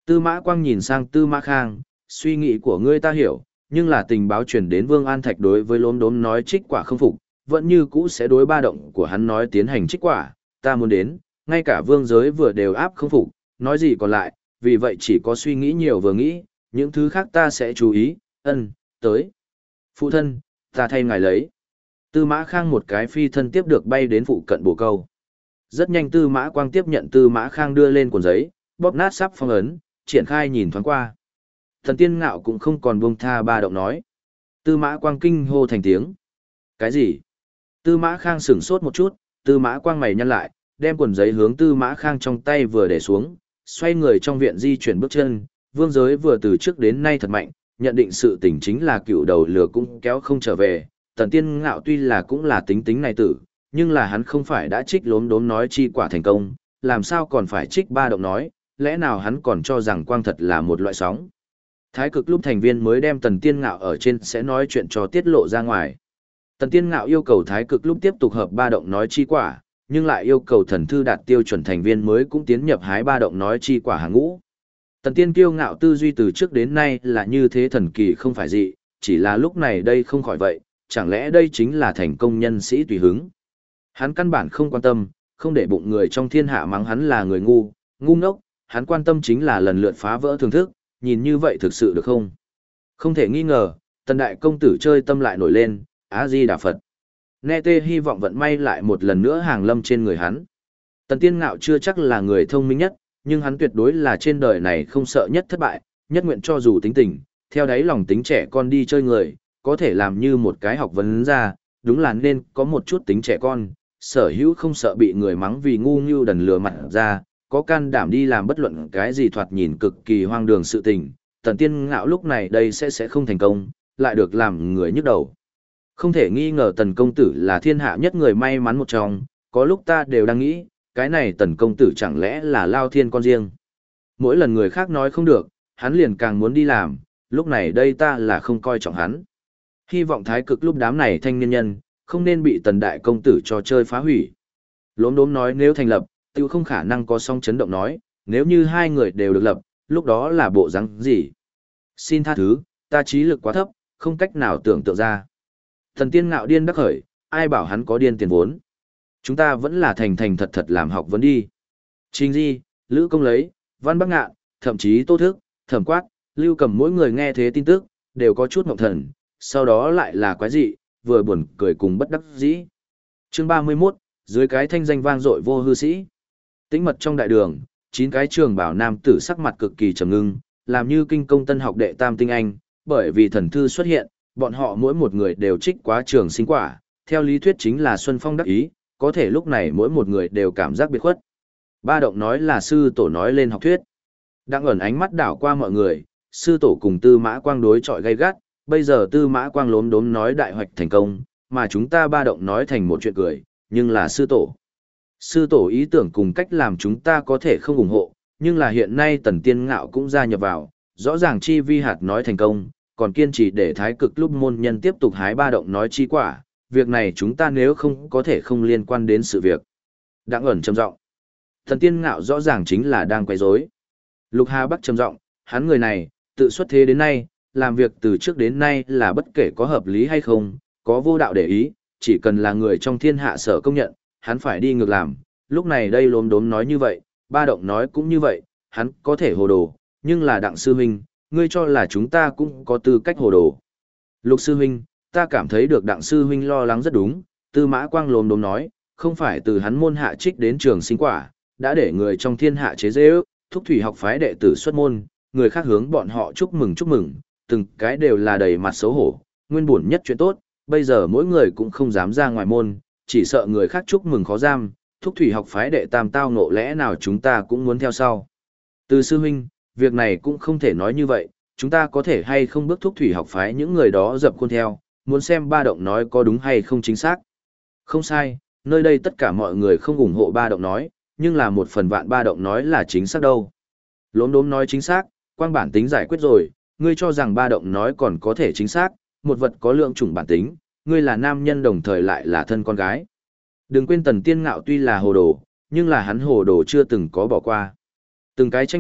Tư Mã Quang nhìn sang Tư Mã Khang, suy nghĩ của ngươi ta hiểu, nhưng là tình báo truyền đến Vương An Thạch đối với lốm đốm nói trích quả không phục, vẫn như cũ sẽ đối ba động của hắn nói tiến hành trích quả, ta muốn đến, ngay cả vương giới vừa đều áp không phục, nói gì còn lại, vì vậy chỉ có suy nghĩ nhiều vừa nghĩ, những thứ khác ta sẽ chú ý, tới. Phụ thân, ta thay ngài lấy. Tư Mã Khang một cái phi thân tiếp được bay đến phụ cận bồ câu. Rất nhanh Tư Mã Quang tiếp nhận Tư Mã Khang đưa lên cuộn giấy, bóp nát sắp phong ấn, triển khai nhìn thoáng qua. Thần Tiên Ngạo cũng không còn buông tha ba động nói. Tư Mã Quang kinh hô thành tiếng. Cái gì? Tư Mã Khang sửng sốt một chút, Tư Mã Quang mày nhăn lại, đem cuộn giấy hướng Tư Mã Khang trong tay vừa để xuống, xoay người trong viện di chuyển bước chân, vương giới vừa từ trước đến nay thật mạnh, nhận định sự tình chính là cựu đầu lửa cũng kéo không trở về. Tần Tiên Ngạo tuy là cũng là tính tính này tử, nhưng là hắn không phải đã trích lốm đốm nói chi quả thành công, làm sao còn phải trích ba động nói, lẽ nào hắn còn cho rằng quang thật là một loại sóng. Thái cực lúc thành viên mới đem Tần Tiên Ngạo ở trên sẽ nói chuyện cho tiết lộ ra ngoài. Tần Tiên Ngạo yêu cầu Thái cực lúc tiếp tục hợp ba động nói chi quả, nhưng lại yêu cầu thần thư đạt tiêu chuẩn thành viên mới cũng tiến nhập hái ba động nói chi quả hàng ngũ. Tần Tiên kiêu ngạo tư duy từ trước đến nay là như thế thần kỳ không phải dị, chỉ là lúc này đây không khỏi vậy, chẳng lẽ đây chính là thành công nhân sĩ tùy hứng. Hắn căn bản không quan tâm, không để bụng người trong thiên hạ mắng hắn là người ngu, ngu ngốc, hắn quan tâm chính là lần lượt phá vỡ thưởng thức, nhìn như vậy thực sự được không? Không thể nghi ngờ, Tần đại công tử chơi tâm lại nổi lên, Á Di Đà Phật. Nghe tê hy vọng vận may lại một lần nữa hàng lâm trên người hắn. Tần Tiên Ngạo chưa chắc là người thông minh nhất, nhưng hắn tuyệt đối là trên đời này không sợ nhất thất bại, nhất nguyện cho dù tính tình, theo đáy lòng tính trẻ con đi chơi người, có thể làm như một cái học vấn ra, đúng là nên có một chút tính trẻ con, sở hữu không sợ bị người mắng vì ngu ngưu đần lừa mặt ra, có can đảm đi làm bất luận cái gì thoạt nhìn cực kỳ hoang đường sự tình. Tần Tiên Ngạo lúc này đây sẽ không thành công, lại được làm người nhức đầu. Không thể nghi ngờ Tần công tử là thiên hạ nhất người may mắn một trong, có lúc ta đều đang nghĩ, cái này Tần công tử chẳng lẽ là lao thiên con riêng. Mỗi lần người khác nói không được, hắn liền càng muốn đi làm, lúc này đây ta là không coi trọng hắn. Hy vọng thái cực lúc đám này thanh niên nhân, không nên bị Tần đại công tử cho chơi phá hủy. Lốm đốm nói nếu thành lập, tiêu không khả năng có song chấn động nói, nếu như hai người đều được lập, lúc đó là bộ rắn gì. Xin tha thứ, ta trí lực quá thấp, không cách nào tưởng tượng ra. Thần Tiên Ngạo điên đắc khởi, ai bảo hắn có điên tiền vốn. Chúng ta vẫn là thành thành thật thật làm học vấn đi. Trình Di, Lữ Công Lấy, Văn Bắc Ngạn, thậm chí Tô Thức, Thẩm Quát, Lưu Cầm mỗi người nghe thế tin tức, đều có chút mộng thần, sau đó lại là quái dị, vừa buồn cười cùng bất đắc dĩ. Chương 31, dưới cái thanh danh vang dội vô hư sĩ. Tĩnh mật trong đại đường, 9 cái trường bảo nam tử sắc mặt cực kỳ trầm ngưng, làm như kinh công tân học đệ tam tinh anh, bởi vì thần thư xuất hiện, bọn họ mỗi một người đều trích quá trường sinh quả, theo lý thuyết chính là Xuân Phong đắc ý, có thể lúc này mỗi một người đều cảm giác biệt khuất. Ba động nói là sư tổ nói lên học thuyết. Đang ẩn ánh mắt đảo qua mọi người, sư tổ cùng Tư Mã Quang đối chọi gay gắt, bây giờ Tư Mã Quang lốm đốm nói đại hoạch thành công, mà chúng ta ba động nói thành một chuyện cười, nhưng là sư tổ. Sư tổ ý tưởng cùng cách làm chúng ta có thể không ủng hộ, nhưng là hiện nay Tần Tiên Ngạo cũng gia nhập vào, rõ ràng chi vi hạt nói thành công, còn kiên trì để thái cực lúc môn nhân tiếp tục hái ba động nói chi quả, việc này chúng ta nếu không có thể không liên quan đến sự việc. Đặng ẩn trầm giọng. Tần Tiên Ngạo rõ ràng chính là đang quấy rối. Lục Hà Bắc trầm giọng, hắn người này, tự xuất thế đến nay, làm việc từ trước đến nay là bất kể có hợp lý hay không, có vô đạo để ý, chỉ cần là người trong thiên hạ sở công nhận, hắn phải đi ngược làm. Lúc này đây lốm đốm nói như vậy, ba động nói cũng như vậy, hắn có thể hồ đồ, nhưng là Đặng sư huynh, ngươi cho là chúng ta cũng có tư cách hồ đồ. Lục sư huynh, ta cảm thấy được Đặng sư huynh lo lắng rất đúng, Tư Mã Quang lốm đốm nói, không phải từ hắn môn hạ trích đến trường sinh quả, đã để người trong thiên hạ chế dễ ước, thúc thủy học phái đệ tử xuất môn, người khác hướng bọn họ chúc mừng, từng cái đều là đầy mặt xấu hổ, nguyên bổn nhất chuyện tốt, bây giờ mỗi người cũng không dám ra ngoài môn, chỉ sợ người khác chúc mừng khó giam, thúc thủy học phái đệ tam tao ngộ lẽ nào chúng ta cũng muốn theo sau. Từ sư huynh, việc này cũng không thể nói như vậy, chúng ta có thể hay không bước thúc thủy học phái những người đó dập khuôn theo, muốn xem ba động nói có đúng hay không chính xác. Không sai, nơi đây tất cả mọi người không ủng hộ ba động nói, nhưng là một phần vạn ba động nói là chính xác đâu. Lốm đốm nói chính xác, quang bản tính giải quyết rồi, ngươi cho rằng ba động nói còn có thể chính xác, một vật có lượng chủng bản tính, ngươi là nam nhân đồng thời lại là thân con gái. Đừng quên Tần Tiên Ngạo tuy là hồ đồ, nhưng là hắn hồ đồ chưa từng có bỏ qua. Từng cái tranh luận,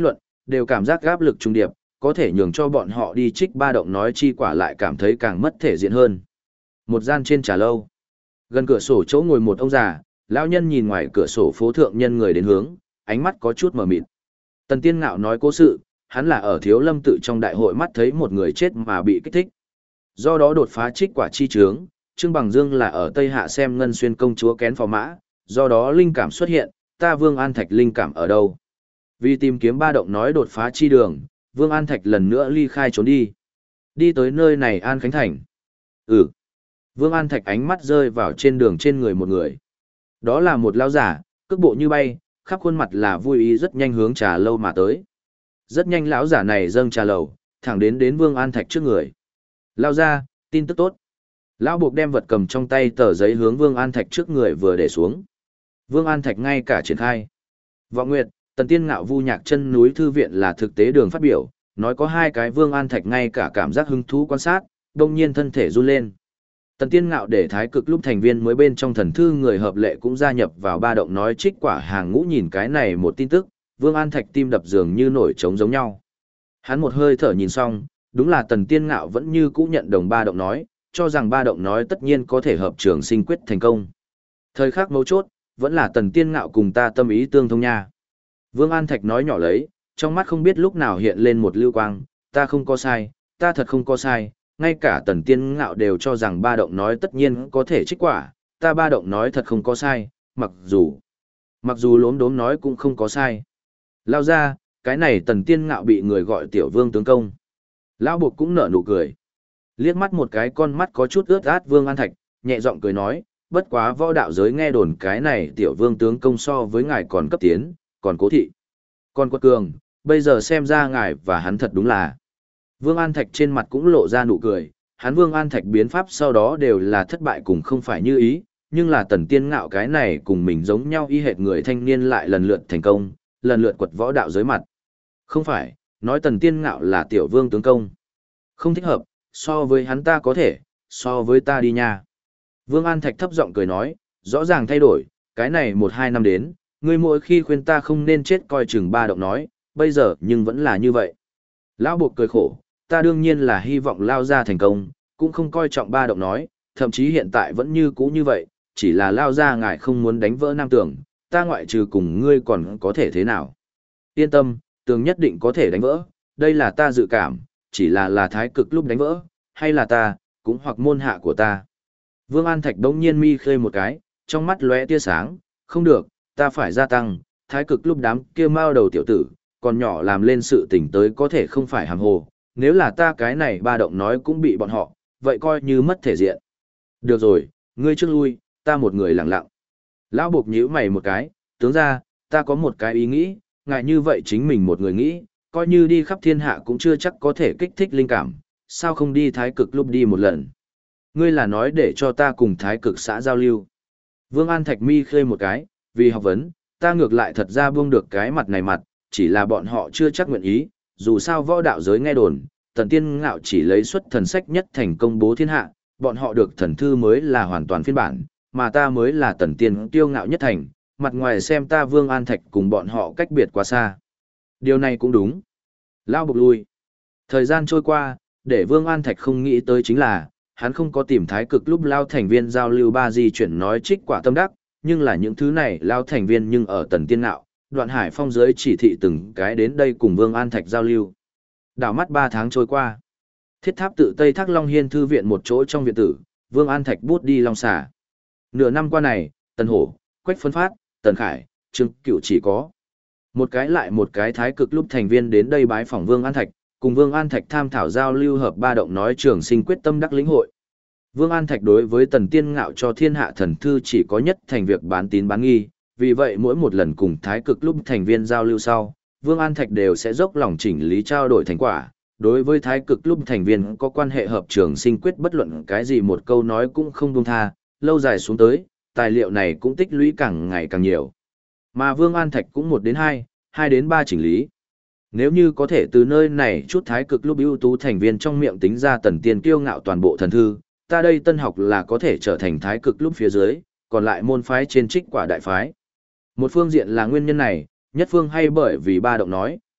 đều cảm giác áp lực trung điệp, có thể nhường cho bọn họ đi trích ba động nói chi quả lại cảm thấy càng mất thể diện hơn. Một gian trên trà lâu, gần cửa sổ chỗ ngồi một ông già, lão nhân nhìn ngoài cửa sổ phố thượng nhân người đến hướng, ánh mắt có chút mờ mịt. Tần Tiên Ngạo nói cố sự, hắn là ở Thiếu Lâm tự trong đại hội mắt thấy một người chết mà bị kích thích. Do đó đột phá trích quả chi chướng, Trương Bằng Dương là ở Tây Hạ xem Ngân Xuyên công chúa kén phò mã, do đó linh cảm xuất hiện, ta Vương An Thạch linh cảm ở đâu? Vì tìm kiếm ba động nói đột phá chi đường, Vương An Thạch lần nữa ly khai trốn đi. Đi tới nơi này An Khánh Thành. Vương An Thạch ánh mắt rơi vào trên đường trên người một người. Đó là một lão giả, cước bộ như bay, khắp khuôn mặt là vui ý rất nhanh hướng trà lâu mà tới. Rất nhanh lão giả này dâng trà lầu, thẳng đến Vương An Thạch trước người. Lao ra, tin tức tốt. Lão buộc đem vật cầm trong tay tờ giấy hướng Vương An Thạch trước người vừa để xuống. Vương An Thạch ngay cả triển khai. Vọng Nguyệt, Tần Tiên Ngạo vu nhạc chân núi thư viện là thực tế đường phát biểu, nói có hai cái Vương An Thạch ngay cả cảm giác hứng thú quan sát, đông nhiên thân thể run lên. Tần Tiên Ngạo để thái cực lúc thành viên mới bên trong thần thư người hợp lệ cũng gia nhập vào ba động nói trích quả hàng ngũ nhìn cái này một tin tức, Vương An Thạch tim đập dường như nổi trống giống nhau. Hắn một hơi thở nhìn xong, đúng là Tần Tiên Ngạo vẫn như cũ nhận đồng ba động nói, cho rằng ba động nói tất nhiên có thể hợp trường sinh quyết thành công. Thời khắc mấu chốt, vẫn là Tần Tiên Ngạo cùng ta tâm ý tương thông nha. Vương An Thạch nói nhỏ lấy, trong mắt không biết lúc nào hiện lên một lưu quang, ta không có sai, ta thật không có sai, ngay cả Tần Tiên Ngạo đều cho rằng ba động nói tất nhiên có thể trích quả, ta ba động nói thật không có sai, mặc dù lốm đốm nói cũng không có sai. Lao ra, cái này Tần Tiên Ngạo bị người gọi tiểu vương tướng công. Lão buộc cũng nở nụ cười. Liếc mắt một cái con mắt có chút ướt át Vương An Thạch, nhẹ giọng cười nói, bất quá võ đạo giới nghe đồn cái này tiểu vương tướng công so với ngài còn cấp tiến, còn cố thị, còn quật cường, bây giờ xem ra ngài và hắn thật đúng là. Vương An Thạch trên mặt cũng lộ ra nụ cười, hắn Vương An Thạch biến pháp sau đó đều là thất bại cùng không phải như ý, nhưng là Tần Tiên Ngạo cái này cùng mình giống nhau y hệt người thanh niên lại lần lượt thành công, lần lượt quật võ đạo giới mặt. Không phải, nói Tần Tiên Ngạo là tiểu vương tướng công. Không thích hợp, so với hắn ta có thể, so với ta đi nha. Vương An Thạch thấp giọng cười nói, rõ ràng thay đổi, cái này 1-2 năm đến, ngươi mỗi khi khuyên ta không nên chết coi chừng ba động nói, bây giờ nhưng vẫn là như vậy. Lão buộc cười khổ, ta đương nhiên là hy vọng Lao ra thành công, cũng không coi trọng ba động nói, thậm chí hiện tại vẫn như cũ như vậy, chỉ là Lao ra ngài không muốn đánh vỡ nam tường, ta ngoại trừ cùng ngươi còn có thể thế nào. Yên tâm, tường nhất định có thể đánh vỡ, đây là ta dự cảm, chỉ là thái cực lúc đánh vỡ, hay là ta, cũng hoặc môn hạ của ta. Vương An Thạch đống nhiên mi khơi một cái, trong mắt lóe tia sáng, không được, ta phải gia tăng, thái cực lúc đám kia mao đầu tiểu tử, còn nhỏ làm lên sự tỉnh tới có thể không phải hàm hồ, nếu là ta cái này ba động nói cũng bị bọn họ, vậy coi như mất thể diện. Được rồi, ngươi trước lui, ta một người lặng lặng. Lão buộc nhíu mày một cái, tướng ra, ta có một cái ý nghĩ, ngại như vậy chính mình một người nghĩ, coi như đi khắp thiên hạ cũng chưa chắc có thể kích thích linh cảm, sao không đi thái cực lúc đi một lần. Ngươi là nói để cho ta cùng thái cực xã giao lưu. Vương An Thạch mi khơi một cái, vì học vấn, ta ngược lại thật ra buông được cái mặt này mặt, chỉ là bọn họ chưa chắc nguyện ý, dù sao võ đạo giới nghe đồn, Tần Tiên Ngạo chỉ lấy xuất thần sách nhất thành công bố thiên hạ, bọn họ được thần thư mới là hoàn toàn phiên bản, mà ta mới là Tần Tiên tiêu ngạo nhất thành, mặt ngoài xem ta Vương An Thạch cùng bọn họ cách biệt quá xa. Điều này cũng đúng. Lao bục lui. Thời gian trôi qua, để Vương An Thạch không nghĩ tới chính là, hắn không có tìm thái cực lúc Lao thành viên giao lưu ba di chuyển nói trích quả tâm đắc, nhưng là những thứ này Lao thành viên nhưng ở Tần Tiên Ngạo, Đoạn Hải Phong dưới chỉ thị từng cái đến đây cùng Vương An Thạch giao lưu. Đảo mắt 3 tháng trôi qua. Thiết tháp tự Tây Thác Long Hiên thư viện một chỗ trong viện tử, Vương An Thạch bút đi long xà. Nửa năm qua này, Tần Hổ, Quách Phân Phát, Tần Khải, Trương Cựu chỉ có một cái lại một cái thái cực lúc thành viên đến đây bái phỏng Vương An Thạch, cùng Vương An Thạch tham thảo giao lưu hợp ba động nói trường sinh quyết tâm đắc lĩnh hội. Vương An Thạch đối với Tần Tiên Ngạo cho thiên hạ thần thư chỉ có nhất thành việc bán tín bán nghi, vì vậy mỗi một lần cùng thái cực lúc thành viên giao lưu sau, Vương An Thạch đều sẽ dốc lòng chỉnh lý trao đổi thành quả. Đối với thái cực lúc thành viên có quan hệ hợp trường sinh quyết bất luận cái gì một câu nói cũng không buông tha, lâu dài xuống tới, tài liệu này cũng tích lũy càng ngày càng nhiều. Mà Vương An Thạch cũng 1 đến 2, 2 đến 3 chỉnh lý. Nếu như có thể từ nơi này chút thái cực lúc ưu tú thành viên trong miệng tính ra Tần Tiên kiêu ngạo toàn bộ thần thư, ta đây tân học là có thể trở thành thái cực lúc phía dưới, còn lại môn phái trên trích quả đại phái. Một phương diện là nguyên nhân này, nhất phương hay bởi vì ba động nói,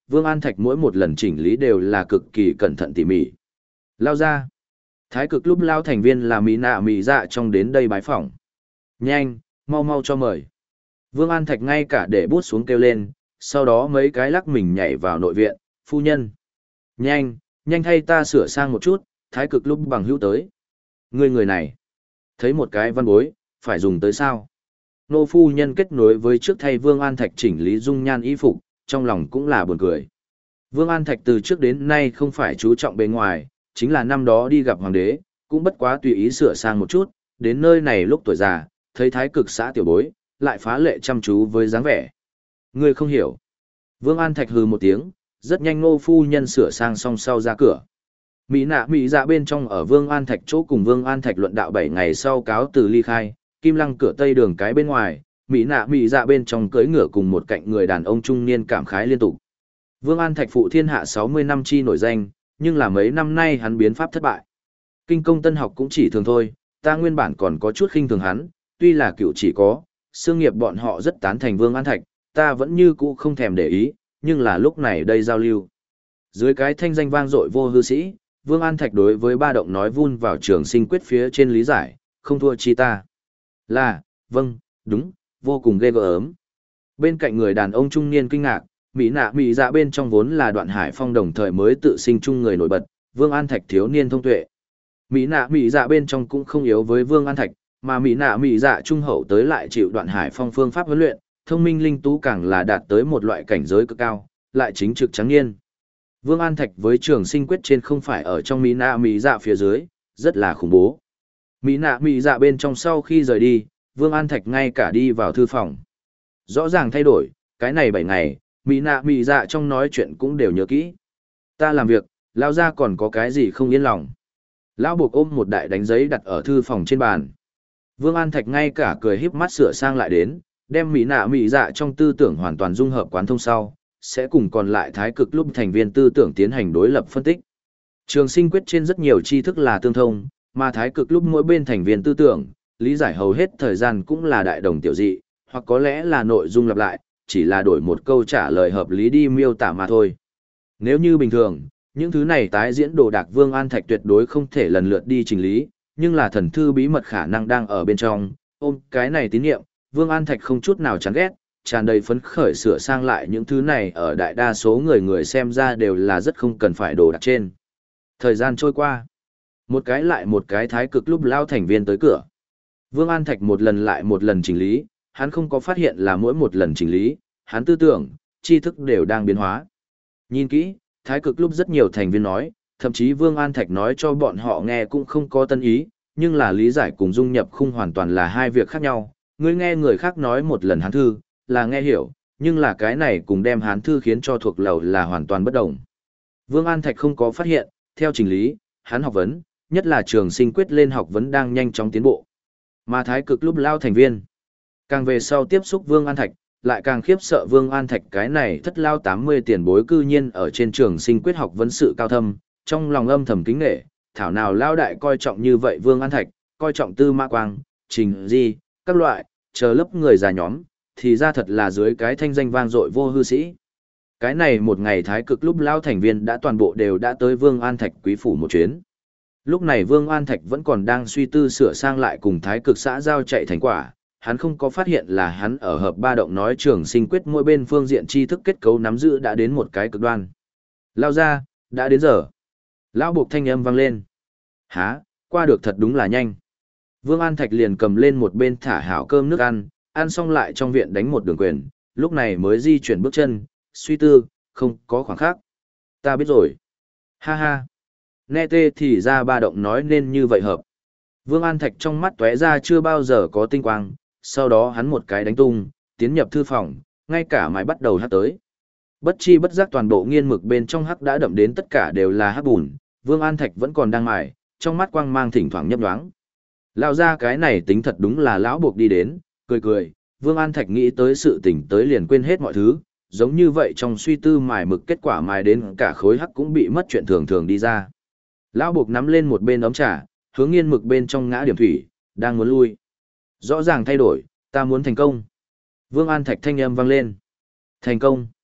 Vương An Thạch mỗi một lần chỉnh lý đều là cực kỳ cẩn thận tỉ mỉ. Lao ra. Thái cực lúc lao thành viên là mỹ nạ mỹ dạ trong đến đây bái phỏng. Nhanh, mau mau cho mời. Vương An Thạch ngay cả để bút xuống kêu lên, sau đó mấy cái lắc mình nhảy vào nội viện, phu nhân. Nhanh, nhanh thay ta sửa sang một chút, thái cực lúc bằng hữu tới. Người này, thấy một cái văn bối, phải dùng tới sao? Nô phu nhân kết nối với trước thay Vương An Thạch chỉnh lý dung nhan y phục, trong lòng cũng là buồn cười. Vương An Thạch từ trước đến nay không phải chú trọng bề ngoài, chính là năm đó đi gặp hoàng đế, cũng bất quá tùy ý sửa sang một chút, đến nơi này lúc tuổi già, thấy thái cực xã tiểu bối, lại phá lệ chăm chú với dáng vẻ. Ngươi không hiểu. Vương An Thạch hừ một tiếng, rất nhanh Ngô phu nhân sửa sang xong sau ra cửa. Mỹ nạ mỹ dạ bên trong ở Vương An Thạch chỗ cùng Vương An Thạch luận đạo 7 ngày sau cáo từ ly khai, Kim Lăng cửa tây đường cái bên ngoài, Mỹ nạ mỹ dạ bên trong cưỡi ngựa cùng một cạnh người đàn ông trung niên cảm khái liên tục. Vương An Thạch phụ thiên hạ 60 năm chi nổi danh, nhưng là mấy năm nay hắn biến pháp thất bại. Kinh công tân học cũng chỉ thường thôi, ta nguyên bản còn có chút khinh thường hắn, tuy là cựu chỉ có, xương nghiệp bọn họ rất tán thành Vương An Thạch, ta vẫn như cũ không thèm để ý, nhưng là lúc này đây giao lưu. Dưới cái thanh danh vang dội vô hư sĩ, Vương An Thạch đối với ba động nói vun vào trường sinh quyết phía trên lý giải, không thua chi ta. Là, vâng, đúng, vô cùng ghê gớm. Bên cạnh người đàn ông trung niên kinh ngạc, Mỹ nạ Mỹ dạ bên trong vốn là Đoạn Hải Phong đồng thời mới tự sinh chung người nổi bật, Vương An Thạch thiếu niên thông tuệ. Mỹ nạ Mỹ dạ bên trong cũng không yếu với Vương An Thạch, mà Mỹ nạ Mỹ dạ trung hậu tới lại chịu Đoạn Hải Phong phương pháp huấn luyện, thông minh linh tú càng là đạt tới một loại cảnh giới cực cao, lại chính trực trắng niên. Vương An Thạch với trường sinh quyết trên không phải ở trong Mỹ nạ Mỹ dạ phía dưới, rất là khủng bố. Mỹ nạ Mỹ dạ bên trong sau khi rời đi, Vương An Thạch ngay cả đi vào thư phòng. Rõ ràng thay đổi, cái này 7 ngày, Mỹ nạ Mỹ dạ trong nói chuyện cũng đều nhớ kỹ. Ta làm việc, lao ra còn có cái gì không yên lòng. Lão buộc ôm một đại đánh giấy đặt ở thư phòng trên bàn. Vương An Thạch ngay cả cười híp mắt sửa sang lại đến, đem Mỹ nạ Mỹ dạ trong tư tưởng hoàn toàn dung hợp quán thông sau, sẽ cùng còn lại thái cực lúc thành viên tư tưởng tiến hành đối lập phân tích. Trường sinh quyết trên rất nhiều tri thức là tương thông, mà thái cực lúc mỗi bên thành viên tư tưởng, lý giải hầu hết thời gian cũng là đại đồng tiểu dị, hoặc có lẽ là nội dung lặp lại, chỉ là đổi một câu trả lời hợp lý đi miêu tả mà thôi. Nếu như bình thường, những thứ này tái diễn đồ đạc Vương An Thạch tuyệt đối không thể lần lượt đi chỉnh lý, nhưng là thần thư bí mật khả năng đang ở bên trong, ôm cái này tín nhiệm, Vương An Thạch không chút nào chán ghét, tràn đầy phấn khởi sửa sang lại những thứ này ở đại đa số người xem ra đều là rất không cần phải đồ đạc trên. Thời gian trôi qua, một cái lại một cái thái cực lúc lao thành viên tới cửa. Vương An Thạch một lần lại một lần chỉnh lý, hắn không có phát hiện là mỗi một lần chỉnh lý, hắn tư tưởng, tri thức đều đang biến hóa. Nhìn kỹ, thái cực lúc rất nhiều thành viên nói, thậm chí Vương An Thạch nói cho bọn họ nghe cũng không có tân ý, nhưng là lý giải cùng dung nhập không hoàn toàn là hai việc khác nhau. Ngươi nghe người khác nói một lần hán thư, là nghe hiểu, nhưng là cái này cùng đem hán thư khiến cho thuộc lầu là hoàn toàn bất đồng. Vương An Thạch không có phát hiện, theo trình lý, hắn học vấn, nhất là trường sinh quyết lên học vấn đang nhanh chóng tiến bộ. Mà thái cực lúc lao thành viên, càng về sau tiếp xúc Vương An Thạch, lại càng khiếp sợ Vương An Thạch cái này thất lao 80 tiền bối cư nhiên ở trên trường sinh quyết học vấn sự cao thâm, trong lòng âm thầm kính nể, thảo nào lao đại coi trọng như vậy Vương An Thạch, coi trọng Tư Mã Quang, Trình Di, các loại, chờ lớp người già nhóm, thì ra thật là dưới cái thanh danh vang dội vô hư sĩ. Cái này một ngày thái cực lúc lao thành viên đã toàn bộ đều đã tới Vương An Thạch quý phủ một chuyến. Lúc này Vương An Thạch vẫn còn đang suy tư sửa sang lại cùng thái cực xã giao chạy thành quả, hắn không có phát hiện là hắn ở hợp ba động nói trường sinh quyết mỗi bên phương diện tri thức kết cấu nắm giữ đã đến một cái cực đoan. Lao ra, đã đến giờ. Lão buộc thanh âm vang lên. Hả, qua được thật đúng là nhanh. Vương An Thạch liền cầm lên một bên thả hảo cơm nước ăn xong lại trong viện đánh một đường quyền, lúc này mới di chuyển bước chân, suy tư, không có khoảng khắc. Ta biết rồi. Ha ha. Nghe tê thì ra ba động nói nên như vậy hợp. Vương An Thạch trong mắt tóe ra chưa bao giờ có tinh quang, sau đó hắn một cái đánh tung, tiến nhập thư phòng, ngay cả mái bắt đầu hắt tới. Bất chi bất giác toàn bộ nghiên mực bên trong hắc đã đậm đến tất cả đều là hắc bùn, Vương An Thạch vẫn còn đang mài, trong mắt quang mang thỉnh thoảng nhấp nhoáng. Lão ra cái này tính thật đúng là lão buộc đi đến, cười cười, Vương An Thạch nghĩ tới sự tỉnh tới liền quên hết mọi thứ, giống như vậy trong suy tư mài mực kết quả mài đến cả khối hắc cũng bị mất chuyện thường thường đi ra. Lão buộc nắm lên một bên ấm trà, hướng nghiên mực bên trong ngã điểm thủy, đang muốn lui. Rõ ràng thay đổi, ta muốn thành công. Vương An Thạch thanh âm vang lên. Thành công.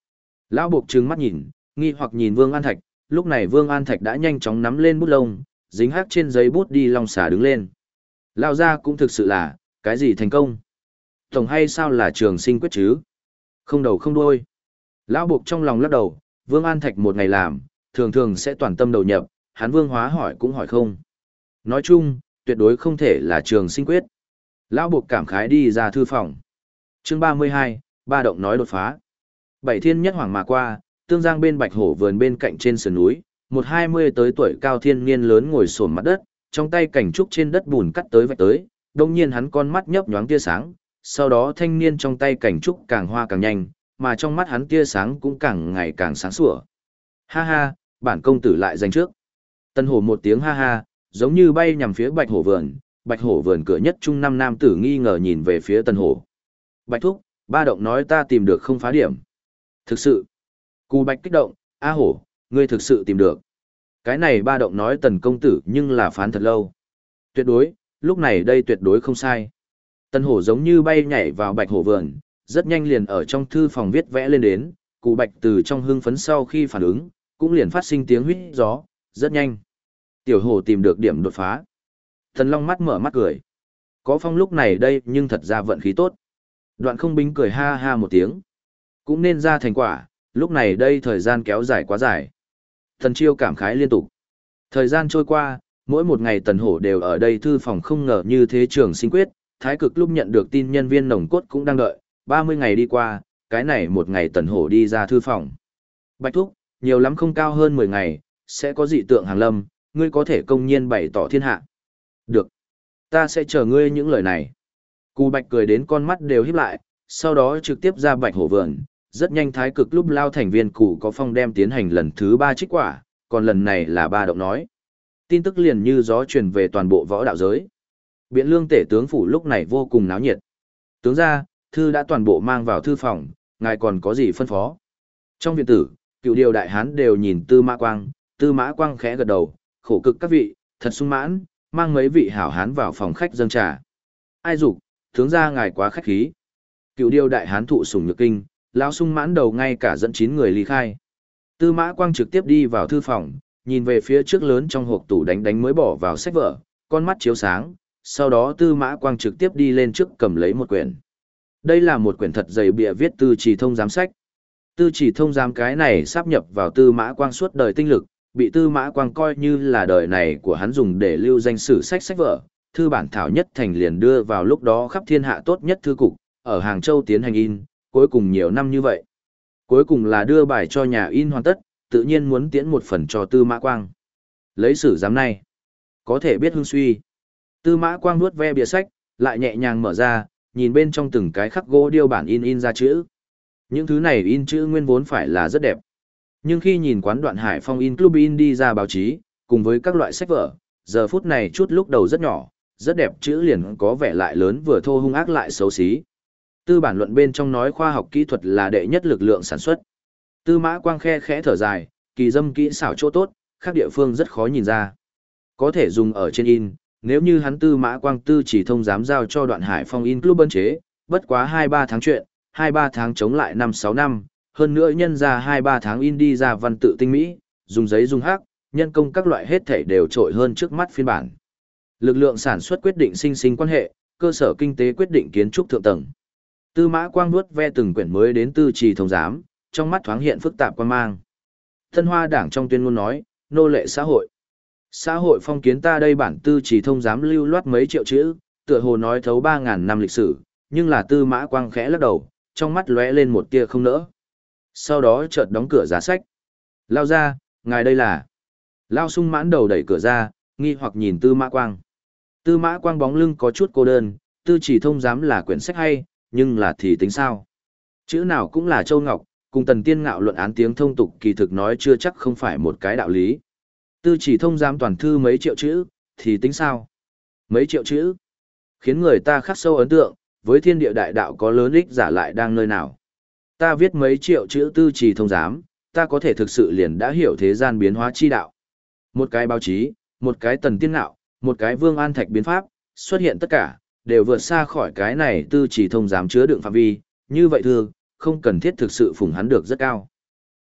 Lão buộc trừng mắt nhìn, nghi hoặc nhìn Vương An Thạch, lúc này Vương An Thạch đã nhanh chóng nắm lên bút lông, dính hắc trên giấy bút đi long xà đứng lên. Lão gia cũng thực sự là, cái gì thành công? Tổng hay sao là trường sinh quyết chứ? Không đầu không đuôi. Lão buộc trong lòng lắc đầu, Vương An Thạch một ngày làm, thường thường sẽ toàn tâm đầu nhập, hắn Vương Hóa hỏi cũng hỏi không. Nói chung, tuyệt đối không thể là trường sinh quyết. Lão buộc cảm khái đi ra thư phòng. Chương 32, ba động nói đột phá. Bảy thiên nhất hoàng mà qua, tương giang bên Bạch Hổ vườn bên cạnh trên sườn núi, một 20 tới tuổi cao thiên niên lớn ngồi xổm mặt đất, trong tay cảnh trúc trên đất bùn cắt tới vạch tới, đồng nhiên hắn con mắt nhấp nhoáng tia sáng, sau đó thanh niên trong tay cảnh trúc càng hoa càng nhanh, mà trong mắt hắn tia sáng cũng càng ngày càng sáng sủa. Ha ha, bản công tử lại giành trước. Tân Hổ một tiếng ha ha, giống như bay nhằm phía Bạch Hổ vườn cửa nhất trung năm nam tử nghi ngờ nhìn về phía Tân Hổ. Bạch thúc, ba động nói ta tìm được không phá điểm. Thực sự. Cù Bạch kích động, A Hổ, ngươi thực sự tìm được. Cái này ba động nói Tần công tử nhưng là phán thật lâu. Tuyệt đối, lúc này đây tuyệt đối không sai. Tân Hổ giống như bay nhảy vào Bạch Hổ vườn, rất nhanh liền ở trong thư phòng viết vẽ lên đến, Cù Bạch từ trong hưng phấn sau khi phản ứng, cũng liền phát sinh tiếng huýt gió, rất nhanh. Tiểu Hổ tìm được điểm đột phá. Thần Long mắt mở mắt cười. Có phong lúc này đây nhưng thật ra vận khí tốt. Đoạn không bính cười ha ha một tiếng. Cũng nên ra thành quả, lúc này đây thời gian kéo dài quá dài. Thần Chiêu cảm khái liên tục. Thời gian trôi qua, mỗi một ngày Tần Hổ đều ở đây thư phòng không ngờ như thế trường sinh quyết, thái cực lúc nhận được tin nhân viên nồng cốt cũng đang đợi, 30 ngày đi qua, cái này một ngày Tần Hổ đi ra thư phòng. Bạch thúc, nhiều lắm không cao hơn 10 ngày, sẽ có dị tượng hàng lâm, ngươi có thể công nhiên bày tỏ thiên hạ. Được. Ta sẽ chờ ngươi những lời này. Cù Bạch cười đến con mắt đều híp lại, sau đó trực tiếp ra Bạch Hổ vườn. Rất nhanh thái cực lúc lao thành viên Cù có phong đem tiến hành lần thứ 3 trích quả, còn lần này là ba động nói. Tin tức liền như gió truyền về toàn bộ võ đạo giới. Biện lương tể tướng phủ lúc này vô cùng náo nhiệt. Tướng ra, thư đã toàn bộ mang vào thư phòng, ngài còn có gì phân phó? Trong viện tử, cựu điều đại hán đều nhìn Tư Mã Quang khẽ gật đầu, khổ cực các vị, thật sung mãn, mang mấy vị hảo hán vào phòng khách dâng trà. Ai dục, tướng ra ngài quá khách khí. Cựu điều đại hán thụ sủng nhược kinh, lão sung mãn đầu ngay cả dẫn 9 người ly khai. Tư Mã Quang trực tiếp đi vào thư phòng, nhìn về phía trước lớn trong hộp tủ đánh mới bỏ vào sách vở, con mắt chiếu sáng, sau đó Tư Mã Quang trực tiếp đi lên trước cầm lấy một quyển. Đây là một quyển thật dày bìa viết Tư Chỉ Thông giám sách. Tư Chỉ Thông giám cái này sáp nhập vào Tư Mã Quang suốt đời tinh lực, bị Tư Mã Quang coi như là đời này của hắn dùng để lưu danh sử sách vở, thư bản thảo nhất thành liền đưa vào lúc đó khắp thiên hạ tốt nhất thư cục, ở Hàng Châu tiến hành in, cuối cùng nhiều năm như vậy. Cuối cùng là đưa bài cho nhà in hoàn tất, tự nhiên muốn tiễn một phần cho Tư Mã Quang. Lấy sử giám này, có thể biết hương suy. Tư Mã Quang nuốt ve bìa sách, lại nhẹ nhàng mở ra, nhìn bên trong từng cái khắc gỗ điêu bản in ra chữ. Những thứ này in chữ nguyên vốn phải là rất đẹp. Nhưng khi nhìn quán Đoạn Hải Phong in club in đi ra báo chí, cùng với các loại sách vở, giờ phút này chút lúc đầu rất nhỏ, rất đẹp chữ liền có vẻ lại lớn vừa thô hung ác lại xấu xí. Tư bản luận bên trong nói khoa học kỹ thuật là đệ nhất lực lượng sản xuất. Tư Mã Quang khe khẽ thở dài, kỳ dâm kỹ xảo chỗ tốt, khác địa phương rất khó nhìn ra. Có thể dùng ở trên in, nếu như hắn Tư Mã Quang Tư Chỉ Thông dám giao cho Đoạn Hải Phong in club bân chế, bất quá 2-3 tháng chuyện, 2-3 tháng chống lại 5-6 năm, hơn nữa nhân ra 2-3 tháng in đi ra văn tự tinh mỹ, dùng giấy dùng hắc, nhân công các loại hết thảy đều trội hơn trước mắt phiên bản. Lực lượng sản xuất quyết định sinh sinh quan hệ, cơ sở kinh tế quyết định kiến trúc thượng tầng. Tư Mã Quang nuốt ve từng quyển mới đến Tư Chỉ Thông giám, trong mắt thoáng hiện phức tạp quan mang. Thân Hoa Đảng trong tuyên ngôn nói, nô lệ xã hội. Xã hội phong kiến ta đây bản Tư Chỉ Thông giám lưu loát mấy triệu chữ, tựa hồ nói thấu 3.000 năm lịch sử, nhưng là Tư Mã Quang khẽ lắc đầu, trong mắt lóe lên một tia không nỡ. Sau đó chợt đóng cửa giá sách. Lao ra, ngài đây là. Lao sung mãn đầu đẩy cửa ra, nghi hoặc nhìn Tư Mã Quang. Tư Mã Quang bóng lưng có chút cô đơn, Tư Chỉ Thông giám là quyển sách hay, nhưng là thì tính sao? Chữ nào cũng là châu ngọc, cùng Tần Tiên Ngạo luận án tiếng thông tục kỳ thực nói chưa chắc không phải một cái đạo lý. Tư Chỉ Thông giám toàn thư mấy triệu chữ, thì tính sao? Mấy triệu chữ? Khiến người ta khắc sâu ấn tượng, với thiên địa đại đạo có lớn ích giả lại đang nơi nào. Ta viết mấy triệu chữ Tư Chỉ Thông giám, ta có thể thực sự liền đã hiểu thế gian biến hóa chi đạo. Một cái báo chí, một cái Tần Tiên Ngạo, một cái Vương An Thạch biến pháp, xuất hiện tất cả, đều vượt xa khỏi cái này Tư Chỉ Thông giám chứa đựng phạm vi, như vậy thường, không cần thiết thực sự phủng hắn được rất cao.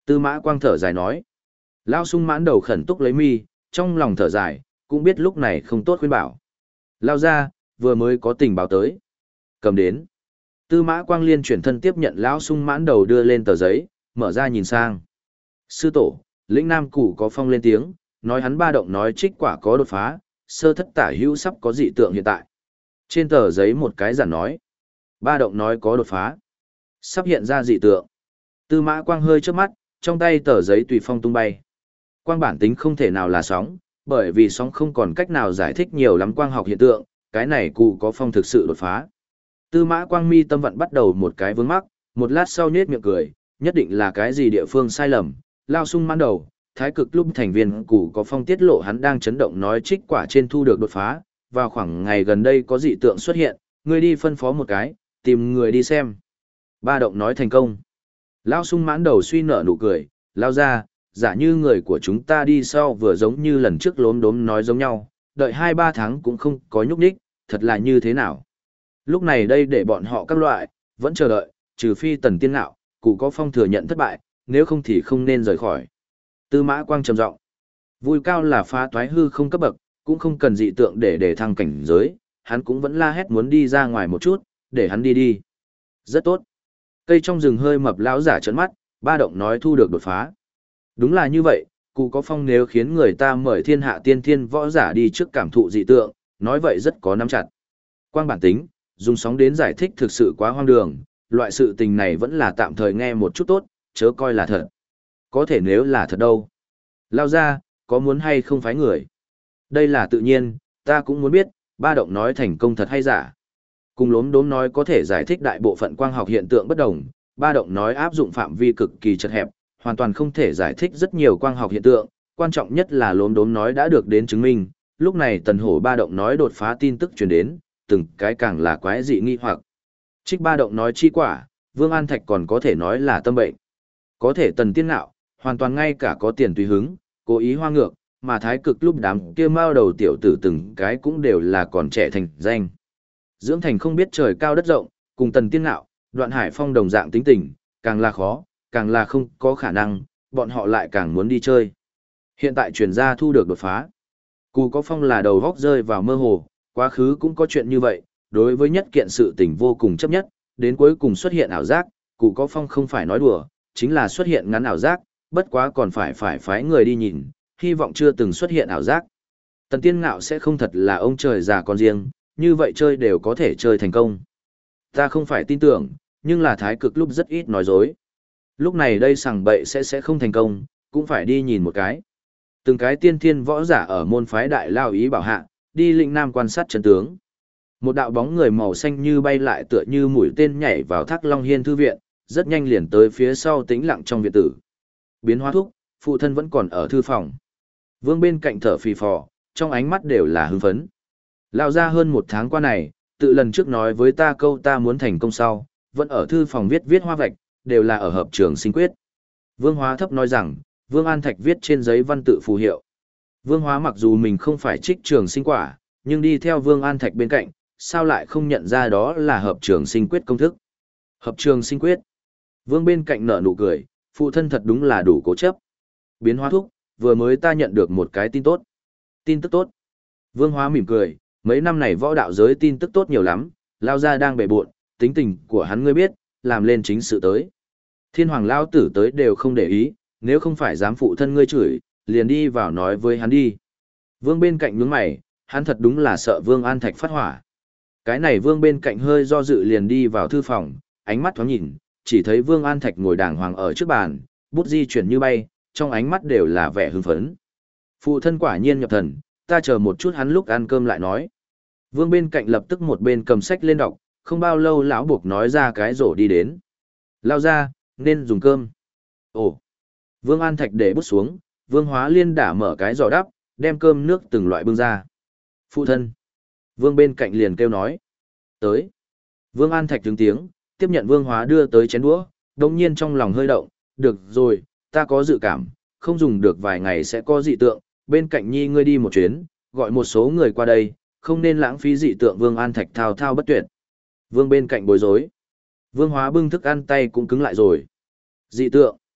Tư Mã Quang thở dài nói. Lao Sung mãn đầu khẩn túc lấy mi, trong lòng thở dài, cũng biết lúc này không tốt khuyên bảo. Lao ra, vừa mới có tình báo tới. Cầm đến. Tư Mã Quang liên chuyển thân tiếp nhận Lão Sung mãn đầu đưa lên tờ giấy, mở ra nhìn sang. Sư tổ, lĩnh Nam Củ có phong lên tiếng, nói hắn ba động nói trích quả có đột phá, sơ thất tả hữu sắp có dị tượng hiện tại. Trên tờ giấy một cái giản nói. Ba động nói có đột phá. Sắp hiện ra dị tượng. Tư Mã Quang hơi trước mắt, trong tay tờ giấy tùy phong tung bay. Quang bản tính không thể nào là sóng, bởi vì sóng không còn cách nào giải thích nhiều lắm quang học hiện tượng, cái này cụ có phong thực sự đột phá. Tư Mã Quang mi tâm vận bắt đầu một cái vướng mắc, một lát sau nhếch miệng cười, nhất định là cái gì địa phương sai lầm. Lao Sung mãn đầu, thái cực lúc thành viên cụ có phong tiết lộ hắn đang chấn động nói trích quả trên thu được đột phá, vào khoảng ngày gần đây có dị tượng xuất hiện, ngươi đi phân phó một cái, tìm người đi xem. Ba động nói thành công. Lao Sung mãn đầu suy nở nụ cười, lao ra, giả như người của chúng ta đi sau vừa giống như lần trước lốm đốm nói giống nhau, đợi 2-3 tháng cũng không có nhúc nhích, thật là như thế nào. Lúc này đây để bọn họ các loại, vẫn chờ đợi, trừ phi Tần Tiên Ngạo, cụ có phong thừa nhận thất bại, nếu không thì không nên rời khỏi. Tư Mã Quang trầm giọng, vui cao là phá toái hư không cấp bậc, cũng không cần dị tượng để thăng cảnh giới, hắn cũng vẫn la hét muốn đi ra ngoài một chút, để hắn đi đi. Rất tốt. Cây trong rừng hơi mập lão giả trợn mắt, ba động nói thu được đột phá. Đúng là như vậy, cụ có phong nếu khiến người ta mời thiên hạ tiên thiên võ giả đi trước cảm thụ dị tượng, nói vậy rất có nắm chặt. Quang bản tính, dùng sóng đến giải thích thực sự quá hoang đường, loại sự tình này vẫn là tạm thời nghe một chút tốt, chớ coi là thật. Có thể nếu là thật đâu. Lao ra, có muốn hay không phái người? Đây là tự nhiên, ta cũng muốn biết, ba động nói thành công thật hay giả. Cùng lốm đốm nói có thể giải thích đại bộ phận quang học hiện tượng bất đồng, ba động nói áp dụng phạm vi cực kỳ chật hẹp, hoàn toàn không thể giải thích rất nhiều quang học hiện tượng, quan trọng nhất là lốm đốm nói đã được đến chứng minh, lúc này tần hổ ba động nói đột phá tin tức truyền đến, từng cái càng là quái dị nghi hoặc. Trích ba động nói chi quả, Vương An Thạch còn có thể nói là tâm bệnh. Có thể Tần Tiên Ngạo, hoàn toàn ngay cả có tiền tùy hứng, cố ý hoa ngược, mà thái cực lúc đám kia mao đầu tiểu tử từng cái cũng đều là còn trẻ thành danh. Dưỡng thành không biết trời cao đất rộng, cùng Tần Tiên Ngạo, Đoạn Hải Phong đồng dạng tính tình, càng là khó, càng là không có khả năng, bọn họ lại càng muốn đi chơi. Hiện tại truyền gia thu được đột phá. Cù có phong là đầu góc rơi vào mơ hồ, quá khứ cũng có chuyện như vậy, đối với nhất kiện sự tình vô cùng chấp nhất, đến cuối cùng xuất hiện ảo giác, cụ có phong không phải nói đùa, chính là xuất hiện ngắn ảo giác, bất quá còn phải phái người đi nhìn, hy vọng chưa từng xuất hiện ảo giác. Tần Tiên Ngạo sẽ không thật là ông trời già con riêng, như vậy chơi đều có thể chơi thành công. Ta không phải tin tưởng, nhưng là thái cực lúc rất ít nói dối. Lúc này đây sằng bậy sẽ không thành công, cũng phải đi nhìn một cái. Từng cái tiên thiên võ giả ở môn phái đại lao ý bảo hạ, đi lĩnh nam quan sát trận tướng. Một đạo bóng người màu xanh như bay lại tựa như mũi tên nhảy vào Thác Long Hiên thư viện, rất nhanh liền tới phía sau tĩnh lặng trong viện tử. Biến hóa thúc, phụ thân vẫn còn ở thư phòng. Vương bên cạnh thở phì phò, trong ánh mắt đều là hưng phấn. Lao ra hơn 1 tháng qua này, tự lần trước nói với ta câu ta muốn thành công sau, vẫn ở thư phòng viết hoa vạch, đều là ở hợp trường sinh quyết. Vương Hóa thấp nói rằng, Vương An Thạch viết trên giấy văn tự phù hiệu. Vương Hóa mặc dù mình không phải trích trường sinh quả, nhưng đi theo Vương An Thạch bên cạnh, sao lại không nhận ra đó là hợp trường sinh quyết công thức. Hợp trường sinh quyết. Vương bên cạnh nở nụ cười, phụ thân thật đúng là đủ cố chấp. Biến hóa thúc, vừa mới ta nhận được một cái tin tốt. Tin tức tốt. Vương Hóa mỉm cười, mấy năm này võ đạo giới tin tức tốt nhiều lắm, Lao ra đang bể bộn, tính tình của hắn ngươi biết, làm lên chính sự tới. Thiên hoàng lao tử tới đều không để ý, nếu không phải dám phụ thân ngươi chửi, liền đi vào nói với hắn đi. Vương bên cạnh nhướng mày, hắn thật đúng là sợ Vương An Thạch phát hỏa. Cái này Vương bên cạnh hơi do dự liền đi vào thư phòng, ánh mắt thoáng nhìn, chỉ thấy Vương An Thạch ngồi đàng hoàng ở trước bàn, bút di chuyển như bay, trong ánh mắt đều là vẻ hưng phấn. Phụ thân quả nhiên nhập thần, ta chờ một chút hắn lúc ăn cơm lại nói. Vương bên cạnh lập tức một bên cầm sách lên đọc, không bao lâu lão buộc nói ra cái rổ đi đến. Lao ra, nên dùng cơm. Ồ. Vương An Thạch để bút xuống, Vương Hóa Liên đả mở cái giỏ đắp, đem cơm nước từng loại bưng ra. Phụ thân. Vương bên cạnh liền kêu nói. Tới. Vương An Thạch đứng tiếng, tiếp nhận Vương Hóa đưa tới chén đũa, đồng nhiên trong lòng hơi động. Được rồi, ta có dự cảm, không dùng được vài ngày sẽ có dị tượng. Bên cạnh nhi ngươi đi một chuyến, gọi một số người qua đây, không nên lãng phí dị tượng. Vương An Thạch thao thao bất tuyệt. Vương bên cạnh bối rối. Vương Hóa bưng thức ăn tay cũng cứng lại rồi. Dị tượng.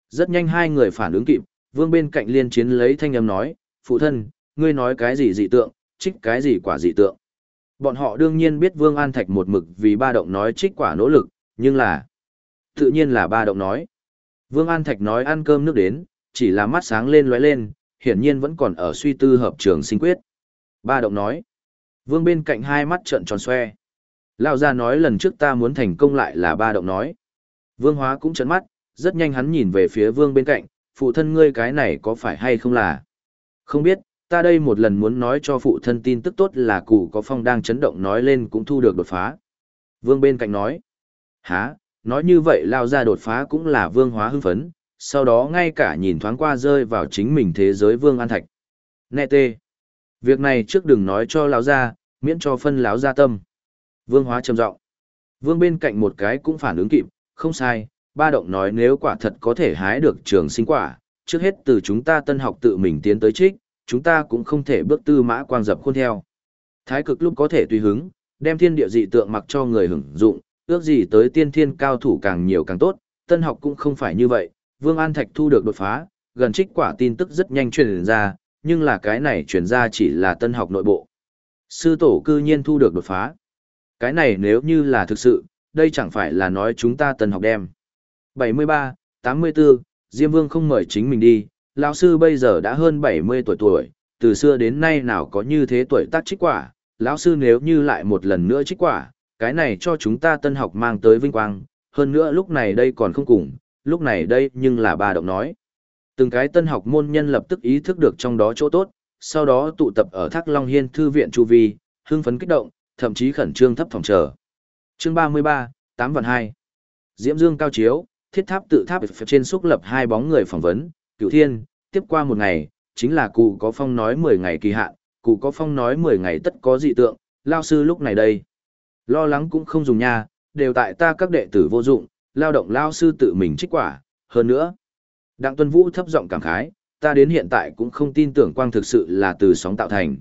Rất nhanh hai người phản ứng kịp, vương bên cạnh liên chiến lấy thanh âm nói, phụ thân, ngươi nói cái gì dị tượng, trích cái gì quả dị tượng. Bọn họ đương nhiên biết Vương An Thạch một mực vì ba động nói trích quả nỗ lực, nhưng là tự nhiên là ba động nói. Vương An Thạch nói ăn cơm nước đến, chỉ là mắt sáng lên lóe lên, hiển nhiên vẫn còn ở suy tư hợp trường sinh quyết. Ba động nói. Vương bên cạnh hai mắt trợn tròn xoe. Lão gia nói lần trước ta muốn thành công lại là ba động nói. Vương Hóa cũng trợn mắt, rất nhanh hắn nhìn về phía Vương bên cạnh, phụ thân ngươi cái này có phải hay không là? Không biết, ta đây một lần muốn nói cho phụ thân tin tức tốt là Cụ Có Phong đang chấn động nói lên cũng thu được đột phá. Vương bên cạnh nói. Hả, nói như vậy lao ra đột phá cũng là Vương Hóa hưng phấn, sau đó ngay cả nhìn thoáng qua rơi vào chính mình thế giới Vương An Thạch. Nè tê. Việc này trước đừng nói cho lão gia, miễn cho phân lão gia tâm. Vương Hóa trầm giọng. Vương bên cạnh một cái cũng phản ứng kịp, không sai, ba động nói nếu quả thật có thể hái được trường sinh quả, trước hết từ chúng ta Tân Học tự mình tiến tới trích, chúng ta cũng không thể bước tư mã quang dập khuôn theo. Thái cực lúc có thể tùy hứng, đem thiên địa dị tượng mặc cho người hưởng dụng, ước gì tới tiên thiên cao thủ càng nhiều càng tốt, Tân Học cũng không phải như vậy, Vương An Thạch thu được đột phá, gần trích quả tin tức rất nhanh truyền ra, nhưng là cái này truyền ra chỉ là Tân Học nội bộ. Sư tổ cư nhiên thu được đột phá. Cái này nếu như là thực sự, đây chẳng phải là nói chúng ta Tân Học đem. 73, 84, Diêm Vương không mời chính mình đi, lão sư bây giờ đã hơn 70 tuổi, từ xưa đến nay nào có như thế tuổi tác trích quả, lão sư nếu như lại một lần nữa trích quả, cái này cho chúng ta Tân Học mang tới vinh quang, hơn nữa lúc này đây còn không cùng, lúc này đây nhưng là ba động nói. Từng cái Tân Học môn nhân lập tức ý thức được trong đó chỗ tốt, sau đó tụ tập ở Thác Long Hiên thư viện chu vi, hưng phấn kích động, thậm chí khẩn trương thấp phòng chờ. Chương 33, 8 vạn 2. Diễm Dương cao chiếu, thiết tháp tự tháp trên xúc lập hai bóng người phỏng vấn, Cửu Thiên, tiếp qua một ngày, chính là Cụ Có Phong nói 10 ngày kỳ hạn, Cụ Có Phong nói 10 ngày tất có dị tượng, lao sư lúc này đây. Lo lắng cũng không dùng nha, đều tại ta các đệ tử vô dụng, lao động lao sư tự mình trích quả, hơn nữa. Đặng Tuân Vũ thấp giọng cảm khái, ta đến hiện tại cũng không tin tưởng quang thực sự là từ sóng tạo thành,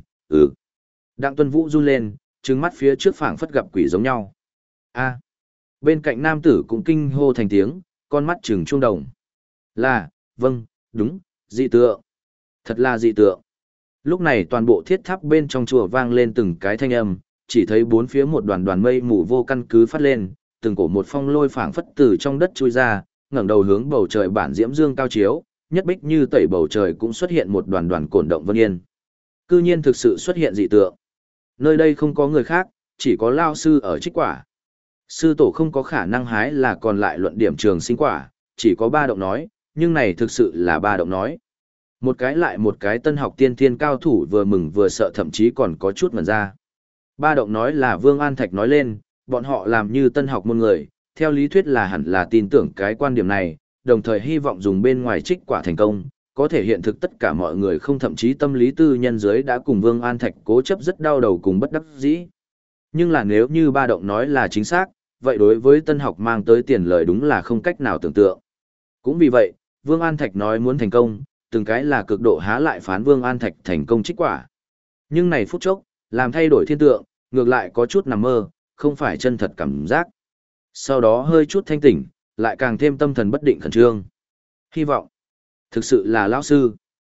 Đặng Tuân Vũ run lên, trừng mắt phía trước phảng phất gặp quỷ giống nhau. A. Bên cạnh nam tử cũng kinh hô thành tiếng, con mắt trừng trung đồng. Là, vâng, đúng, dị tượng. Thật là dị tượng. Lúc này toàn bộ thiết tháp bên trong chùa vang lên từng cái thanh âm, chỉ thấy bốn phía một đoàn đoàn mây mù vô căn cứ phát lên, từng cổ một phong lôi phảng phất từ trong đất chui ra, ngẩng đầu hướng bầu trời bản diễm dương cao chiếu, nhất bích như tẩy bầu trời cũng xuất hiện một đoàn đoàn cổn động vân yên. Cư nhiên thực sự xuất hiện dị tượng. Nơi đây không có người khác, chỉ có lao sư ở trích quả. Sư tổ không có khả năng hái là còn lại luận điểm trường sinh quả, chỉ có ba động nói, nhưng này thực sự là ba động nói. Một cái lại một cái Tân Học tiên thiên cao thủ vừa mừng vừa sợ thậm chí còn có chút ngẩn ra. Ba động nói là Vương An Thạch nói lên, bọn họ làm như Tân Học môn người, theo lý thuyết là hẳn là tin tưởng cái quan điểm này, đồng thời hy vọng dùng bên ngoài trích quả thành công, có thể hiện thực tất cả mọi người không thậm chí tâm lý tư nhân giới đã cùng Vương An Thạch cố chấp rất đau đầu cùng bất đắc dĩ. Nhưng là nếu như ba động nói là chính xác, vậy đối với Tân Học mang tới tiền lời đúng là không cách nào tưởng tượng. Cũng vì vậy, Vương An Thạch nói muốn thành công, từng cái là cực độ há lại phán Vương An Thạch thành công trích quả. Nhưng này phút chốc, làm thay đổi thiên tượng, ngược lại có chút nằm mơ, không phải chân thật cảm giác. Sau đó hơi chút thanh tỉnh, lại càng thêm tâm thần bất định khẩn trương. Hy vọng, thực sự là lão sư.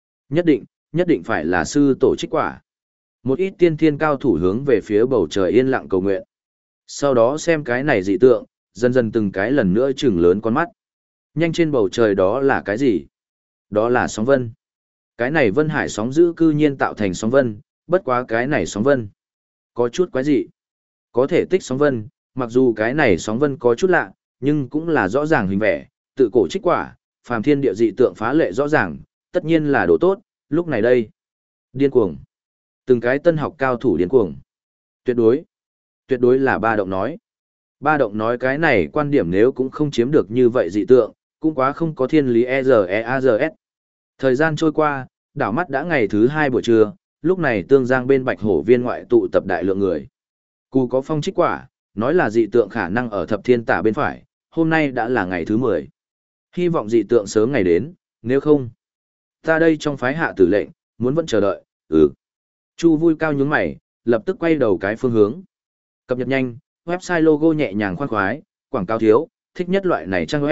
Nhất định phải là sư tổ trích quả. Một ít tiên thiên cao thủ hướng về phía bầu trời yên lặng cầu nguyện. Sau đó xem cái này dị tượng, dần dần từng cái lần nữa trừng lớn con mắt. Nhanh trên bầu trời đó là cái gì? Đó là sóng vân. Cái này vân hải sóng dữ cư nhiên tạo thành sóng vân, bất quá cái này sóng vân. Có chút quái dị. Có thể tích sóng vân, mặc dù cái này sóng vân có chút lạ, nhưng cũng là rõ ràng hình vẽ, tự cổ trích quả, phàm thiên địa dị tượng phá lệ rõ ràng, tất nhiên là đồ tốt, lúc này đây. Điên cuồng. Từng cái Tân Học cao thủ điên cuồng. Tuyệt đối là ba động nói. Ba động nói cái này quan điểm nếu cũng không chiếm được như vậy dị tượng, cũng quá không có thiên lý EZEAZS. Thời gian trôi qua, đảo mắt đã ngày thứ 2 buổi trưa, lúc này Tương Giang bên Bạch Hổ viên ngoại tụ tập đại lượng người. Cụ Có Phong trích quả, nói là dị tượng khả năng ở thập thiên tả bên phải, hôm nay đã là ngày thứ 10. Hy vọng dị tượng sớm ngày đến, nếu không. Ta đây trong phái hạ tử lệnh, muốn vẫn chờ đợi, Chu Vui cao nhướng mày, lập tức quay đầu cái phương hướng. Cập nhật nhanh, website logo nhẹ nhàng khoan khoái, quảng cáo thiếu, thích nhất loại này trang web,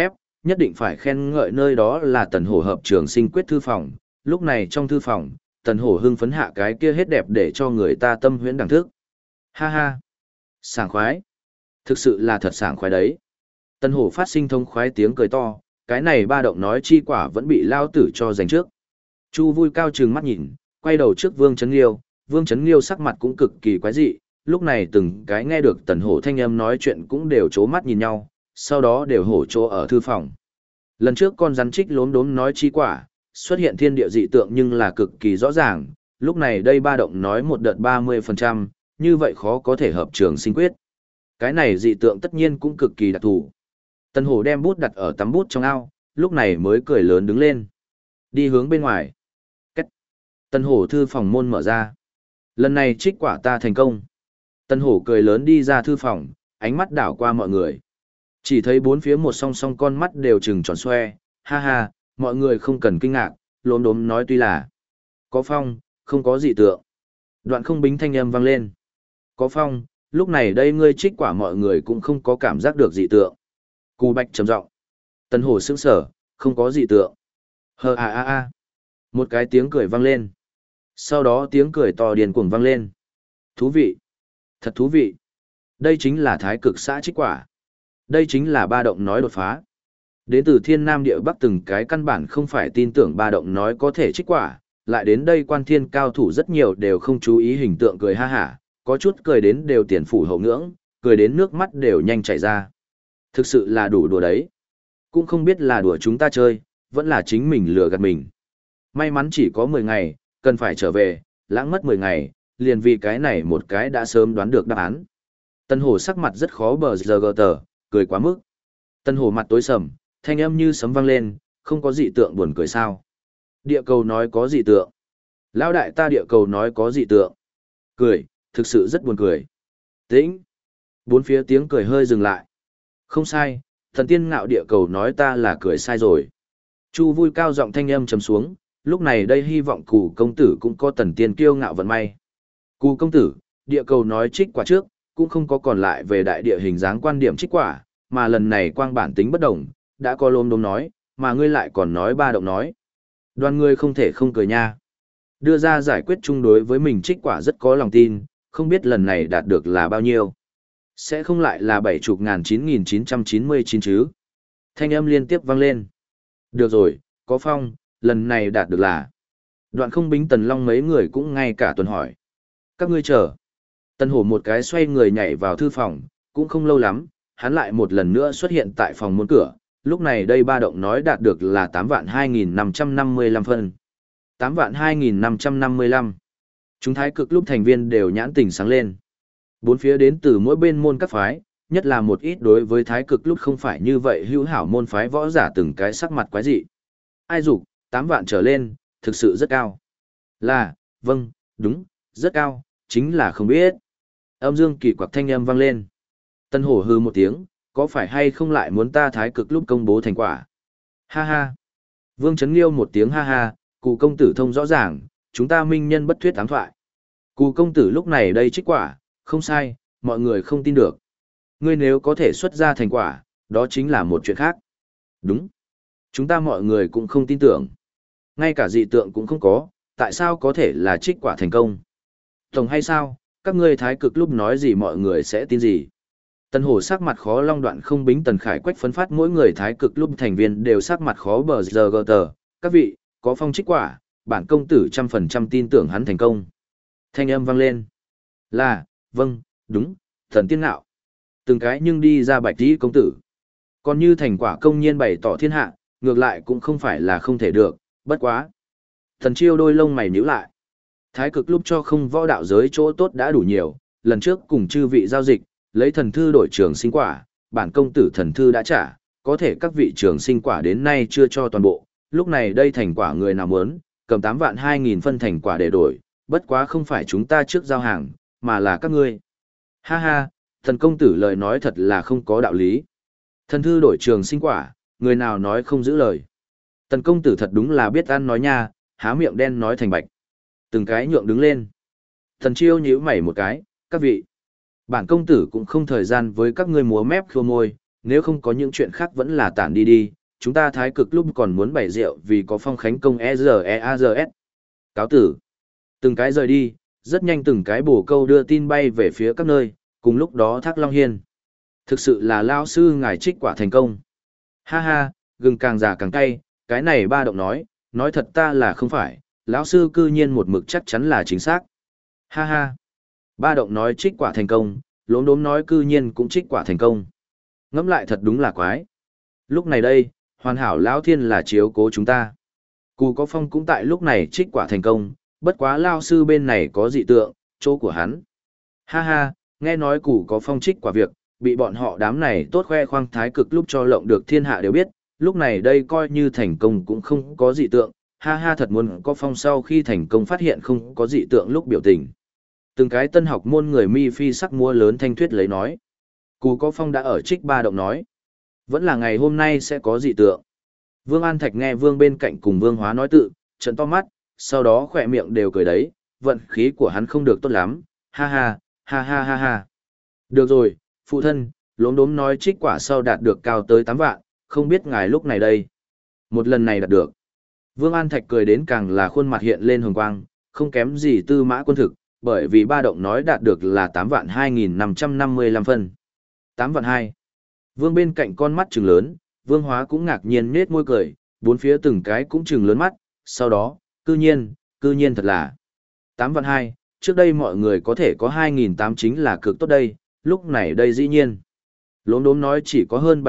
nhất định phải khen ngợi nơi đó là Tần Hổ hợp trường sinh quyết thư phòng. Lúc này trong thư phòng, Tần Hổ hưng phấn hạ cái kia hết đẹp để cho người ta tâm huyễn đẳng thức. Ha ha, sảng khoái. Thực sự là thật sảng khoái đấy. Tần Hổ phát sinh thông khoái tiếng cười to, cái này ba động nói chi quả vẫn bị lao tử cho giành trước. Chu Vui cao trừng mắt nhìn, quay đầu trước Vương Chấn Liêu, Vương Chấn Liêu sắc mặt cũng cực kỳ quái dị, lúc này từng cái nghe được Tần Hổ thanh âm nói chuyện cũng đều chố mắt nhìn nhau, sau đó đều hổ chỗ ở thư phòng. Lần trước con rắn trích lốm đốm nói chi quả, xuất hiện thiên địa dị tượng nhưng là cực kỳ rõ ràng, lúc này đây ba động nói một đợt 30%, như vậy khó có thể hợp trường sinh quyết. Cái này dị tượng tất nhiên cũng cực kỳ đặc thù. Tần Hổ đem bút đặt ở tấm bút trong ao, lúc này mới cười lớn đứng lên. Đi hướng bên ngoài. Cách. Tần Hổ thư phòng môn mở ra. Lần này trích quả ta thành công. Tần Hổ cười lớn đi ra thư phòng, ánh mắt đảo qua mọi người. Chỉ thấy bốn phía một song song con mắt đều trừng tròn xoe, ha ha, mọi người không cần kinh ngạc, lốm đốm nói tuy là có phong, không có dị tượng. Đoạn không bính thanh âm vang lên. Có phong, lúc này đây ngươi trích quả mọi người cũng không có cảm giác được dị tượng. Cù Bạch trầm giọng. Tần Hổ sững sờ, không có dị tượng. Hờ a a a. Một cái tiếng cười vang lên. Sau đó tiếng cười to điên cuồng vang lên. Thú vị. Thật thú vị. Đây chính là thái cực xã trích quả. Đây chính là ba động nói đột phá. Đến từ thiên nam địa bắc từng cái căn bản không phải tin tưởng ba động nói có thể trích quả, lại đến đây quan thiên cao thủ rất nhiều đều không chú ý hình tượng cười ha hả, có chút cười đến đều tiền phủ hậu ngưỡng, cười đến nước mắt đều nhanh chảy ra. Thực sự là đủ đùa đấy. Cũng không biết là đùa chúng ta chơi, vẫn là chính mình lừa gạt mình. May mắn chỉ có 10 ngày, cần phải trở về, lãng mất 10 ngày, liền vì cái này một cái đã sớm đoán được đáp án. Tân Hổ sắc mặt rất khó bờ giờ gờ tờ, cười quá mức. Tân Hổ mặt tối sầm, thanh âm như sấm vang lên, không có dị tượng buồn cười sao. Địa cầu nói có dị tượng. Lão đại ta địa cầu nói có dị tượng. Cười, thực sự rất buồn cười. Tĩnh. Bốn phía tiếng cười hơi dừng lại. Không sai, thần tiên ngạo địa cầu nói ta là cười sai rồi. Chu Vui cao giọng thanh âm trầm xuống, lúc này đây hy vọng Cù công tử cũng có tần tiên kiêu ngạo vận may. Cù công tử, địa cầu nói trích quả trước, cũng không có còn lại về đại địa hình dáng quan điểm trích quả, mà lần này quang bản tính bất đồng, đã có lôm đốm nói, mà ngươi lại còn nói ba động nói. Đoàn ngươi không thể không cười nha. Đưa ra giải quyết chung đối với mình trích quả rất có lòng tin, không biết lần này đạt được là bao nhiêu. Sẽ không lại là 70.9999 chứ. Thanh âm liên tiếp vang lên. Được rồi, có phong, lần này đạt được là. Đoạn không bính Tần Long mấy người cũng ngay cả tuần hỏi. Các ngươi chờ. Tần Hổ một cái xoay người nhảy vào thư phòng, cũng không lâu lắm, hắn lại một lần nữa xuất hiện tại phòng môn cửa. Lúc này đây ba động nói đạt được là 8.2555 phân. 8.2555. Chúng thái cực lúc thành viên đều nhãn tình sáng lên. Bốn phía đến từ mỗi bên môn các phái, nhất là một ít đối với thái cực lúc không phải như vậy hữu hảo môn phái võ giả từng cái sắc mặt quái dị. Ai dục 8 vạn trở lên, thực sự rất cao. Là, vâng, đúng, rất cao, chính là không biết. Âm dương kỳ quặc thanh âm vang lên. Tân Hổ hư một tiếng, có phải hay không lại muốn ta thái cực lúc công bố thành quả? Ha ha. Vương Chấn Liêu một tiếng ha ha, Cù công tử thông rõ ràng, chúng ta minh nhân bất thuyết ám thoại. Cù công tử lúc này đây trích quả, không sai, mọi người không tin được. Ngươi nếu có thể xuất ra thành quả, đó chính là một chuyện khác. Đúng. Chúng ta mọi người cũng không tin tưởng. Ngay cả dị tượng cũng không có, tại sao có thể là trích quả thành công? Tổng hay sao, các ngươi thái cực lúc nói gì mọi người sẽ tin gì? Tần Hổ sắc mặt khó long đoạn không bính Tần Khải Quách phấn phát mỗi người thái cực lúc thành viên đều sắc mặt khó bờ giờ gờ tờ. Các vị, có phong trích quả, bản công tử 100% tin tưởng hắn thành công. Thanh âm vang lên. Là, vâng, đúng, thần tiên ngạo. Từng cái nhưng đi ra bạch tí công tử. Còn như thành quả công nhiên bày tỏ thiên hạ, ngược lại cũng không phải là không thể được, bất quá. Thần Chiêu đôi lông mày nhíu lại. Thái cực lúc cho không võ đạo giới chỗ tốt đã đủ nhiều, lần trước cùng chư vị giao dịch, lấy thần thư đổi trường sinh quả, bản công tử thần thư đã trả, có thể các vị trường sinh quả đến nay chưa cho toàn bộ, lúc này đây thành quả người nào muốn, cầm 8.200.000 phân thành quả để đổi, bất quá không phải chúng ta trước giao hàng, mà là các ngươi. Ha ha, thần công tử lời nói thật là không có đạo lý. Thần thư đổi trường sinh quả, người nào nói không giữ lời. Tần công tử thật đúng là biết ăn nói nha, há miệng đen nói thành bạch. Từng cái nhượng đứng lên. Thần Chiêu nhíu mày một cái, các vị. Bản công tử cũng không thời gian với các ngươi múa mép khua môi, nếu không có những chuyện khác vẫn là tản đi đi, chúng ta thái cực lúc còn muốn bày rượu vì có phong khánh công EZEAZS. Cáo tử. Từng cái rời đi, rất nhanh từng cái bổ câu đưa tin bay về phía các nơi, cùng lúc đó Thác Long Hiên. Thực sự là lao sư ngài trích quả thành công. Ha ha, gừng càng già càng cay, cái này ba động nói thật ta là không phải, lão sư cư nhiên một mực chắc chắn là chính xác. Ha ha, ba động nói trích quả thành công, lốm đốm nói cư nhiên cũng trích quả thành công. Ngẫm lại thật đúng là quái. Lúc này đây, hoàn hảo lão thiên là chiếu cố chúng ta. Cù có phong cũng tại lúc này trích quả thành công, bất quá lao sư bên này có dị tượng, chỗ của hắn. Ha ha, nghe nói cù có phong trích quả việc, bị bọn họ đám này tốt khoe khoang thái cực lúc cho lộng được thiên hạ đều biết, lúc này đây coi như thành công cũng không có dị tượng, ha ha thật muốn có phong sau khi thành công phát hiện không có dị tượng lúc biểu tình. Từng cái tân học môn người mi phi sắc mua lớn thanh thuyết lấy nói. Cù có phong đã ở trích ba động nói. Vẫn là ngày hôm nay sẽ có dị tượng. Vương An Thạch nghe Vương bên cạnh cùng Vương Hóa nói tự, trợn to mắt, sau đó khỏe miệng đều cười đấy, vận khí của hắn không được tốt lắm, ha ha, ha ha ha ha. Được rồi, phụ thân, lốm đốm nói trích quả sau đạt được cao tới 8 vạn, không biết ngài lúc này đây. Một lần này đạt được. Vương An Thạch cười đến càng là khuôn mặt hiện lên hồng quang, không kém gì Tư Mã Quân thực, bởi vì ba động nói đạt được là 8 vạn 2.555 phân. 8 vạn 2. Vương bên cạnh con mắt trừng lớn, Vương Hóa cũng ngạc nhiên nết môi cười, bốn phía từng cái cũng trừng lớn mắt, sau đó, cư nhiên thật là 8 vạn 2, trước đây mọi người có thể có 2.800 chính là cực tốt đây, lúc này đây dĩ nhiên. Lốm đốm nói chỉ có hơn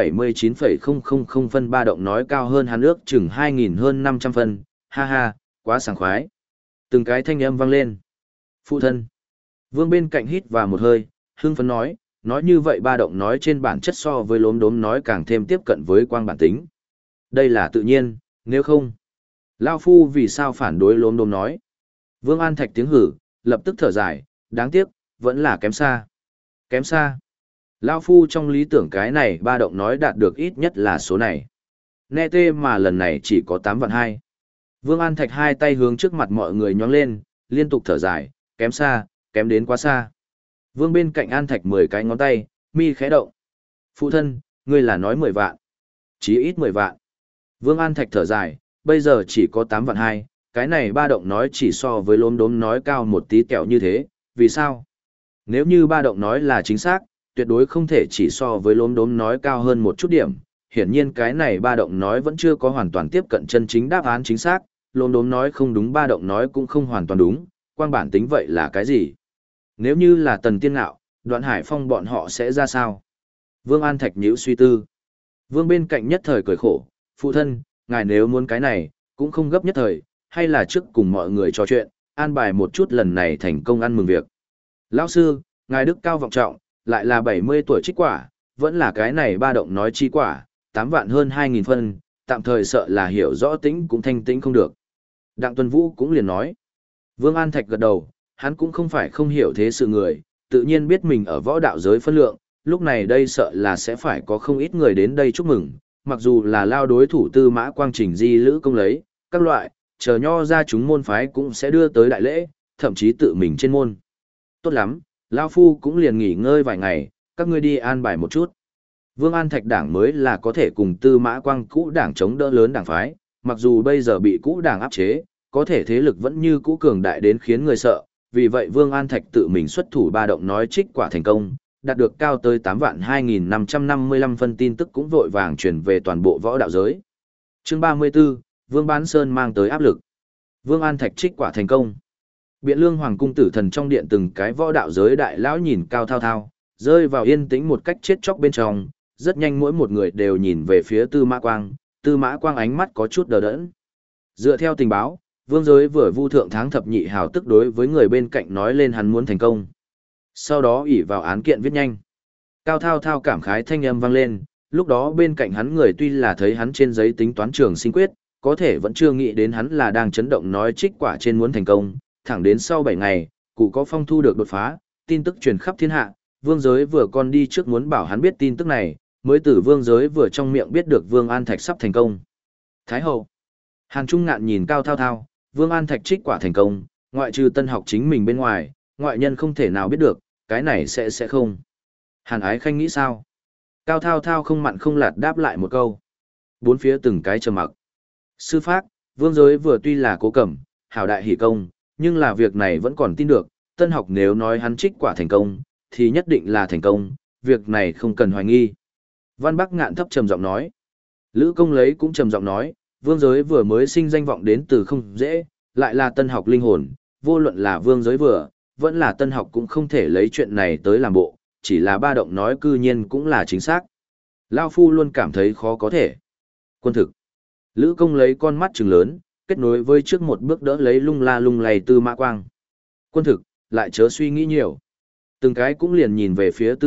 79,000 phân ba động nói cao hơn hắn ước chừng 2.000 hơn 500 phân, ha ha, quá sảng khoái. Từng cái thanh âm vang lên. Phụ thân. Vương bên cạnh hít vào một hơi, hưng phấn nói như vậy ba động nói trên bản chất so với lốm đốm nói càng thêm tiếp cận với quang bản tính. Đây là tự nhiên, nếu không. Lao Phu vì sao phản đối lốm đốm nói. Vương An Thạch tiếng hử, lập tức thở dài, đáng tiếc, vẫn là kém xa. Kém xa. Lao Phu trong lý tưởng cái này ba động nói đạt được ít nhất là số này. Nè tê mà lần này chỉ có 8 vạn 2. Vương An Thạch hai tay hướng trước mặt mọi người nhóng lên, liên tục thở dài, kém xa, kém đến quá xa. Vương bên cạnh An Thạch 10 cái ngón tay, mi khẽ động. Phụ thân, ngươi là nói 10 vạn. Chí ít 10 vạn. Vương An Thạch thở dài, bây giờ chỉ có 8 vạn 2, cái này ba động nói chỉ so với lốm đốm nói cao một tí kẹo như thế, vì sao? Nếu như ba động nói là chính xác, tuyệt đối không thể chỉ so với lốm đốm nói cao hơn một chút điểm. Hiển nhiên cái này ba động nói vẫn chưa có hoàn toàn tiếp cận chân chính đáp án chính xác, lốm đốm nói không đúng ba động nói cũng không hoàn toàn đúng, quang bản tính vậy là cái gì? Nếu như là Tần Tiên Ngạo, Đoạn Hải Phong bọn họ sẽ ra sao? Vương An Thạch nhíu suy tư. Vương bên cạnh nhất thời cười khổ, phụ thân, ngài nếu muốn cái này, cũng không gấp nhất thời, hay là trước cùng mọi người trò chuyện, an bài một chút lần này thành công ăn mừng việc. Lão sư, ngài đức cao vọng trọng, lại là 70 tuổi trích quả, vẫn là cái này ba động nói chi quả, 8 vạn hơn 2.000 phân, tạm thời sợ là hiểu rõ tính cũng thanh tĩnh không được. Đặng Tuân Vũ cũng liền nói. Vương An Thạch gật đầu, hắn cũng không phải không hiểu thế sự người, tự nhiên biết mình ở võ đạo giới phân lượng, lúc này đây sợ là sẽ phải có không ít người đến đây chúc mừng, mặc dù là lao đối thủ Tư Mã Quang Trình di lữ công lấy, các loại, chờ nho ra chúng môn phái cũng sẽ đưa tới đại lễ, thậm chí tự mình trên môn. Tốt lắm, Lao Phu cũng liền nghỉ ngơi vài ngày, các ngươi đi an bài một chút. Vương An Thạch đảng mới là có thể cùng Tư Mã Quang cũ đảng chống đỡ lớn đảng phái, mặc dù bây giờ bị cũ đảng áp chế, có thể thế lực vẫn như cũ cường đại đến khiến người sợ, vì vậy Vương An Thạch tự mình xuất thủ ba động nói trích quả thành công, đạt được cao tới 8 vạn 2.555 phân tin tức cũng vội vàng truyền về toàn bộ võ đạo giới. Chương 34, Vương Bán Sơn mang tới áp lực. Vương An Thạch trích quả thành công. Biện Lương Hoàng cung tử thần trong điện từng cái võ đạo giới đại lão nhìn cao thao thao, rơi vào yên tĩnh một cách chết chóc bên trong, rất nhanh mỗi một người đều nhìn về phía Tư Mã Quang ánh mắt có chút đờ đẫn. Dựa theo tình báo, vương giới vừa vu thượng tháng thập nhị hào tức đối với người bên cạnh nói lên hắn muốn thành công. Sau đó ỷ vào án kiện viết nhanh. Cao thao thao cảm khái thanh âm vang lên, lúc đó bên cạnh hắn người tuy là thấy hắn trên giấy tính toán trường sinh quyết, có thể vẫn chưa nghĩ đến hắn là đang chấn động nói trích quả trên muốn thành công, thẳng đến sau 7 ngày, cụ có phong thu được đột phá, tin tức truyền khắp thiên hạ, vương giới vừa con đi trước muốn bảo hắn biết tin tức này, mới từ vương giới vừa trong miệng biết được Vương An Thạch sắp thành công. Thái hậu. Hàn Trung Ngạn nhìn cao thao thao, Vương An Thạch trích quả thành công, ngoại trừ tân học chính mình bên ngoài, ngoại nhân không thể nào biết được, cái này sẽ không. Hàn Ái Khanh nghĩ sao? Cao thao thao không mặn không lạt đáp lại một câu. Bốn phía từng cái trầm mặc. Sư phác, Vương Giới vừa tuy là cố cẩm, hảo đại hỷ công, nhưng là việc này vẫn còn tin được, Tân Học nếu nói hắn trích quả thành công, thì nhất định là thành công, việc này không cần hoài nghi. Văn Bắc Ngạn thấp trầm giọng nói. Lữ Công Lấy cũng trầm giọng nói, Vương Giới vừa mới sinh danh vọng đến từ không dễ, lại là Tân Học linh hồn, vô luận là Vương Giới vừa, vẫn là Tân Học cũng không thể lấy chuyện này tới làm bộ, chỉ là ba động nói cư nhiên cũng là chính xác. Lao Phu luôn cảm thấy khó có thể. Quân thực. Lữ Công Lấy con mắt trừng lớn, kết nối với trước một bước đỡ lấy lung la lung lay Tư Mã Quang. Quân thực, lại chớ suy nghĩ nhiều. Từng cái cũng liền nhìn về phía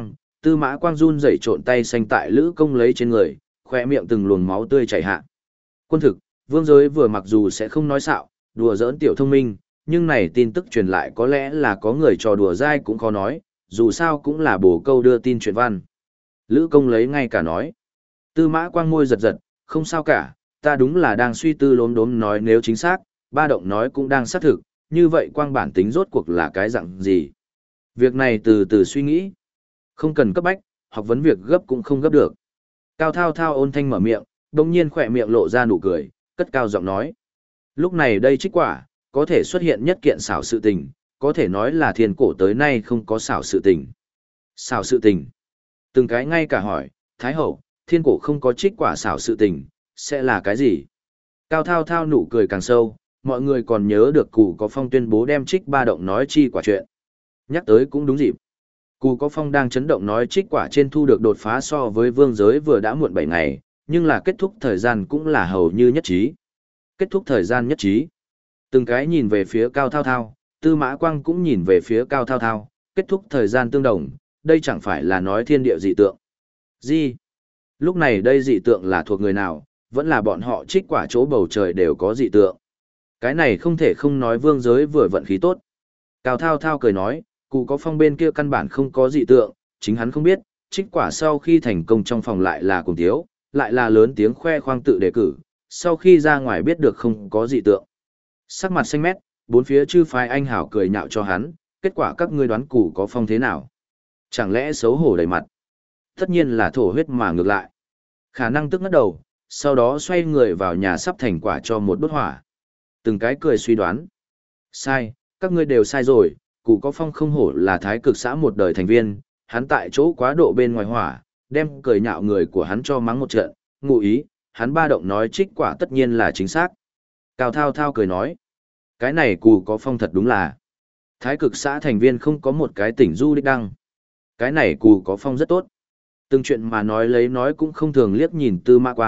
Tư Mã Quang run rẩy trộn tay xanh tại Lữ Công Lấy trên người, khỏe miệng từng luồng máu tươi chảy hạ. Quân thực, Vương Giới vừa mặc dù sẽ không nói xạo, đùa giỡn tiểu thông minh, nhưng này tin tức truyền lại có lẽ là có người trò đùa dai cũng khó nói, dù sao cũng là bổ câu đưa tin truyền văn. Lữ Công Lấy ngay cả nói. Tư Mã Quang môi giật giật, không sao cả, ta đúng là đang suy tư lốm đốm nói nếu chính xác, ba động nói cũng đang xác thực, như vậy Quang bản tính rốt cuộc là cái dạng gì. Việc này từ từ suy nghĩ. Không cần cấp bách, học vấn việc gấp cũng không gấp được. Cao Thao Thao ôn thanh mở miệng, đồng nhiên khỏe miệng lộ ra nụ cười, cất cao giọng nói. Lúc này đây trích quả, có thể xuất hiện nhất kiện xảo sự tình, có thể nói là thiên cổ tới nay không có xảo sự tình. Xảo sự tình. Từng cái ngay cả hỏi, Thái Hậu, thiên cổ không có trích quả xảo sự tình, sẽ là cái gì? Cao Thao Thao nụ cười càng sâu, mọi người còn nhớ được Cù Có Phong tuyên bố đem trích ba động nói chi quả chuyện. Nhắc tới cũng đúng dịp. Cù Có Phong đang chấn động nói trích quả trên thu được đột phá so với Vương Giới vừa đã muộn 7 ngày, nhưng là kết thúc thời gian cũng là hầu như nhất trí. Kết thúc thời gian nhất trí. Từng cái nhìn về phía Cao Thao Thao, Tư Mã Quang cũng nhìn về phía Cao Thao Thao, kết thúc thời gian tương đồng, đây chẳng phải là nói thiên địa dị tượng. Gì? Lúc này đây dị tượng là thuộc người nào, vẫn là bọn họ trích quả chỗ bầu trời đều có dị tượng. Cái này không thể không nói Vương Giới vừa vận khí tốt. Cao Thao Thao cười nói, Cù Có Phong bên kia căn bản không có dị tượng, chính hắn không biết, trích quả sau khi thành công trong phòng lại là cùng thiếu, lại là lớn tiếng khoe khoang tự đề cử, sau khi ra ngoài biết được không có dị tượng. Sắc mặt xanh mét, bốn phía chư phái anh hảo cười nhạo cho hắn, kết quả các ngươi đoán Cù Có Phong thế nào? Chẳng lẽ xấu hổ đầy mặt? Tất nhiên là thổ huyết mà ngược lại. Khả năng tức ngất đầu, sau đó xoay người vào nhà sắp thành quả cho một đốt hỏa. Từng cái cười suy đoán. Sai, các ngươi đều sai rồi, Cù Có Phong không hổ là thái cực xã một đời thành viên, hắn tại chỗ quá độ bên ngoài hỏa, đem cười nhạo người của hắn cho mắng một trận, ngụ ý, hắn ba động nói trích quả tất nhiên là chính xác. Cao Thao Thao cười nói, cái này Cù Có Phong thật đúng là, thái cực xã thành viên không có một cái tỉnh du đích đăng. Cái này Cù Có Phong rất tốt. Từng chuyện mà nói lấy nói cũng không thường liếc nhìn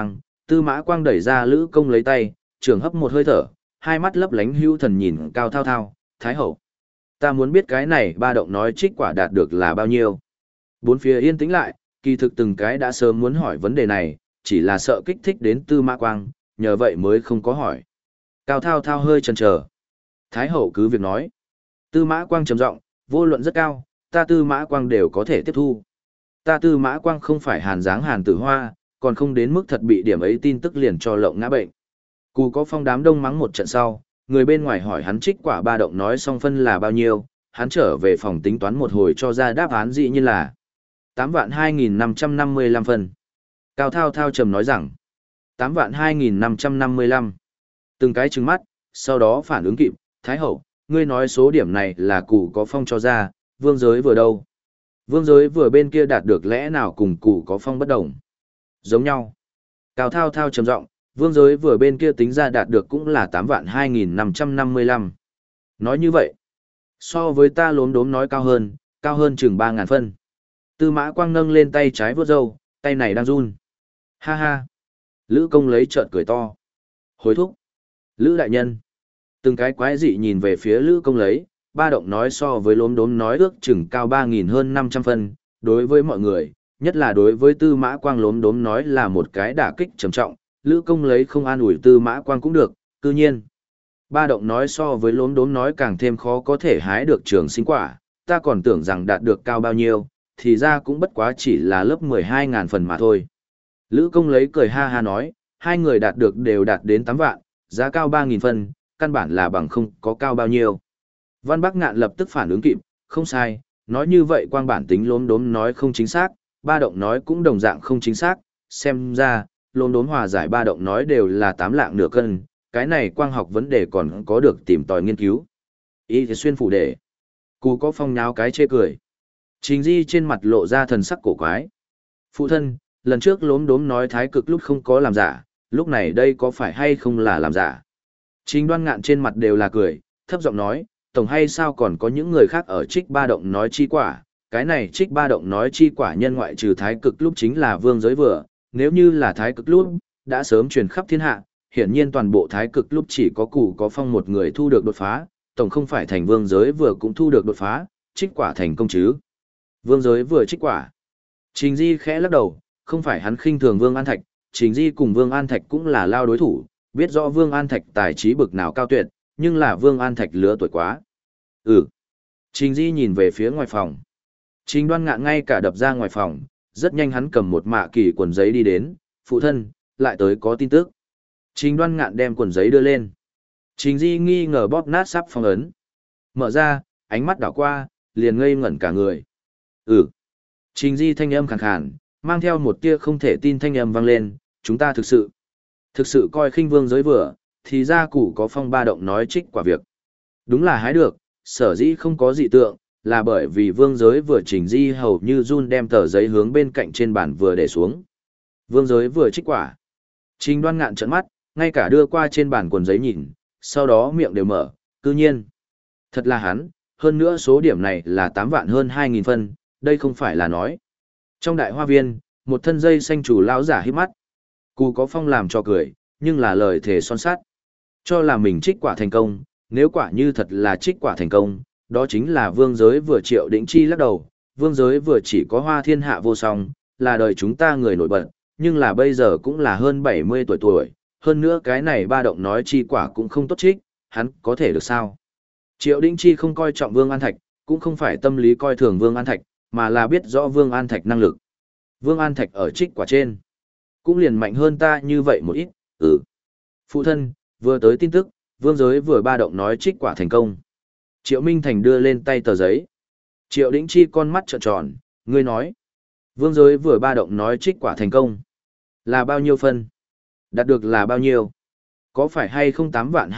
Tư Mã Quang đẩy ra Lữ Công Lấy tay, trường hấp một hơi thở, hai mắt lấp lánh hưu thần nhìn Cao Thao Thao, Thái Hậu. Ta muốn biết cái này ba động nói trích quả đạt được là bao nhiêu. Bốn phía yên tĩnh lại, kỳ thực từng cái đã sớm muốn hỏi vấn đề này, chỉ là sợ kích thích đến Tư Mã Quang, nhờ vậy mới không có hỏi. Cao Thao Thao hơi chần chờ. Thái Hậu cứ việc nói. Tư Mã Quang trầm giọng, vô luận rất cao, ta Tư Mã Quang đều có thể tiếp thu. Ta Tư Mã Quang không phải Hàn Dáng Hàn Tử Hoa, còn không đến mức thật bị điểm ấy tin tức liền cho lộng ngã bệnh. Cù Có Phong đám đông mắng một trận sau, người bên ngoài hỏi hắn trích quả ba động nói xong phân là bao nhiêu, hắn trở về phòng tính toán một hồi cho ra đáp án dị như là 8.2555 phân. Cao Thao Thao trầm nói rằng 8.2555. Từng cái trừng mắt, sau đó phản ứng kịp, Thái Hậu, ngươi nói số điểm này là Cù Có Phong cho ra, Vương Giới vừa đâu? Vương Giới vừa bên kia đạt được lẽ nào cùng Cù Có Phong bất đồng? Giống nhau. Cao Thao Thao trầm giọng, Vương Giới vừa bên kia tính ra đạt được cũng là 8.2555. Nói như vậy, so với ta lốm đốm nói cao hơn chừng 3.000 phân. Tư Mã Quang nâng lên tay trái vuốt râu, tay này đang run. Ha ha. Lữ Công Lấy trợn cười to. Hối thúc. Lữ đại nhân. Từng cái quái dị nhìn về phía Lữ Công Lấy, ba động nói so với lốm đốm nói ước chừng cao 3.000 hơn 500 phân, đối với mọi người, nhất là đối với Tư Mã Quang lốm đốm nói là một cái đả kích trầm trọng, Lữ Công Lấy không an ủi Tư Mã Quang cũng được, tự nhiên. Ba động nói so với lốm đốm nói càng thêm khó có thể hái được trường sinh quả, ta còn tưởng rằng đạt được cao bao nhiêu, thì ra cũng bất quá chỉ là lớp 12.000 phần mà thôi. Lữ Công Lấy cười ha ha nói, hai người đạt được đều đạt đến 8 vạn, giá cao 3.000 phân, căn bản là bằng không có cao bao nhiêu. Văn Bắc Ngạn lập tức phản ứng kịp, không sai, nói như vậy Quang bản tính lốm đốm nói không chính xác, ba động nói cũng đồng dạng không chính xác, xem ra, lốm đốm hòa giải ba động nói đều là 8 lạng nửa cân, cái này quang học vấn đề còn có được tìm tòi nghiên cứu. Y thì xuyên phủ để. Cù có phong nháo cái chê cười. Trình Di trên mặt lộ ra thần sắc cổ quái. Phụ thân, lần trước lốm đốm nói thái cực lúc không có làm giả, lúc này đây có phải hay không là làm giả? Trình Đoan Ngạn trên mặt đều là cười, thấp giọng nói, tổng hay sao còn có những người khác ở trích ba động nói chi quả, cái này trích ba động nói chi quả nhân ngoại trừ thái cực lúc chính là vương giới vừa, nếu như là thái cực lúc, đã sớm truyền khắp thiên hạ, hiển nhiên toàn bộ thái cực lúc chỉ có Cù có phong một người thu được đột phá, tổng không phải thành vương giới vừa cũng thu được đột phá, trích quả thành công chứ. Vương giới vừa trích quả. Trình Di khẽ lắc đầu, không phải hắn khinh thường Vương An Thạch, Trình Di cùng Vương An Thạch cũng là lao đối thủ, biết rõ Vương An Thạch tài trí bực nào cao tuyệt, nhưng là Vương An Thạch lứa tuổi quá. Trình Di nhìn về phía ngoài phòng. Trình Đoan Ngạn ngay cả đập ra ngoài phòng, rất nhanh hắn cầm một mạ kỳ quần giấy đi đến, phụ thân, lại tới có tin tức. Trình Đoan Ngạn đem quần giấy đưa lên. Trình Di nghi ngờ bóp nát sắp phong ấn. Mở ra, ánh mắt đảo qua, liền ngây ngẩn cả người. Trình Di thanh âm khàn khàn, mang theo một tia không thể tin thanh âm vang lên, chúng ta thực sự coi khinh vương giới vừa, thì ra Cù có phong ba động nói trích quả việc. Đúng là hái được, sở dĩ không có dị tượng, là bởi vì vương giới vừa Trình Di hầu như run đem tờ giấy hướng bên cạnh trên bàn vừa để xuống. Vương giới vừa trích quả. Trình Đoan Ngạn trợn mắt, ngay cả đưa qua trên bàn quần giấy nhìn, sau đó miệng đều mở, cư nhiên. Thật là hắn, hơn nữa số điểm này là 8 vạn hơn 2.000 phân, đây không phải là nói. Trong đại hoa viên, một thân dây xanh chủ lão giả hít mắt. Cù có phong làm cho cười, nhưng là lời thề son sắt. Cho là mình trích quả thành công, nếu quả như thật là trích quả thành công, đó chính là vương giới vừa Triệu Đỉnh Chi lắc đầu, vương giới vừa chỉ có hoa thiên hạ vô song, là đời chúng ta người nổi bật, nhưng là bây giờ cũng là hơn 70 tuổi, hơn nữa cái này ba động nói chi quả cũng không tốt trích, hắn có thể được sao? Triệu Đỉnh Chi không coi trọng Vương An Thạch, cũng không phải tâm lý coi thường Vương An Thạch, mà là biết rõ Vương An Thạch năng lực. Vương An Thạch ở trích quả trên, cũng liền mạnh hơn ta như vậy một ít, Phụ thân, vừa tới tin tức, vương giới vừa ba động nói trích quả thành công. Triệu Minh Thành đưa lên tay tờ giấy. Triệu Đỉnh Chi con mắt trợn tròn, ngươi nói. Vương giới vừa ba động nói trích quả thành công. Là bao nhiêu phân? Đạt được là bao nhiêu? Có phải hay không 8 vạn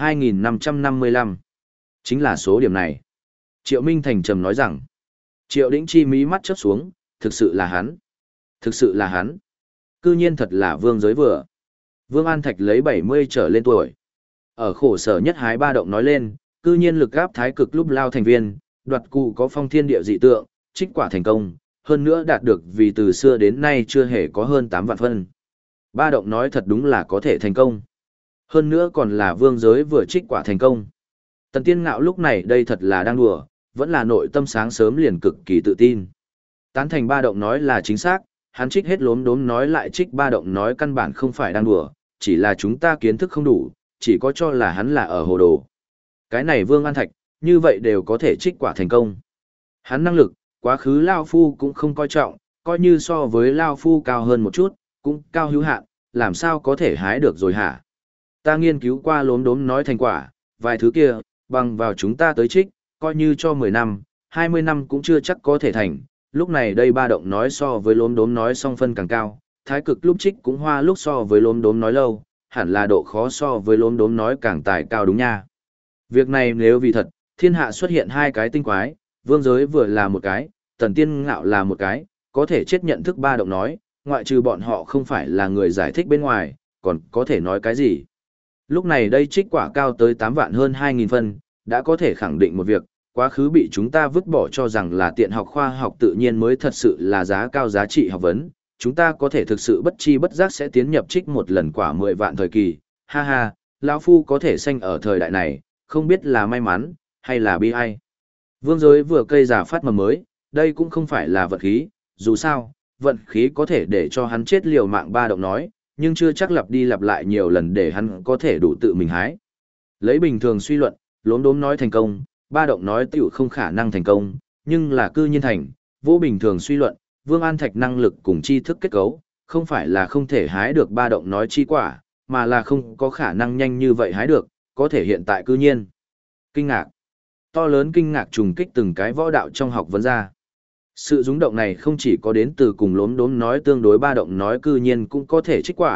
2.555? Chính là số điểm này. Triệu Minh Thành trầm nói rằng. Triệu Đỉnh Chi mí mắt chớp xuống, thực sự là hắn. Thực sự là hắn. Cư nhiên thật là vương giới vừa. Vương An Thạch lấy 70 trở lên tuổi. Ở khổ sở nhất hái ba động nói lên, cư nhiên lực gáp thái cực lúc lao thành viên, đoạt Cù có phong thiên địa dị tượng, trích quả thành công, hơn nữa đạt được vì từ xưa đến nay chưa hề có hơn 8 vạn phân. Ba động nói thật đúng là có thể thành công. Hơn nữa còn là vương giới vừa trích quả thành công. Tần Tiên Ngạo lúc này đây thật là đang đùa, vẫn là nội tâm sáng sớm liền cực kỳ tự tin. Tán thành ba động nói là chính xác, hắn trích hết lốm đốm nói lại trích ba động nói căn bản không phải đang đùa, chỉ là chúng ta kiến thức không đủ, chỉ có cho là hắn là ở hồ đồ. Cái này Vương An Thạch, như vậy đều có thể trích quả thành công. Hắn năng lực, quá khứ Lao Phu cũng không coi trọng, coi như so với Lao Phu cao hơn một chút, cũng cao hữu hạn, làm sao có thể hái được rồi hả? Ta nghiên cứu qua lốm đốm nói thành quả, vài thứ kia, bằng vào chúng ta tới trích, coi như cho 10 năm, 20 năm cũng chưa chắc có thể thành. Lúc này đây ba động nói so với lốm đốm nói song phân càng cao, thái cực lúc trích cũng hoa lúc so với lốm đốm nói lâu, hẳn là độ khó so với lốm đốm nói càng tài cao đúng nha. Việc này nếu vì thật, thiên hạ xuất hiện hai cái tinh quái, vương giới vừa là một cái, Tần Tiên Ngạo là một cái, có thể chết nhận thức ba động nói, ngoại trừ bọn họ không phải là người giải thích bên ngoài, còn có thể nói cái gì. Lúc này đây trích quả cao tới 8 vạn hơn 2.000 phân, đã có thể khẳng định một việc, quá khứ bị chúng ta vứt bỏ cho rằng là tiện học khoa học tự nhiên mới thật sự là giá cao giá trị học vấn, chúng ta có thể thực sự bất chi bất giác sẽ tiến nhập trích một lần quả 10 vạn thời kỳ, ha ha, lão Phu có thể sanh ở thời đại này, không biết là may mắn, hay là bi ai. Vương giới vừa cây giả phát mầm mới, đây cũng không phải là vận khí, dù sao, vận khí có thể để cho hắn chết liều mạng ba động nói, nhưng chưa chắc lặp đi lặp lại nhiều lần để hắn có thể đủ tự mình hái. Lấy bình thường suy luận, lốm đốm nói thành công, ba động nói tiểu không khả năng thành công, nhưng là cư nhiên thành, vô bình thường suy luận, Vương An Thạch năng lực cùng tri thức kết cấu, không phải là không thể hái được ba động nói chi quả, mà là không có khả năng nhanh như vậy hái được, có thể hiện tại cư nhiên. Kinh ngạc. To lớn kinh ngạc trùng kích từng cái võ đạo trong học vấn ra. Sự rung động này không chỉ có đến từ cùng lốm đốm nói tương đối ba động nói cư nhiên cũng có thể trích quả,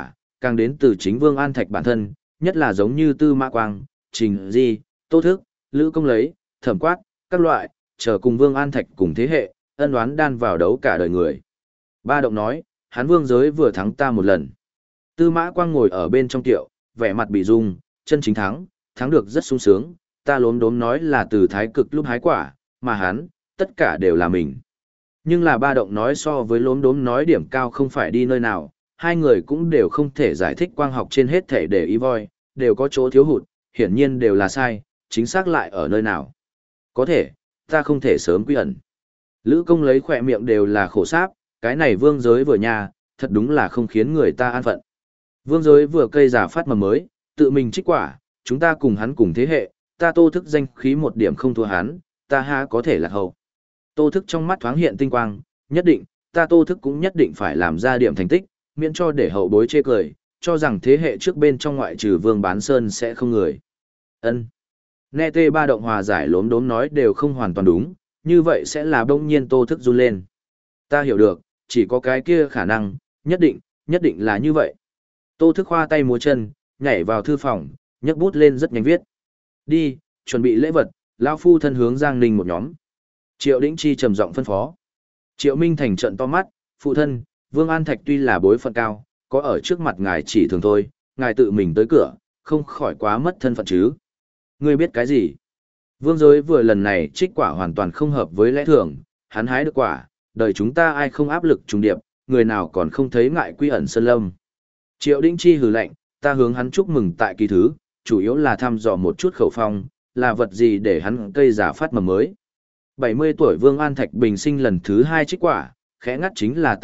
càng đến từ chính Vương An Thạch bản thân, nhất là giống như Tư Mã Quang, Trình Di, Tô Thức, Lữ Công Lấy, Thẩm Quát, các loại, chờ cùng Vương An Thạch cùng thế hệ, ân oán đan vào đấu cả đời người. Ba Động nói, hắn Vương giới vừa thắng ta một lần. Tư Mã Quang ngồi ở bên trong tiệu, vẻ mặt bị rung, chân chính thắng được rất sung sướng, ta lốm đốm nói là từ thái cực lúc hái quả, mà hắn, tất cả đều là mình. Nhưng là Ba Động nói so với lốm đốm nói điểm cao không phải đi nơi nào, hai người cũng đều không thể giải thích quang học trên hết thể để ý voi, đều có chỗ thiếu hụt, hiển nhiên đều là sai, chính xác lại ở nơi nào. Có thể, ta không thể sớm quy ẩn. Lữ Công Lấy khỏe miệng đều là khổ sáp, cái này vương giới vừa nhà, thật đúng là không khiến người ta an phận. Vương giới vừa cây giả phát mầm mới, tự mình trích quả, chúng ta cùng hắn cùng thế hệ, ta Tô Thức danh khí một điểm không thua hắn, ta ha có thể lạc hậu. Tô Thức trong mắt thoáng hiện tinh quang, nhất định, ta Tô Thức cũng nhất định phải làm ra điểm thành tích, miễn cho để hậu bối chê cười, cho rằng thế hệ trước bên trong ngoại trừ Vương Bán Sơn sẽ không người. Ân. Nghe Tê Ba Động hòa giải lốm đốm nói đều không hoàn toàn đúng, như vậy sẽ là bỗng nhiên Tô Thức run lên. Ta hiểu được, chỉ có cái kia khả năng, nhất định là như vậy. Tô Thức khoa tay múa chân, nhảy vào thư phòng, nhấc bút lên rất nhanh viết. Đi, chuẩn bị lễ vật, lão phu thân hướng Giang Ninh một nhóm. Triệu Đĩnh Chi trầm giọng phân phó. Triệu Minh Thành trợn to mắt, phụ thân, Vương An Thạch tuy là bối phận cao, có ở trước mặt ngài chỉ thường thôi, ngài tự mình tới cửa, không khỏi quá mất thân phận chứ. Ngươi biết cái gì? Vương giới vừa lần này trích quả hoàn toàn không hợp với lẽ thường, hắn hái được quả, đời chúng ta ai không áp lực trùng điệp, người nào còn không thấy ngại quy ẩn sơn lâm. Triệu Đĩnh Chi hừ lạnh, ta hướng hắn chúc mừng tại kỳ thứ, chủ yếu là thăm dò một chút khẩu phong, là vật gì để hắn cây giả phát mầm mới. 70 tuổi Vương An Thạch bình sinh lần thứ 2 trích quả, khẽ ngắt chính là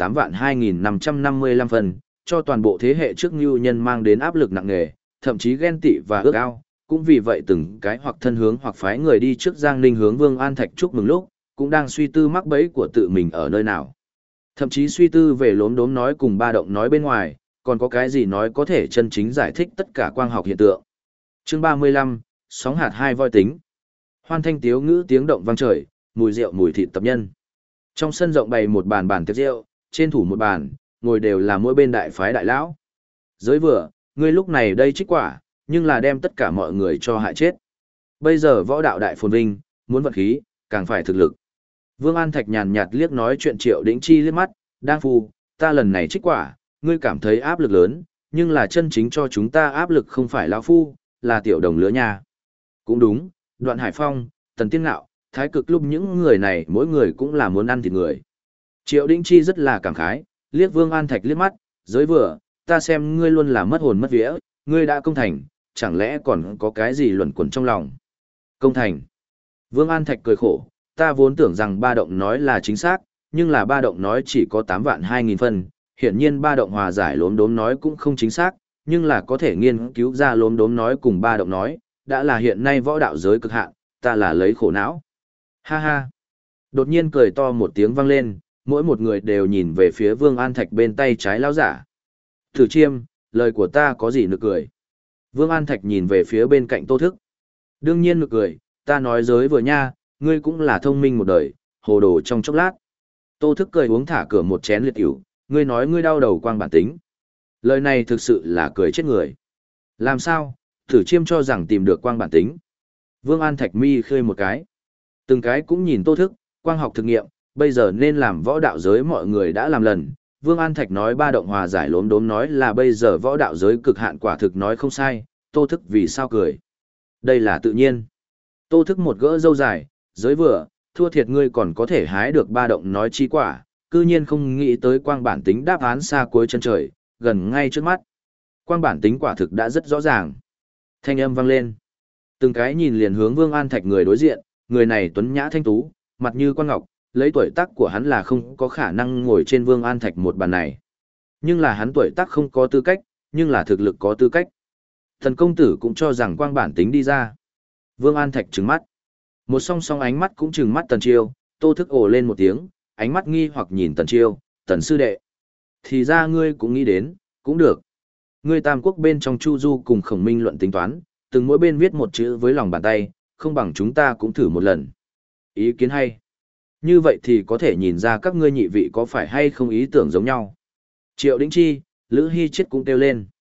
8.2555 phần, cho toàn bộ thế hệ trước nhu nhân mang đến áp lực nặng nề, thậm chí ghen tị và ước ao. Cũng vì vậy từng cái hoặc thân hướng hoặc phái người đi trước Giang Ninh hướng Vương An Thạch chúc mừng lúc, cũng đang suy tư mắc bẫy của tự mình ở nơi nào. Thậm chí suy tư về lốm đốm nói cùng Ba Động nói bên ngoài, còn có cái gì nói có thể chân chính giải thích tất cả quang học hiện tượng. Chương 35, sóng hạt hai voi tính. Hoan thanh tiếu ngữ tiếng động vang trời, mùi rượu mùi thịt tập nhân. Trong sân rộng bày một bàn tiệc rượu, trên thủ một bàn, ngồi đều là mỗi bên đại phái đại lão. Giới vừa, ngươi lúc này đây trích quả, nhưng là đem tất cả mọi người cho hại chết. Bây giờ võ đạo đại phồn vinh, muốn vận khí, càng phải thực lực. Vương An Thạch nhàn nhạt liếc nói chuyện Triệu Đĩnh Chi liếc mắt, đang phu, ta lần này trích quả, ngươi cảm thấy áp lực lớn, nhưng là chân chính cho chúng ta áp lực không phải lão phu, là tiểu đồng lứa nha. Cũng đúng, Đoạn Hải Phong, Tần Tiên Ngạo, Thái Cực Lúc những người này mỗi người cũng là muốn ăn thịt người. Triệu Đĩnh Chi rất là cảm khái, liếc Vương An Thạch liếc mắt, giới vừa, ta xem ngươi luôn là mất hồn mất vía, ngươi đã công thành, chẳng lẽ còn có cái gì luẩn quẩn trong lòng. Công thành. Vương An Thạch cười khổ, ta vốn tưởng rằng Ba Động nói là chính xác, nhưng là Ba Động nói chỉ có 8.200.000 phân, hiển nhiên Ba Động hòa giải lốm đốm nói cũng không chính xác, nhưng là có thể nghiên cứu ra lốm đốm nói cùng Ba Động nói, đã là hiện nay võ đạo giới cực hạn, ta là lấy khổ não. Ha ha. Đột nhiên cười to một tiếng vang lên, mỗi một người đều nhìn về phía Vương An Thạch bên tay trái lão giả. Thử Chiêm, lời của ta có gì nực cười? Vương An Thạch nhìn về phía bên cạnh Tô Thức. Đương nhiên nực cười, ta nói giới vừa nha, ngươi cũng là thông minh một đời, hồ đồ trong chốc lát. Tô Thức cười uống thả cửa một chén liệt ỉu, ngươi nói ngươi đau đầu quang bản tính. Lời này thực sự là cười chết người. Làm sao, Thử Chiêm cho rằng tìm được quang bản tính. Vương An Thạch mi khơi một cái. Từng cái cũng nhìn Tô Thức, quang học thực nghiệm, bây giờ nên làm võ đạo giới mọi người đã làm lần. Vương An Thạch nói Ba Động hòa giải lốm đốm nói là bây giờ võ đạo giới cực hạn quả thực nói không sai, Tô Thức vì sao cười. Đây là tự nhiên. Tô Thức một gỡ râu dài, giới vừa, thua thiệt ngươi còn có thể hái được Ba Động nói chi quả, cư nhiên không nghĩ tới quang bản tính đáp án xa cuối chân trời, gần ngay trước mắt. Quang bản tính quả thực đã rất rõ ràng. Thanh âm vang lên. Từng cái nhìn liền hướng Vương An Thạch người đối diện, người này tuấn nhã thanh tú, mặt như quan ngọc, lấy tuổi tác của hắn là không có khả năng ngồi trên Vương An Thạch một bàn này. Nhưng là hắn tuổi tác không có tư cách, nhưng là thực lực có tư cách. Thần công tử cũng cho rằng quang bản tính đi ra. Vương An Thạch trừng mắt. Một song song ánh mắt cũng trừng mắt Tần Chiêu, Tô Thức ồ lên một tiếng, ánh mắt nghi hoặc nhìn Tần Chiêu, Tần sư đệ. Thì ra ngươi cũng nghĩ đến, cũng được. Ngươi Tam Quốc bên trong Chu Du cùng Khổng Minh luận tính toán, từng mỗi bên viết một chữ với lòng bàn tay, không bằng chúng ta cũng thử một lần. Ý kiến hay. Như vậy thì có thể nhìn ra các ngươi nhị vị có phải hay không ý tưởng giống nhau. Triệu Đĩnh Chi, Lữ Hy Chết cũng kêu lên.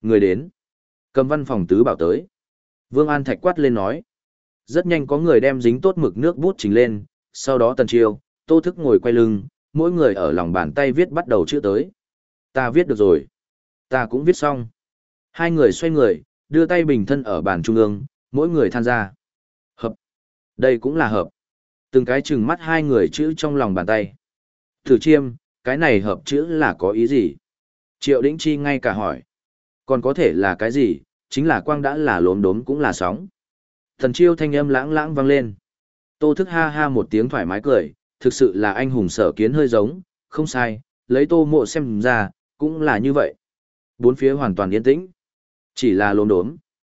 Người đến. Cầm văn phòng tứ bảo tới. Vương An Thạch quát lên nói. Rất nhanh có người đem dính tốt mực nước bút trình lên, sau đó Tần Chiêu, Tô Thức ngồi quay lưng, mỗi người ở lòng bàn tay viết bắt đầu chữ tới. Ta viết được rồi. Ta cũng viết xong. Hai người xoay người, đưa tay bình thân ở bàn trung ương, mỗi người than ra. Hợp. Đây cũng là hợp. Từng cái chừng mắt hai người chữ trong lòng bàn tay. Thử Chiêm, cái này hợp chữ là có ý gì? Triệu Đĩnh Chi ngay cả hỏi. Còn có thể là cái gì, chính là quang đã là lốm đốm cũng là sóng. Thần Chiêu thanh âm lãng lãng vang lên. Tô Thức ha ha một tiếng thoải mái cười, thực sự là anh hùng Sở Kiến hơi giống, không sai, lấy Tô Mộ xem ra, cũng là như vậy. Bốn phía hoàn toàn yên tĩnh. Chỉ là lốm đốm.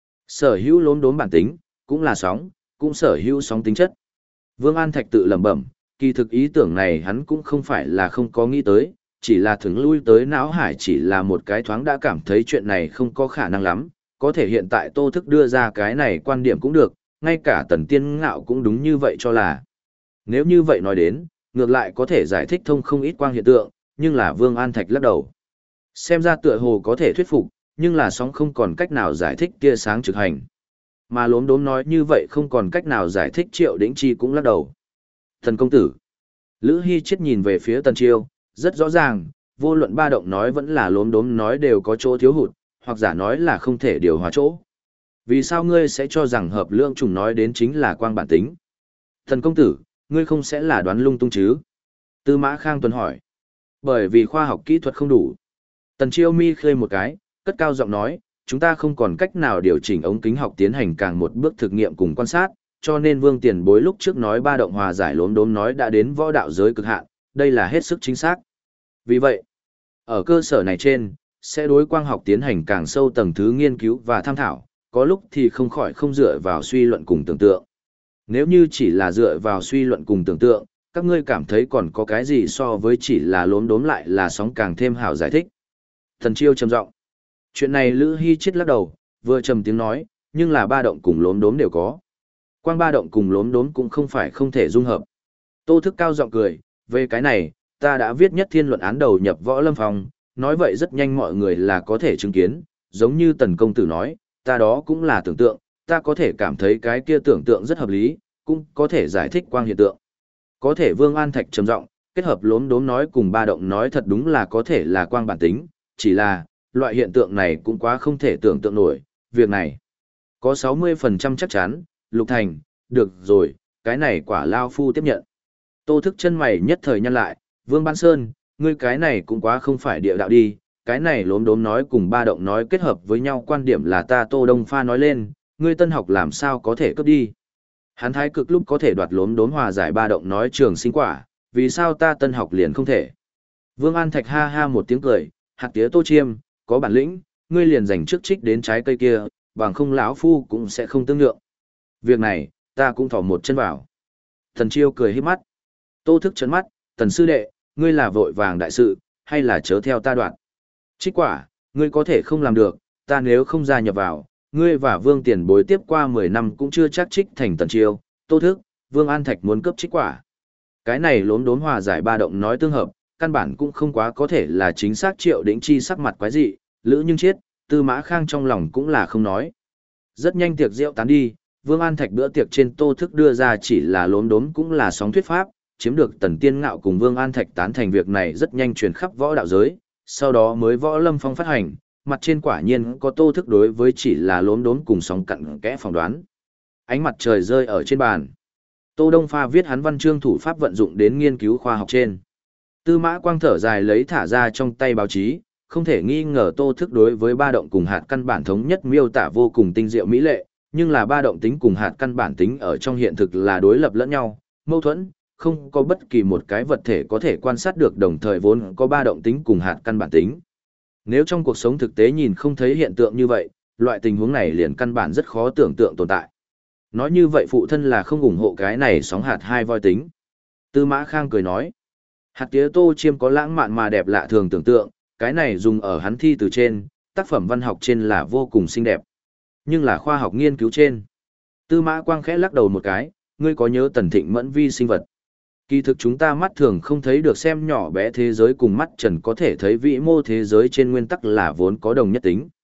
Sở hữu lốm đốm bản tính, cũng là sóng, cũng sở hữu sóng tính chất. Vương An Thạch tự lẩm bẩm, kỳ thực ý tưởng này hắn cũng không phải là không có nghĩ tới, chỉ là thường lui tới não hải chỉ là một cái thoáng đã cảm thấy chuyện này không có khả năng lắm, có thể hiện tại Tô Thức đưa ra cái này quan điểm cũng được, ngay cả Tần Tiên Ngạo cũng đúng như vậy cho là. Nếu như vậy nói đến, ngược lại có thể giải thích thông không ít quang hiện tượng, nhưng là Vương An Thạch lắc đầu. Xem ra tựa hồ có thể thuyết phục, nhưng là sóng không còn cách nào giải thích tia sáng trực hành. Mà lốm đốm nói như vậy không còn cách nào giải thích Triệu Đĩnh Chi cũng lắc đầu. Thần công tử. Lữ Hy Chết nhìn về phía Tần Chiêu, rất rõ ràng, vô luận ba động nói vẫn là lốm đốm nói đều có chỗ thiếu hụt, hoặc giả nói là không thể điều hòa chỗ. Vì sao ngươi sẽ cho rằng hợp lượng trùng nói đến chính là quang bản tính? Thần công tử, ngươi không sẽ là đoán lung tung chứ? Tư Mã Khang tuần hỏi. Bởi vì khoa học kỹ thuật không đủ. Tần Chiêu mi khơi một cái, cất cao giọng nói, chúng ta không còn cách nào điều chỉnh ống kính học tiến hành càng một bước thực nghiệm cùng quan sát, cho nên Vương Tiền Bối lúc trước nói ba động hòa giải lốm đốm nói đã đến võ đạo giới cực hạn, đây là hết sức chính xác. Vì vậy, ở cơ sở này trên, sẽ đối quang học tiến hành càng sâu tầng thứ nghiên cứu và tham thảo, có lúc thì không khỏi không dựa vào suy luận cùng tưởng tượng. Nếu như chỉ là dựa vào suy luận cùng tưởng tượng, các ngươi cảm thấy còn có cái gì so với chỉ là lốm đốm lại là sóng càng thêm hảo giải thích. Thần Chiêu trầm giọng. Chuyện này Lữ Hy Chết lắc đầu, vừa trầm tiếng nói, nhưng là ba động cùng lốm đốm đều có. Quang ba động cùng lốm đốm cũng không phải không thể dung hợp. Tô Thức cao giọng cười, về cái này, ta đã viết nhất thiên luận án đầu nhập võ lâm phòng, nói vậy rất nhanh mọi người là có thể chứng kiến, giống như Tần công tử nói, ta đó cũng là tưởng tượng, ta có thể cảm thấy cái kia tưởng tượng rất hợp lý, cũng có thể giải thích quang hiện tượng. Có thể Vương An Thạch trầm giọng, kết hợp lốm đốm nói cùng ba động nói thật đúng là có thể là quang bản tính, chỉ là, loại hiện tượng này cũng quá không thể tưởng tượng nổi, việc này có 60% chắc chắn, Lục Thành, được rồi, cái này quả lao phu tiếp nhận. Tô Thức chân mày nhất thời nhăn lại, Vương Ban Sơn, ngươi cái này cũng quá không phải địa đạo đi, cái này lốm đốm nói cùng ba động nói kết hợp với nhau quan điểm là ta Tô Đông Pha nói lên, ngươi tân học làm sao có thể cướp đi. Hắn thái cực lúc có thể đoạt lốm đốm hòa giải ba động nói trường sinh quả, vì sao ta tân học liền không thể. Vương An Thạch ha ha một tiếng cười, hạt tía Tô Chiêm, có bản lĩnh, ngươi liền dành trước trích đến trái cây kia, bằng không lão phu cũng sẽ không tương lượng. Việc này, ta cũng thỏ một chân vào. Thần Chiêu cười híp mắt. Tô Thức trấn mắt, Tần sư đệ, ngươi là vội vàng đại sự, hay là chớ theo ta đoạn. Trích quả, ngươi có thể không làm được, ta nếu không gia nhập vào, ngươi và Vương Tiền Bối tiếp qua 10 năm cũng chưa chắc trích thành Tần Chiêu. Tô Thức, Vương An Thạch muốn cấp trích quả. Cái này lốm đốm hòa giải ba động nói tương hợp, căn bản cũng không quá có thể là chính xác. Triệu Đĩnh Chi sắc mặt quái dị, Lữ Nhưng Chiết, Tư Mã Khang trong lòng cũng là không nói. Rất nhanh tiệc rượu tán đi, Vương An Thạch bữa tiệc trên Tô Thức đưa ra chỉ là lốm đốm cũng là sóng thuyết pháp, chiếm được Tần Tiên Ngạo cùng Vương An Thạch tán thành việc này rất nhanh truyền khắp võ đạo giới, sau đó mới võ lâm phong phát hành, mặt trên quả nhiên có Tô Thức đối với chỉ là lốm đốm cùng sóng cặn kẽ phỏng đoán. Ánh mặt trời rơi ở trên bàn. Tô Đông Pha viết hắn văn chương thủ pháp vận dụng đến nghiên cứu khoa học trên. Tư Mã Quang thở dài lấy thả ra trong tay báo chí, không thể nghi ngờ Tô Thức đối với ba động cùng hạt căn bản thống nhất miêu tả vô cùng tinh diệu mỹ lệ, nhưng là ba động tính cùng hạt căn bản tính ở trong hiện thực là đối lập lẫn nhau, mâu thuẫn, không có bất kỳ một cái vật thể có thể quan sát được đồng thời vốn có ba động tính cùng hạt căn bản tính. Nếu trong cuộc sống thực tế nhìn không thấy hiện tượng như vậy, loại tình huống này liền căn bản rất khó tưởng tượng tồn tại. Nói như vậy phụ thân là không ủng hộ cái này sóng hạt hai voi tính. Tư Mã Khang cười nói, hạt tía Tô Chiêm có lãng mạn mà đẹp lạ thường tưởng tượng, cái này dùng ở hắn thi từ trên, tác phẩm văn học trên là vô cùng xinh đẹp. Nhưng là khoa học nghiên cứu trên. Tư Mã Quang khẽ lắc đầu một cái, ngươi có nhớ Tần Thịnh mẫn vi sinh vật. Kỳ thực chúng ta mắt thường không thấy được xem nhỏ bé thế giới cùng mắt trần có thể thấy vĩ mô thế giới trên nguyên tắc là vốn có đồng nhất tính.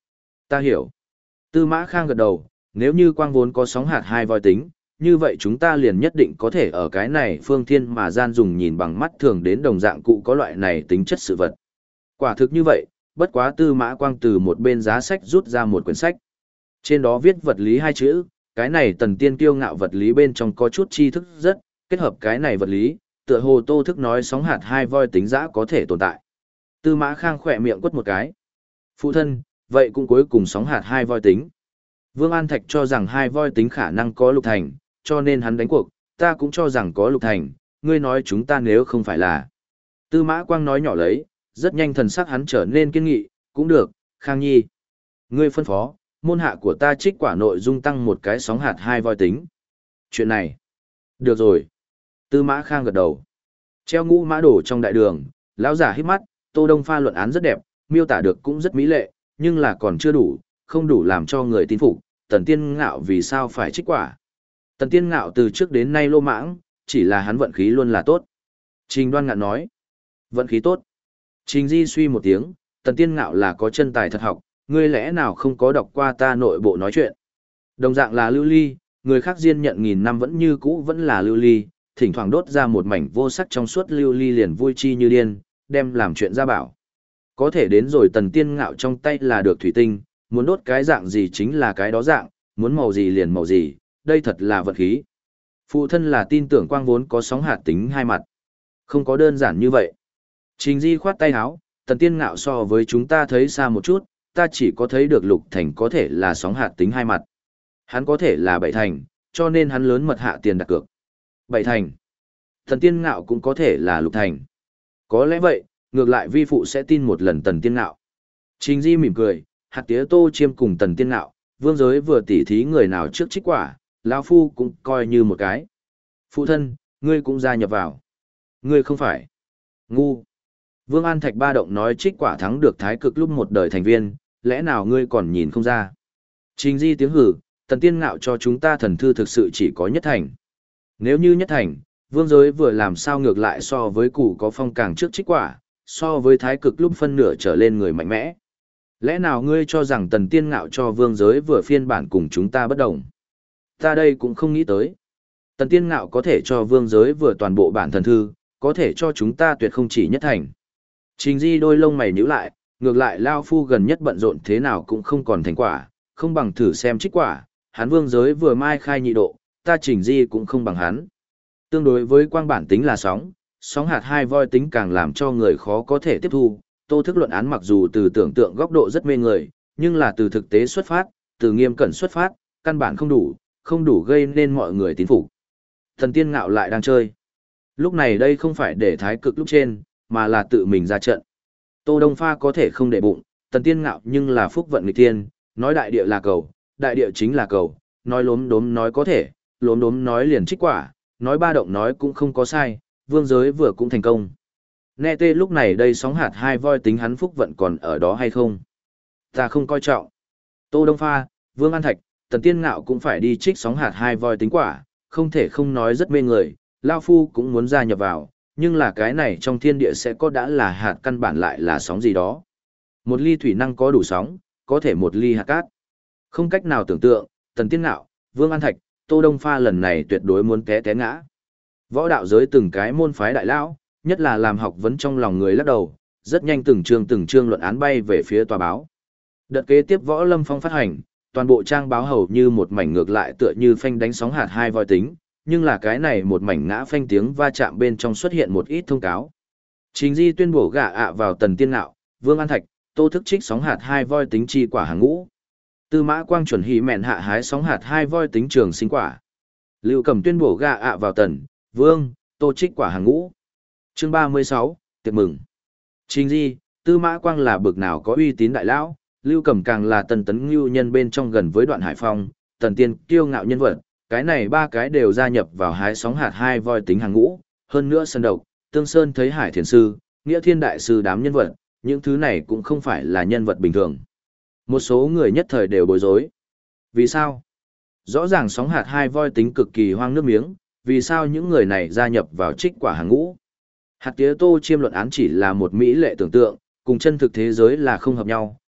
Ta hiểu. Tư Mã Khang gật đầu, nếu như quang vốn có sóng hạt hai voi tính, như vậy chúng ta liền nhất định có thể ở cái này phương thiên mà gian dùng nhìn bằng mắt thường đến đồng dạng cụ có loại này tính chất sự vật. Quả thực như vậy, bất quá Tư Mã Quang từ một bên giá sách rút ra một quyển sách. Trên đó viết vật lý hai chữ, cái này Tần Tiên kiêu ngạo vật lý bên trong có chút tri thức rất, kết hợp cái này vật lý, tựa hồ Tô Thức nói sóng hạt hai voi tính giã có thể tồn tại. Tư Mã Khang khỏe miệng quất một cái. Phụ thân, vậy cũng cuối cùng sóng hạt hai voi tính. Vương An Thạch cho rằng hai voi tính khả năng có lục thành, cho nên hắn đánh cuộc, ta cũng cho rằng có lục thành, ngươi nói chúng ta nếu không phải là. Tư Mã Quang nói nhỏ lấy, rất nhanh thần sắc hắn trở nên kiên nghị, cũng được, Khang Nhi. Ngươi phân phó, môn hạ của ta trích quả nội dung tăng một cái sóng hạt hai voi tính. Chuyện này. Được rồi. Tư Mã Khang gật đầu. Treo ngũ mã đổ trong đại đường, lão giả hít mắt, Tô Đông pha luận án rất đẹp, miêu tả được cũng rất mỹ lệ, nhưng là còn chưa đủ, không đủ làm cho người tin phục. Tần Tiên Ngạo vì sao phải trích quả? Tần Tiên Ngạo từ trước đến nay lô mãng, chỉ là hắn vận khí luôn là tốt. Trình Đoan Ngạn nói, vận khí tốt. Trình Di suy một tiếng, Tần Tiên Ngạo là có chân tài thật học, ngươi lẽ nào không có đọc qua ta nội bộ nói chuyện. Đồng dạng là lưu ly, người khác diên nhận nghìn năm vẫn như cũ vẫn là lưu ly, thỉnh thoảng đốt ra một mảnh vô sắc trong suốt lưu ly liền vui chi như điên, đem làm chuyện ra bảo. Có thể đến rồi Tần Tiên Ngạo trong tay là được thủy tinh, muốn đốt cái dạng gì chính là cái đó dạng, muốn màu gì liền màu gì, đây thật là vật khí. Phụ thân là tin tưởng quang vốn có sóng hạt tính hai mặt. Không có đơn giản như vậy. Trình Di khoát tay áo, Tần Tiên Ngạo so với chúng ta thấy xa một chút, ta chỉ có thấy được lục thành có thể là sóng hạt tính hai mặt. Hắn có thể là bảy thành, cho nên hắn lớn mật hạ tiền đặt cược. Bảy thành. Tần Tiên Ngạo cũng có thể là lục thành. Có lẽ vậy, ngược lại vi phụ sẽ tin một lần Tần Tiên Ngạo. Trình Di mỉm cười, hạt tía Tô Chiêm cùng Tần Tiên Ngạo, vương giới vừa tỉ thí người nào trước trích quả, lão phu cũng coi như một cái. Phụ thân, ngươi cũng gia nhập vào. Ngươi không phải ngu. Vương An Thạch ba động nói trích quả thắng được thái cực lúc một đời thành viên, lẽ nào ngươi còn nhìn không ra? Trình Di tiếng hử, Tần Tiên Ngạo cho chúng ta thần thư thực sự chỉ có nhất thành. Nếu như nhất thành, vương giới vừa làm sao ngược lại so với cụ có phong càng trước trích quả, so với thái cực lúc phân nửa trở lên người mạnh mẽ. Lẽ nào ngươi cho rằng Tần Tiên Ngạo cho vương giới vừa phiên bản cùng chúng ta bất đồng? Ta đây cũng không nghĩ tới. Tần Tiên Ngạo có thể cho vương giới vừa toàn bộ bản thần thư, có thể cho chúng ta tuyệt không chỉ nhất thành. Trình Di đôi lông mày nhíu lại, ngược lại Lao Phu gần nhất bận rộn thế nào cũng không còn thành quả, không bằng thử xem trích quả, hắn vương giới vừa mai khai nhị độ, ta Trình Di cũng không bằng hắn. Tương đối với quang bản tính là sóng hạt hai voi tính càng làm cho người khó có thể tiếp thu. Tô Thức luận án mặc dù từ tưởng tượng góc độ rất mê người, nhưng là từ thực tế xuất phát, từ nghiêm cẩn xuất phát, căn bản không đủ gây nên mọi người tín phục. Thần Tiên Ngạo lại đang chơi. Lúc này đây không phải để thái cực lúc trên, mà là tự mình ra trận. Tô Đông Pha có thể không để bụng, Tần Tiên Ngạo nhưng là phúc vận nghịch thiên, nói đại địa là cầu, đại địa chính là cầu, nói lốm đốm nói có thể, lốm đốm nói liền trích quả, nói ba động nói cũng không có sai, vương giới vừa cũng thành công. Nghe tê lúc này đây sóng hạt hai voi tính hắn phúc vận còn ở đó hay không? Ta không coi trọng. Tô Đông Pha, Vương An Thạch, Tần Tiên Ngạo cũng phải đi trích sóng hạt hai voi tính quả, không thể không nói rất mê người, Lao Phu cũng muốn gia nhập vào, nhưng là cái này trong thiên địa sẽ có đã là hạt căn bản lại là sóng gì đó. Một ly thủy năng có đủ sóng, có thể một ly hạt cát. Không cách nào tưởng tượng, Tần Tiên Ngạo, Vương An Thạch, Tô Đông Pha lần này tuyệt đối muốn té ngã. Võ đạo giới từng cái môn phái đại lão, nhất là làm học vấn trong lòng người lắc đầu, rất nhanh từng chương luận án bay về phía tòa báo. Đợt kế tiếp Võ Lâm Phong phát hành, toàn bộ trang báo hầu như một mảnh ngược lại tựa như phanh đánh sóng hạt hai voi tính, nhưng là cái này một mảnh ngã phanh tiếng va chạm bên trong xuất hiện một ít thông cáo. Trình Di tuyên bố gạ ạ vào Tần Tiên Ngạo, Vương An Thạch, Tô Thức trích sóng hạt hai voi tính chi quả hàng ngũ. Tư Mã Quang chuẩn hỉ mẹn hạ hái sóng hạt hai voi tính trường sinh quả. Lưu Cẩm tuyên bố gạ ạ vào Tần, Vương, Tô trích quả hàng ngũ. Chương 36, tiệc mừng. Trình Di, Tư Mã Quang là bực nào có uy tín đại lão, Lưu Cẩm càng là Tần Tấn Ngưu nhân bên trong gần với Đoạn Hải Phong, Tần Tiên kiêu ngạo nhân vật, cái này ba cái đều gia nhập vào hái sóng hạt hai voi tính hàng ngũ, hơn nữa Sơn Độc, Tương Sơn thấy Hải Thiền Sư, Nghĩa Thiên Đại Sư đám nhân vật, những thứ này cũng không phải là nhân vật bình thường. Một số người nhất thời đều bối rối. Vì sao? Rõ ràng sóng hạt hai voi tính cực kỳ hoang nước miếng, vì sao những người này gia nhập vào trích quả hàng ngũ? Hạt tía Tô Chiêm luận án chỉ là một mỹ lệ tưởng tượng, cùng chân thực thế giới là không hợp nhau,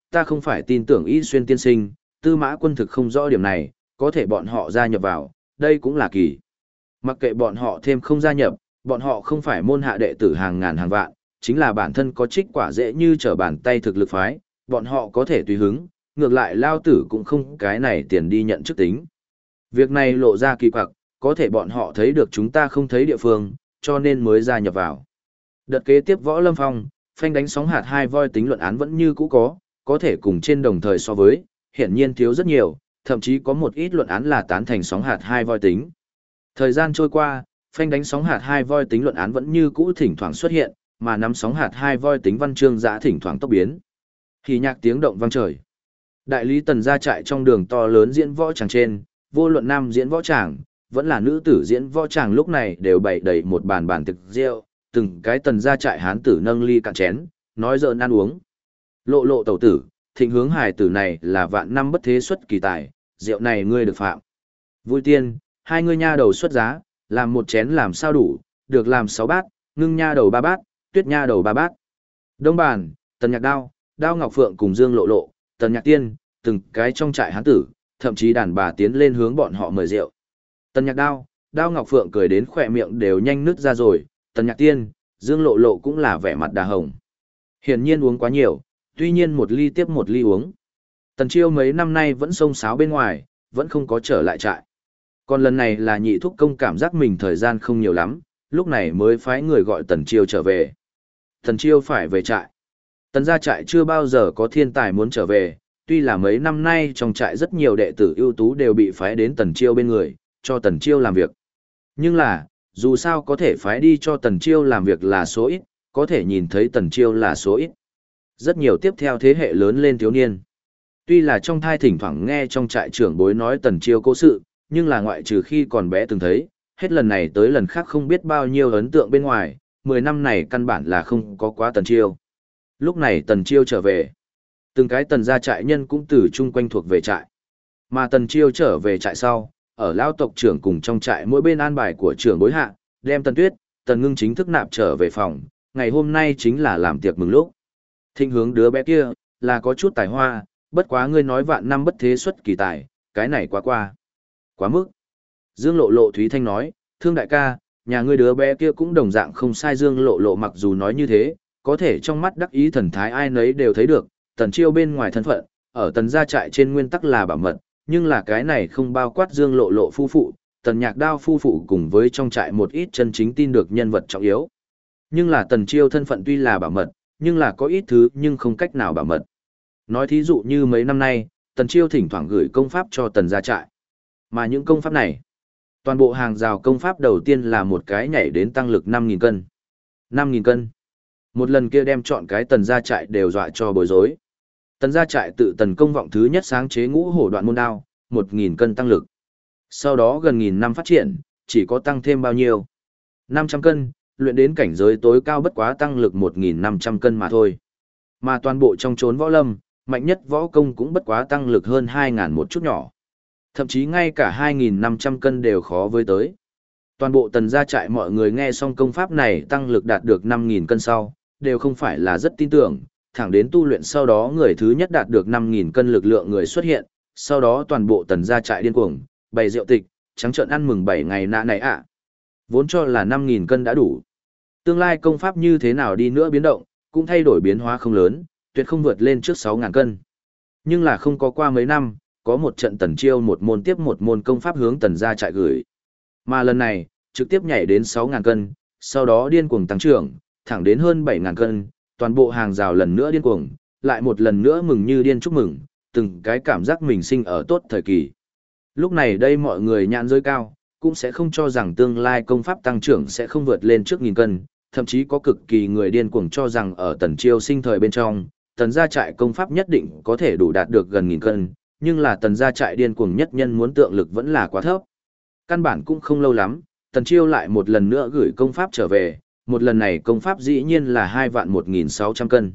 ta không phải tin tưởng Y Xuyên tiên sinh, Tư Mã Quân thực không rõ điểm này, có thể bọn họ gia nhập vào, đây cũng là kỳ. Mặc kệ bọn họ thêm không gia nhập, bọn họ không phải môn hạ đệ tử hàng ngàn hàng vạn, chính là bản thân có trích quả dễ như trở bàn tay thực lực phái, bọn họ có thể tùy hứng, ngược lại lao tử cũng không cái này tiền đi nhận chức tính. Việc này lộ ra kỳ quặc, có thể bọn họ thấy được chúng ta không thấy địa phương, cho nên mới gia nhập vào. Đợt kế tiếp Võ Lâm Phong, phanh đánh sóng hạt 2 voi tính luận án vẫn như cũ có thể cùng trên đồng thời so với, hiển nhiên thiếu rất nhiều, thậm chí có một ít luận án là tán thành sóng hạt 2 voi tính. Thời gian trôi qua, phanh đánh sóng hạt 2 voi tính luận án vẫn như cũ thỉnh thoảng xuất hiện, mà nắm sóng hạt 2 voi tính văn chương giã thỉnh thoảng tốc biến. Thì nhạc tiếng động vang trời. Đại lý Tần gia trại trong đường to lớn diễn võ tràng trên, vô luận nam diễn võ tràng, vẫn là nữ tử diễn võ tràng lúc này đều bày đầy một bàn bàn thực rượu, từng cái Tần gia trại hán tử nâng ly cạn chén, nói giỡn ăn uống. Lộ lộ tẩu tử, thịnh hướng hài tử này là vạn năm bất thế xuất kỳ tài, rượu này ngươi được phạm. Vui tiên, hai ngươi nha đầu xuất giá, làm một chén làm sao đủ, được làm 6 bát, ngưng nha đầu 3 bát, tuyết nha đầu 3 bát. Đông bàn, Tần Nhạc Đao, Đao Ngọc Phượng cùng Dương Lộ Lộ, Tần Nhạc Tiên, từng cái trong trại hán tử, thậm chí đàn bà tiến lên hướng bọn họ mời rượu. Tần Nhạc Đao, Đao Ngọc Phượng cười đến khỏe miệng đều nhanh nứt ra rồi, Tần Nhạc Tiên, Dương Lộ Lộ cũng là vẻ mặt đà hồng. Hiển nhiên uống quá nhiều, tuy nhiên một ly tiếp một ly uống. Tần Chiêu mấy năm nay vẫn xông xáo bên ngoài, vẫn không có trở lại trại. Còn lần này là nhị thúc công cảm giác mình thời gian không nhiều lắm, lúc này mới phái người gọi Tần Chiêu trở về. Tần Chiêu phải về trại. Tần gia trại chưa bao giờ có thiên tài muốn trở về, tuy là mấy năm nay trong trại rất nhiều đệ tử ưu tú đều bị phái đến Tần Chiêu bên người, cho Tần Chiêu làm việc. Nhưng là, dù sao có thể phái đi cho Tần Chiêu làm việc là số ít, có thể nhìn thấy Tần Chiêu là số ít. Rất nhiều tiếp theo thế hệ lớn lên thiếu niên. Tuy là trong thai thỉnh thoảng nghe trong trại trưởng bối nói Tần Chiêu cố sự, nhưng là ngoại trừ khi còn bé từng thấy, hết lần này tới lần khác không biết bao nhiêu ấn tượng bên ngoài, 10 năm này căn bản là không có quá Tần Chiêu. Lúc này Tần Chiêu trở về. Từng cái Tần gia trại nhân cũng từ chung quanh thuộc về trại. Mà Tần Chiêu trở về trại sau, ở lao tộc trưởng cùng trong trại mỗi bên an bài của trưởng bối hạ, đem Tần Tuyết, Tần Ngưng chính thức nạp trở về phòng, ngày hôm nay chính là làm tiệc mừng lúc. Thịnh hướng đứa bé kia, là có chút tài hoa, bất quá ngươi nói vạn năm bất thế xuất kỳ tài, cái này quá qua. Quá mức. Dương Lộ Lộ Thúy Thanh nói, thương đại ca, nhà ngươi đứa bé kia cũng đồng dạng không sai. Dương Lộ Lộ mặc dù nói như thế, có thể trong mắt đắc ý thần thái ai nấy đều thấy được, Tần Chiêu bên ngoài thân phận, ở Tần gia trại trên nguyên tắc là bảo mật, nhưng là cái này không bao quát Dương Lộ Lộ phu phụ, Tần Nhạc Đao phu phụ cùng với trong trại một ít chân chính tin được nhân vật trọng yếu. Nhưng là Tần Chiêu thân phận tuy là bảo mật, nhưng là có ít thứ nhưng không cách nào bảo mật. Nói thí dụ như mấy năm nay, Tần Chiêu thỉnh thoảng gửi công pháp cho Tần gia trại. Mà những công pháp này, toàn bộ hàng rào công pháp đầu tiên là một cái nhảy đến tăng lực 5.000 cân. 5.000 cân. Một lần kia đem chọn cái Tần gia trại đều dọa cho bối rối. Tần gia trại tự Tần công vọng thứ nhất sáng chế ngũ hổ đoạn môn đao, 1.000 cân tăng lực. Sau đó gần nghìn năm phát triển, chỉ có tăng thêm bao nhiêu? 500 cân, luyện đến cảnh giới tối cao bất quá tăng lực 1.500 cân mà thôi. Mà toàn bộ trong chốn võ lâm, mạnh nhất võ công cũng bất quá tăng lực hơn 2.000 một chút nhỏ. Thậm chí ngay cả 2.500 cân đều khó với tới. Toàn bộ Tần gia trại mọi người nghe xong công pháp này tăng lực đạt được 5.000 cân sau, đều không phải là rất tin tưởng, thẳng đến tu luyện sau đó người thứ nhất đạt được 5.000 cân lực lượng người xuất hiện, sau đó toàn bộ Tần gia trại điên cuồng, bày rượu tịch, trắng trợn ăn mừng 7 ngày nạ này ạ. Vốn cho là 5.000 cân đã đủ. Tương lai công pháp như thế nào đi nữa biến động, cũng thay đổi biến hóa không lớn, tuyệt không vượt lên trước 6.000 cân. Nhưng là không có qua mấy năm, có một trận Tần Chiêu một môn tiếp một môn công pháp hướng Tần gia trại gửi. Mà lần này, trực tiếp nhảy đến 6.000 cân, sau đó điên cuồng tăng trưởng, thẳng đến hơn 7.000 cân, toàn bộ hàng rào lần nữa điên cuồng, lại một lần nữa mừng như điên chúc mừng, từng cái cảm giác mình sinh ở tốt thời kỳ. Lúc này đây mọi người nhãn giới cao, cũng sẽ không cho rằng tương lai công pháp tăng trưởng sẽ không vượt lên trước 1.000 cân, thậm chí có cực kỳ người điên cuồng cho rằng ở Tần Chiêu sinh thời bên trong, Tần gia trại công pháp nhất định có thể đủ đạt được gần 1.000 cân, nhưng là Tần gia trại điên cuồng nhất nhân muốn tượng lực vẫn là quá thấp. Căn bản cũng không lâu lắm, Tần Chiêu lại một lần nữa gửi công pháp trở về, một lần này công pháp dĩ nhiên là 2.1.600 cân.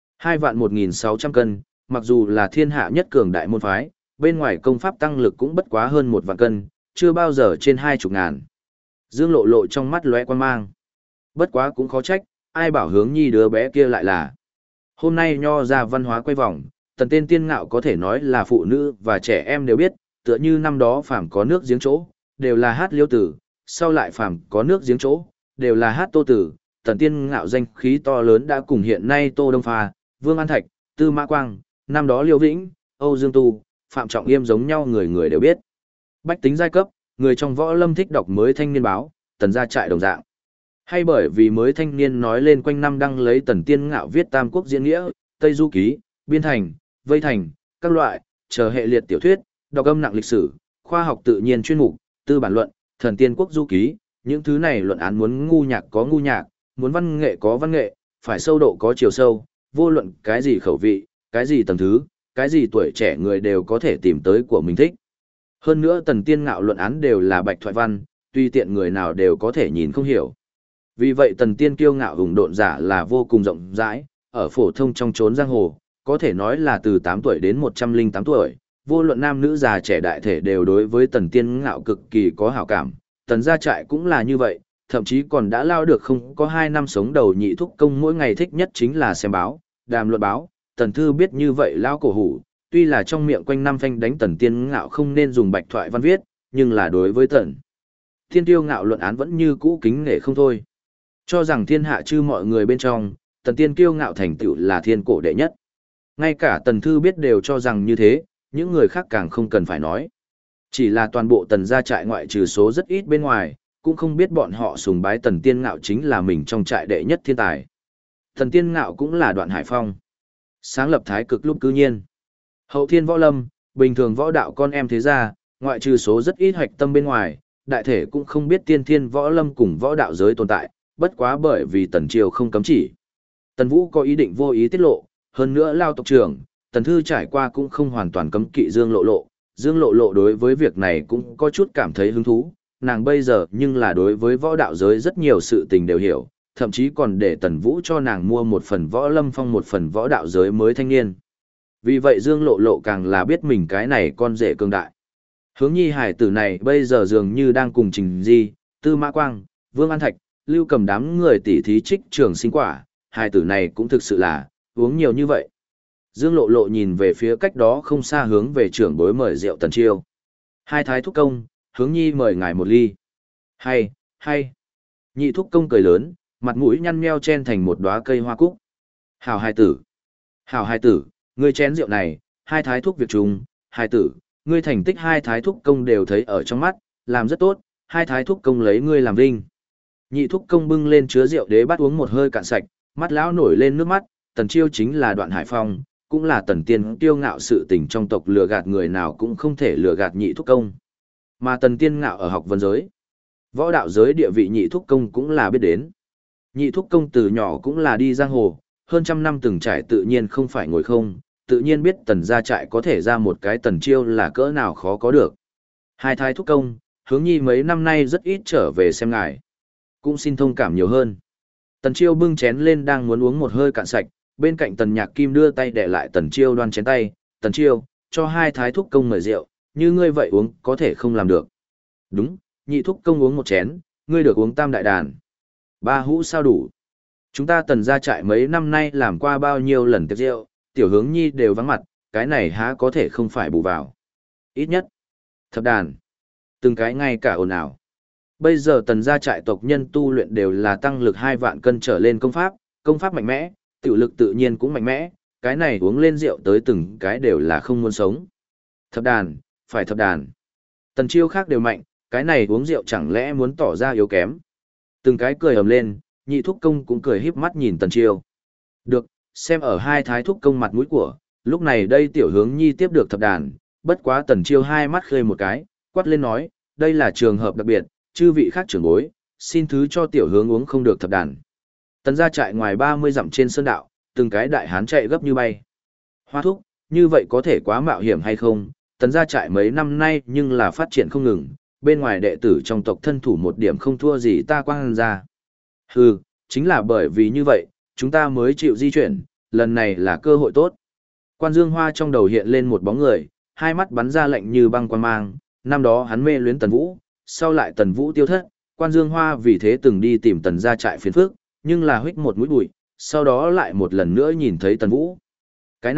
2.1.600 cân, mặc dù là thiên hạ nhất cường đại môn phái, bên ngoài công pháp tăng lực cũng bất quá hơn 1 vạn cân, chưa bao giờ trên 20.000. Dương Lộ Lộ trong mắt lóe quan mang. Bất quá cũng khó trách, ai bảo hướng nhi đứa bé kia lại là. Hôm nay nho ra văn hóa quay vòng, tần tên tiên ngạo có thể nói là phụ nữ và trẻ em đều biết, tựa như năm đó phàm có nước giếng chỗ, đều là hát liêu tử, sau lại phàm có nước giếng chỗ, đều là hát tô tử, tần tiên ngạo danh khí to lớn đã cùng hiện nay Tô Đông Pha, Vương An Thạch, Tư Mã Quang, năm đó Liêu Vĩnh, Âu Dương Tu, Phạm Trọng Yêm giống nhau người người đều biết. Bách tính giai cấp, người trong võ lâm thích đọc mới thanh niên báo, tần gia trại đồng dạng. Hay bởi vì mới thanh niên nói lên quanh năm đăng lấy tần tiên ngạo viết Tam Quốc diễn nghĩa, Tây Du ký, Biên thành, Vây thành, các loại, chờ hệ liệt tiểu thuyết, đọc âm nặng lịch sử, khoa học tự nhiên chuyên mục, tư bản luận, thần tiên quốc du ký, những thứ này luận án muốn ngu nhạc có ngu nhạc, muốn văn nghệ có văn nghệ, phải sâu độ có chiều sâu, vô luận cái gì khẩu vị, cái gì tầng thứ, cái gì tuổi trẻ người đều có thể tìm tới của mình thích. Hơn nữa tần tiên ngạo luận án đều là bạch thoại văn, tuy tiện người nào đều có thể nhìn không hiểu. Vì vậy tần tiên kiêu ngạo hùng độn giả là vô cùng rộng rãi, ở phổ thông trong chốn giang hồ, có thể nói là từ 8 tuổi đến 108 tuổi, vô luận nam nữ già trẻ đại thể đều đối với tần tiên ngạo cực kỳ có hảo cảm. Tần gia trại cũng là như vậy, thậm chí còn đã lao được không có 2 năm sống đầu nhị thúc công mỗi ngày thích nhất chính là xem báo, đàm luận báo. Tần thư biết như vậy lao cổ hủ, tuy là trong miệng quanh năm phanh đánh tần tiên ngạo không nên dùng bạch thoại văn viết, nhưng là đối với tần thiên tiêu ngạo luận án vẫn như cũ kính nể không thôi. Cho rằng thiên hạ chư mọi người bên trong, tần tiên kiêu ngạo thành tựu là thiên cổ đệ nhất. Ngay cả tần thư biết đều cho rằng như thế, những người khác càng không cần phải nói. Chỉ là toàn bộ tần gia trại ngoại trừ số rất ít bên ngoài, cũng không biết bọn họ sùng bái tần tiên ngạo chính là mình trong trại đệ nhất thiên tài. Tần tiên ngạo cũng là Đoạn Hải Phong. Sáng lập thái cực lúc cư nhiên. Hậu thiên võ lâm, bình thường võ đạo con em thế gia, ngoại trừ số rất ít hoạch tâm bên ngoài, đại thể cũng không biết tiên thiên võ lâm cùng võ đạo giới tồn tại, bất quá bởi vì tần triều không cấm chỉ. Tần Vũ có ý định vô ý tiết lộ, hơn nữa lao tộc trưởng, tần thư trải qua cũng không hoàn toàn cấm kỵ Dương Lộ Lộ. Dương Lộ Lộ đối với việc này cũng có chút cảm thấy hứng thú, nàng bây giờ nhưng là đối với võ đạo giới rất nhiều sự tình đều hiểu, thậm chí còn để Tần Vũ cho nàng mua một phần võ lâm phong một phần võ đạo giới mới thanh niên. Vì vậy Dương Lộ Lộ càng là biết mình cái này con rể cương đại. Hướng nhi hải tử này bây giờ dường như đang cùng Trình Di, Tư Mã Quang, Vương An Thạch, Lưu Cầm đám người tỉ thí trích trường sinh quả, hải tử này cũng thực sự là uống nhiều như vậy. Dương Lộ Lộ nhìn về phía cách đó không xa hướng về trưởng bối mời rượu Tần Chiêu. Hai thái thúc công, Hướng nhi mời ngài một ly. Hay, hay. Nhị thúc công cười lớn, mặt mũi nhăn nheo chen thành một đóa cây hoa cúc. Hảo hai tử. Hảo hai tử, ngươi chén rượu này, hai thái thúc việc chung, hai tử, ngươi thành tích hai thái thúc công đều thấy ở trong mắt, làm rất tốt, hai thái thúc công lấy ngươi làm vinh. Nhị thúc công bưng lên chứa rượu đế bắt uống một hơi cạn sạch, mắt lão nổi lên nước mắt, Tần Chiêu chính là Đoạn Hải Phong, cũng là tần tiên kiêu ngạo sự tình trong tộc lừa gạt người nào cũng không thể lừa gạt nhị thúc công. Mà tần tiên ngạo ở học vấn giới, võ đạo giới địa vị nhị thúc công cũng là biết đến. Nhị thúc công từ nhỏ cũng là đi giang hồ, hơn trăm năm từng trải tự nhiên không phải ngồi không, tự nhiên biết tần gia trại có thể ra một cái Tần Chiêu là cỡ nào khó có được. Hai thái thúc công, Hướng nhi mấy năm nay rất ít trở về xem ngài, cũng xin thông cảm nhiều hơn. Tần Chiêu bưng chén lên đang muốn uống một hơi cạn sạch, bên cạnh Tần Nhạc Kim đưa tay để lại Tần Chiêu đoan chén tay, Tần Chiêu, cho hai thái thúc công mời rượu, như ngươi vậy uống có thể không làm được. Đúng, nhị thúc công uống một chén, ngươi được uống tam đại đàn. Ba hũ sao đủ. Chúng ta Tần gia trại mấy năm nay làm qua bao nhiêu lần tiệc rượu, tiểu Hướng nhi đều vắng mặt, cái này há có thể không phải bù vào. Ít nhất, thập đàn, từng cái ngay cả ồn ào. Bây giờ Tần gia trại tộc nhân tu luyện đều là tăng lực 2 vạn cân trở lên công pháp mạnh mẽ, tiểu lực tự nhiên cũng mạnh mẽ, cái này uống lên rượu tới từng cái đều là không muốn sống. Thập đàn, phải thập đàn. Tần Chiêu khác đều mạnh, cái này uống rượu chẳng lẽ muốn tỏ ra yếu kém. Từng cái cười ầm lên, nhị thúc công cũng cười híp mắt nhìn Tần Chiêu. Được, xem ở hai thái thúc công mặt mũi của, lúc này đây tiểu Hướng nhi tiếp được thập đàn, bất quá Tần Chiêu hai mắt khơi một cái, quát lên nói, đây là trường hợp đặc biệt, chư vị khác trưởng bối, xin thứ cho tiểu Hướng uống không được thập đàn. Tần gia trại ngoài 30 dặm trên sơn đạo, từng cái đại hán chạy gấp như bay. Hoa thúc, như vậy có thể quá mạo hiểm hay không? Tần gia trại mấy năm nay nhưng là phát triển không ngừng, bên ngoài đệ tử trong tộc thân thủ một điểm không thua gì ta Quang gia. Hừ, chính là bởi vì như vậy, chúng ta mới chịu di chuyển, lần này là cơ hội tốt. Quan Dương Hoa trong đầu hiện lên một bóng người, hai mắt bắn ra lạnh như băng quan mang, năm đó hắn mê luyến Tần Vũ, sau lại Tần Vũ tiêu thất, Quan Dương Hoa vì thế từng đi tìm Tần gia trại phiền phức, nhưng là huých một mũi bụi, sau đó lại một lần nữa nhìn thấy Tần Vũ. Cái này,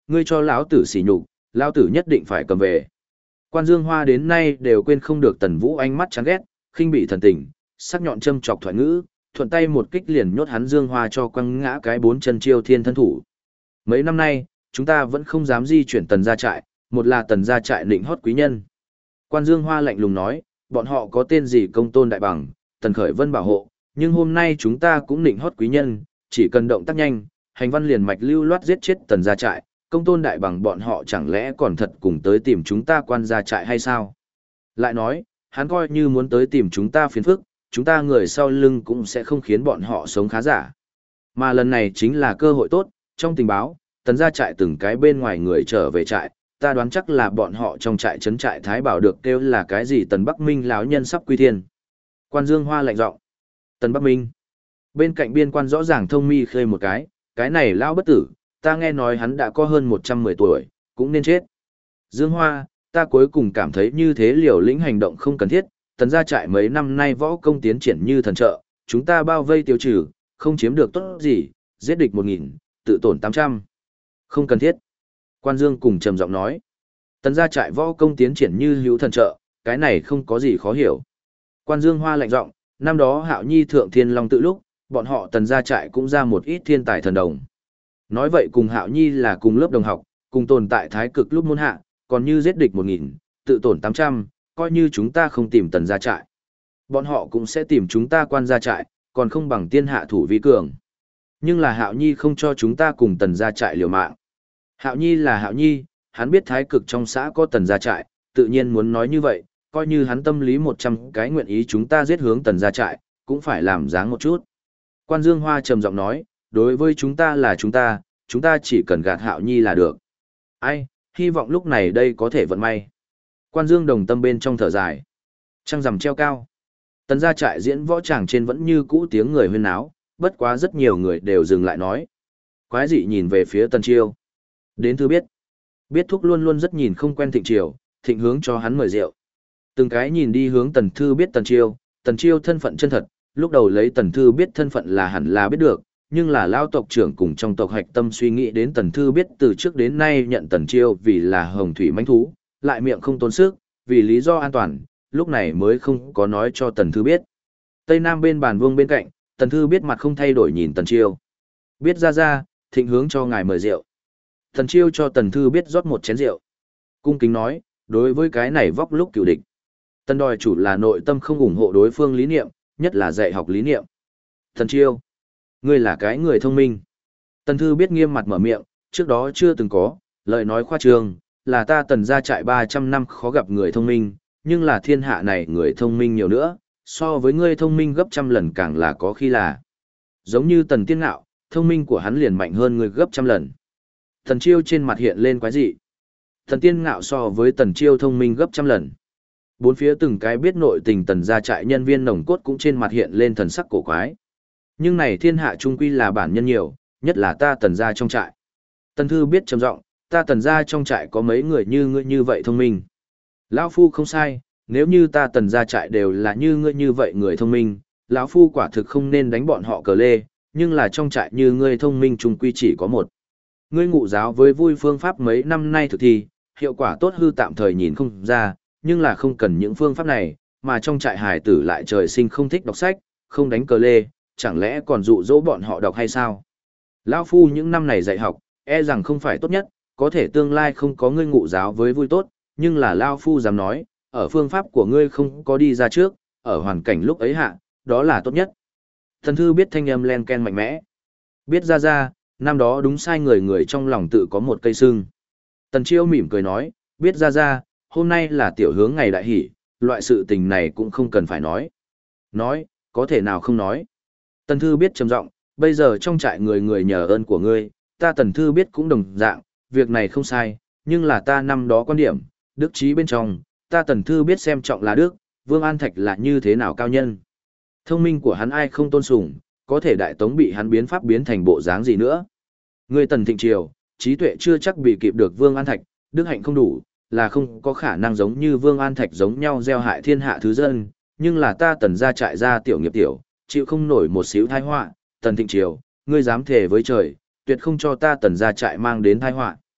ngươi cho lão tử sỉ nhục, lão tử nhất định phải cầm về. Quan Dương Hoa đến nay đều quên không được Tần Vũ ánh mắt chán ghét, khinh bị thần tình, sắc nhọn châm chọc thoại ngữ, thuận tay một kích liền nhốt hắn Dương Hoa cho quăng ngã cái 4 chân chiêu thiên thân thủ. Mấy năm nay, chúng ta vẫn không dám di chuyển Tần gia trại, một là Tần gia trại định hót quý nhân. Quan Dương Hoa lạnh lùng nói, bọn họ có tên gì công tôn đại bằng, Tần Khởi Vân bảo hộ, nhưng hôm nay chúng ta cũng định hót quý nhân, chỉ cần động tác nhanh, hành văn liền mạch lưu loát giết chết Tần gia trại, công tôn đại bằng bọn họ chẳng lẽ còn thật cùng tới tìm chúng ta quan gia trại hay sao? Lại nói, hắn coi như muốn tới tìm chúng ta phiền phức, chúng ta người sau lưng cũng sẽ không khiến bọn họ sống khá giả. Mà lần này chính là cơ hội tốt, trong tình báo, Tần gia trại từng cái bên ngoài người trở về trại, ta đoán chắc là bọn họ trong trại trấn trại Thái Bảo được kêu là cái gì Tần Bắc Minh lão nhân sắp quy thiên. Quan Dương Hoa lạnh giọng. Tần Bắc Minh. Bên cạnh biên quan rõ ràng thông mi khơi một cái này lão bất tử, ta nghe nói hắn đã có hơn 110 tuổi, cũng nên chết. Dương Hoa, ta cuối cùng cảm thấy như thế liều lĩnh hành động không cần thiết, Tần gia trại mấy năm nay võ công tiến triển như thần trợ, chúng ta bao vây tiêu trừ, không chiếm được tốt gì, giết địch 1000, tự tổn 800. Không cần thiết. Quan Dương cùng trầm giọng nói. Tần gia trại võ công tiến triển như hữu thần trợ, cái này không có gì khó hiểu. Quan Dương Hoa lạnh giọng, năm đó Hạo Nhi thượng thiên long tự lúc, bọn họ Tần gia trại cũng ra một ít thiên tài thần đồng. Nói vậy cùng Hạo Nhi là cùng lớp đồng học, cùng tồn tại thái cực lúc môn hạ, còn như giết địch 1000, tự tổn 800, coi như chúng ta không tìm Tần gia trại. Bọn họ cũng sẽ tìm chúng ta quan gia trại, còn không bằng tiên hạ thủ vi cường. Nhưng là Hạo Nhi không cho chúng ta cùng Tần gia trại liều mạng. Hạo Nhi là Hạo Nhi, hắn biết thái cực trong xã có Tần gia trại, tự nhiên muốn nói như vậy, coi như hắn tâm lý 100 cái nguyện ý chúng ta giết hướng Tần gia trại, cũng phải làm dáng một chút. Quan Dương Hoa trầm giọng nói, đối với chúng ta là chúng ta chỉ cần gạt Hạo Nhi là được. Ai, hy vọng lúc này đây có thể vận may. Quan Dương đồng tâm bên trong thở dài. Trăng rằm treo cao. Tần gia trại diễn võ tràng trên vẫn như cũ tiếng người huyên náo, bất quá rất nhiều người đều dừng lại nói. Quái dị nhìn về phía Tần Chiêu. Đến thư biết. Biết thúc luôn luôn rất nhìn không quen Thịnh Triều, Thịnh hướng cho hắn mời rượu. Từng cái nhìn đi hướng Tần Thư biết Tần Chiêu thân phận chân thật, lúc đầu lấy Tần Thư biết thân phận là hẳn là biết được, nhưng là lao tộc trưởng cùng trong tộc hạch tâm suy nghĩ đến Tần Thư biết từ trước đến nay nhận Tần Chiêu vì là hồng thủy mãnh thú, lại miệng không tốn sức, vì lý do an toàn, lúc này mới không có nói cho Tần Thư biết. Tây Nam bên bàn vương bên cạnh, Tần Thư biết mặt không thay đổi nhìn Tần Chiêu. Biết ra, Thịnh hướng cho ngài mời rượu. Tần Chiêu cho Tần Thư biết rót một chén rượu. Cung kính nói, đối với cái này vóc lúc cựu địch. Tần đòi chủ là nội tâm không ủng hộ đối phương lý niệm, nhất là dạy học lý niệm. Tần Chiêu, ngươi là cái người thông minh. Tần Thư biết nghiêm mặt mở miệng, trước đó chưa từng có, lời nói khoa trương, là ta Tần gia trại 300 năm khó gặp người thông minh, nhưng là thiên hạ này người thông minh nhiều nữa, so với ngươi thông minh gấp trăm lần càng là có khi là. Giống như Tần Tiên Ngạo, thông minh của hắn liền mạnh hơn ngươi gấp trăm lần. Tần Chiêu trên mặt hiện lên quái dị. Tần Tiên Ngạo so với Tần Chiêu thông minh gấp trăm lần. Bốn phía từng cái biết nội tình Tần gia trại nhân viên nồng cốt cũng trên mặt hiện lên thần sắc cổ quái. Nhưng này thiên hạ trung quy là bản nhân nhiều, nhất là ta Tần gia trong trại. Tần Thư biết trầm giọng, ta Tần gia trong trại có mấy người như ngươi như vậy thông minh. Lão phu không sai, nếu như ta Tần gia trại đều là như ngươi như vậy người thông minh, lão phu quả thực không nên đánh bọn họ cờ lê, nhưng là trong trại như ngươi thông minh trung quy chỉ có một. Ngươi ngụ giáo với vui phương pháp mấy năm nay thực thi, hiệu quả tốt hư tạm thời nhìn không ra, nhưng là không cần những phương pháp này, mà trong trại hài tử lại trời sinh không thích đọc sách, không đánh cờ lê, chẳng lẽ còn dụ dỗ bọn họ đọc hay sao? Lão phu những năm này dạy học, e rằng không phải tốt nhất, có thể tương lai không có ngươi ngụ giáo với vui tốt, nhưng là Lão phu dám nói, ở phương pháp của ngươi không có đi ra trước, ở hoàn cảnh lúc ấy hạ, đó là tốt nhất. Thần Thư biết thanh âm len ken mạnh mẽ. Biết ra, năm đó đúng sai người người trong lòng tự có một cây sưng. Tần Chiêu mỉm cười nói, biết ra, hôm nay là tiểu hướng ngày đại hỷ, loại sự tình này cũng không cần phải nói. Nói, có thể nào không nói. Tần Thư biết trầm giọng, bây giờ trong trại người người nhờ ơn của ngươi, ta Tần Thư biết cũng đồng dạng, việc này không sai, nhưng là ta năm đó quan điểm, đức trí bên trong, ta Tần Thư biết xem trọng là đức, Vương An Thạch là như thế nào cao nhân. Thông minh của hắn ai không tôn sùng, có thể đại tống bị hắn biến pháp biến thành bộ dáng gì nữa. Ngươi Tần Thịnh Triều, trí tuệ chưa chắc bị kịp được Vương An Thạch, đức hạnh không đủ, là không có khả năng giống như Vương An Thạch giống nhau gieo hại thiên hạ thứ dân, nhưng là ta Tần gia trại ra tiểu nghiệp tiểu, chịu không nổi một xíu tai họa, Tần Thịnh Triều, ngươi dám thề với trời, tuyệt không cho ta Tần gia trại mang đến tai họa.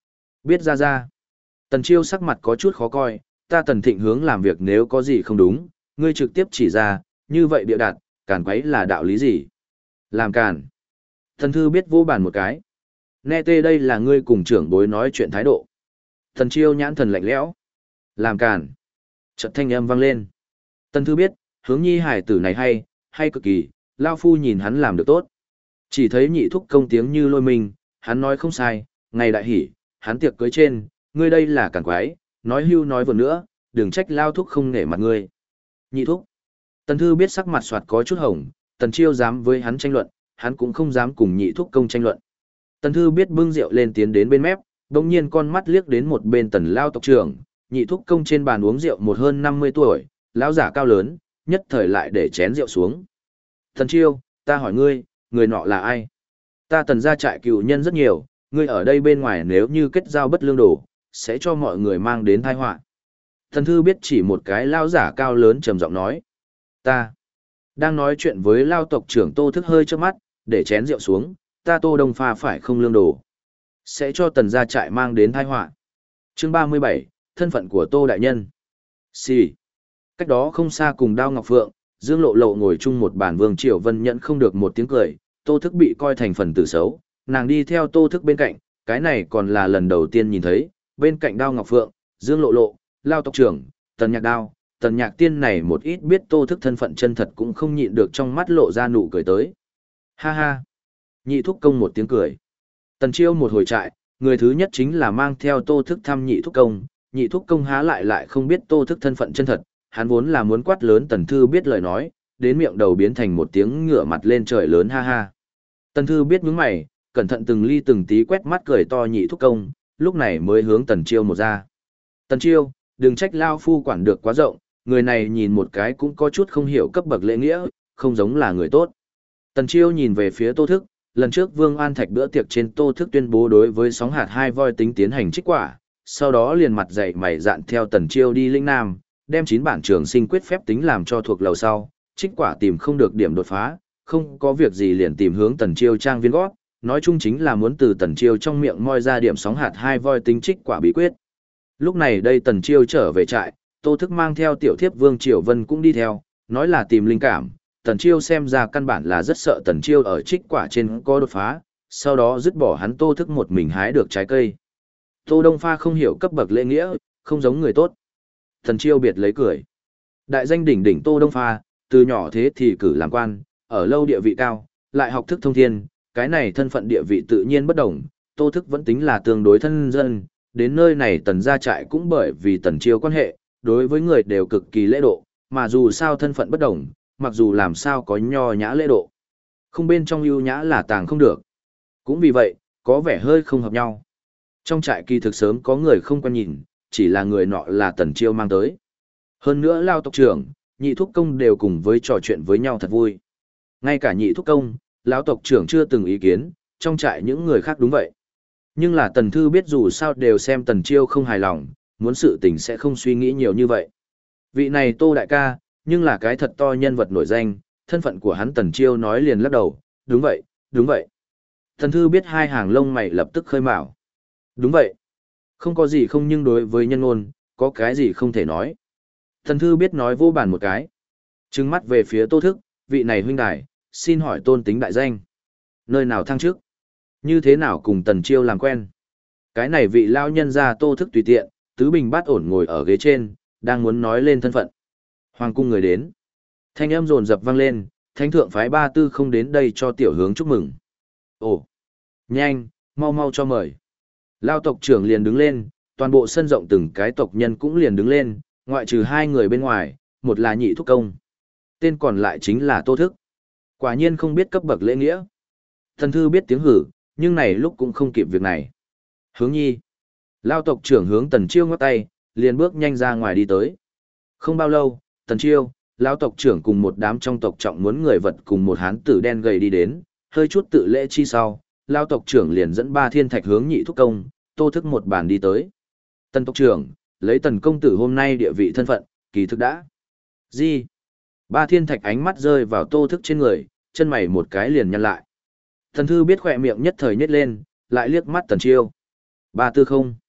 Biết ra. Tần Chiêu sắc mặt có chút khó coi, ta Tần Thịnh hướng làm việc nếu có gì không đúng, ngươi trực tiếp chỉ ra, như vậy bịa đặt, càn quấy là đạo lý gì? Làm càn. Thần thư biết vô bàn một cái. Nghe tê đây là ngươi cùng trưởng bối nói chuyện thái độ. Tần Chiêu nhãn thần lạnh lẽo. Làm càn. Chợt thanh âm vang lên. Tần thư biết, hướng nhi hải tử này hay cực kỳ, lao phu nhìn hắn làm được tốt. Chỉ thấy nhị thúc công tiếng như lôi mình, hắn nói không sai, ngày đại hỉ, hắn tiệc cưới trên, ngươi đây là càn quái, nói hưu nói vừa nữa, đừng trách lao thúc không nể mặt ngươi. Nhị thúc. Tần thư biết sắc mặt soạt có chút hồng, Tần Chiêu dám với hắn tranh luận, hắn cũng không dám cùng nhị thúc công tranh luận. Tần thư biết bưng rượu lên tiến đến bên mép, đồng nhiên con mắt liếc đến một bên Tần lao tộc trưởng, nhị thúc công trên bàn uống rượu một hơn 50 tuổi, lão giả cao lớn, nhất thời lại để chén rượu xuống. Tần Chiêu, ta hỏi ngươi, người nọ là ai? Ta Tần gia trại cựu nhân rất nhiều, ngươi ở đây bên ngoài nếu như kết giao bất lương đồ, sẽ cho mọi người mang đến tai họa. Tần thư biết chỉ một cái lão giả cao lớn trầm giọng nói. Ta đang nói chuyện với lao tộc trưởng Tô Thức hơi trước mắt, để chén rượu xuống, ta Tô Đông Pha phải không lương đồ. Sẽ cho Tần gia trại mang đến tai họa. Chương 37, thân phận của Tô Đại Nhân. Xì. Cách đó không xa cùng Đao Ngọc Phượng, Dương Lộ Lộ ngồi chung một bàn Vương Triều Vân nhận không được một tiếng cười, Tô Thức bị coi thành phần tử xấu, nàng đi theo Tô Thức bên cạnh, cái này còn là lần đầu tiên nhìn thấy, bên cạnh Đao Ngọc Phượng, Dương Lộ Lộ, Lao tộc trưởng, Tần Nhạc Đao, Tần Nhạc Tiên này một ít biết Tô Thức thân phận chân thật cũng không nhịn được trong mắt lộ ra nụ cười tới. Ha ha. Nhị thúc công một tiếng cười. Tần Chiêu một hồi trại, người thứ nhất chính là mang theo Tô Thức thăm nhị thúc công, nhị thúc công há lại không biết Tô Thức thân phận chân thật, hắn vốn là muốn quát lớn Tần Thư biết lời nói, đến miệng đầu biến thành một tiếng ngửa mặt lên trời lớn ha ha. Tần Thư biết nhướng mày, cẩn thận từng ly từng tí quét mắt cười to nhị thúc công, lúc này mới hướng Tần Chiêu một ra. Tần Chiêu, đừng trách lao phu quản được quá rộng, người này nhìn một cái cũng có chút không hiểu cấp bậc lễ nghĩa, không giống là người tốt. Tần Chiêu nhìn về phía Tô Thức, lần trước Vương An Thạch bữa tiệc trên Tô Thức tuyên bố đối với sóng hạt hai voi tính tiến hành trích quả, sau đó liền mặt dày mày dạn theo Tần Chiêu đi Linh Nam, đem 9 bản trường sinh quyết phép tính làm cho thuộc lầu sau, trích quả tìm không được điểm đột phá, không có việc gì liền tìm hướng Tần Chiêu trang viên gót, nói chung chính là muốn từ Tần Chiêu trong miệng moi ra điểm sóng hạt hai voi tính trích quả bí quyết. Lúc này đây Tần Chiêu trở về trại, Tô Thức mang theo tiểu thiếp Vương Triều Vân cũng đi theo, nói là tìm linh cảm, Tần Chiêu xem ra căn bản là rất sợ Tần Chiêu ở trích quả trên có đột phá, sau đó dứt bỏ hắn Tô Thức một mình hái được trái cây. Tô Đông Pha không hiểu cấp bậc lễ nghĩa, không giống người tốt. Tần Chiêu biệt lấy cười. Đại danh đỉnh đỉnh Tô Đông Pha, từ nhỏ thế thì cử làm quan, ở lâu địa vị cao, lại học thức thông thiên, cái này thân phận địa vị tự nhiên bất đồng, Tô Thức vẫn tính là tương đối thân dân, đến nơi này Tần gia trại cũng bởi vì Tần Chiêu quan hệ, đối với người đều cực kỳ lễ độ, mà dù sao thân phận bất đồng, mặc dù làm sao có nho nhã lễ độ, không bên trong ưu nhã là tàng không được. Cũng vì vậy, có vẻ hơi không hợp nhau. Trong trại kỳ thực sớm có người không quen nhìn, chỉ là người nọ là Tần Chiêu mang tới. Hơn nữa Lao tộc trưởng, nhị thúc công đều cùng với trò chuyện với nhau thật vui. Ngay cả nhị thúc công, lão tộc trưởng chưa từng ý kiến, trong trại những người khác đúng vậy. Nhưng là Tần Thư biết dù sao đều xem Tần Chiêu không hài lòng, muốn sự tình sẽ không suy nghĩ nhiều như vậy. Vị này Tô đại ca, nhưng là cái thật to nhân vật nổi danh, thân phận của hắn Tần Chiêu nói liền lắc đầu, đúng vậy, đúng vậy. Tần Thư biết hai hàng lông mày lập tức khơi mào. Đúng vậy. Không có gì không nhưng đối với nhân ngôn, có cái gì không thể nói. Tần Thư biết nói vô bản một cái. Trừng mắt về phía Tô Thức, vị này huynh đài, xin hỏi tôn tính đại danh. Nơi nào thăng chức? Như thế nào cùng Tần Chiêu làm quen? Cái này vị lao nhân ra Tô Thức tùy tiện, tứ bình bát ổn ngồi ở ghế trên, đang muốn nói lên thân phận. Hoàng cung người đến. Thanh âm rồn rập vang lên, thánh thượng phái ba tư không đến đây cho tiểu hướng chúc mừng. Ồ, nhanh, mau mau cho mời. Lao tộc trưởng liền đứng lên, toàn bộ sân rộng từng cái tộc nhân cũng liền đứng lên, ngoại trừ hai người bên ngoài, một là nhị thúc công. Tên còn lại chính là Tô Thức. Quả nhiên không biết cấp bậc lễ nghĩa. Thần thư biết tiếng hử, nhưng này lúc cũng không kịp việc này. Hướng nhi. Lao tộc trưởng hướng Tần Chiêu ngắt tay, liền bước nhanh ra ngoài đi tới. Không bao lâu, Tần Chiêu, Lao tộc trưởng cùng một đám trong tộc trọng muốn người vật cùng một hán tử đen gầy đi đến, hơi chút tự lễ chi sau, Lao tộc trưởng liền dẫn ba thiên thạch hướng nhị thúc công, Tô Thức một bàn đi tới. Tần tộc trưởng, lấy Tần công tử hôm nay địa vị thân phận, kỳ thực đã. Gì? Ba thiên thạch ánh mắt rơi vào Tô Thức trên người, chân mày một cái liền nhăn lại. Tần thư biết khỏe miệng nhất thời nhếch lên, lại liếc mắt Tần Chiêu. Ba tư không.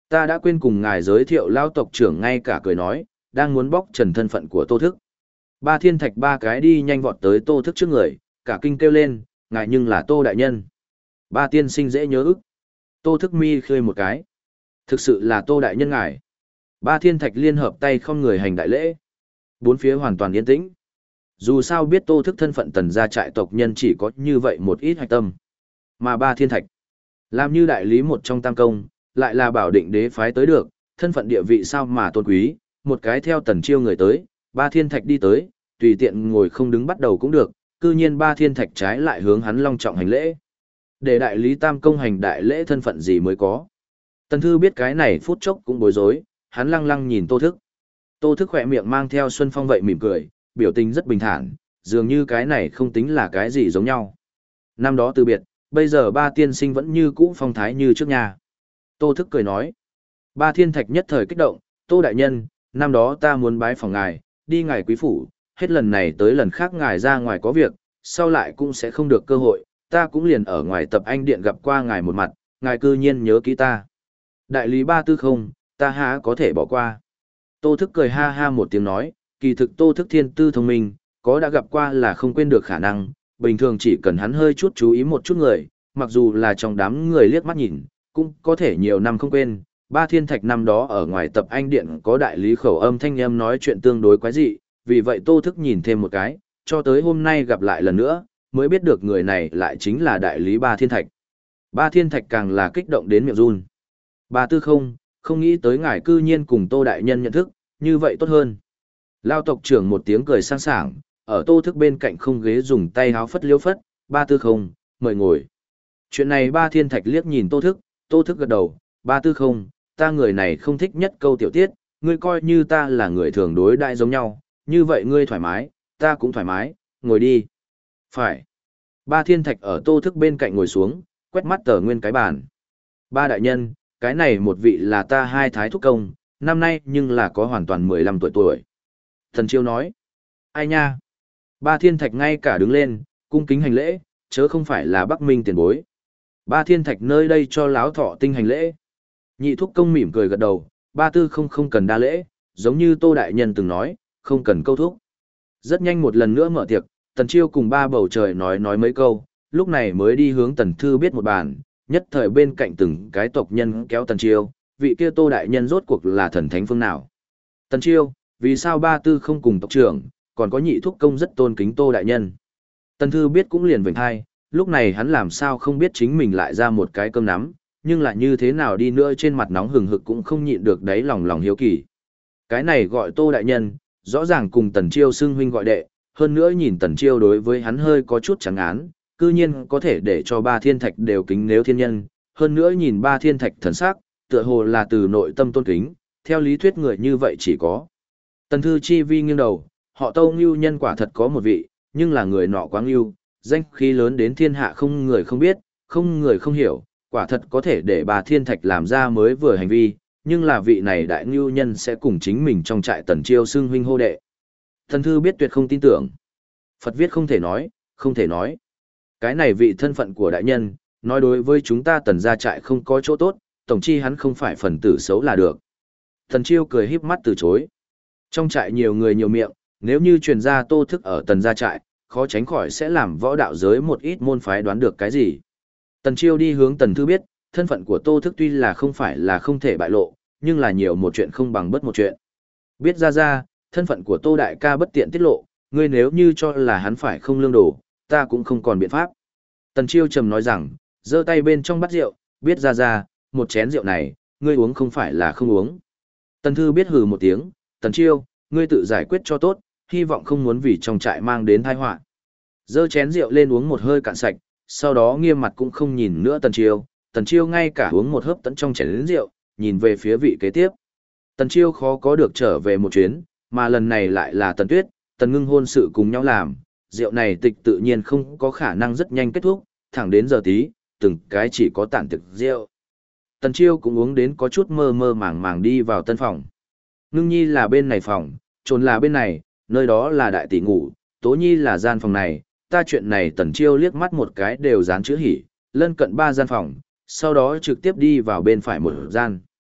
Ta đã quên cùng ngài giới thiệu lao tộc trưởng ngay cả cười nói, đang muốn bóc trần thân phận của Tô Thức. Ba thiên thạch ba cái đi nhanh vọt tới Tô Thức trước người, cả kinh kêu lên, ngài nhưng là Tô đại nhân. Ba tiên sinh dễ nhớ ức. Tô Thức mi khơi một cái. Thực sự là Tô đại nhân ngài. Ba thiên thạch liên hợp tay không người hành đại lễ. Bốn phía hoàn toàn yên tĩnh. Dù sao biết Tô Thức thân phận tần gia trại tộc nhân chỉ có như vậy một ít hạch tâm. Mà ba thiên thạch, làm như đại lý một trong tam công, lại là bảo định đế phái tới được, thân phận địa vị sao mà tôn quý, một cái theo tần chiêu người tới, ba thiên thạch đi tới, tùy tiện ngồi không đứng bắt đầu cũng được, cư nhiên ba thiên thạch trái lại hướng hắn long trọng hành lễ. Để đại lý tam công hành đại lễ thân phận gì mới có. Tần Thư biết cái này phút chốc cũng bối rối, hắn lăng lăng nhìn Tô Thức. Tô Thức khỏe miệng mang theo Xuân Phong vậy mỉm cười, biểu tình rất bình thản, dường như cái này không tính là cái gì giống nhau. Năm đó từ biệt, bây giờ ba tiên sinh vẫn như cũ phong thái như trước nhà. Tô Thức cười nói. Ba thiên thạch nhất thời kích động, Tô đại nhân, năm đó ta muốn bái phòng ngài, đi ngài quý phủ, hết lần này tới lần khác ngài ra ngoài có việc, sau lại cũng sẽ không được cơ hội, ta cũng liền ở ngoài tập anh điện gặp qua ngài một mặt, ngài cư nhiên nhớ kỹ ta. Đại lý ba tư không, ta há có thể bỏ qua. Tô Thức cười ha ha một tiếng nói, kỳ thực Tô Thức thiên tư thông minh, có đã gặp qua là không quên được khả năng, bình thường chỉ cần hắn hơi chút chú ý một chút người, mặc dù là trong đám người liếc mắt nhìn, cũng có thể nhiều năm không quên. Ba thiên thạch năm đó ở ngoài tập anh điện có đại lý khẩu âm thanh âm nói chuyện tương đối quái dị, vì vậy Tô Thức nhìn thêm một cái, cho tới hôm nay gặp lại lần nữa, mới biết được người này lại chính là đại lý ba thiên thạch. Ba thiên thạch càng là kích động đến miệng run. Ba tư không nghĩ tới ngài cư nhiên cùng Tô đại nhân nhận thức, như vậy tốt hơn. Lao tộc trưởng một tiếng cười sang sảng, ở Tô Thức bên cạnh không ghế dùng tay háo phất liêu phất, ba tư không, mời ngồi. Chuyện này ba thiên thạch liếc nhìn Tô Thức gật đầu, ba tư không, ta người này không thích nhất câu tiểu tiết, ngươi coi như ta là người thường đối đại giống nhau, như vậy ngươi thoải mái, ta cũng thoải mái, ngồi đi. Phải. Ba thiên thạch ở Tô Thức bên cạnh ngồi xuống, quét mắt tờ nguyên cái bàn. Ba đại nhân, cái này một vị là ta hai thái thúc công, năm nay nhưng là có hoàn toàn 15 tuổi. Thần Chiêu nói. Ai nha? Ba thiên thạch ngay cả đứng lên, cung kính hành lễ, chớ không phải là Bắc Minh tiền bối. Ba thiên thạch nơi đây cho láo thọ tinh hành lễ. Nhị thúc công mỉm cười gật đầu, ba tư không cần đa lễ, giống như Tô đại nhân từng nói, không cần câu thúc. Rất nhanh một lần nữa mở tiệc, Tần Chiêu cùng ba bầu trời nói mấy câu, lúc này mới đi hướng Tần Thư biết một bàn, nhất thời bên cạnh từng cái tộc nhân kéo Tần Chiêu, vị kia Tô đại nhân rốt cuộc là thần thánh phương nào. Tần Chiêu, vì sao ba tư không cùng tộc trưởng, còn có nhị thúc công rất tôn kính Tô đại nhân. Tần Thư biết cũng liền vểnh hai, lúc này hắn làm sao không biết chính mình lại ra một cái cơm nắm, nhưng lại như thế nào đi nữa trên mặt nóng hừng hực cũng không nhịn được đáy lòng hiếu kỳ. Cái này gọi Tô đại nhân, rõ ràng cùng Tần Chiêu xưng huynh gọi đệ, hơn nữa nhìn Tần Chiêu đối với hắn hơi có chút chẳng án, cư nhiên có thể để cho ba thiên thạch đều kính nếu thiên nhân, hơn nữa nhìn ba thiên thạch thần sắc, tựa hồ là từ nội tâm tôn kính, theo lý thuyết người như vậy chỉ có. Tần Thư chi vi nghiêng đầu, họ Tâu Ngưu nhân quả thật có một vị, nhưng là người nọ quá ngưu, danh khí lớn đến thiên hạ không người không biết, không người không hiểu, quả thật có thể để bà thiên thạch làm ra mới vừa hành vi, nhưng là vị này đại ngưu nhân sẽ cùng chính mình trong trại Tần Chiêu xưng huynh hô đệ. Tần Thư biết tuyệt không tin tưởng. Phật viết không thể nói, không thể nói. Cái này vị thân phận của đại nhân, nói đối với chúng ta Tần gia trại không có chỗ tốt, tổng chi hắn không phải phần tử xấu là được. Tần Chiêu cười híp mắt từ chối. Trong trại nhiều người nhiều miệng, nếu như truyền ra Tô Thức ở Tần gia trại, khó tránh khỏi sẽ làm võ đạo giới một ít môn phái đoán được cái gì. Tần Chiêu đi hướng Tần Thư biết, thân phận của Tô Thức tuy là không phải là không thể bại lộ, nhưng là nhiều một chuyện không bằng bất một chuyện. Biết ra, thân phận của Tô đại ca bất tiện tiết lộ, ngươi nếu như cho là hắn phải không lương đồ, ta cũng không còn biện pháp. Tần Chiêu trầm nói rằng, giơ tay bên trong bát rượu, biết ra, một chén rượu này, ngươi uống không phải là không uống. Tần Thư biết hừ một tiếng, Tần Chiêu, ngươi tự giải quyết cho tốt, hy vọng không muốn vì trong trại mang đến tai họa. Giơ chén rượu lên uống một hơi cạn sạch, sau đó nghiêm mặt cũng không nhìn nữa Tần Chiêu ngay cả uống một hớp tận trong chén rượu, nhìn về phía vị kế tiếp. Tần Chiêu khó có được trở về một chuyến, mà lần này lại là Tần Tuyết, Tần Ngưng hôn sự cùng nhau làm, rượu này tịch tự nhiên không có khả năng rất nhanh kết thúc, thẳng đến giờ tí, từng cái chỉ có tản thực rượu. Tần Chiêu cũng uống đến có chút mơ mơ màng màng đi vào tân phòng. Ngưng Nhi là bên này phòng, Trồn là bên này, nơi đó là đại tỷ ngủ, Tố Nhi là gian phòng này, ta chuyện này Tần Chiêu liếc mắt một cái đều dán chữ hỉ, lân cận 3 gian phòng, sau đó trực tiếp đi vào bên phải một gian.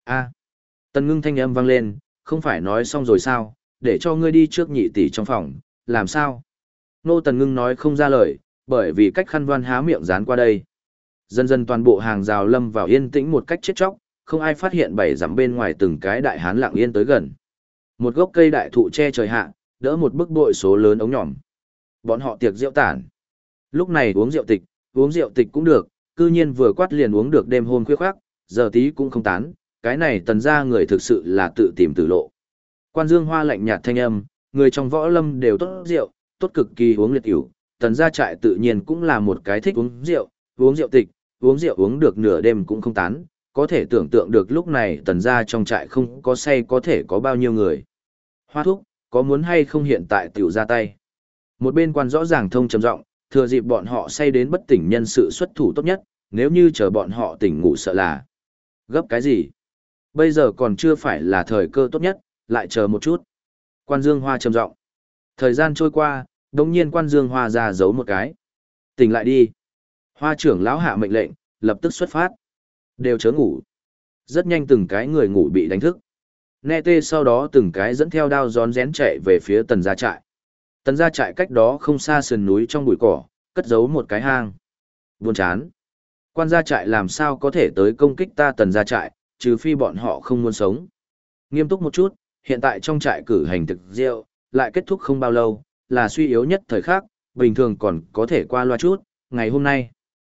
A. Tần Ngưng thanh âm vang lên, không phải nói xong rồi sao, để cho ngươi đi trước nhị tỷ trong phòng, làm sao? Nô Tần Ngưng nói không ra lời, bởi vì cách khăn voan há miệng dán qua đây. Dần dần toàn bộ hàng rào lâm vào yên tĩnh một cách chết chóc, không ai phát hiện bảy dặm bên ngoài từng cái đại hán lặng yên tới gần. Một gốc cây đại thụ che trời hạ, đỡ một bức bội số lớn ống nhỏm. Bọn họ tiệc rượu tản. Lúc này uống rượu tịch cũng được, cư nhiên vừa quát liền uống được đêm hôm khuya khoác, giờ tí cũng không tán, cái này tần ra người thực sự là tự tìm tử lộ. Quan Dương Hoa lạnh nhạt thanh âm, người trong võ lâm đều tốt rượu, tốt cực kỳ uống liệt ỉu, tần gia trại tự nhiên cũng là một cái thích uống rượu tịch, uống rượu uống được nửa đêm cũng không tán, có thể tưởng tượng được lúc này tần gia trong trại không có say có thể có bao nhiêu người. Hoa thúc, có muốn hay không hiện tại tiểu ra tay. Một bên quan rõ ràng thông trầm giọng, thừa dịp bọn họ say đến bất tỉnh nhân sự xuất thủ tốt nhất, nếu như chờ bọn họ tỉnh ngủ sợ là. Gấp cái gì? Bây giờ còn chưa phải là thời cơ tốt nhất, lại chờ một chút. Quan Dương Hoa trầm giọng. Thời gian trôi qua, đột nhiên Quan Dương Hoa ra giấu một cái. Tỉnh lại đi. Hoa trưởng lão hạ mệnh lệnh, lập tức xuất phát. Đều chớ ngủ. Rất nhanh từng cái người ngủ bị đánh thức. Nê tê sau đó từng cái dẫn theo đao rón rén chạy về phía tần gia trại. Tần gia trại cách đó không xa sườn núi trong bụi cỏ, cất giấu một cái hang. Buồn chán. Quan gia trại làm sao có thể tới công kích ta tần gia trại, trừ phi bọn họ không muốn sống. Nghiêm túc một chút, hiện tại trong trại cử hành thực rượu, lại kết thúc không bao lâu, là suy yếu nhất thời khắc, bình thường còn có thể qua loa chút, ngày hôm nay.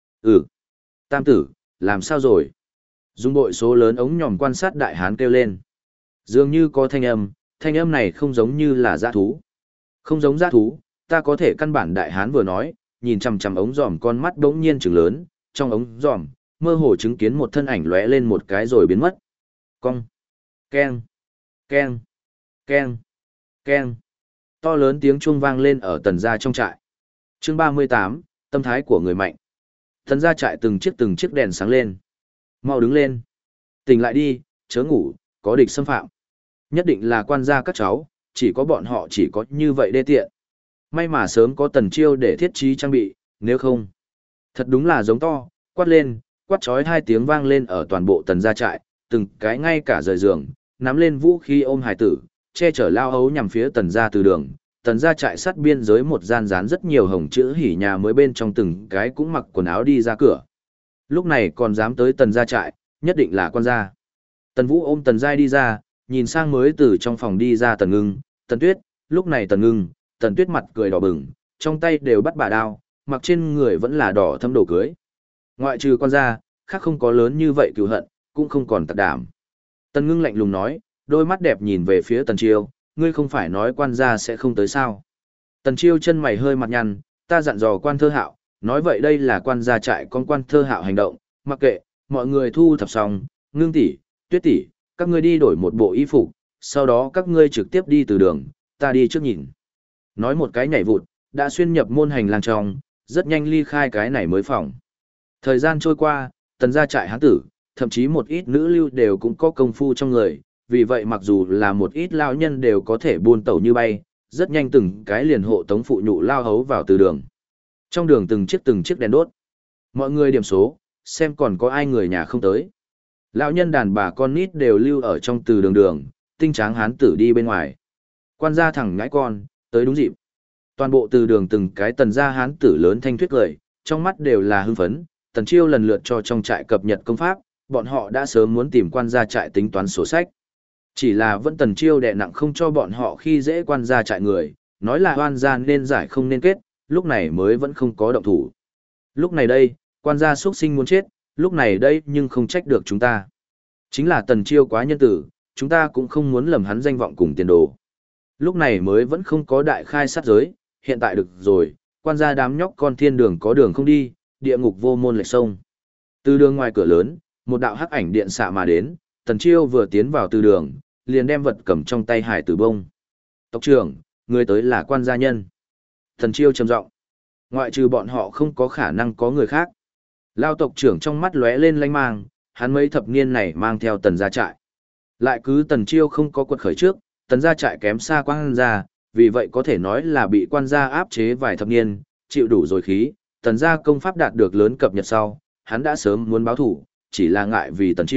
Tam tử, làm sao rồi? Dùng bội số lớn ống nhòm quan sát đại hán kêu lên. Dường như có thanh âm này không giống như là dã thú. Không giống dã thú, ta có thể căn bản đại hán vừa nói, nhìn chằm chằm ống giòm con mắt đống nhiên trừng lớn, trong ống giòm, mơ hồ chứng kiến một thân ảnh lóe lên một cái rồi biến mất. Cong. Keng. Keng. Keng. Keng. To lớn tiếng chuông vang lên ở tần gia trong trại. Chương 38, tâm thái của người mạnh. Tần gia trại từng chiếc đèn sáng lên. Mau đứng lên. Tỉnh lại đi, chớ ngủ, có địch xâm phạm. Nhất định là quan gia các cháu, chỉ có bọn họ chỉ có như vậy đê tiện. May mà sớm có Tần Chiêu để thiết trí trang bị, nếu không. Thật đúng là giống to, quát lên, quát chói hai tiếng vang lên ở toàn bộ tần gia trại, từng cái ngay cả rời giường, nắm lên vũ khí ôm hải tử, che chở lao hấu nhằm phía tần gia từ đường. Tần gia trại sát biên giới một gian dán rất nhiều hồng chữ hỉ nhà mới bên trong từng cái cũng mặc quần áo đi ra cửa. Lúc này còn dám tới tần gia trại, nhất định là quan gia. Tần Vũ ôm Tần Giai đi ra, nhìn sang mới từ trong phòng đi ra Tần Ngưng, Tần Tuyết, lúc này Tần Ngưng, Tần Tuyết mặt cười đỏ bừng, trong tay đều bắt bà đao, mặc trên người vẫn là đỏ thâm đồ cưới. Ngoại trừ quan gia, khác không có lớn như vậy cừu hận, cũng không còn tặc đảm. Tần Ngưng lạnh lùng nói, đôi mắt đẹp nhìn về phía Tần Chiêu, ngươi không phải nói quan gia sẽ không tới sao. Tần Chiêu chân mày hơi mặt nhăn, ta dặn dò quan thơ hạo, nói vậy đây là quan gia trại con quan thơ hạo hành động, mặc kệ, mọi người thu thập xong, Ngưng tỷ, Tuyết tỷ, các ngươi đi đổi một bộ y phục, sau đó các ngươi trực tiếp đi từ đường, ta đi trước nhìn. Nói một cái nhảy vụt, đã xuyên nhập môn hành lang trong, rất nhanh ly khai cái này mới phòng. Thời gian trôi qua, tần gia trại hán tử, thậm chí một ít nữ lưu đều cũng có công phu trong người, vì vậy mặc dù là một ít lao nhân đều có thể buôn tẩu như bay, rất nhanh từng cái liền hộ tống phụ nhụ lao hấu vào từ đường. Trong đường từng chiếc đèn đốt. Mọi người điểm số, xem còn có ai người nhà không tới. Lão nhân đàn bà con nít đều lưu ở trong từ đường, tinh tráng hán tử đi bên ngoài. Quan gia thẳng ngãi con, tới đúng dịp. Toàn bộ từ đường từng cái tần gia hán tử lớn thanh thuyết cười, trong mắt đều là hưng phấn, Tần Chiêu lần lượt cho trong trại cập nhật công pháp, bọn họ đã sớm muốn tìm quan gia trại tính toán sổ sách. Chỉ là vẫn Tần Chiêu đè nặng không cho bọn họ khi dễ quan gia trại người, nói là oan gia nên giải không nên kết, lúc này mới vẫn không có động thủ. Lúc này đây, quan gia xuất sinh muốn chết, lúc này đây nhưng không trách được chúng ta. Chính là Tần Chiêu quá nhân tử, chúng ta cũng không muốn lầm hắn danh vọng cùng tiền đồ. Lúc này mới vẫn không có đại khai sát giới, hiện tại được rồi, quan gia đám nhóc con thiên đường có đường không đi, địa ngục vô môn lệch sông. Từ đường ngoài cửa lớn, một đạo hắc ảnh điện xạ mà đến, Tần Chiêu vừa tiến vào từ đường, liền đem vật cầm trong tay hải tử bông. Tộc trưởng, người tới là quan gia nhân. Tần Chiêu trầm giọng, ngoại trừ bọn họ không có khả năng có người khác. Lao tộc trưởng trong mắt lóe lên lanh mang, hắn mấy thập niên này mang theo tần gia trại. Lại cứ Tần Chiêu không có quật khởi trước, tần gia trại kém xa quan gia, vì vậy có thể nói là bị quan gia áp chế vài thập niên, chịu đủ rồi khí, tần gia công pháp đạt được lớn cập nhật sau, hắn đã sớm muốn báo thủ, chỉ là ngại vì Tần Chiêu,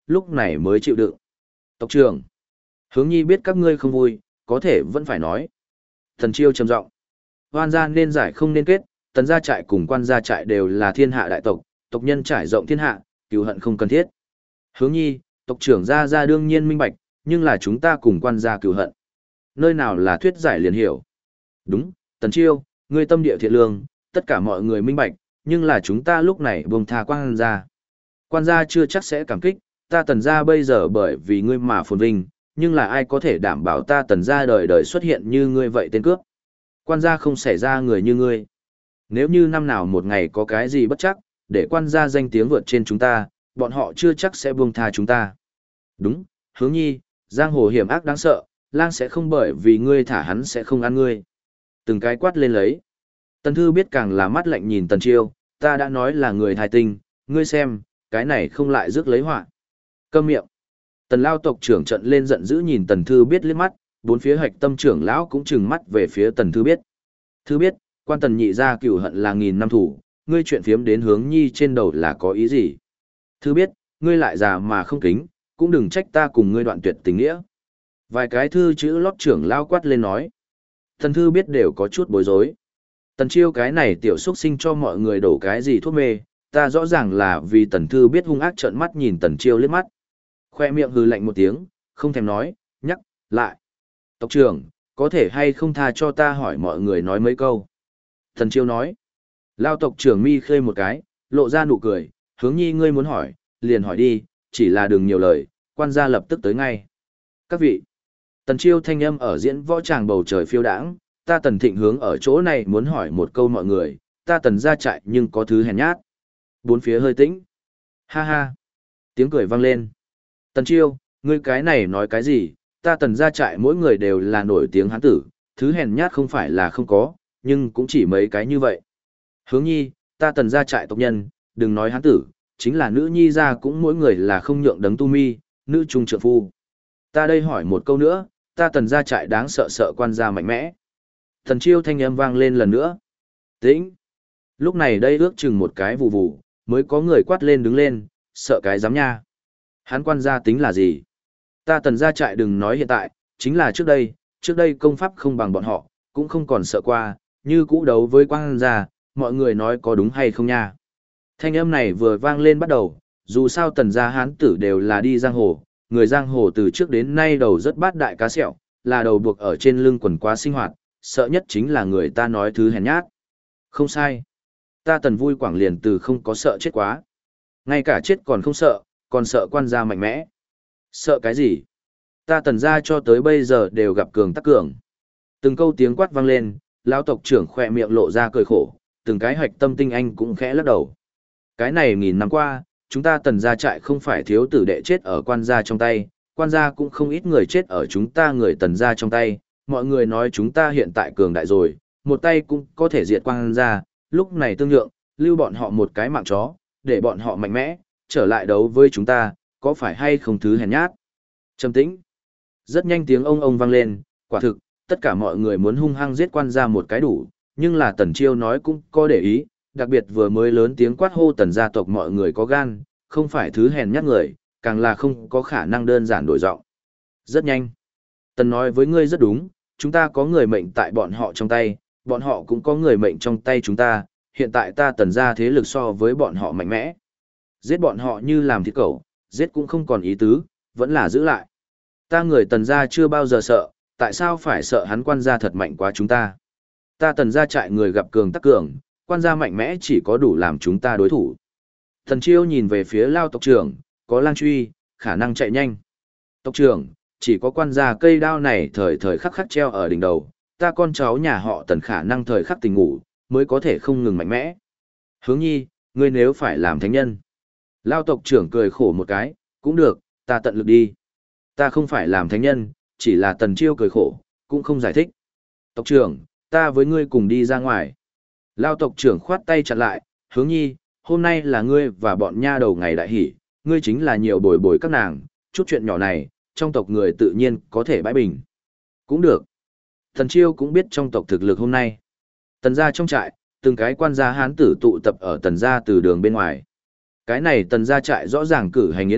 lúc này mới chịu đựng. Tộc trưởng, Hướng Nhi biết các ngươi không vui, có thể vẫn phải nói. Tần Chiêu trầm giọng, hoan gia nên giải không nên kết, Tần gia trại cùng Quan gia trại đều là thiên hạ đại tộc, tộc nhân trải rộng thiên hạ, cừu hận không cần thiết. Hướng Nhi, tộc trưởng gia đương nhiên minh bạch, nhưng là chúng ta cùng Quan gia cừu hận. Nơi nào là thuyết giải liền hiểu. Đúng, Tần Chiêu, ngươi tâm địa thiện lương, tất cả mọi người minh bạch, nhưng là chúng ta lúc này buông tha Quan gia. Quan gia chưa chắc sẽ cảm kích, ta Tần gia bây giờ bởi vì ngươi mà phồn vinh, nhưng là ai có thể đảm bảo ta Tần gia đời đời xuất hiện như ngươi vậy tên cướp. Quan gia không xảy ra người như ngươi. Nếu như năm nào một ngày có cái gì bất chắc, để Quan gia danh tiếng vượt trên chúng ta, bọn họ chưa chắc sẽ buông tha chúng ta. Đúng, Hướng Nhi, giang hồ hiểm ác đáng sợ, lang sẽ không bởi vì ngươi thả hắn sẽ không ăn ngươi. Từng cái quát lên lấy. Tần Thư biết càng là mắt lạnh nhìn Tần Chiêu, ta đã nói là người thai tinh, ngươi xem, cái này không lại rước lấy họa. Câm miệng. Tần Lao tộc trưởng trận lên giận dữ nhìn Tần Thư biết liếc mắt, bốn phía hạch tâm trưởng lão cũng trừng mắt về phía Tần Thư biết. Thư biết, Quan Tần nhị gia cửu hận là nghìn năm thủ, ngươi chuyện phiếm đến Hướng Nhi trên đầu là có ý gì? Thư biết, ngươi lại già mà không kính, cũng đừng trách ta cùng ngươi đoạn tuyệt tình nghĩa. Vài cái thư chữ lót trưởng lao quát lên nói. Tần Thư biết đều có chút bối rối. Tần Chiêu cái này tiểu xuất sinh cho mọi người đổ cái gì thuốc mê, ta rõ ràng là vì Tần Thư biết hung ác trợn mắt nhìn Tần Chiêu liếc mắt. Khoe miệng hừ lạnh một tiếng, không thèm nói, nhắc, lại. Tộc trưởng, có thể hay không tha cho ta hỏi mọi người nói mấy câu. Tần Chiêu nói. Lao tộc trưởng mi khơi một cái, lộ ra nụ cười, Hướng Nhi ngươi muốn hỏi, liền hỏi đi, chỉ là đừng nhiều lời, Quan gia lập tức tới ngay. Các vị. Tần Chiêu thanh âm ở diễn võ tràng bầu trời phiêu đãng, ta Tần Thịnh Hướng ở chỗ này muốn hỏi một câu mọi người, ta Tần gia trại nhưng có thứ hèn nhát. Bốn phía hơi tĩnh. Ha ha. Tiếng cười vang lên. Tần Chiêu, ngươi cái này nói cái gì, ta Tần gia trại mỗi người đều là nổi tiếng hán tử, thứ hèn nhát không phải là không có, nhưng cũng chỉ mấy cái như vậy. Hướng Nhi, ta Tần gia trại tộc nhân, đừng nói hán tử, chính là nữ nhi gia cũng mỗi người là không nhượng đấng tu mi, nữ trung trượng phu. Ta đây hỏi một câu nữa, ta Tần gia trại đáng sợ sợ Quan gia mạnh mẽ. Tần Chiêu thanh âm vang lên lần nữa. Tĩnh. Lúc này đây ước chừng một cái vù vù, mới có người quát lên đứng lên, sợ cái giám nha. Hắn Quan gia tính là gì? Ta Tần gia trại đừng nói hiện tại, chính là trước đây công pháp không bằng bọn họ, cũng không còn sợ qua, như cũ đấu với Quan gia, mọi người nói có đúng hay không nha. Thanh âm này vừa vang lên bắt đầu, dù sao Tần gia hán tử đều là đi giang hồ, người giang hồ từ trước đến nay đầu rất bát đại cá sẹo, là đầu buộc ở trên lưng quần quá sinh hoạt, sợ nhất chính là người ta nói thứ hèn nhát. Không sai. Ta Tần vui quảng liền từ không có sợ chết quá. Ngay cả chết còn không sợ, còn sợ Quan gia mạnh mẽ. Sợ cái gì? Ta Tần gia cho tới bây giờ đều gặp cường tắc cường. Từng câu tiếng quát vang lên, lão tộc trưởng khỏe miệng lộ ra cười khổ, từng cái hạch tâm tinh anh cũng khẽ lắc đầu. Cái này nghìn năm qua, chúng ta Tần gia trại không phải thiếu tử đệ chết ở Quan gia trong tay, Quan gia cũng không ít người chết ở chúng ta người Tần gia trong tay, mọi người nói chúng ta hiện tại cường đại rồi, một tay cũng có thể diệt Quan gia, lúc này tương nhượng, lưu bọn họ một cái mạng chó, để bọn họ mạnh mẽ, trở lại đấu với chúng ta, có phải hay không thứ hèn nhát. Trầm tĩnh. Rất nhanh tiếng ông vang lên, quả thực, tất cả mọi người muốn hung hăng giết Quan gia một cái đủ, nhưng là Tần Chiêu nói cũng có để ý, đặc biệt vừa mới lớn tiếng quát hô Tần gia tộc mọi người có gan, không phải thứ hèn nhát người, càng là không có khả năng đơn giản đổi giọng. Rất nhanh. Tần nói với ngươi rất đúng, chúng ta có người mệnh tại bọn họ trong tay, bọn họ cũng có người mệnh trong tay chúng ta, hiện tại ta Tần gia thế lực so với bọn họ mạnh mẽ. Giết bọn họ như làm thịt cẩu, giết cũng không còn ý tứ, vẫn là giữ lại. Ta người Tần gia chưa bao giờ sợ, tại sao phải sợ hắn Quan gia thật mạnh quá chúng ta. Ta Tần gia trại người gặp cường tắc cường, Quan gia mạnh mẽ chỉ có đủ làm chúng ta đối thủ. Tần Chiêu nhìn về phía Lao tộc trưởng, có lang truy, khả năng chạy nhanh. Tộc trưởng, chỉ có Quan gia cây đao này thời thời khắc khắc treo ở đỉnh đầu, ta con cháu nhà họ Tần khả năng thời khắc tỉnh ngủ, mới có thể không ngừng mạnh mẽ. Hướng Nhi, ngươi nếu phải làm thánh nhân. Lao tộc trưởng cười khổ một cái, cũng được, ta tận lực đi. Ta không phải làm thánh nhân, chỉ là Tần Chiêu cười khổ, cũng không giải thích. Tộc trưởng, ta với ngươi cùng đi ra ngoài. Lao tộc trưởng khoát tay chặn lại, Hướng Nhi, hôm nay là ngươi và bọn nha đầu ngày đại hỷ, ngươi chính là nhiều bồi bồi các nàng, chút chuyện nhỏ này, trong tộc người tự nhiên có thể bãi bình. Cũng được. Tần Chiêu cũng biết trong tộc thực lực hôm nay. Tần gia trong trại, từng cái quan gia hán tử tụ tập ở Tần gia từ đường bên ngoài. Cái này Tần gia trại rõ ràng cử hành yến hội,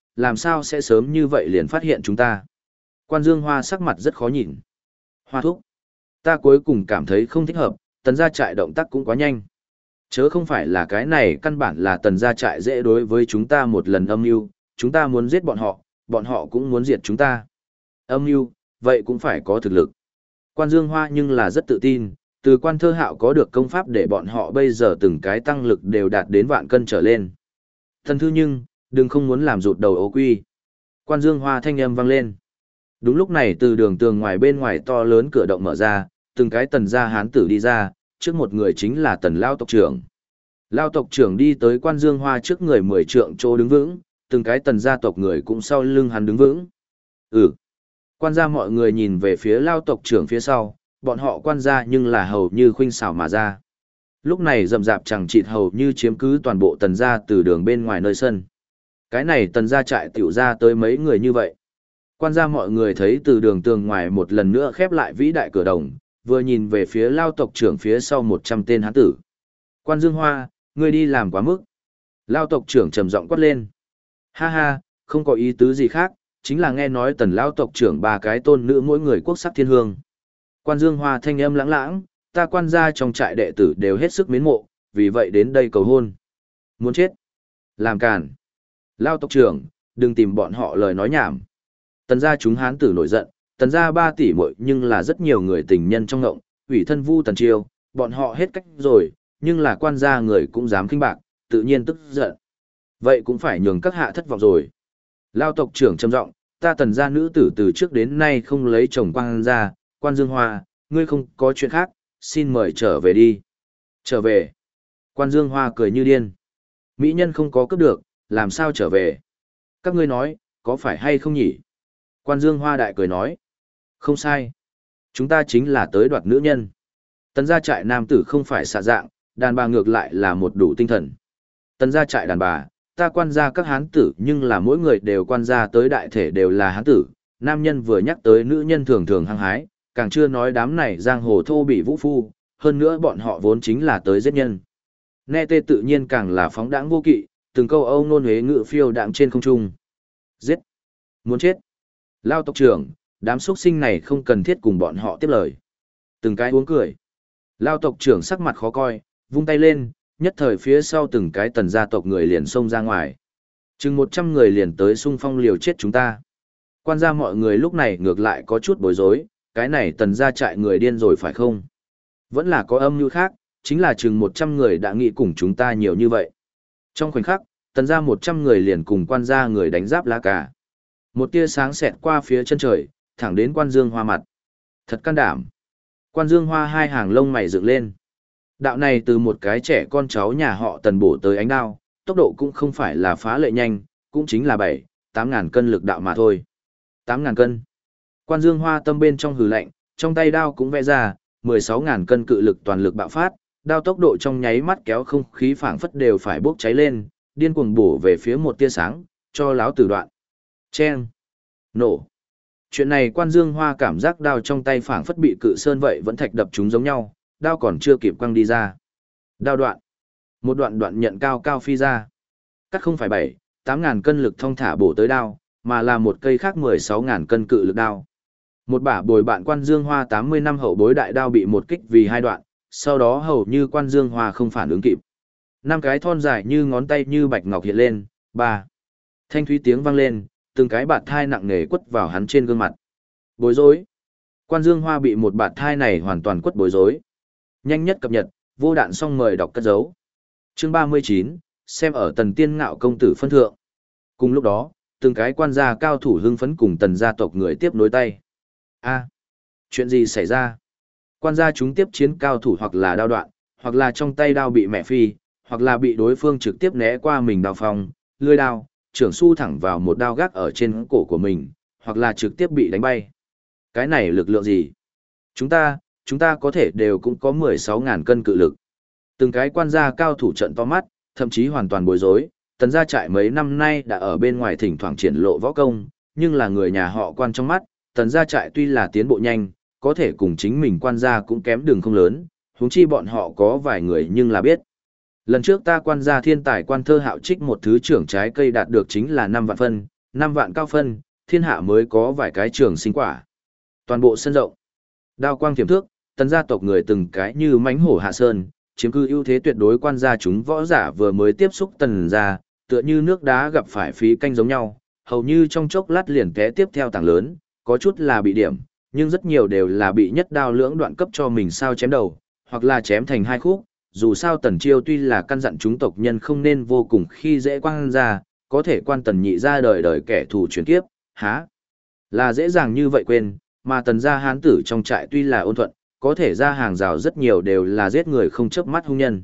làm sao sẽ sớm như vậy liền phát hiện chúng ta. Quan Dương Hoa sắc mặt rất khó nhìn. Hoa thúc, ta cuối cùng cảm thấy không thích hợp, tần gia trại động tác cũng quá nhanh. Chớ không phải là cái này căn bản là tần gia trại dễ đối với chúng ta một lần âm mưu, chúng ta muốn giết bọn họ cũng muốn diệt chúng ta. Âm mưu, vậy cũng phải có thực lực. Quan Dương Hoa nhưng là rất tự tin, từ Quan Thơ Hạo có được công pháp để bọn họ bây giờ từng cái tăng lực đều đạt đến vạn cân trở lên. Thần thư nhưng, đừng không muốn làm rụt đầu ố quy. Quan Dương Hoa thanh âm vang lên. Đúng lúc này từ đường tường ngoài bên ngoài to lớn cửa động mở ra, từng cái tần gia hán tử đi ra, trước một người chính là tần Lao tộc trưởng. Lao tộc trưởng đi tới Quan Dương Hoa trước người 10 trượng chỗ đứng vững, từng cái tần gia tộc người cũng sau lưng hắn đứng vững. Quan gia mọi người nhìn về phía Lao tộc trưởng phía sau, bọn họ quan gia nhưng là hầu như khuynh xảo mà ra. Lúc này rậm rạp chẳng chịt hầu như chiếm cứ toàn bộ tần gia từ đường bên ngoài nơi sân. Cái này tần gia trại tiểu ra tới mấy người như vậy. Quan gia mọi người thấy từ đường tường ngoài một lần nữa khép lại vĩ đại cửa đồng, vừa nhìn về phía Lao tộc trưởng phía sau 100 tên hán tử. Quan Dương Hoa, ngươi đi làm quá mức. Lao tộc trưởng trầm giọng quát lên. Ha ha, không có ý tứ gì khác, chính là nghe nói tần Lao tộc trưởng ba cái tôn nữ mỗi người quốc sắc thiên hương. Quan Dương Hoa thanh âm lãng lãng, ta quan gia trong trại đệ tử đều hết sức mến mộ, vì vậy đến đây cầu hôn. Muốn chết. Làm càn. Lao tộc trưởng, đừng tìm bọn họ lời nói nhảm. Tần gia chúng hán tử nổi giận, tần gia 3 tỷ muội nhưng là rất nhiều người tình nhân trong ngộng, ủy thân vu tần triều, bọn họ hết cách rồi, nhưng là quan gia người cũng dám khinh bạc, tự nhiên tức giận. Vậy cũng phải nhường các hạ thất vọng rồi. Lao tộc trưởng trầm giọng, ta tần gia nữ tử từ trước đến nay không lấy chồng quan gia, Quan Dương Hoa, ngươi không có chuyện khác, xin mời trở về đi. Trở về. Quan Dương Hoa cười như điên. Mỹ nhân không có cướp được, làm sao trở về? Các ngươi nói, có phải hay không nhỉ? Quan Dương Hoa đại cười nói. Không sai. Chúng ta chính là tới đoạt nữ nhân. Tần gia trại nam tử không phải xạ dạng, đàn bà ngược lại là một đủ tinh thần. Tần gia trại đàn bà, ta quan gia các hán tử nhưng là mỗi người đều quan gia tới đại thể đều là hán tử. Nam nhân vừa nhắc tới nữ nhân thường thường hăng hái, càng chưa nói đám này giang hồ thô bị vũ phu, hơn nữa bọn họ vốn chính là tới giết nhân. Nghe tê tự nhiên càng là phóng đãng vô kỵ, từng câu âu nôn huế ngự phiêu đãng trên không trung. Giết! Muốn chết! Lao tộc trưởng, đám xuất sinh này không cần thiết cùng bọn họ tiếp lời. Từng cái uống cười. Lao tộc trưởng sắc mặt khó coi, vung tay lên, nhất thời phía sau từng cái tần gia tộc người liền xông ra ngoài. Chừng 100 người liền tới xung phong liều chết chúng ta. Quan gia mọi người lúc này ngược lại có chút bối rối, cái này tần gia trại người điên rồi phải không? Vẫn là có âm mưu khác, chính là chừng 100 người đã nghĩ cùng chúng ta nhiều như vậy. Trong khoảnh khắc, tần gia 100 người liền cùng quan gia người đánh giáp lá cà. Một tia sáng xẹt qua phía chân trời, thẳng đến Quan Dương Hoa mặt. Thật can đảm. Quan Dương Hoa hai hàng lông mày dựng lên. Đạo này từ một cái trẻ con cháu nhà họ tần bổ tới ánh đao, tốc độ cũng không phải là phá lệ nhanh, cũng chính là 7-8 ngàn cân lực đạo mà thôi. 8 ngàn cân. Quan Dương Hoa tâm bên trong hừ lạnh, trong tay đao cũng vẽ ra, 16 ngàn cân cự lực toàn lực bạo phát, đao tốc độ trong nháy mắt kéo không khí phảng phất đều phải bốc cháy lên, điên cuồng bổ về phía một tia sáng, cho láo tử đoạn. Chen. Nổ. Chuyện này Quan Dương Hoa cảm giác đao trong tay phảng phất bị cự sơn vậy vẫn thạch đập chúng giống nhau, đao còn chưa kịp quăng đi ra. Đao đoạn. Một đoạn đoạn nhận cao cao phi ra. Cắt không phải 7-8 ngàn cân lực thong thả bổ tới đao, mà là một cây khác 16 ngàn cân cự lực đao. Một bả bồi bạn Quan Dương Hoa 80 năm hậu bối đại đao bị một kích vì hai đoạn, sau đó hầu như Quan Dương Hoa không phản ứng kịp. 5 cái thon dài như ngón tay như bạch ngọc hiện lên, 3. Thanh thúy tiếng vang lên, từng cái bạt thai nặng nề quất vào hắn trên gương mặt. Bối rối. Quan Dương Hoa bị một bạt thai này hoàn toàn quất bối rối. Nhanh nhất cập nhật, vô đạn xong mời đọc cất dấu. Chương 39, xem ở Tần Tiên Ngạo công tử phân thượng. Cùng lúc đó, từng cái quan gia cao thủ hưng phấn cùng Tần gia tộc người tiếp nối tay. Chuyện gì xảy ra? Quan gia chúng tiếp chiến cao thủ hoặc là đao đoạn, hoặc là trong tay đao bị mẹ phi, hoặc là bị đối phương trực tiếp né qua mình đao phong, lưỡi đao, trưởng su thẳng vào một đao gác ở trên cổ của mình, hoặc là trực tiếp bị đánh bay. Cái này lực lượng gì? Chúng ta có thể đều cũng có 16 ngàn cân cự lực. Từng cái quan gia cao thủ trận to mắt, thậm chí hoàn toàn bối rối, Tần gia trại mấy năm nay đã ở bên ngoài thỉnh thoảng triển lộ võ công, nhưng là người nhà họ Quan trong mắt, Tần gia trại tuy là tiến bộ nhanh, có thể cùng chính mình quan gia cũng kém đường không lớn, huống chi bọn họ có vài người nhưng là biết. Lần trước ta quan gia thiên tài Quan Thơ Hạo trích một thứ trưởng trái cây đạt được chính là 5 vạn phân, 5 vạn cao phân, thiên hạ mới có vài cái trường sinh quả. Toàn bộ sân rộng, đao quang thiểm thước, tần gia tộc người từng cái như mãnh hổ hạ sơn, chiếm cư ưu thế tuyệt đối. Quan gia chúng võ giả vừa mới tiếp xúc tần gia, tựa như nước đá gặp phải phí canh giống nhau, hầu như trong chốc lát liền té tiếp theo tảng lớn, có chút là bị điểm, nhưng rất nhiều đều là bị nhất đao lưỡng đoạn cấp cho mình sao chém đầu, hoặc là chém thành hai khúc. Dù sao Tần Chiêu tuy là căn dặn chúng tộc nhân không nên vô cùng khi dễ quan gia, có thể quan Tần Nhị ra đời đời kẻ thù chuyển kiếp, há là dễ dàng như vậy quên, mà Tần gia hán tử trong trại tuy là ôn thuận, có thể ra hàng rào rất nhiều đều là giết người không chớp mắt hung nhân.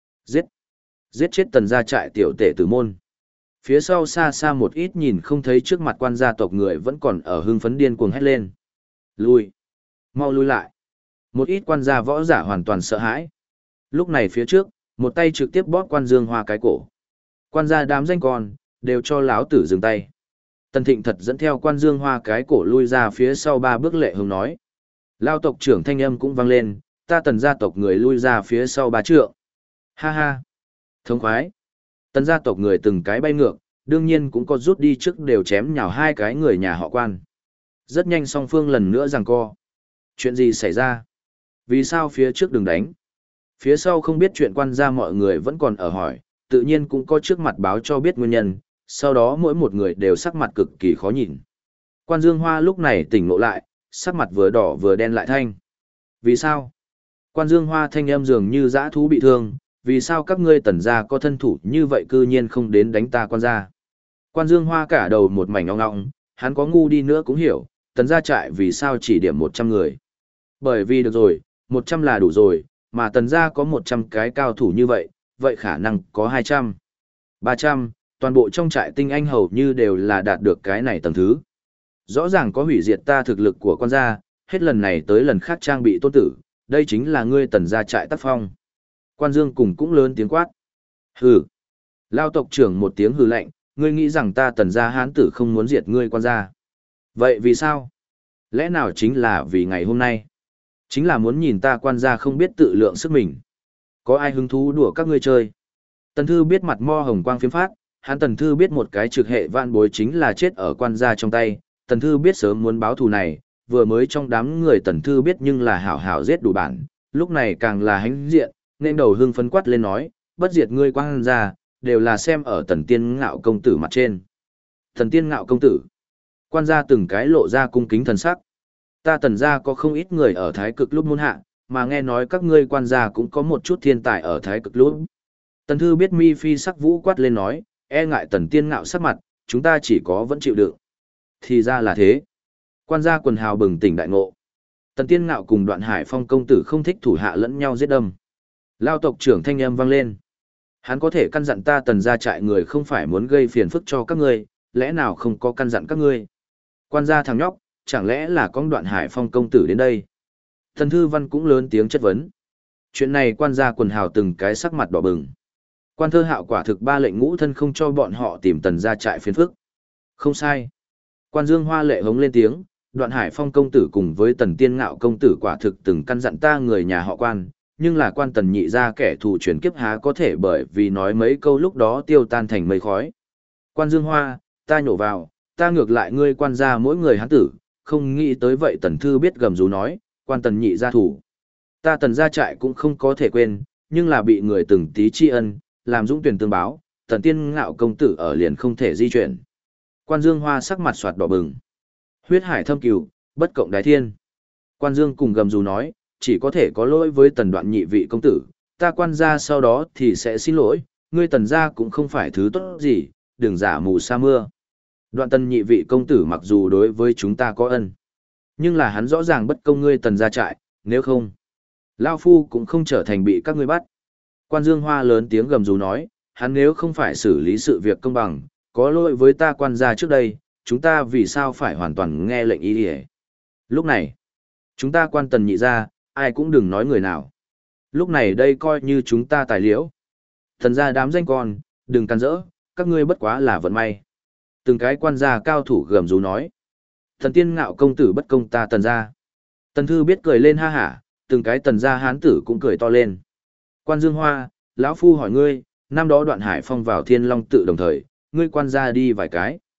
Giết chết Tần gia trại tiểu tể tử môn. Phía sau xa xa một ít nhìn không thấy trước mặt quan gia tộc người vẫn còn ở hưng phấn điên cuồng hét lên. Lui! Mau lui lại! Một ít quan gia võ giả hoàn toàn sợ hãi. Lúc này phía trước, một tay trực tiếp bóp Quan Dương Hoa cái cổ. Quan gia đám danh con, đều cho láo tử dừng tay. Tần Thịnh thật dẫn theo Quan Dương Hoa cái cổ lui ra phía sau 3 bước lệ hùng nói. Lao tộc trưởng thanh âm cũng vang lên, ta Tần gia tộc người lui ra phía sau 3 trượng. Ha ha! Thống khoái! Tần gia tộc người từng cái bay ngược, đương nhiên cũng có rút đi trước đều chém nhào 2 cái người nhà họ Quan. Rất nhanh song phương lần nữa giằng co. Chuyện gì xảy ra? Vì sao phía trước đừng đánh? Phía sau không biết chuyện quan gia mọi người vẫn còn ở hỏi, tự nhiên cũng có trước mặt báo cho biết nguyên nhân, sau đó mỗi một người đều sắc mặt cực kỳ khó nhìn. Quan Dương Hoa lúc này tỉnh ngộ lại, sắc mặt vừa đỏ vừa đen lại thanh. Vì sao? Quan Dương Hoa thanh âm dường như dã thú bị thương, vì sao các ngươi Tần gia có thân thủ như vậy cư nhiên không đến đánh ta quan gia? Quan Dương Hoa cả đầu một mảnh ong ong, hắn có ngu đi nữa cũng hiểu, Tần gia trại vì sao chỉ điểm 100 người. Bởi vì được rồi, 100 là đủ rồi, mà Tần gia có 100 cái cao thủ như vậy, vậy khả năng có 200, 300, toàn bộ trong trại tinh anh hầu như đều là đạt được cái này tầng thứ. Rõ ràng có hủy diệt ta thực lực của quan gia, hết lần này tới lần khác trang bị tôn tử, đây chính là ngươi Tần gia trại tác phong. Quan Dương cùng cũng lớn tiếng quát. Hừ. Lao tộc trưởng một tiếng hừ lạnh, ngươi nghĩ rằng ta Tần gia hán tử không muốn diệt ngươi quan gia. Vậy vì sao? Lẽ nào chính là vì ngày hôm nay? Chính là muốn nhìn ta quan gia không biết tự lượng sức mình. Có ai hứng thú đùa các ngươi chơi? Tần Thư biết mặt mo hồng quang phiếm phát, hắn Tần Thư biết một cái trực hệ vạn bối chính là chết ở quan gia trong tay. Tần Thư biết sớm muốn báo thù này, vừa mới trong đám người Tần Thư biết nhưng là hảo hảo giết đủ bản, lúc này càng là hãnh diện, nên đầu hưng phấn quát lên nói, bất diệt ngươi quan gia, đều là xem ở Tần Tiên Ngạo công tử mặt trên. Tần Tiên Ngạo công tử. Quan gia từng cái lộ ra cung kính thần sắc. Ta Tần gia có không ít người ở Thái Cực Lúc môn hạ, mà nghe nói các ngươi quan gia cũng có một chút thiên tài ở Thái Cực Lúc. Tần Thư biết mi phi sắc vũ quát lên nói, e ngại Tần Tiên Ngạo sắc mặt, chúng ta chỉ có vẫn chịu đựng. Thì ra là thế. Quan gia quần hào bừng tỉnh đại ngộ. Tần Tiên Ngạo cùng Đoạn Hải Phong công tử không thích thủ hạ lẫn nhau giết đâm. Lao tộc trưởng thanh âm vang lên. Hắn có thể căn dặn ta Tần gia trại người không phải muốn gây phiền phức cho các ngươi, lẽ nào không có căn dặn các ngươi? Quan gia thằng nhóc, chẳng lẽ là con Đoạn Hải Phong công tử đến đây? Tần Thư Văn cũng lớn tiếng chất vấn. Chuyện này quan gia quần hào từng cái sắc mặt đỏ bừng. Quan Thơ Hạo quả thực ba lệnh ngũ thân không cho bọn họ tìm Tần gia trại phiền phức. Không sai. Quan Dương Hoa lệ hống lên tiếng, Đoạn Hải Phong công tử cùng với Tần Tiên Ngạo công tử quả thực từng căn dặn ta người nhà họ Quan, nhưng là Quan Tần nhị gia kẻ thù chuyển kiếp há có thể bởi vì nói mấy câu lúc đó tiêu tan thành mây khói. Quan Dương Hoa, ta nhổ vào, ta ngược lại ngươi quan gia mỗi người hán tử, không nghĩ tới vậy Tần Thư biết gầm rú nói, Quan Tần nhị gia thủ. Ta Tần gia trại cũng không có thể quên, nhưng là bị người từng tí tri ân, làm dũng tuyển tương báo, Tần Tiên Ngạo công tử ở liền không thể di chuyển. Quan Dương Hoa sắc mặt soạt đỏ bừng. Huyết hải thâm cửu, bất cộng đái thiên. Quan Dương cùng gầm rú nói, chỉ có thể có lỗi với Tần Đoạn nhị vị công tử, ta quan gia sau đó thì sẽ xin lỗi, ngươi Tần gia cũng không phải thứ tốt gì, đừng giả mù sa mưa. Đoạn Tần nhị vị công tử mặc dù đối với chúng ta có ân, nhưng là hắn rõ ràng bất công ngươi Tần gia trại, nếu không, Lao Phu cũng không trở thành bị các ngươi bắt. Quan Dương Hoa lớn tiếng gầm rú nói, hắn nếu không phải xử lý sự việc công bằng, có lỗi với ta quan gia trước đây, chúng ta vì sao phải hoàn toàn nghe lệnh ý đi. Lúc này, chúng ta quan Tần nhị gia, ai cũng đừng nói người nào. Lúc này đây coi như chúng ta tài liễu. Thần gia đám danh con, đừng can rỡ, các ngươi bất quá là vận may. Từng cái quan gia cao thủ gầm rú nói. Thần Tiên Ngạo công tử bất công ta Tần gia. Tần Thư biết cười lên ha hả, từng cái Tần gia hán tử cũng cười to lên. Quan Dương Hoa, lão phu hỏi ngươi, năm đó Đoạn Hải Phong vào Thiên Long tự đồng thời, ngươi quan gia đi vài cái.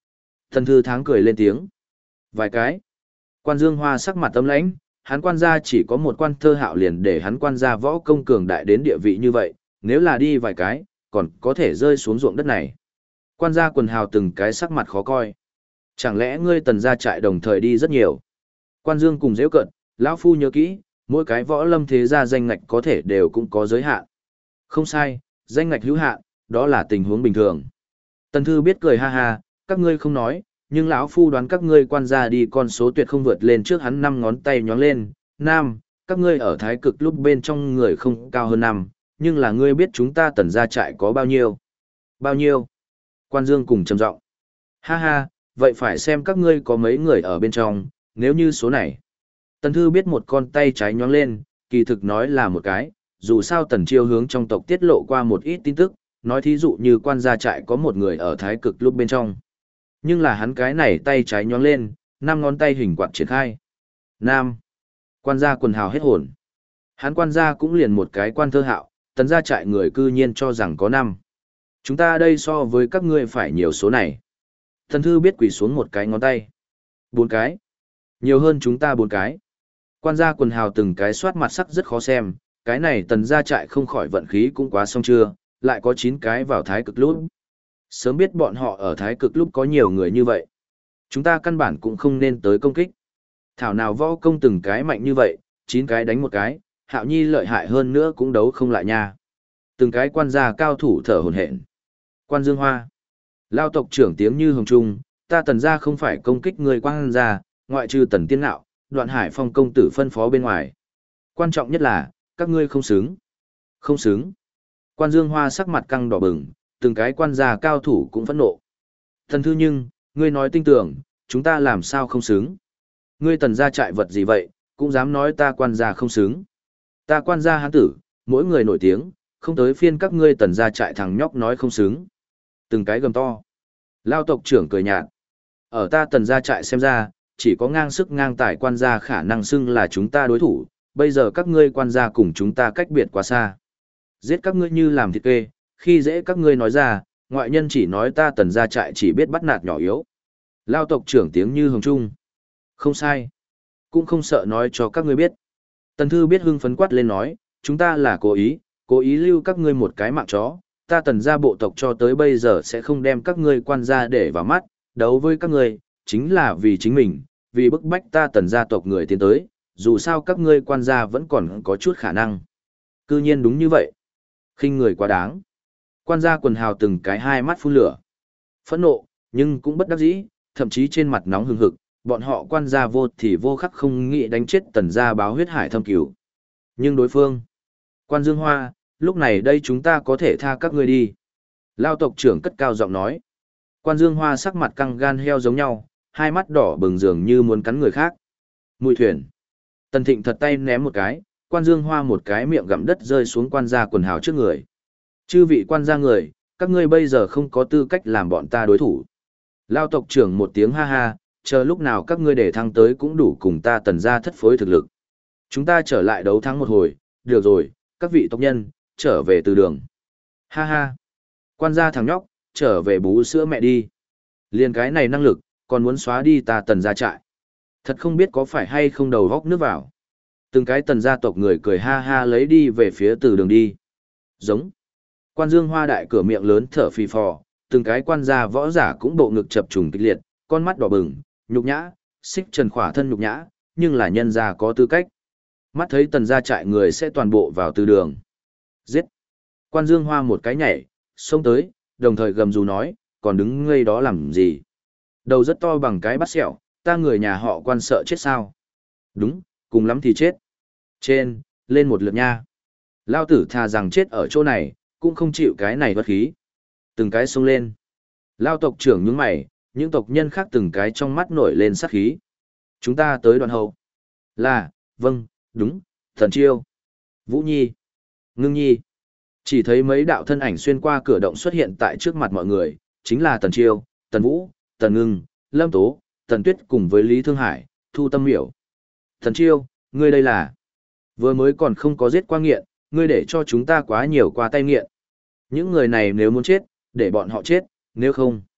Thần thư tháng cười lên tiếng. Vài cái. Quan Dương Hoa sắc mặt tâm lãnh, hắn quan gia chỉ có một quan thơ hạo liền để hắn quan gia võ công cường đại đến địa vị như vậy, nếu là đi vài cái, còn có thể rơi xuống ruộng đất này. Quan gia quần hào từng cái sắc mặt khó coi. Chẳng lẽ ngươi Tần gia trại đồng thời đi rất nhiều? Quan Dương cùng giễu cận, lão phu nhớ kỹ, mỗi cái võ lâm thế gia danh ngạch có thể đều cũng có giới hạn. Không sai, danh ngạch hữu hạn, đó là tình huống bình thường. Tần Thư biết cười ha ha, các ngươi không nói, nhưng lão phu đoán các ngươi quan gia đi con số tuyệt không vượt lên trước hắn 5 ngón tay nhón lên. Nam, các ngươi ở thái cực lúc bên trong người không cao hơn 5, nhưng là ngươi biết chúng ta Tần gia trại có bao nhiêu? Bao nhiêu? Quan Dương cùng trầm giọng. Ha ha, vậy phải xem các ngươi có mấy người ở bên trong, nếu như số này. Tần Thư biết một con tay trái nhón lên, kỳ thực nói là một cái, dù sao Tần Chiêu hướng trong tộc tiết lộ qua một ít tin tức, nói thí dụ như quan gia trại có một người ở thái cực lúc bên trong. Nhưng là hắn cái này tay trái nhón lên, 5 ngón tay hình quạt triển khai. Nam. Quan gia quần hào hết hồn. Hắn quan gia cũng liền một cái quan thơ hạo, Tần gia trại người cư nhiên cho rằng có 5. Chúng ta đây so với các ngươi phải nhiều số này. Tần Thư biết quỳ xuống một cái ngón tay. 4 cái. Nhiều hơn chúng ta 4 cái. Quan gia quần hào từng cái soát mặt sắc rất khó xem, cái này Tần gia trại không khỏi vận khí cũng quá xong chưa, lại có 9 cái vào thái cực lúc. Sớm biết bọn họ ở thái cực lúc có nhiều người như vậy. Chúng ta căn bản cũng không nên tới công kích. Thảo nào võ công từng cái mạnh như vậy, 9 cái đánh một cái, Hạo Nhi lợi hại hơn nữa cũng đấu không lại nha. Từng cái quan gia cao thủ thở hổn hển. Quan Dương Hoa. Lao tộc trưởng tiếng như hồng trung, ta Tần gia không phải công kích người quan gia, ngoại trừ Tần Tiên Nạo, Đoạn Hải Phong công tử phân phó bên ngoài. Quan trọng nhất là, các ngươi không xứng. Không xứng. Quan Dương Hoa sắc mặt căng đỏ bừng, từng cái quan gia cao thủ cũng phẫn nộ. Thần Thư nhưng, ngươi nói tinh tưởng, chúng ta làm sao không xứng. Ngươi Tần gia trại vật gì vậy, cũng dám nói ta quan gia không xứng. Ta quan gia hán tử, mỗi người nổi tiếng, không tới phiên các ngươi Tần gia trại thằng nhóc nói không xứng. Từng cái gầm to. Lao tộc trưởng cười nhạt. Ở ta Tần gia trại xem ra, chỉ có ngang sức ngang tài quan gia khả năng xưng là chúng ta đối thủ, bây giờ các ngươi quan gia cùng chúng ta cách biệt quá xa. Giết các ngươi như làm thịt kê, khi dễ các ngươi nói ra, ngoại nhân chỉ nói ta Tần gia trại chỉ biết bắt nạt nhỏ yếu. Lao tộc trưởng tiếng như hồng trung. Không sai. Cũng không sợ nói cho các ngươi biết. Tần Thư biết hưng phấn quát lên nói, chúng ta là cố ý lưu các ngươi một cái mạng chó, ta Tần gia bộ tộc cho tới bây giờ sẽ không đem các ngươi quan gia để vào mắt, đấu với các ngươi, chính là vì chính mình, vì bức bách ta Tần gia tộc người tiến tới, dù sao các ngươi quan gia vẫn còn có chút khả năng. Cư nhiên đúng như vậy. Khinh người quá đáng. Quan gia quần hào từng cái hai mắt phun lửa. Phẫn nộ, nhưng cũng bất đắc dĩ, thậm chí trên mặt nóng hừng hực, bọn họ quan gia vô thì vô khắc không nghĩ đánh chết Tần gia báo huyết hải thâm cứu. Nhưng đối phương, Quan Dương Hoa, lúc này đây chúng ta có thể tha các ngươi đi. Lao tộc trưởng cất cao giọng nói. Quan Dương Hoa sắc mặt căng gan heo giống nhau, hai mắt đỏ bừng dường như muốn cắn người khác. Mùi thuyền. Tần Thịnh thật tay ném một cái, Quan Dương Hoa một cái miệng gặm đất rơi xuống quan gia quần hào trước người. Chư vị quan gia người, các ngươi bây giờ không có tư cách làm bọn ta đối thủ. Lao tộc trưởng một tiếng ha ha, chờ lúc nào các ngươi để thăng tới cũng đủ cùng ta Tần gia thất phối thực lực. Chúng ta trở lại đấu thắng một hồi, được rồi, các vị tộc nhân, trở về từ đường. Ha ha. Quan gia thằng nhóc, trở về bú sữa mẹ đi. Liền cái này năng lực, còn muốn xóa đi ta Tần gia trại. Thật không biết có phải hay không đầu góc nước vào. Từng cái Tần gia tộc người cười ha ha lấy đi về phía từ đường đi. Giống. Quan Dương Hoa đại cửa miệng lớn thở phì phò, từng cái quan gia võ giả cũng bộ ngực chập trùng kịch liệt, con mắt đỏ bừng, nhục nhã, xích trần khỏa thân nhục nhã, nhưng là nhân gia có tư cách. Mắt thấy Tần gia trại người sẽ toàn bộ vào từ đường. Giết. Quan Dương Hoa một cái nhảy, xông tới, đồng thời gầm rú nói, còn đứng ngây đó làm gì? Đầu rất to bằng cái bát sẹo, ta người nhà họ Quan sợ chết sao? Đúng, cùng lắm thì chết. Trên, lên một lượt nha. Lao tử thà rằng chết ở chỗ này, cũng không chịu cái này bất khí. Từng cái xông lên. Lao tộc trưởng nhướng mày, những tộc nhân khác từng cái trong mắt nổi lên sát khí. Chúng ta tới đoạn hậu. Là, vâng, đúng, Thần Chiêu, Vũ Nhi, Ngưng Nhi. Chỉ thấy mấy đạo thân ảnh xuyên qua cửa động xuất hiện tại trước mặt mọi người, chính là Tần Chiêu, Tần Vũ, Tần Ngưng, Lâm Tố, Tần Tuyết cùng với Lý Thương Hải, Thu Tâm Miểu. Tần Chiêu, ngươi đây là... Vừa mới còn không có giết qua nghiện, ngươi để cho chúng ta quá nhiều qua tay nghiện. Những người này nếu muốn chết, để bọn họ chết, nếu không.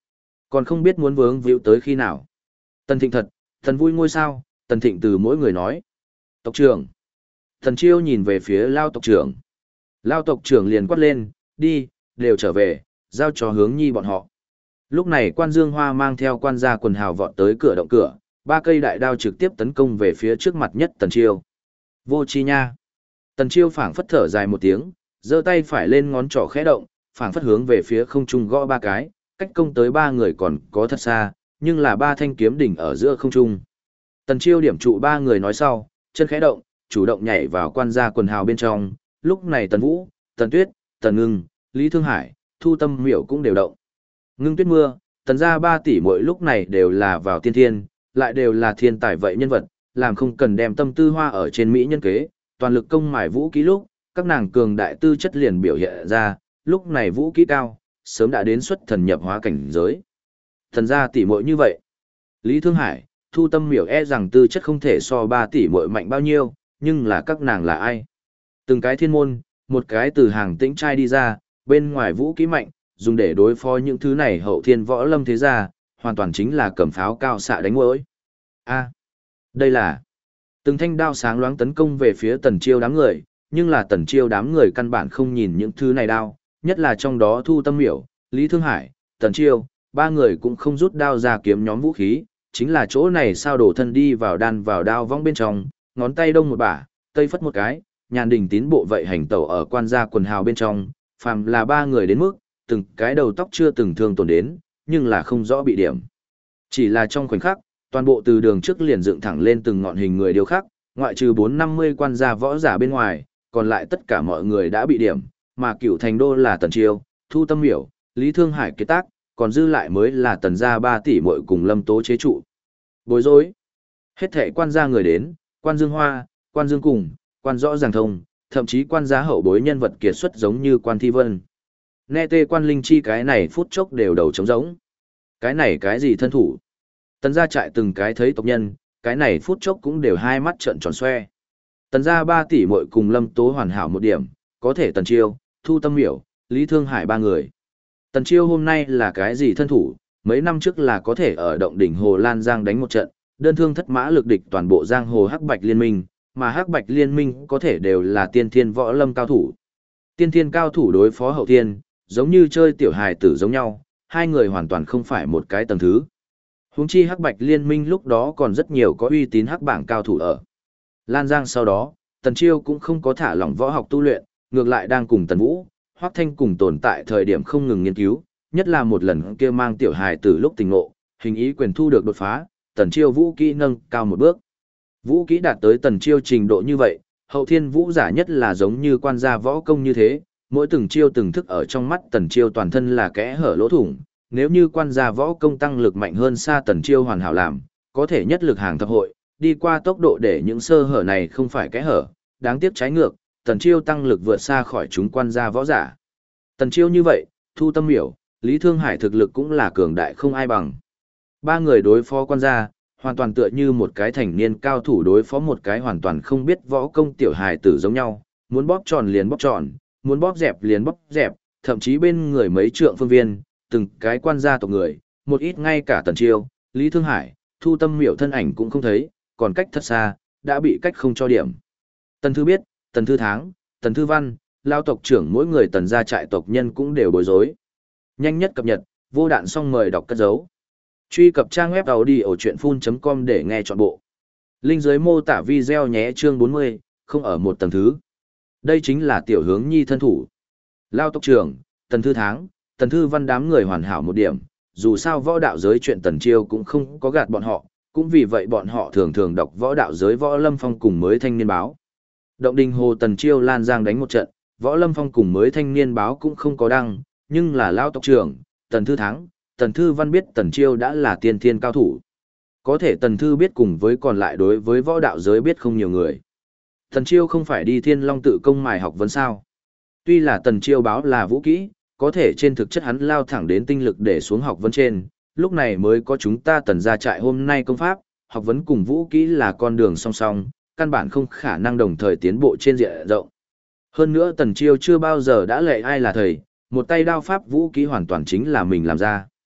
Còn không biết muốn vướng víu tới khi nào. Tần Thịnh thật, thần vui ngôi sao, Tần Thịnh từ mỗi người nói. Tộc trưởng. Thần Chiêu nhìn về phía Lao tộc trưởng. Lao tộc trưởng liền quát lên, đi, đều trở về, giao cho Hướng Nhi bọn họ. Lúc này Quan Dương Hoa mang theo quan gia quần hào vọt tới cửa động cửa, ba cây đại đao trực tiếp tấn công về phía trước mặt nhất Tần Chiêu. Vô chi nha. Tần Chiêu phảng phất thở dài một tiếng, giơ tay phải lên ngón trỏ khẽ động, phảng phất hướng về phía không trung gõ ba cái, cách công tới ba người còn có thật xa, nhưng là ba thanh kiếm đỉnh ở giữa không trung. Tần Chiêu điểm trụ ba người nói sau, chân khẽ động, chủ động nhảy vào quan gia quần hào bên trong, lúc này Tần Vũ, Tần Tuyết, Tần Ngưng, Lý Thương Hải, Thu Tâm Miểu cũng đều động. Ngưng Tuyết Mưa, Tần gia 3 tỷ mỗi lúc này đều là vào tiên thiên, lại đều là thiên tài vậy nhân vật, làm không cần đem tâm tư hoa ở trên mỹ nhân kế, toàn lực công mài vũ kỹ lúc, các nàng cường đại tư chất liền biểu hiện ra, lúc này vũ kỹ cao, sớm đã đến xuất thần nhập hóa cảnh giới. Thần gia tỷ muội như vậy. Lý Thương Hải, Thu Tâm Miểu e rằng tư chất không thể so 3 tỷ muội mạnh bao nhiêu, nhưng là các nàng là ai? Từng cái thiên môn, một cái từ hàng tĩnh trai đi ra, bên ngoài vũ kỹ mạnh, dùng để đối phó những thứ này hậu thiên võ lâm thế gia, hoàn toàn chính là cầm pháo cao xạ đánh mỗi. Đây là từng thanh đao sáng loáng tấn công về phía Tần Chiêu đám người, nhưng là Tần Chiêu đám người căn bản không nhìn những thứ này đao, nhất là trong đó Thu Tâm Miểu, Lý Thương Hải, Tần Chiêu, ba người cũng không rút đao ra kiếm nhóm vũ khí, chính là chỗ này sao đổ thân đi vào đan vào đao vong bên trong, ngón tay đông một bả, tây phất một cái, nhàn đình tín bộ vậy hành tẩu ở quan gia quần hào bên trong, phàm là ba người đến mức, từng cái đầu tóc chưa từng thương tổn đến, nhưng là không rõ bị điểm. Chỉ là trong khoảnh khắc, toàn bộ từ đường trước liền dựng thẳng lên từng ngọn hình người điêu khắc, ngoại trừ 450 quan gia võ giả bên ngoài, còn lại tất cả mọi người đã bị điểm, mà cửu thành đô là Tần Chiêu, Thu Tâm Miểu, Lý Thương Hải kế tác, còn dư lại mới là Tần gia 3 tỷ muội cùng Lâm Tố chế trụ. Bối rối. Hết thảy quan gia người đến, Quan Dương Hoa, Quan Dương Cùng, Quan Rõ Ràng Thông, thậm chí quan gia hậu bối nhân vật kiệt xuất giống như Quan Thi Vân. Nghe tê Quan Linh Chi cái này phút chốc đều đầu trống rỗng. Cái này cái gì thân thủ? Tần gia trại từng cái thấy tộc nhân, cái này phút chốc cũng đều hai mắt trợn tròn xoe. Tần gia 3 tỷ muội cùng Lâm Tố hoàn hảo một điểm, có thể Tần Chiêu, Thu Tâm Miểu, Lý Thương Hải ba người. Tần Chiêu hôm nay là cái gì thân thủ, mấy năm trước là có thể ở động đỉnh Hồ Lan Giang đánh một trận, đơn thương thất mã lực địch toàn bộ giang hồ Hắc Bạch Liên Minh, mà Hắc Bạch Liên Minh có thể đều là tiên thiên võ lâm cao thủ. Tiên thiên cao thủ đối phó hậu thiên, giống như chơi tiểu hài tử giống nhau, hai người hoàn toàn không phải một cái tầng thứ. Huống chi Hắc Bạch Liên Minh lúc đó còn rất nhiều có uy tín hắc bảng cao thủ ở. Lan Giang sau đó, Tần Chiêu cũng không có thả lỏng võ học tu luyện, ngược lại đang cùng Tần Vũ, Hoắc Thanh cùng tồn tại thời điểm không ngừng nghiên cứu, nhất là một lần kia mang tiểu hài từ lúc tình ngộ, hình ý quyền thu được đột phá, Tần Chiêu vũ kỹ nâng cao một bước. Vũ kỹ đạt tới Tần Chiêu trình độ như vậy, hậu thiên vũ giả nhất là giống như quan gia võ công như thế, mỗi từng chiêu từng thức ở trong mắt Tần Chiêu toàn thân là kẽ hở lỗ thủng, nếu như quan gia võ công tăng lực mạnh hơn xa Tần Chiêu hoàn hảo làm, có thể nhất lực hàng thập hội, đi qua tốc độ để những sơ hở này không phải kẽ hở, đáng tiếc trái ngược, Tần Chiêu tăng lực vượt xa khỏi chúng quan gia võ giả. Tần Chiêu như vậy, Thu Tâm Miểu, Lý Thương Hải thực lực cũng là cường đại không ai bằng. Ba người đối phó quan gia, hoàn toàn tựa như một cái thành niên cao thủ đối phó một cái hoàn toàn không biết võ công tiểu hài tử giống nhau, muốn bóp tròn liền bóp tròn, muốn bóp dẹp liền bóp dẹp, thậm chí bên người mấy trượng phương viên, từng cái quan gia tộc người, một ít ngay cả Tần Chiêu, Lý Thương Hải, Thu Tâm Miểu thân ảnh cũng không thấy, còn cách thật xa, đã bị cách không cho điểm. Tần Thư biết, Tần Thư Tháng, Tần Thư Văn, lao tộc trưởng mỗi người Tần gia trại tộc nhân cũng đều bối rối. Nhanh nhất cập nhật, vô đạn xong mời đọc cất dấu. Truy cập trang web audiochuyenphun.com để nghe trọn bộ. Link dưới mô tả video nhé chương 40, không ở một tầng thứ. Đây chính là tiểu hướng nhi thân thủ. Lao tộc trưởng, Tần Thư Tháng, Tần Thư Văn đám người hoàn hảo một điểm, dù sao võ đạo giới chuyện Tần Chiêu cũng không có gạt bọn họ, cũng vì vậy bọn họ thường thường đọc võ đạo giới Võ Lâm Phong cùng mới Thanh Niên Báo. Động đình hồ Tần Chiêu Lan Giang đánh một trận, Võ Lâm Phong cùng mới Thanh Niên Báo cũng không có đăng, nhưng là Lao tộc trưởng, Tần Thư Thắng, Tần Thư Văn biết Tần Chiêu đã là tiên thiên cao thủ. Có thể Tần Thư biết cùng với còn lại đối với võ đạo giới biết không nhiều người. Tần Chiêu không phải đi Thiên Long tự công mài học vấn sao? Tuy là Tần Chiêu báo là vũ kỹ, có thể trên thực chất hắn lao thẳng đến tinh lực để xuống học vấn trên, lúc này mới có chúng ta Tần gia trại hôm nay công pháp, học vấn cùng vũ kỹ là con đường song song, căn bản không khả năng đồng thời tiến bộ trên diện rộng. Hơn nữa Tần Chiêu chưa bao giờ đã lệ ai là thầy, một tay đao pháp vũ kỹ hoàn toàn chính là mình làm ra.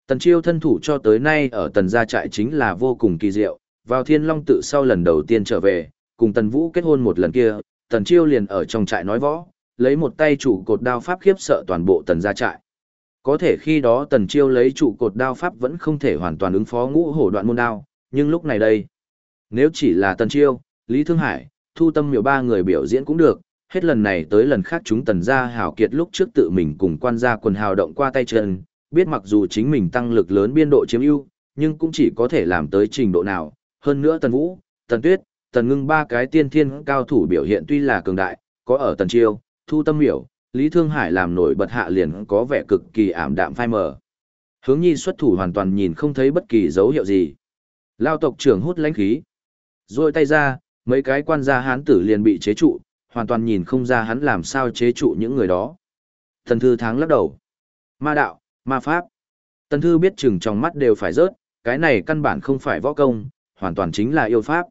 Tần Chiêu thân thủ cho tới nay ở Tần gia trại chính là vô cùng kỳ diệu, vào Thiên Long tự sau lần đầu tiên trở về, cùng Tần Vũ kết hôn một lần kia, Tần Chiêu liền ở trong trại nói võ, lấy một tay trụ cột đao pháp khiếp sợ toàn bộ Tần gia trại. Có thể khi đó Tần Chiêu lấy trụ cột đao pháp vẫn không thể hoàn toàn ứng phó ngũ hổ đoạn môn đao, nhưng lúc này đây, nếu chỉ là Tần Chiêu, Lý Thương Hải, Thu Tâm Miểu ba người biểu diễn cũng được, hết lần này tới lần khác chúng Tần gia hào kiệt lúc trước tự mình cùng quan gia quần hào động qua tay chân, biết mặc dù chính mình tăng lực lớn biên độ chiếm ưu, nhưng cũng chỉ có thể làm tới trình độ nào, hơn nữa Tần Vũ, Tần Tuyết, Tần Ngưng ba cái tiên thiên cao thủ biểu hiện tuy là cường đại, có ở Tần Chiêu, Thu Tâm Miểu, Lý Thương Hải làm nổi bật hạ liền có vẻ cực kỳ ảm đạm phai mờ. Hướng Nhi xuất thủ hoàn toàn nhìn không thấy bất kỳ dấu hiệu gì. Lao tộc trưởng hút lãnh khí, rồi tay ra, mấy cái quan gia hán tử liền bị chế trụ, hoàn toàn nhìn không ra hắn làm sao chế trụ những người đó. Tần Thư Tháng lắc đầu. Ma đạo, ma pháp. Tần Thư biết chừng trong mắt đều phải rớt, cái này căn bản không phải võ công, hoàn toàn chính là yêu pháp.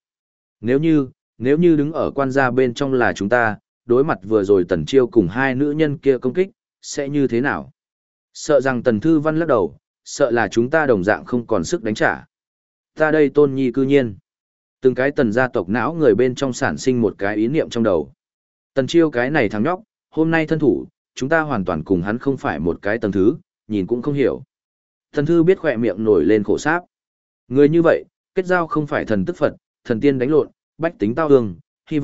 Nếu như đứng ở quan gia bên trong là chúng ta, đối mặt vừa rồi Tần Chiêu cùng hai nữ nhân kia công kích, sẽ như thế nào? Sợ rằng Tần Thư Văn lắc đầu, sợ là chúng ta đồng dạng không còn sức đánh trả. Ta đây Tôn Nhi cư nhiên. Từng cái Tần gia tộc não người bên trong sản sinh một cái ý niệm trong đầu. Tần Chiêu cái này thằng nhóc, hôm nay thân thủ, chúng ta hoàn toàn cùng hắn không phải một cái tầng thứ, nhìn cũng không hiểu. Tần Thư biết khỏe miệng nổi lên khổ sáp. Người như vậy, kết giao không phải thần tức Phật, thần tiên đánh lộn, bách tính tao hương,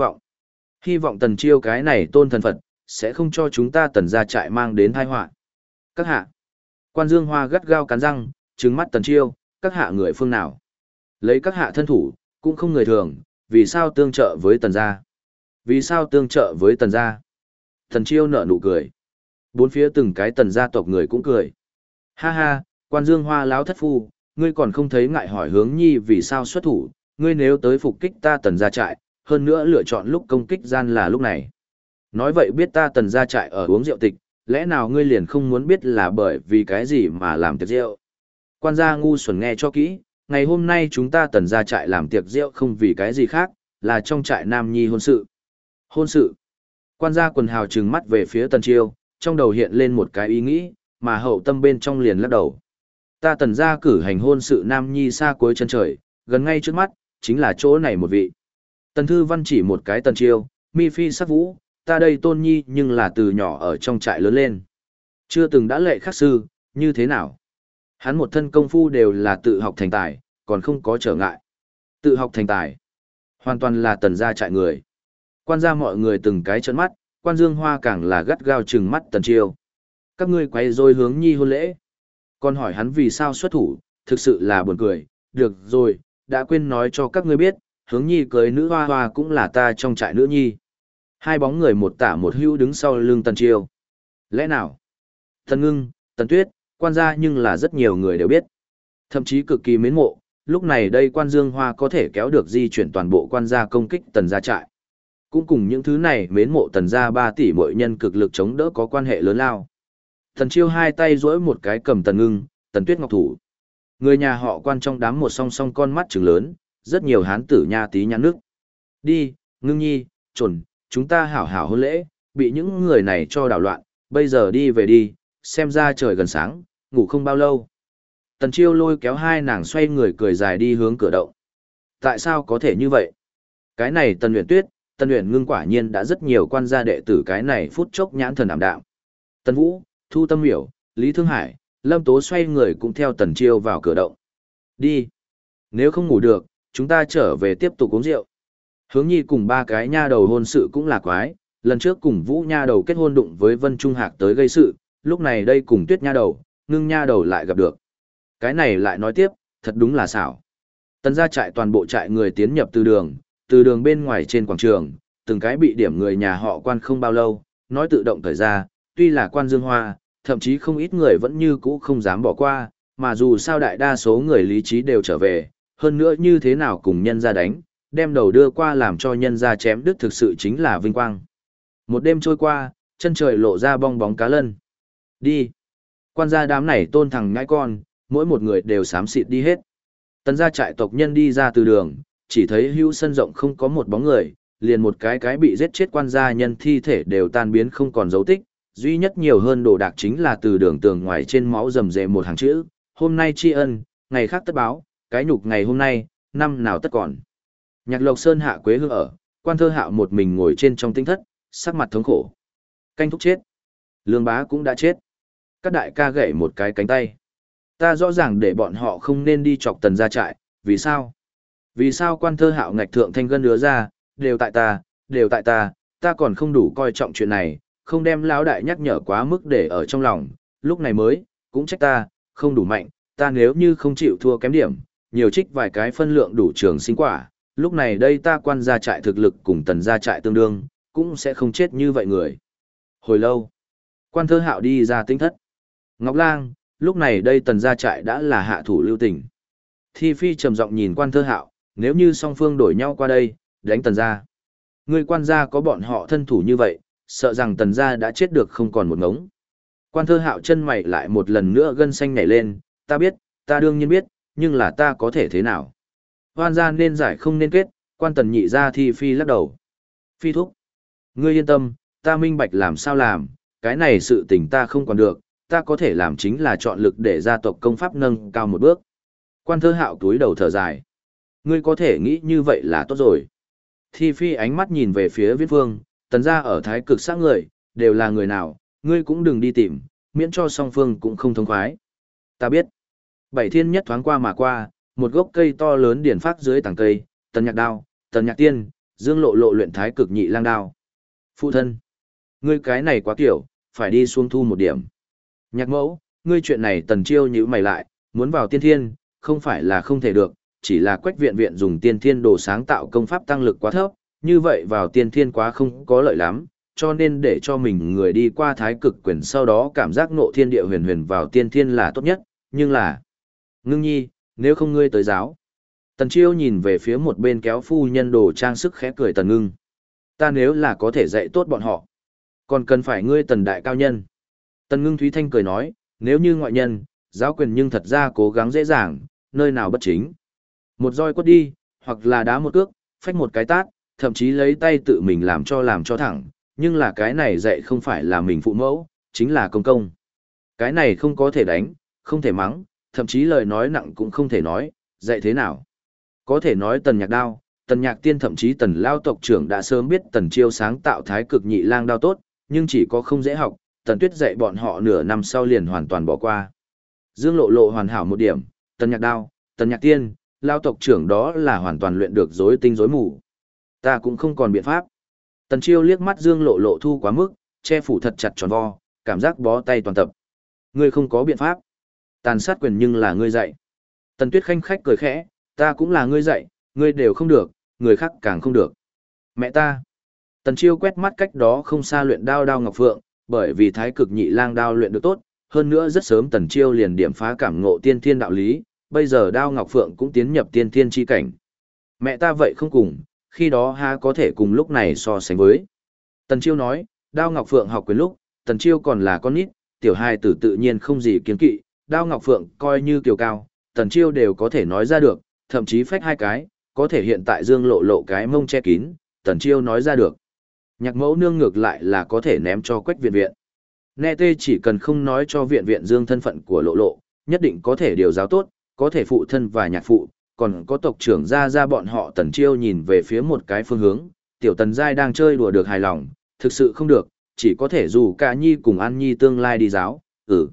hy vọng Tần Chiêu cái này tôn thần Phật, sẽ không cho chúng ta Tần gia trại mang đến tai họa. Các hạ, Quan Dương Hoa gắt gao cắn răng, trừng mắt Tần Chiêu, các hạ người phương nào? Lấy các hạ thân thủ, cũng không người thường, vì sao tương trợ với Tần gia? Vì sao tương trợ với Tần gia? Tần Chiêu nở nụ cười. Bốn phía từng cái Tần gia tộc người cũng cười. Ha ha, Quan Dương Hoa láo thất phu, ngươi còn không thấy ngại hỏi Hướng Nhi vì sao xuất thủ, ngươi nếu tới phục kích ta Tần gia trại, hơn nữa lựa chọn lúc công kích gian là lúc này. Nói vậy biết ta Tần gia trại ở uống rượu tịch, lẽ nào ngươi liền không muốn biết là bởi vì cái gì mà làm tiệc rượu? Quan gia ngu xuẩn nghe cho kỹ, ngày hôm nay chúng ta Tần gia trại làm tiệc rượu không vì cái gì khác, là trong trại Nam Nhi hôn sự. Hôn sự. Quan gia quần hào trừng mắt về phía Tần Chiêu, trong đầu hiện lên một cái ý nghĩ, mà hậu tâm bên trong liền lắc đầu. Ta Tần gia cử hành hôn sự Nam Nhi xa cuối chân trời, gần ngay trước mắt, chính là chỗ này một vị. Tần Thư Văn chỉ một cái Tần Chiêu, mi phi sắc vũ, ta đây Tôn Nhi nhưng là từ nhỏ ở trong trại lớn lên. Chưa từng đã lệ khắc sư, như thế nào? Hắn một thân công phu đều là tự học thành tài, còn không có trở ngại. Tự học thành tài. Hoàn toàn là Tần gia trại người. Quan gia mọi người từng cái trợn mắt, Quan Dương Hoa càng là gắt gao trừng mắt Tần Chiêu. Các ngươi quay rồi Hướng Nhi hôn lễ. Còn hỏi hắn vì sao xuất thủ, thực sự là buồn cười. Được rồi, đã quên nói cho các ngươi biết, Hướng Nhi cưới nữ hoa hoa cũng là ta trong trại nữ nhi. Hai bóng người một tả một hữu đứng sau lưng Tần Chiêu. Lẽ nào? Tần Ngưng, Tần Tuyết, quan gia nhưng là rất nhiều người đều biết. Thậm chí cực kỳ mến mộ, lúc này đây Quan Dương Hoa có thể kéo được di chuyển toàn bộ quan gia công kích Tần gia trại. Cũng cùng những thứ này mến mộ Tần gia 3 tỷ mỗi nhân cực lực chống đỡ có quan hệ lớn lao. Tần Chiêu hai tay duỗi một cái cầm Tần Ngưng, Tần Tuyết ngọc thủ. Người nhà họ Quan trong đám một song song con mắt trừng lớn, rất nhiều hán tử nha tí nhãn nước. Đi, Ngưng Nhi, chuẩn, chúng ta hảo hảo hôn lễ, bị những người này cho đảo loạn, bây giờ đi về đi, xem ra trời gần sáng, ngủ không bao lâu. Tần Chiêu lôi kéo hai nàng xoay người cười dài đi hướng cửa động. Tại sao có thể như vậy? Cái này Tần Uyển Tuyết, Tần Uyển Ngưng quả nhiên đã rất nhiều quan gia đệ tử cái này phút chốc nhãn thần ảm đạm. Tần Vũ, Thu Tâm Miểu, Lý Thương Hải, Lâm Tố xoay người cũng theo Tần Chiêu vào cửa động. Đi. Nếu không ngủ được, chúng ta trở về tiếp tục uống rượu. Hướng Nhi cùng 3 cái nha đầu hôn sự cũng là quái, lần trước cùng Vũ nha đầu kết hôn đụng với Vân Trung Hạc tới gây sự, lúc này đây cùng Tuyết nha đầu, Ngưng nha đầu lại gặp được. Cái này lại nói tiếp, thật đúng là xảo. Tần gia trại toàn bộ trại người tiến nhập từ đường bên ngoài trên quảng trường, từng cái bị điểm người nhà họ Quan không bao lâu, nói tự động thời ra, tuy là Quan Dương Hoa, thậm chí không ít người vẫn như cũ không dám bỏ qua, mà dù sao đại đa số người lý trí đều trở về, hơn nữa như thế nào cùng nhân gia đánh, đem đầu đưa qua làm cho nhân gia chém đứt thực sự chính là vinh quang. Một đêm trôi qua, chân trời lộ ra bong bóng cá lân. Đi. Quan gia đám này tôn thằng ngãi con, mỗi một người đều xám xịt đi hết. Tần gia trại tộc nhân đi ra từ đường, chỉ thấy hữu sân rộng không có một bóng người, liền một cái bị giết chết quan gia nhân thi thể đều tan biến không còn dấu tích, duy nhất nhiều hơn đồ đạc chính là từ đường tường ngoài trên máu rầm rề một hàng chữ, Hôm nay tri ân, ngày khác tất báo, cái nhục ngày hôm nay, năm nào tất còn. Nhạc Lộc Sơn hạ quế hương ở, Quan Thơ Hạo một mình ngồi trên trong tinh thất, sắc mặt thống khổ. Canh thúc chết. Lương Bá cũng đã chết. Các đại ca gãy một cái cánh tay. Ta rõ ràng để bọn họ không nên đi chọc Tần gia trại, vì sao? Vì sao Quan Thơ Hạo ngạch thượng thanh gân đứa ra, đều tại ta còn không đủ coi trọng chuyện này, không đem lão đại nhắc nhở quá mức để ở trong lòng, lúc này mới, cũng trách ta, không đủ mạnh, ta nếu như không chịu thua kém điểm, nhiều trích vài cái phân lượng đủ trường sinh quả, lúc này đây ta Quan gia trại thực lực cùng Tần gia trại tương đương, cũng sẽ không chết như vậy người. Hồi lâu, Quan Thơ Hạo đi ra tinh thất. Ngọc Lang, lúc này đây Tần gia trại đã là hạ thủ lưu tình. Thi Phi trầm giọng nhìn Quan Thơ Hạo, nếu như song phương đổi nhau qua đây, đánh Tần gia. Ngươi Quan gia có bọn họ thân thủ như vậy, sợ rằng Tần gia đã chết được không còn một ngống. Quan Thơ Hạo chân mày lại một lần nữa gân xanh nhảy lên, ta biết, ta đương nhiên biết, nhưng là ta có thể thế nào? Hoan gia nên giải không nên kết, Quan Tần nhị gia Thi Phi lắc đầu. Phi thúc, ngươi yên tâm, ta minh bạch làm sao làm, cái này sự tình ta không còn được, ta có thể làm chính là chọn lực để gia tộc công pháp nâng cao một bước. Quan Thơ Hạo túi đầu thở dài. Ngươi có thể nghĩ như vậy là tốt rồi. Thi Phi ánh mắt nhìn về phía Viễn Vương, Tần gia ở thái cực xác người, đều là người nào, ngươi cũng đừng đi tìm, miễn cho song phương cũng không thông khoái. Ta biết. Bảy thiên nhất thoáng qua mà qua, một gốc cây to lớn điển phát dưới tàng cây, Tần Nhạc đao, Tần Nhạc tiên, Dương Lộ Lộ luyện thái cực nhị lang đao. Phụ thân, ngươi cái này quá kiểu, phải đi xuống thu một điểm. Nhạc mẫu, ngươi chuyện này Tần Chiêu nhíu mày lại, muốn vào tiên thiên, không phải là không thể được, chỉ là Quách viện viện dùng tiên thiên đồ sáng tạo công pháp tăng lực quá thấp, như vậy vào tiên thiên quá không có lợi lắm, cho nên để cho mình người đi qua thái cực quyền sau đó cảm giác ngộ thiên địa huyền huyền vào tiên thiên là tốt nhất, nhưng là... Ngưng nhi, nếu không ngươi tới giáo. Tần Chiêu nhìn về phía một bên kéo phu nhân đồ trang sức khẽ cười Tần Ngưng. Ta nếu là có thể dạy tốt bọn họ, còn cần phải ngươi Tần đại cao nhân. Tần Ngưng Thúy Thanh cười nói, nếu như ngoại nhân, giáo quyền nhưng thật ra cố gắng dễ dàng, nơi nào bất chính. Một roi quất đi, hoặc là đá một cước, phách một cái tát, thậm chí lấy tay tự mình làm cho thẳng, nhưng là cái này dạy không phải là mình phụ mẫu, chính là công công. Cái này không có thể đánh, không thể mắng, thậm chí lời nói nặng cũng không thể nói, dạy thế nào. Có thể nói Tần Nhạc đao, Tần Nhạc tiên thậm chí Tần Lao tộc trưởng đã sớm biết Tần Chiêu sáng tạo thái cực nhị lang đao tốt, nhưng chỉ có không dễ học, Tần Tuyết dạy bọn họ nửa năm sau liền hoàn toàn bỏ qua. Dương Lộ Lộ hoàn hảo một điểm, Tần Nhạc đao, Tần Nhạc tiên, Lao tộc trưởng đó là hoàn toàn luyện được rối tinh rối mù. Ta cũng không còn biện pháp. Tần Chiêu liếc mắt Dương Lộ Lộ thu quá mức, che phủ thật chặt tròn vo, cảm giác bó tay toàn tập. Ngươi không có biện pháp. Tàn sát quyền nhưng là ngươi dạy. Tần Tuyết khanh khách cười khẽ, ta cũng là ngươi dạy, ngươi đều không được, người khác càng không được. Mẹ ta. Tần Chiêu quét mắt cách đó không xa luyện đao đao ngọc phượng, bởi vì thái cực nhị lang đao luyện được tốt, hơn nữa rất sớm Tần Chiêu liền điểm phá cảm ngộ tiên thiên đạo lý, bây giờ đao ngọc phượng cũng tiến nhập tiên thiên chi cảnh. Mẹ ta vậy không cùng, khi đó ha có thể cùng lúc này so sánh với. Tần Chiêu nói, đao ngọc phượng học quyền lúc, Tần Chiêu còn là con nít, tiểu hài tử tự nhiên không gì kiêng kỵ, đao ngọc phượng coi như kiều cao, Tần Chiêu đều có thể nói ra được, thậm chí phách hai cái, có thể hiện tại Dương Lộ Lộ cái mông che kín, Tần Chiêu nói ra được. Nhạc mẫu nương ngược lại là có thể ném cho Quách viện viện. Nè tê chỉ cần không nói cho viện viện Dương thân phận của Lộ Lộ, nhất định có thể điều giáo tốt, có thể phụ thân và nhạc phụ, còn có tộc trưởng ra bọn họ. Tần Chiêu nhìn về phía một cái phương hướng, tiểu Tần giai đang chơi đùa được hài lòng, thực sự không được, chỉ có thể dù cả Nhi cùng An Nhi tương lai đi giáo.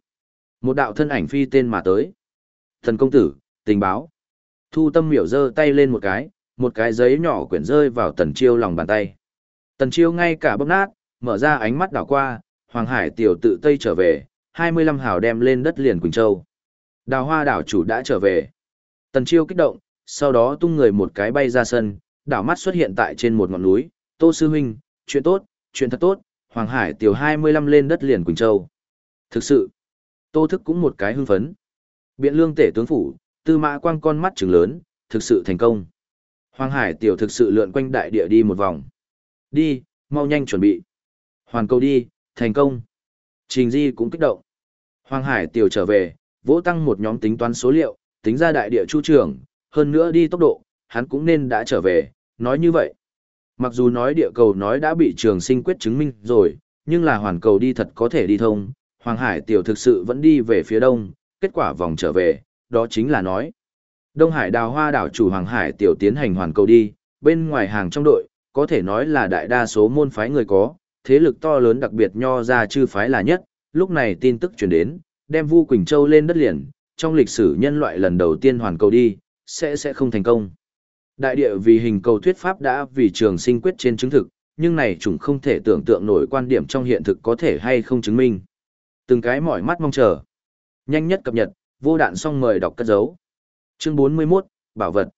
Một đạo thân ảnh phi tên mà tới. Thần công tử, tình báo. Thu Tâm Miểu giơ tay lên một cái giấy nhỏ quyển rơi vào Tần Chiêu lòng bàn tay. Tần Chiêu ngay cả bóp nát, mở ra ánh mắt đảo qua, Hoàng Hải tiểu tự Tây trở về, 25 hào đem lên đất liền Quỳnh Châu. Đào Hoa đảo chủ đã trở về. Tần Chiêu kích động, sau đó tung người một cái bay ra sân, đảo mắt xuất hiện tại trên một ngọn núi. Tô sư huynh, chuyện tốt, chuyện thật tốt, Hoàng Hải tiểu 25 lên đất liền Quỳnh Châu. Thực sự, Tô Thức cũng một cái hưng phấn. Biện Lương tể tướng phủ, Tư Mã Quang con mắt trừng lớn, thực sự thành công. Hoàng Hải tiểu thực sự lượn quanh đại địa đi một vòng. Đi, mau nhanh chuẩn bị. Hoàn Cầu đi, thành công. Trình Di cũng kích động. Hoàng Hải tiểu trở về, vỗ tăng một nhóm tính toán số liệu, tính ra đại địa chu trường, hơn nữa đi tốc độ, hắn cũng nên đã trở về, nói như vậy. Mặc dù nói địa cầu nói đã bị Trường Sinh quyết chứng minh rồi, nhưng là Hoàn Cầu đi thật có thể đi thông, Hoàng Hải tiểu thực sự vẫn đi về phía đông, kết quả vòng trở về, đó chính là nói. Đông Hải Đào Hoa đảo chủ Hoàng Hải tiểu tiến hành hoàn cầu đi, bên ngoài hàng trong đội, có thể nói là đại đa số môn phái người có, thế lực to lớn đặc biệt nho ra chư phái là nhất, lúc này tin tức truyền đến, đem Vu Quỳnh Châu lên đất liền, trong lịch sử nhân loại lần đầu tiên hoàn cầu đi, sẽ không thành công. Đại địa vì hình cầu thuyết pháp đã vì trường sinh quyết trên chứng thực, nhưng này chúng không thể tưởng tượng nổi quan điểm trong hiện thực có thể hay không chứng minh. Từng cái mỏi mắt mong chờ. Nhanh nhất cập nhật, vô đạn xong mời đọc cất dấu. Chương 41, Bảo vật.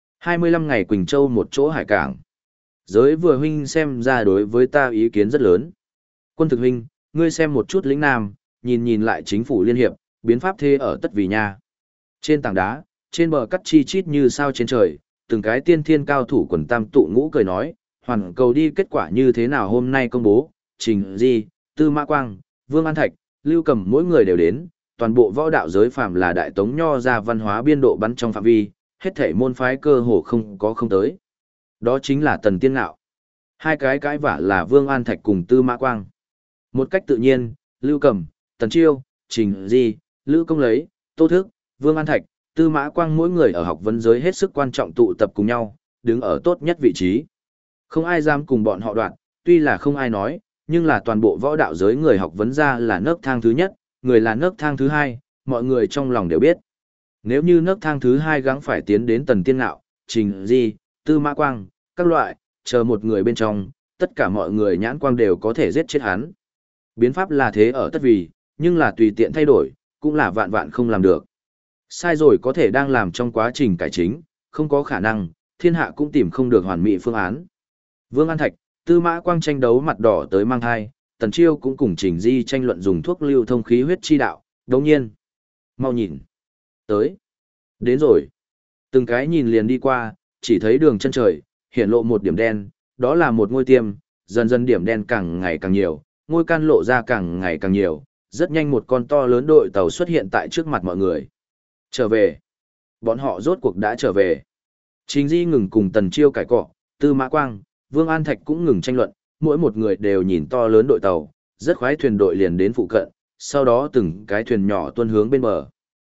25 ngày Quỳnh Châu một chỗ hải cảng. Giới vừa huynh xem ra đối với ta ý kiến rất lớn. Quân thực huynh, ngươi xem một chút lĩnh Nam, nhìn lại chính phủ liên hiệp, biến pháp thế ở tất vì nha. Trên tảng đá, trên bờ cắt chi chít như sao trên trời, từng cái tiên thiên cao thủ quần tam tụ ngũ cười nói, hoàn cầu đi kết quả như thế nào hôm nay công bố, Trình Di, Tư Mã Quang, Vương An Thạch, Lưu Cầm mỗi người đều đến, toàn bộ võ đạo giới phàm là đại tống nho ra văn hóa biên độ bắn trong phạm vi, hết thảy môn phái cơ hồ không tới. Đó chính là Tần Tiên Ngạo. Hai cái cãi vả là Vương An Thạch cùng Tư Mã Quang. Một cách tự nhiên, Lưu Cầm, Tần Chiêu, Trình Di, Lữ Công Lấy, Tô Thức, Vương An Thạch, Tư Mã Quang mỗi người ở học vấn giới hết sức quan trọng tụ tập cùng nhau, đứng ở tốt nhất vị trí. Không ai dám cùng bọn họ đoạn, tuy là không ai nói, nhưng là toàn bộ võ đạo giới người học vấn ra là nấc thang thứ nhất, người là nấc thang thứ hai, mọi người trong lòng đều biết. Nếu như nấc thang thứ hai gắng phải tiến đến Tần Tiên Ngạo, Trình Di, Tư Mã Quang, các loại, chờ một người bên trong, tất cả mọi người nhãn quang đều có thể giết chết hắn. Biến pháp là thế ở tất vì, nhưng là tùy tiện thay đổi, cũng là vạn vạn không làm được. Sai rồi có thể đang làm trong quá trình cải chính, không có khả năng, thiên hạ cũng tìm không được hoàn mỹ phương án. Vương An Thạch, Tư Mã Quang tranh đấu mặt đỏ tới mang thai, Tần Chiêu cũng cùng Trình Di tranh luận dùng thuốc lưu thông khí huyết chi đạo, đồng nhiên. Mau nhìn. Tới. Đến rồi. Từng cái nhìn liền đi qua, chỉ thấy đường chân trời, hiện lộ một điểm đen, đó là một ngôi tiêm, dần dần điểm đen càng ngày càng nhiều, ngôi can lộ ra càng ngày càng nhiều, rất nhanh một con to lớn đội tàu xuất hiện tại trước mặt mọi người. Trở về. Bọn họ rốt cuộc đã trở về. Trình Di ngừng cùng Tần Chiêu cãi cọ, Tư Mã Quang, Vương An Thạch cũng ngừng tranh luận, mỗi một người đều nhìn to lớn đội tàu, rất khoái thuyền đội liền đến phụ cận, sau đó từng cái thuyền nhỏ tuôn hướng bên bờ.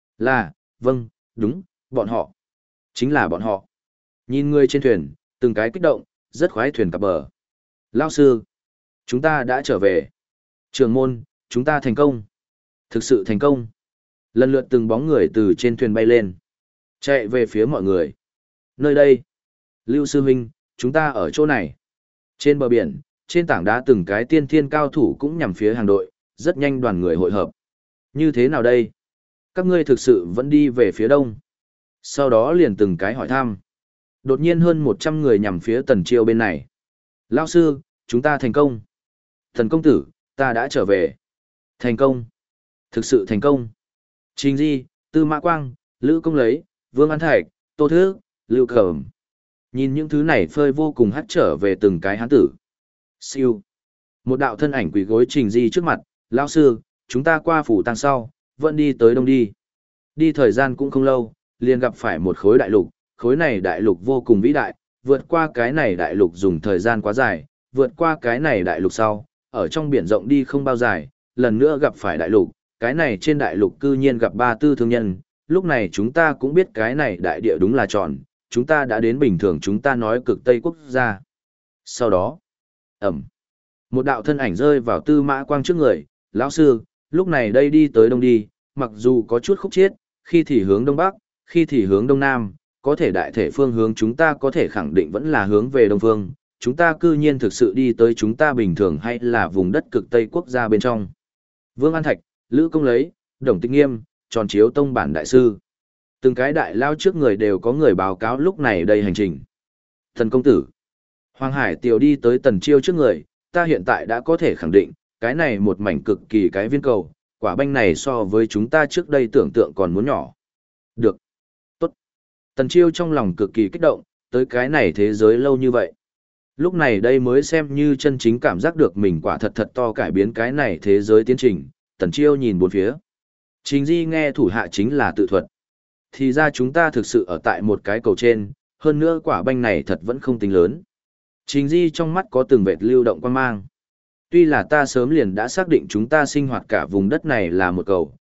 Vâng, đúng, bọn họ. Chính là bọn họ. Nhìn người trên thuyền, từng cái kích động, rất khoái thuyền cập bờ. Lao sư, chúng ta đã trở về. Trường môn, chúng ta thành công. Thực sự thành công. Lần lượt từng bóng người từ trên thuyền bay lên. Chạy về phía mọi người. Nơi đây. Lưu sư huynh, chúng ta ở chỗ này. Trên bờ biển, trên tảng đá từng cái tiên thiên cao thủ cũng nhằm phía hàng đội, rất nhanh đoàn người hội hợp. Như thế nào đây? Các ngươi thực sự vẫn đi về phía đông. Sau đó liền từng cái hỏi thăm. Đột nhiên hơn 100 người nhằm phía Tần Chiêu bên này. Lão sư, chúng ta thành công. Thần công tử, ta đã trở về. Thành công. Thực sự thành công. Trình Di, Tư Mã Quang, Lữ Công Lấy, Vương An Thạch, Tô Thức, Lưu Cẩm. Nhìn những thứ này phơi vô cùng hắt trở về từng cái hán tử. Siêu. Một đạo thân ảnh quỳ gối Trình Di trước mặt. Lão sư, chúng ta qua phủ tang sau, vẫn đi tới đông đi. Đi thời gian cũng không lâu, liền gặp phải một khối đại lục. Khối này đại lục vô cùng vĩ đại, vượt qua cái này đại lục dùng thời gian quá dài, vượt qua cái này đại lục sau, ở trong biển rộng đi không bao dài, lần nữa gặp phải đại lục, cái này trên đại lục cư nhiên gặp ba tư thương nhân, lúc này chúng ta cũng biết cái này đại địa đúng là tròn, chúng ta đã đến bình thường chúng ta nói cực Tây quốc gia. Sau đó, một đạo thân ảnh rơi vào Tư Mã Quang trước người, lão sư, lúc này đây đi tới đông đi, mặc dù có chút khúc chiết, khi thì hướng đông bắc, khi thì hướng đông nam, có thể đại thể phương hướng chúng ta có thể khẳng định vẫn là hướng về đông phương, chúng ta cư nhiên thực sự đi tới chúng ta bình thường hay là vùng đất cực Tây quốc gia bên trong. Vương An Thạch, Lữ Công Lấy, Đồng Tịch Nghiêm, Tròn Chiếu Tông bản đại sư. Từng cái đại lao trước người đều có người báo cáo lúc này đây hành trình. Thần công tử. Hoàng Hải Tiều đi tới Tần Chiêu trước người, ta hiện tại đã có thể khẳng định, cái này một mảnh cực kỳ cái viên cầu, quả banh này so với chúng ta trước đây tưởng tượng còn muốn nhỏ. Được. Tốt. Tần Chiêu trong lòng cực kỳ kích động, tới cái này thế giới lâu như vậy. Lúc này đây mới xem như chân chính cảm giác được mình quả thật thật to cải biến cái này thế giới tiến trình. Tần Chiêu nhìn bốn phía. Trình Di nghe thủ hạ chính là tự thuật. Thì ra chúng ta thực sự ở tại một cái cầu trên, hơn nữa quả banh này thật vẫn không tính lớn. Trình Di trong mắt có từng vệt lưu động quan mang. Tuy là ta sớm liền đã xác định chúng ta sinh hoạt cả vùng đất này là một cầu,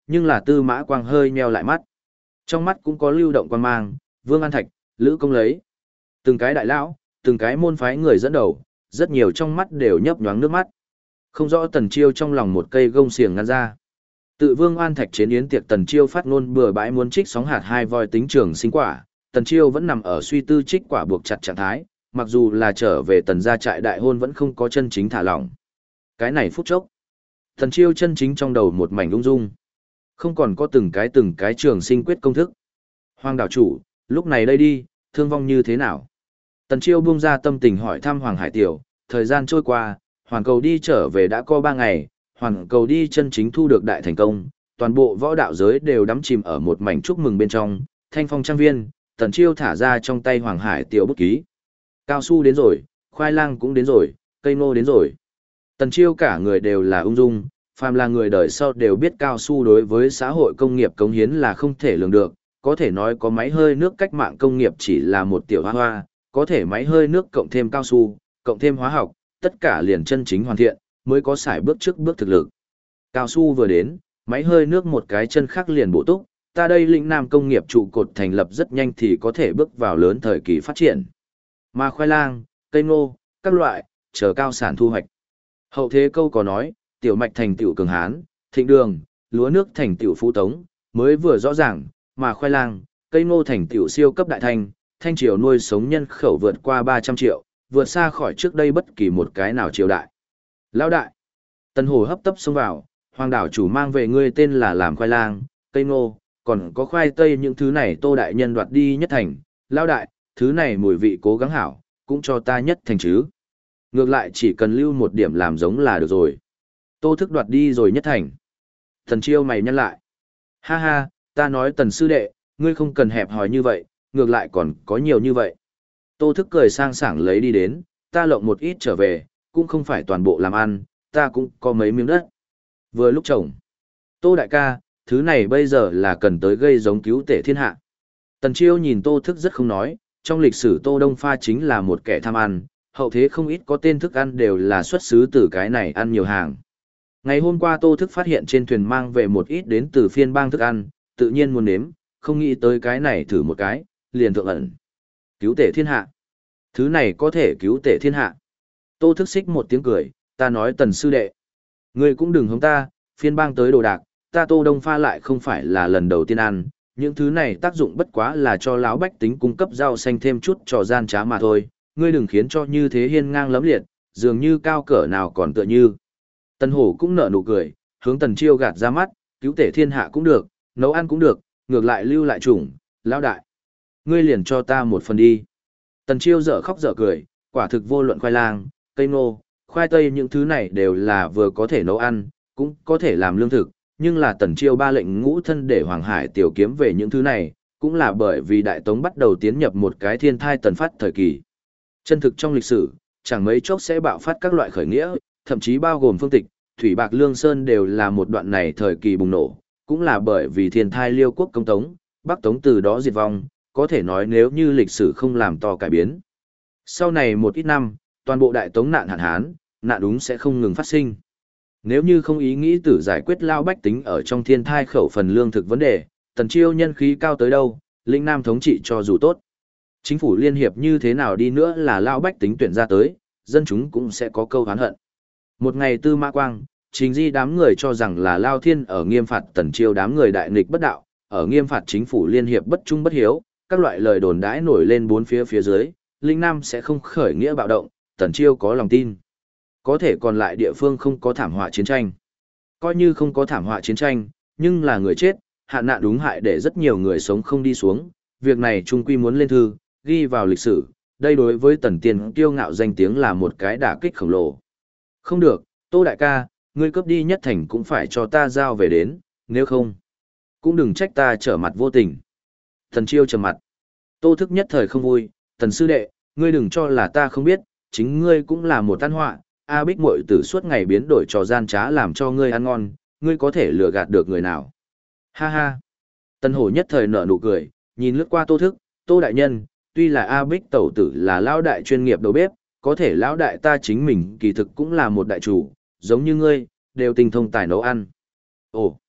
nhưng là Tư Mã Quang hơi nheo lại mắt. Trong mắt cũng có lưu động quan mang, Vương An Thạch, Lữ Công lấy. Từng cái đại lão, từng cái môn phái người dẫn đầu, rất nhiều trong mắt đều nhấp nhoáng nước mắt. Không rõ Tần Chiêu trong lòng một cây gông xiềng ngăn ra. Tự Vương An Thạch chiến yến tiệc Tần Chiêu phát ngôn bừa bãi muốn trích sóng hạt hai voi tính trường sinh quả, Tần Chiêu vẫn nằm ở suy tư trích quả buộc chặt trạng thái, mặc dù là trở về Tần gia trại đại hôn vẫn không có chân chính thả lỏng. Cái này phút chốc, Tần Chiêu chân chính trong đầu một mảnh ung dung, không còn có từng cái trường sinh quyết công thức. Hoàng đảo chủ, lúc này đây đi, thương vong như thế nào? Tần Chiêu buông ra tâm tình hỏi thăm Hoàng Hải Tiểu, thời gian trôi qua, Hoàn Cầu đi trở về đã có 3 ngày, Hoàn Cầu đi chân chính thu được đại thành công, toàn bộ võ đạo giới đều đắm chìm ở một mảnh chúc mừng bên trong, Thanh Phong trang viên, Tần Chiêu thả ra trong tay Hoàng Hải Tiểu bút ký. Cao su đến rồi, khoai lang cũng đến rồi, cây ngô đến rồi. Tần Chiêu cả người đều là ung dung, phàm là người đời sau đều biết cao su đối với xã hội công nghiệp cống hiến là không thể lường được, có thể nói có máy hơi nước cách mạng công nghiệp chỉ là một tiểu hoa hoa, có thể máy hơi nước cộng thêm cao su, cộng thêm hóa học, tất cả liền chân chính hoàn thiện, mới có xài bước trước bước thực lực. Cao su vừa đến, máy hơi nước một cái chân khác liền bổ túc, ta đây lĩnh nam công nghiệp trụ cột thành lập rất nhanh thì có thể bước vào lớn thời kỳ phát triển. Mà khoai lang, cây ngô, các loại, chờ cao sản thu hoạch. Hậu thế câu có nói, tiểu mạch thành tiểu cường hán, thịnh đường, lúa nước thành tiểu phú tống, mới vừa rõ ràng, mà khoai lang, cây ngô thành tiểu siêu cấp đại thành, thanh triều nuôi sống nhân khẩu vượt qua 300 triệu, vượt xa khỏi trước đây bất kỳ một cái nào triều đại. Lão đại, Tần Hổ hấp tấp xông vào, Hoàng đảo chủ mang về ngươi tên là làm khoai lang, cây ngô, còn có khoai tây những thứ này Tô đại nhân đoạt đi nhất thành, lão đại, thứ này mùi vị cố gắng hảo, cũng cho ta nhất thành chứ. Ngược lại chỉ cần lưu một điểm làm giống là được rồi. Tô thức đoạt đi rồi nhất thành. Thần Chiêu mày nhăn lại. Ha ha, ta nói Tần sư đệ, ngươi không cần hẹp hòi như vậy, ngược lại còn có nhiều như vậy. Tô thức cười sang sảng lấy đi đến, ta lộng một ít trở về, cũng không phải toàn bộ làm ăn, ta cũng có mấy miếng đất. Vừa lúc trồng. Tô đại ca, thứ này bây giờ là cần tới gây giống cứu tể thiên hạ. Tần Chiêu nhìn Tô thức rất không nói, trong lịch sử Tô Đông Pha chính là một kẻ tham ăn, hậu thế không ít có tên thức ăn đều là xuất xứ từ cái này ăn nhiều hàng. Ngày hôm qua Tô thức phát hiện trên thuyền mang về một ít đến từ phiên bang thức ăn, tự nhiên muốn nếm, không nghĩ tới cái này thử một cái, liền thượng ẩn. Cứu tể thiên hạ. Thứ này có thể cứu tể thiên hạ. Tô thức xích một tiếng cười, ta nói Tần sư đệ. Ngươi cũng đừng hống ta, phiên bang tới đồ đạc, ta Tô Đông Pha lại không phải là lần đầu tiên ăn. Những thứ này tác dụng bất quá là cho lão bách tính cung cấp rau xanh thêm chút trò gian trá mà thôi. Ngươi đừng khiến cho như thế hiên ngang lẫm liệt, dường như cao cỡ nào còn tựa như. Tần Hổ cũng nở nụ cười, hướng Tần Chiêu gạt ra mắt, cứu tể thiên hạ cũng được, nấu ăn cũng được, ngược lại lưu lại chủng, lão đại. Ngươi liền cho ta một phần đi. Tần Chiêu dở khóc dở cười, quả thực vô luận khoai lang, cây ngô, khoai tây những thứ này đều là vừa có thể nấu ăn, cũng có thể làm lương thực, nhưng là Tần Chiêu ba lệnh ngũ thân để Hoàng Hải tiểu kiếm về những thứ này, cũng là bởi vì Đại Tống bắt đầu tiến nhập một cái thiên thai tần phát thời kỳ. Chân thực trong lịch sử, chẳng mấy chốc sẽ bạo phát các loại khởi nghĩa, thậm chí bao gồm phương tịch, Thủy Bạc Lương Sơn đều là một đoạn này thời kỳ bùng nổ, cũng là bởi vì thiên thai Liêu quốc công Tống, Bắc Tống từ đó diệt vong, có thể nói nếu như lịch sử không làm to cải biến. Sau này một ít năm, toàn bộ Đại Tống nạn hạn hán, nạn đúng sẽ không ngừng phát sinh. Nếu như không ý nghĩ tử giải quyết lao bách tính ở trong thiên thai khẩu phần lương thực vấn đề, Tần Chiêu nhân khí cao tới đâu, lĩnh nam thống trị cho dù tốt. Chính phủ liên hiệp như thế nào đi nữa là lao bách tính tuyển ra tới, dân chúng cũng sẽ có câu hán hận. Một ngày Tư Mã Quang, Trình Di đám người cho rằng là Lao Thiên ở nghiêm phạt Tần Chiêu đám người đại nghịch bất đạo, ở nghiêm phạt chính phủ liên hiệp bất trung bất hiếu, các loại lời đồn đãi nổi lên bốn phía dưới, Linh Nam sẽ không khởi nghĩa bạo động, Tần Chiêu có lòng tin. Có thể còn lại địa phương không có thảm họa chiến tranh. Coi như không có thảm họa chiến tranh, nhưng là người chết, hạn nạn đúng hại để rất nhiều người sống không đi xuống, việc này trung quy muốn lên thư, ghi vào lịch sử, đây đối với Tần Tiên kiêu ngạo danh tiếng là một cái đả kích khổng lồ. Không được, Tô đại ca, ngươi cướp đi nhất thành cũng phải cho ta giao về đến, nếu không, cũng đừng trách ta trở mặt vô tình. Tần Chiêu trầm mặt. Tô thức nhất thời không vui, Tần sư đệ, ngươi đừng cho là ta không biết, chính ngươi cũng là một tân họa, A Bích muội tử suốt ngày biến đổi trò gian trá làm cho ngươi ăn ngon, ngươi có thể lừa gạt được người nào. Ha ha. Tần Hổ nhất thời nở nụ cười, nhìn lướt qua Tô thức, Tô đại nhân, tuy là A Bích tẩu tử là lão đại chuyên nghiệp đầu bếp, có thể lão đại ta chính mình kỳ thực cũng là một đại chủ, giống như ngươi, đều tinh thông tài nấu ăn. Ồ,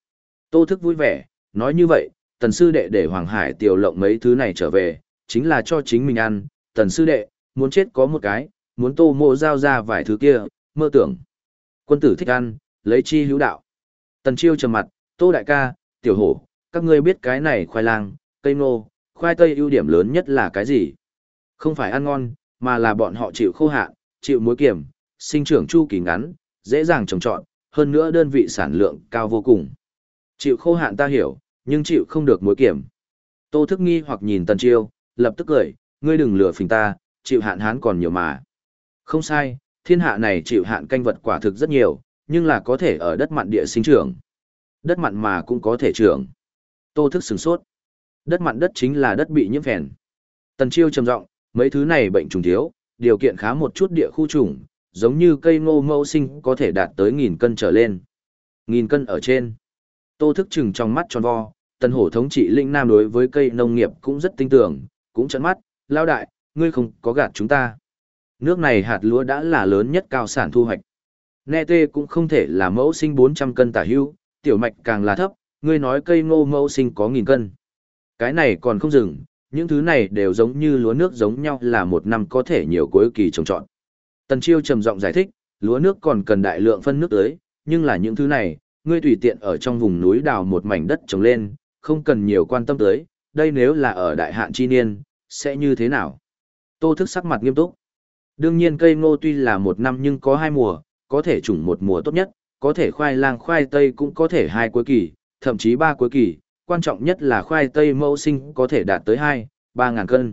Tô Thức vui vẻ, nói như vậy, tần sư đệ để Hoàng Hải tiểu lộng mấy thứ này trở về, chính là cho chính mình ăn, tần sư đệ, muốn chết có một cái, muốn Tô Mộ giao ra vài thứ kia, mơ tưởng. Quân tử thích ăn, lấy chi hữu đạo. Tần Chiêu trầm mặt, Tô đại ca, tiểu hổ, các ngươi biết cái này khoai lang, cây ngô, khoai tây ưu điểm lớn nhất là cái gì? Không phải ăn ngon, mà là bọn họ chịu khô hạn, chịu muối kiểm, sinh trưởng chu kỳ ngắn, dễ dàng trồng trọt, hơn nữa đơn vị sản lượng cao vô cùng. Chịu khô hạn ta hiểu, nhưng chịu không được muối kiểm. Tô Thức nghi hoặc nhìn Tần Chiêu, lập tức cười, ngươi đừng lừa phình ta, chịu hạn hán còn nhiều mà. Không sai, thiên hạ này chịu hạn canh vật quả thực rất nhiều, nhưng là có thể ở đất mặn địa sinh trưởng. Đất mặn mà cũng có thể trưởng. Tô Thức sửng sốt. Đất mặn đất chính là đất bị nhiễm phèn. Tần Chiêu trầm giọng, mấy thứ này bệnh trùng thiếu, điều kiện khá một chút địa khu trùng, giống như cây ngô mẫu sinh có thể đạt tới 1000 cân trở lên. 1000 cân ở trên. Tô Thức chừng trong mắt tròn vo, Tần Hổ thống trị Lĩnh Nam đối với cây nông nghiệp cũng rất tin tưởng, cũng trợn mắt, lao đại, ngươi không có gạt chúng ta. Nước này hạt lúa đã là lớn nhất cao sản thu hoạch. Nghe tê cũng không thể là mẫu sinh 400 cân tả hữu, tiểu mạch càng là thấp, ngươi nói cây ngô mẫu sinh có 1000 cân. Cái này còn không dừng, những thứ này đều giống như lúa nước giống nhau là một năm có thể nhiều cuối kỳ trồng trọt. Tần Chiêu trầm giọng giải thích, lúa nước còn cần đại lượng phân nước tưới, nhưng là những thứ này, ngươi tùy tiện ở trong vùng núi đào một mảnh đất trồng lên, không cần nhiều quan tâm tới, đây nếu là ở đại hạn chi niên, sẽ như thế nào? Tô Thức sắc mặt nghiêm túc. Đương nhiên cây ngô tuy là một năm nhưng có hai mùa, có thể trùng một mùa tốt nhất, có thể khoai lang khoai tây cũng có thể hai cuối kỳ, thậm chí ba cuối kỳ, quan trọng nhất là khoai tây mẫu sinh có thể đạt tới 2-3 ngàn cân.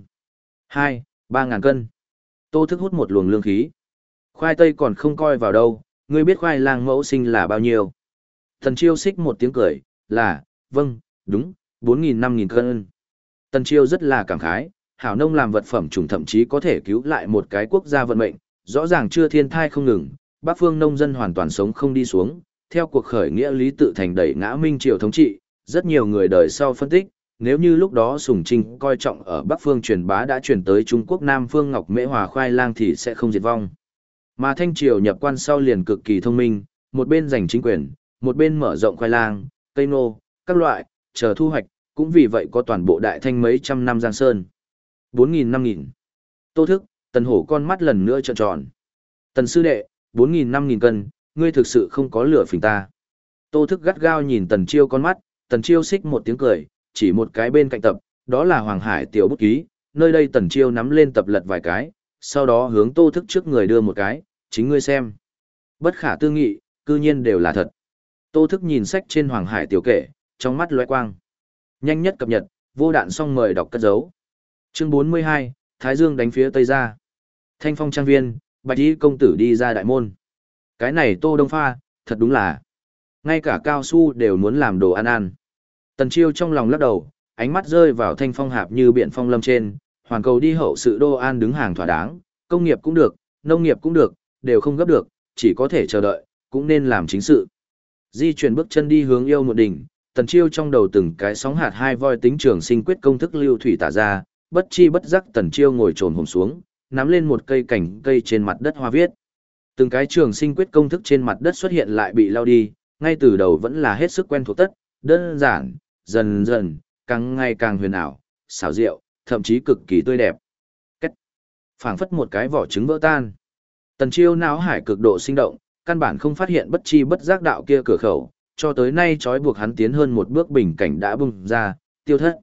2-3 ngàn cân. Tô Thức hút một luồng lương khí. Khoai tây còn không coi vào đâu, ngươi biết khoai lang mẫu sinh là bao nhiêu? Tần Chiêu xích một tiếng cười, là, vâng, đúng, 4.000-5.000 cân. Tần Chiêu rất là cảm khái, hảo nông làm vật phẩm trùng thậm chí có thể cứu lại một cái quốc gia vận mệnh, rõ ràng chưa thiên thai không ngừng, Bắc phương nông dân hoàn toàn sống không đi xuống, theo cuộc khởi nghĩa Lý Tự Thành đẩy ngã Minh Triều thống trị, rất nhiều người đời sau phân tích, nếu như lúc đó Sùng Trinh coi trọng ở Bắc phương truyền bá đã truyền tới Trung Quốc Nam phương Ngọc Mễ Hòa khoai lang thì sẽ không diệt vong. Mà Thanh Triều nhập quan sau liền cực kỳ thông minh, một bên giành chính quyền, một bên mở rộng khoai lang, cây nô, các loại, chờ thu hoạch, cũng vì vậy có toàn bộ đại thanh mấy trăm năm giang sơn. 4.000-5.000. Tô Thức, Tần Hổ con mắt lần nữa trợn tròn. Tần sư đệ, 4.000-5.000 cân, ngươi thực sự không có lửa phình ta. Tô Thức gắt gao nhìn Tần Chiêu con mắt, Tần Chiêu xích một tiếng cười, chỉ một cái bên cạnh tập, đó là Hoàng Hải tiểu bút ký, nơi đây Tần Chiêu nắm lên tập lật vài cái, sau đó hướng Tô Thức trước người đưa một cái, chính ngươi xem. Bất khả tư nghị, cư nhiên đều là thật. Tô Thức nhìn sách trên Hoàng Hải tiểu kể, trong mắt lóe quang. Nhanh nhất cập nhật, vô đạn xong mời đọc cất dấu. Chương 42, Thái Dương đánh phía Tây ra. Thanh Phong trang viên, Bạch Y công tử đi ra đại môn. Cái này Tô Đông pha, thật đúng là. Ngay cả cao su đều muốn làm đồ ăn ăn. Tần Chiêu trong lòng lắc đầu, ánh mắt rơi vào Thanh Phong hạp như biển phong lâm trên, hoàn cầu đi hậu sự đô an đứng hàng thỏa đáng, công nghiệp cũng được, nông nghiệp cũng được, đều không gấp được, chỉ có thể chờ đợi, cũng nên làm chính sự. Di chuyển bước chân đi hướng yêu một đỉnh, Tần Chiêu trong đầu từng cái sóng hạt hai voi tính trường sinh quyết công thức lưu thủy tả ra, bất chi bất giác Tần Chiêu ngồi trồn hổm xuống, nắm lên một cây cành cây trên mặt đất hoa viết. Từng cái trường sinh quyết công thức trên mặt đất xuất hiện lại bị lao đi, ngay từ đầu vẫn là hết sức quen thuộc tất, đơn giản, dần dần, càng ngày càng huyền ảo, xảo diệu, thậm chí cực kỳ tươi đẹp. Cách, phảng phất một cái vỏ trứng vỡ tan. Tần Chiêu não hải cực độ sinh động, căn bản không phát hiện bất chi bất giác đạo kia cửa khẩu, cho tới nay trói buộc hắn tiến hơn một bước bình cảnh đã bung ra, tiêu thất.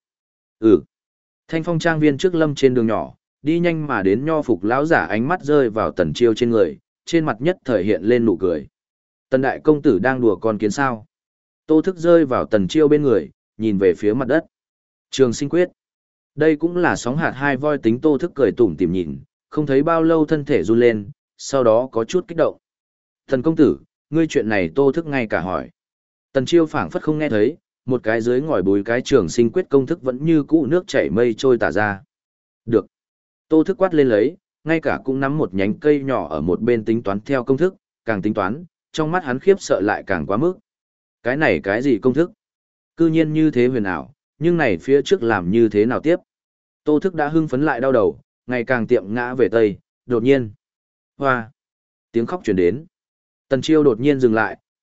Thanh Phong trang viên trước lâm trên đường nhỏ, đi nhanh mà đến nho phục lão giả ánh mắt rơi vào Tần Chiêu trên người, trên mặt nhất thời hiện lên nụ cười. Tần đại công tử đang đùa con kiến sao? Tô Thức rơi vào Tần Chiêu bên người, nhìn về phía mặt đất. Trường sinh quyết. Đây cũng là sóng hạt hai voi tính. Tô Thức cười tủm tỉm nhìn, không thấy bao lâu thân thể run lên, sau đó có chút kích động. Thần công tử, ngươi chuyện này Tô Thức ngay cả hỏi. Tần Chiêu phảng phất không nghe thấy, một cái dưới ngòi bùi cái trường sinh quyết công thức vẫn như cũ nước chảy mây trôi tả ra. Được. Tô Thức quát lên lấy, ngay cả cũng nắm một nhánh cây nhỏ ở một bên tính toán theo công thức, càng tính toán, trong mắt hắn khiếp sợ lại càng quá mức. Cái này cái gì công thức? Cư nhiên như thế huyền ảo, nhưng này phía trước làm như thế nào tiếp? Tô Thức đã hưng phấn lại đau đầu, ngày càng tiệm ngã về tây, đột nhiên. Hoa! Tiếng khóc truyền đến. Tần Chiêu đột nhiên dừng lại,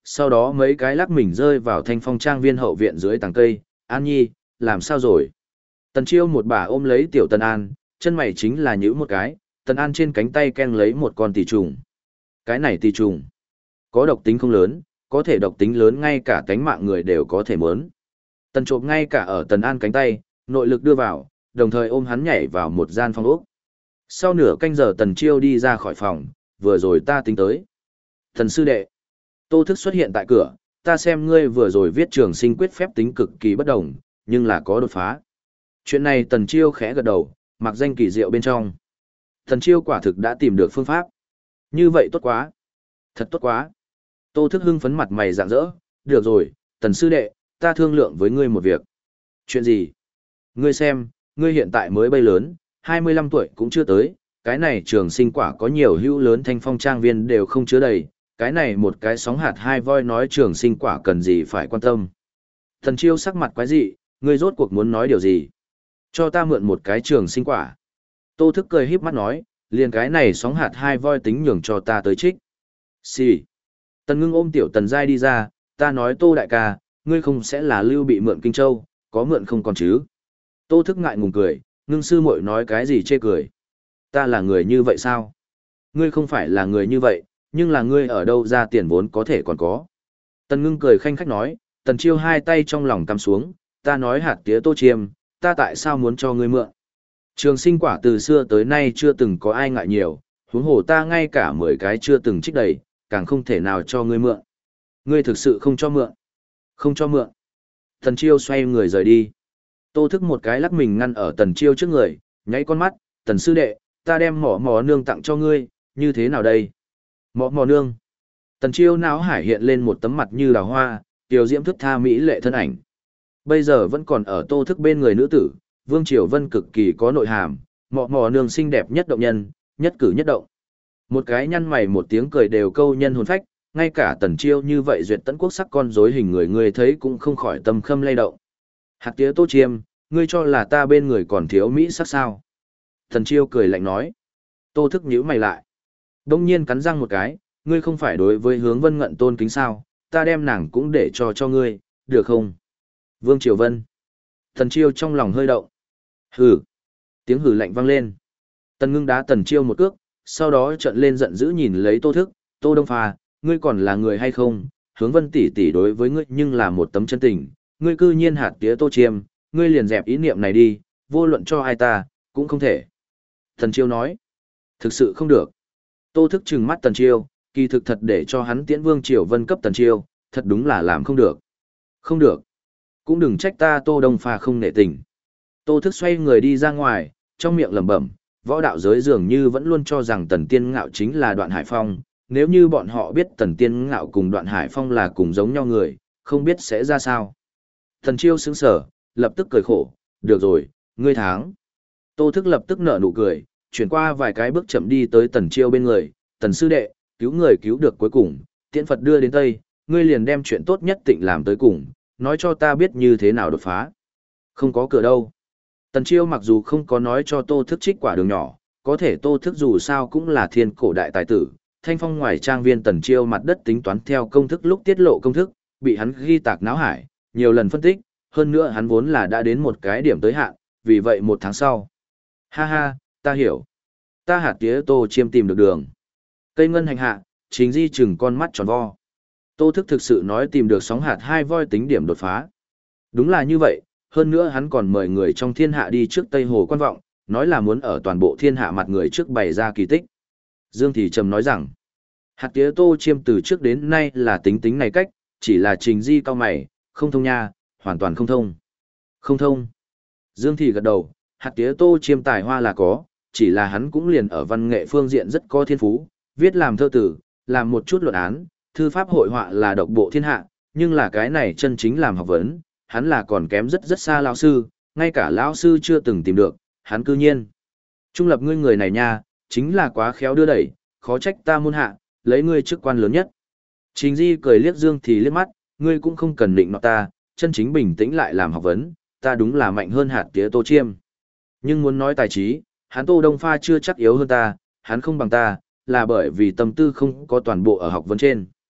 sau đó mấy cái lắc mình rơi vào thanh phong trang viên hậu viện dưới tàng cây. An Nhi, làm sao rồi? Tần Chiêu một bà ôm lấy tiểu Tần An, chân mày chính là nhíu một cái, Tần An trên cánh tay ken lấy một con tỳ trùng. Cái này tỳ trùng, có độc tính không lớn, có thể độc tính lớn ngay cả tánh mạng người đều có thể muốn. Tần Trộm ngay cả ở Tần An cánh tay, nội lực đưa vào, đồng thời ôm hắn nhảy vào một gian phòng ốc. Sau nửa canh giờ Tần Chiêu đi ra khỏi phòng, vừa rồi ta tính tới. Thần sư đệ, Tô Thức xuất hiện tại cửa, ta xem ngươi vừa rồi viết trường sinh quyết phép tính cực kỳ bất đồng, nhưng là có đột phá. Chuyện này Tần Chiêu khẽ gật đầu, mặc danh kỳ diệu bên trong. Tần Chiêu quả thực đã tìm được phương pháp. Như vậy tốt quá. Thật tốt quá. Tô Thức hưng phấn mặt mày rạng rỡ, được rồi, Tần sư đệ, ta thương lượng với ngươi một việc. Chuyện gì? Ngươi xem, ngươi hiện tại mới bay lớn, 25 tuổi cũng chưa tới, cái này trường sinh quả có nhiều hữu lớn thanh phong trang viên đều không chứa đầy, cái này một cái sóng hạt hai voi nói trường sinh quả cần gì phải quan tâm. Thần Chiêu sắc mặt quái dị, ngươi rốt cuộc muốn nói điều gì? Cho ta mượn một cái trường sinh quả. Tô Thức cười híp mắt nói, liền cái này sóng hạt hai voi tính nhường cho ta tới trích. Xì. Tần Ngưng ôm tiểu Tần Giai đi ra, ta nói Tô đại ca, ngươi không sẽ là Lưu Bị mượn Kinh Châu, có mượn không còn chứ? Tô Thức ngại ngùng cười, Ngưng sư muội nói cái gì chê cười? Ta là người như vậy sao? Ngươi không phải là người như vậy, nhưng là ngươi ở đâu ra tiền vốn có thể còn có. Tần Ngưng cười khanh khách nói, Tần Chiêu hai tay trong lòng cắm xuống, ta nói hạt tía Tô Chiêm, ta tại sao muốn cho ngươi mượn? Trường sinh quả từ xưa tới nay chưa từng có ai ngại nhiều, huống hồ ta ngay cả 10 cái chưa từng trích đầy, càng không thể nào cho ngươi mượn. Ngươi thực sự không cho mượn. Không cho mượn. Tần Chiêu xoay người rời đi. Tô Thức một cái lắc mình ngăn ở Tần Chiêu trước người, nháy con mắt, Tần sư đệ, ta đem mỏ mò nương tặng cho ngươi, như thế nào đây? Mỏ mò nương. Tần Chiêu não hải hiện lên một tấm mặt như đào hoa, tiểu diễm thức tha mỹ lệ thân ảnh. Bây giờ vẫn còn ở Tô Thức bên người nữ tử, Vương Triều Vân cực kỳ có nội hàm, mỏ mò nương xinh đẹp nhất động nhân, nhất cử nhất động. Một cái nhăn mày một tiếng cười đều câu nhân hồn phách, ngay cả Tần Chiêu như vậy duyệt tấn quốc sắc con rối hình người thấy cũng không khỏi tâm khâm lay động. Hạt tía Tô Chiêm, ngươi cho là ta bên người còn thiếu mỹ sắc sao? Tần Chiêu cười lạnh nói. Tô Thức nhíu mày lại. Đông nhiên cắn răng một cái, ngươi không phải đối với Hướng Vân Ngận tôn kính sao, ta đem nàng cũng để cho ngươi, được không? Vương Triều Vân. Tần Chiêu trong lòng hơi động. Hừ. Tiếng hừ lạnh vang lên. Tần Ngưng đá Tần Chiêu một cước, sau đó trợn lên giận dữ nhìn lấy Tô Thức, Tô Đông Phà, ngươi còn là người hay không? Hướng Vân tỷ tỷ đối với ngươi nhưng là một tấm chân tình, ngươi cư nhiên hạt tía Tô Chiêm, ngươi liền dẹp ý niệm này đi, vô luận cho ai ta, cũng không thể. Tần Chiêu nói, thực sự không được. Tô Thức trừng mắt Tần Chiêu, kỳ thực thật để cho hắn tiễn Vương Triều Vân cấp Tần Chiêu, thật đúng là làm không được. Không được. Cũng đừng trách ta Tô Đông Phà không nể tình. Tô Thức xoay người đi ra ngoài, trong miệng lẩm bẩm, võ đạo giới dường như vẫn luôn cho rằng Tần Tiên Ngạo chính là Đoạn Hải Phong, nếu như bọn họ biết Tần Tiên Ngạo cùng Đoạn Hải Phong là cùng giống nhau người, không biết sẽ ra sao. Tần Chiêu sững sờ, lập tức cười khổ, được rồi, ngươi thắng. Tô Thức lập tức nở nụ cười, chuyển qua vài cái bước chậm đi tới Tần Chiêu bên người, Tần sư đệ, cứu người cứu được cuối cùng, tiễn Phật đưa đến Tây, ngươi liền đem chuyện tốt nhất tịnh làm tới cùng, nói cho ta biết như thế nào đột phá. Không có cửa đâu. Tần Chiêu mặc dù không có nói cho Tô Thức trích quả đường nhỏ, có thể Tô Thức dù sao cũng là thiên cổ đại tài tử, thanh phong ngoài trang viên Tần Chiêu mặt đất tính toán theo công thức lúc tiết lộ công thức, bị hắn ghi tạc náo hải, nhiều lần phân tích, hơn nữa hắn vốn là đã đến một cái điểm tới hạn, vì vậy một tháng sau. Ha ha, ta hiểu. Ta hạt tía Tô Chiêm tìm được đường. Cây ngân hành hạ, chính di chừng con mắt tròn vo. Tô Thức thực sự nói tìm được sóng hạt hai voi tính điểm đột phá. Đúng là như vậy, hơn nữa hắn còn mời người trong thiên hạ đi trước Tây Hồ quan vọng, nói là muốn ở toàn bộ thiên hạ mặt người trước bày ra kỳ tích. Dương Thị Trầm nói rằng, hạt tía Tô Chiêm từ trước đến nay là tính tính này cách, chỉ là trình di cao mày, không thông nha, hoàn toàn không thông. Không thông. Dương Thị gật đầu, hạt tía Tô Chiêm tài hoa là có, chỉ là hắn cũng liền ở văn nghệ phương diện rất có thiên phú, viết làm thơ tử, làm một chút luận án, thư pháp hội họa là độc bộ thiên hạ, nhưng là cái này chân chính làm học vấn, hắn là còn kém rất rất xa lão sư, ngay cả lão sư chưa từng tìm được, hắn cư nhiên. Trung lập ngươi người này nha, chính là quá khéo đưa đẩy, khó trách ta môn hạ, lấy ngươi chức quan lớn nhất. Trình Di cười liếc Dương Thì liếc mắt, ngươi cũng không cần định nọ ta, chân chính bình tĩnh lại làm học vấn, ta đúng là mạnh hơn hạt tía Tô Chiêm. Nhưng muốn nói tài trí, hắn Tô Đông Pha chưa chắc yếu hơn ta, hắn không bằng ta, là bởi vì tâm tư không có toàn bộ ở học vấn trên.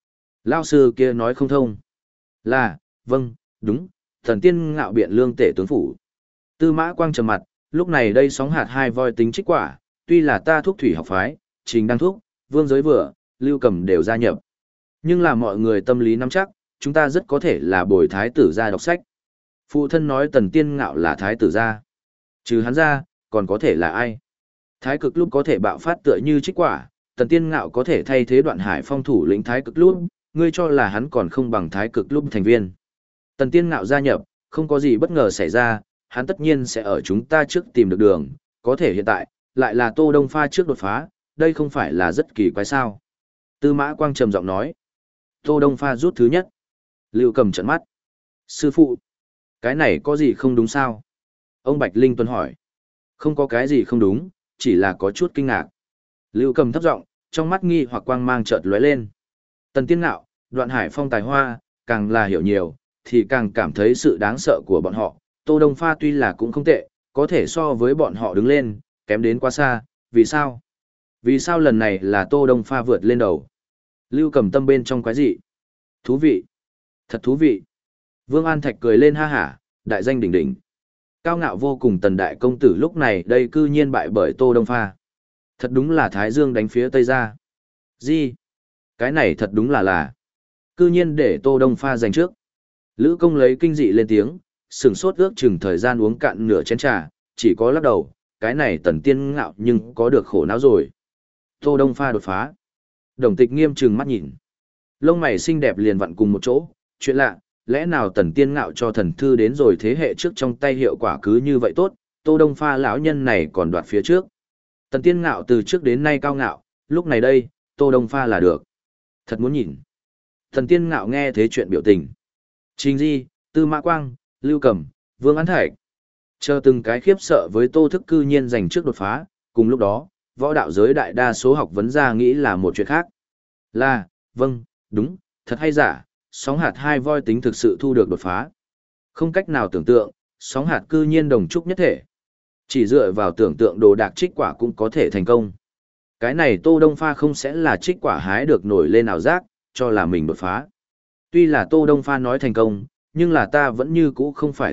Lao sư kia nói không thông. Là, vâng, đúng, thần tiên ngạo biện lương tể tướng phủ. Tư Mã Quang trầm mặt, lúc này đây sóng hạt hai voi tính trích quả, tuy là ta thuốc thủy học phái, Trình Đăng Thúc, Vương Giới Vừa, Lưu Cầm đều gia nhập. Nhưng là mọi người tâm lý nắm chắc, chúng ta rất có thể là bồi thái tử gia đọc sách. Phụ thân nói tần tiên ngạo là thái tử gia. Trừ hắn ra, còn có thể là ai? Thái cực lúc có thể bạo phát tựa như trích quả, tần tiên ngạo có thể thay thế Đoạn Hải Phong thủ lĩnh thái cực lúc, ngươi cho là hắn còn không bằng thái cực lúc thành viên. Tần tiên ngạo gia nhập, không có gì bất ngờ xảy ra, hắn tất nhiên sẽ ở chúng ta trước tìm được đường, có thể hiện tại, lại là Tô Đông Pha trước đột phá, đây không phải là rất kỳ quái sao. Tư Mã Quang trầm giọng nói. Tô Đông Pha rút thứ nhất. Lưu Cầm trợn mắt. Sư phụ, cái này có gì không đúng sao? Ông Bạch Linh Tuấn hỏi. Không có cái gì không đúng, chỉ là có chút kinh ngạc. Lưu Cầm thấp giọng, trong mắt nghi hoặc quang mang chợt lóe lên. Tần Tiên Ngạo, Đoạn Hải Phong tài hoa, càng là hiểu nhiều, thì càng cảm thấy sự đáng sợ của bọn họ. Tô Đông Pha tuy là cũng không tệ, có thể so với bọn họ đứng lên, kém đến quá xa, vì sao? Vì sao lần này là Tô Đông Pha vượt lên đầu? Lưu Cầm tâm bên trong quái dị. Thú vị. Thật thú vị. Vương An Thạch cười lên ha hả, đại danh đỉnh đỉnh. Cao ngạo vô cùng tần đại công tử lúc này đây cư nhiên bại bởi Tô Đông Pha. Thật đúng là Thái Dương đánh phía Tây ra. Gì? Cái này thật đúng là. Cư nhiên để Tô Đông Pha giành trước. Lữ công lấy kinh dị lên tiếng, sừng sốt ước chừng thời gian uống cạn nửa chén trà, chỉ có lắc đầu, cái này tần tiên ngạo nhưng có được khổ não rồi. Tô Đông Pha đột phá. Đồng Tịch nghiêm trừng mắt nhìn. Lông mày xinh đẹp liền vặn cùng một chỗ, chuyện lạ, lẽ nào tần tiên ngạo cho thần thư đến rồi thế hệ trước trong tay hiệu quả cứ như vậy tốt, Tô Đông Pha lão nhân này còn đoạt phía trước. Tần tiên ngạo từ trước đến nay cao ngạo, lúc này đây, Tô Đông Pha là được. Thật muốn nhìn. Tần tiên ngạo nghe thế chuyện biểu tình. Trình Di, Tư Mã Quang, Lưu Cầm, Vương An Thạch. Chờ từng cái khiếp sợ với Tô Thức cư nhiên giành trước đột phá, cùng lúc đó, võ đạo giới đại đa số học vấn gia nghĩ là một chuyện khác. Là, vâng, đúng, thật hay giả, sóng hạt hai voi tính thực sự thu được đột phá. Không cách nào tưởng tượng, sóng hạt cư nhiên đồng trúc nhất thể. Chỉ dựa vào tưởng tượng đồ đạc trích quả cũng có thể thành công. Cái này Tô Đông Pha không sẽ là trích quả hái được nổi lên ảo giác, cho là mình đột phá. Tuy là Tô Đông Pha nói thành công, nhưng là ta vẫn như cũ không phải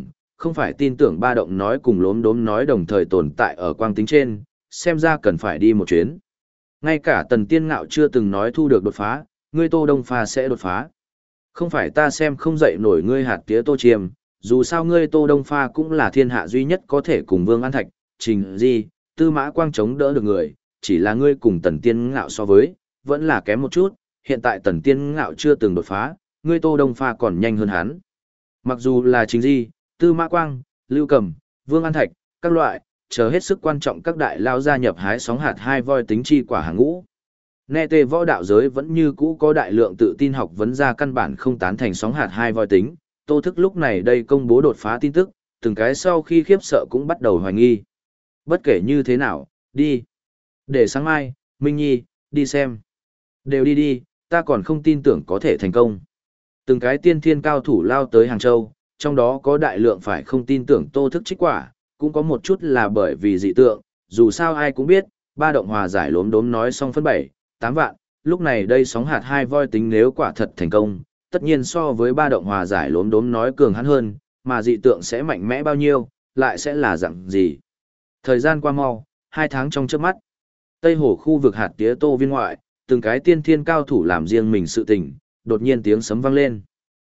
tin tưởng ba động nói cùng lốm đốm nói đồng thời tồn tại ở quang tính trên, xem ra cần phải đi một chuyến. Ngay cả tần tiên ngạo chưa từng nói thu được đột phá, ngươi Tô Đông Pha sẽ đột phá. Không phải ta xem không dậy nổi ngươi hạt tía Tô Chiêm, dù sao ngươi Tô Đông Pha cũng là thiên hạ duy nhất có thể cùng Vương An Thạch, Trình Di, Tư Mã Quang chống đỡ được người, chỉ là ngươi cùng tần tiên ngạo so với, vẫn là kém một chút, hiện tại tần tiên ngạo chưa từng đột phá, ngươi Tô Đông Pha còn nhanh hơn hắn. Mặc dù là Trình Di, Tư Mã Quang, Lưu Cầm, Vương An Thạch, các loại, chờ hết sức quan trọng các đại lao gia nhập hái sóng hạt hai voi tính chi quả hàng ngũ. Nê tê võ đạo giới vẫn như cũ có đại lượng tự tin học vấn ra căn bản không tán thành sóng hạt hai voi tính, Tô Thức lúc này đây công bố đột phá tin tức, từng cái sau khi khiếp sợ cũng bắt đầu hoài nghi. Bất kể như thế nào, đi. Để sáng mai, Minh Nhi, đi xem. Đều đi đi, ta còn không tin tưởng có thể thành công. Từng cái tiên thiên cao thủ lao tới Hàng Châu, trong đó có đại lượng phải không tin tưởng Tô Thức trích quả, cũng có một chút là bởi vì dị tượng, dù sao ai cũng biết, ba động hòa giải lốm đốm nói xong phân 7, 8 vạn, lúc này đây sóng hạt hai voi tính nếu quả thật thành công, tất nhiên so với ba động hòa giải lốm đốm nói cường hắn hơn, mà dị tượng sẽ mạnh mẽ bao nhiêu, lại sẽ là dạng gì. Thời gian qua mau, 2 tháng trong chớp mắt, Tây Hồ khu vực hạt tía Tô viên ngoại, từng cái tiên thiên cao thủ làm riêng mình sự tình, đột nhiên tiếng sấm vang lên.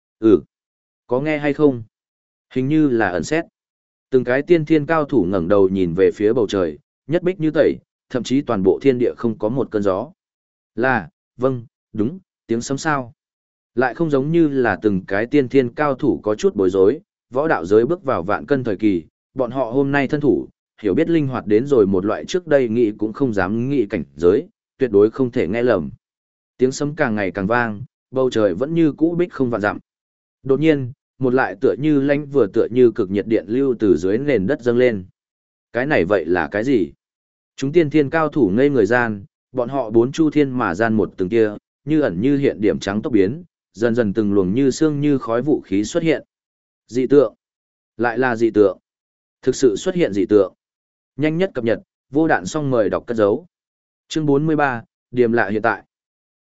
Có nghe hay không? Hình như là ẩn xét. Từng cái tiên thiên cao thủ ngẩng đầu nhìn về phía bầu trời, nhất bích như tẩy, thậm chí toàn bộ thiên địa không có một cơn gió. Là, vâng, đúng, tiếng sấm sao. Lại không giống như là từng cái tiên thiên cao thủ có chút bối rối, võ đạo giới bước vào vạn cân thời kỳ, bọn họ hôm nay thân thủ, hiểu biết linh hoạt đến rồi một loại trước đây nghĩ cũng không dám nghĩ cảnh giới, tuyệt đối không thể nghe lầm. Tiếng sấm càng ngày càng vang, bầu trời vẫn như cũ bích không vạn dặm. Đột nhiên, một lại tựa như lánh vừa tựa như cực nhiệt điện lưu từ dưới nền đất dâng lên. Cái này vậy là cái gì? Chúng tiên thiên cao thủ ngây người gian, bọn họ bốn chu thiên mà gian một từng kia, như ẩn như hiện điểm trắng tốc biến, dần dần từng luồng như sương như khói vũ khí xuất hiện. Dị tượng. Lại là dị tượng. Thực sự xuất hiện dị tượng. Nhanh nhất cập nhật, vô đạn xong mời đọc cất dấu. Chương 43, điểm lạ hiện tại.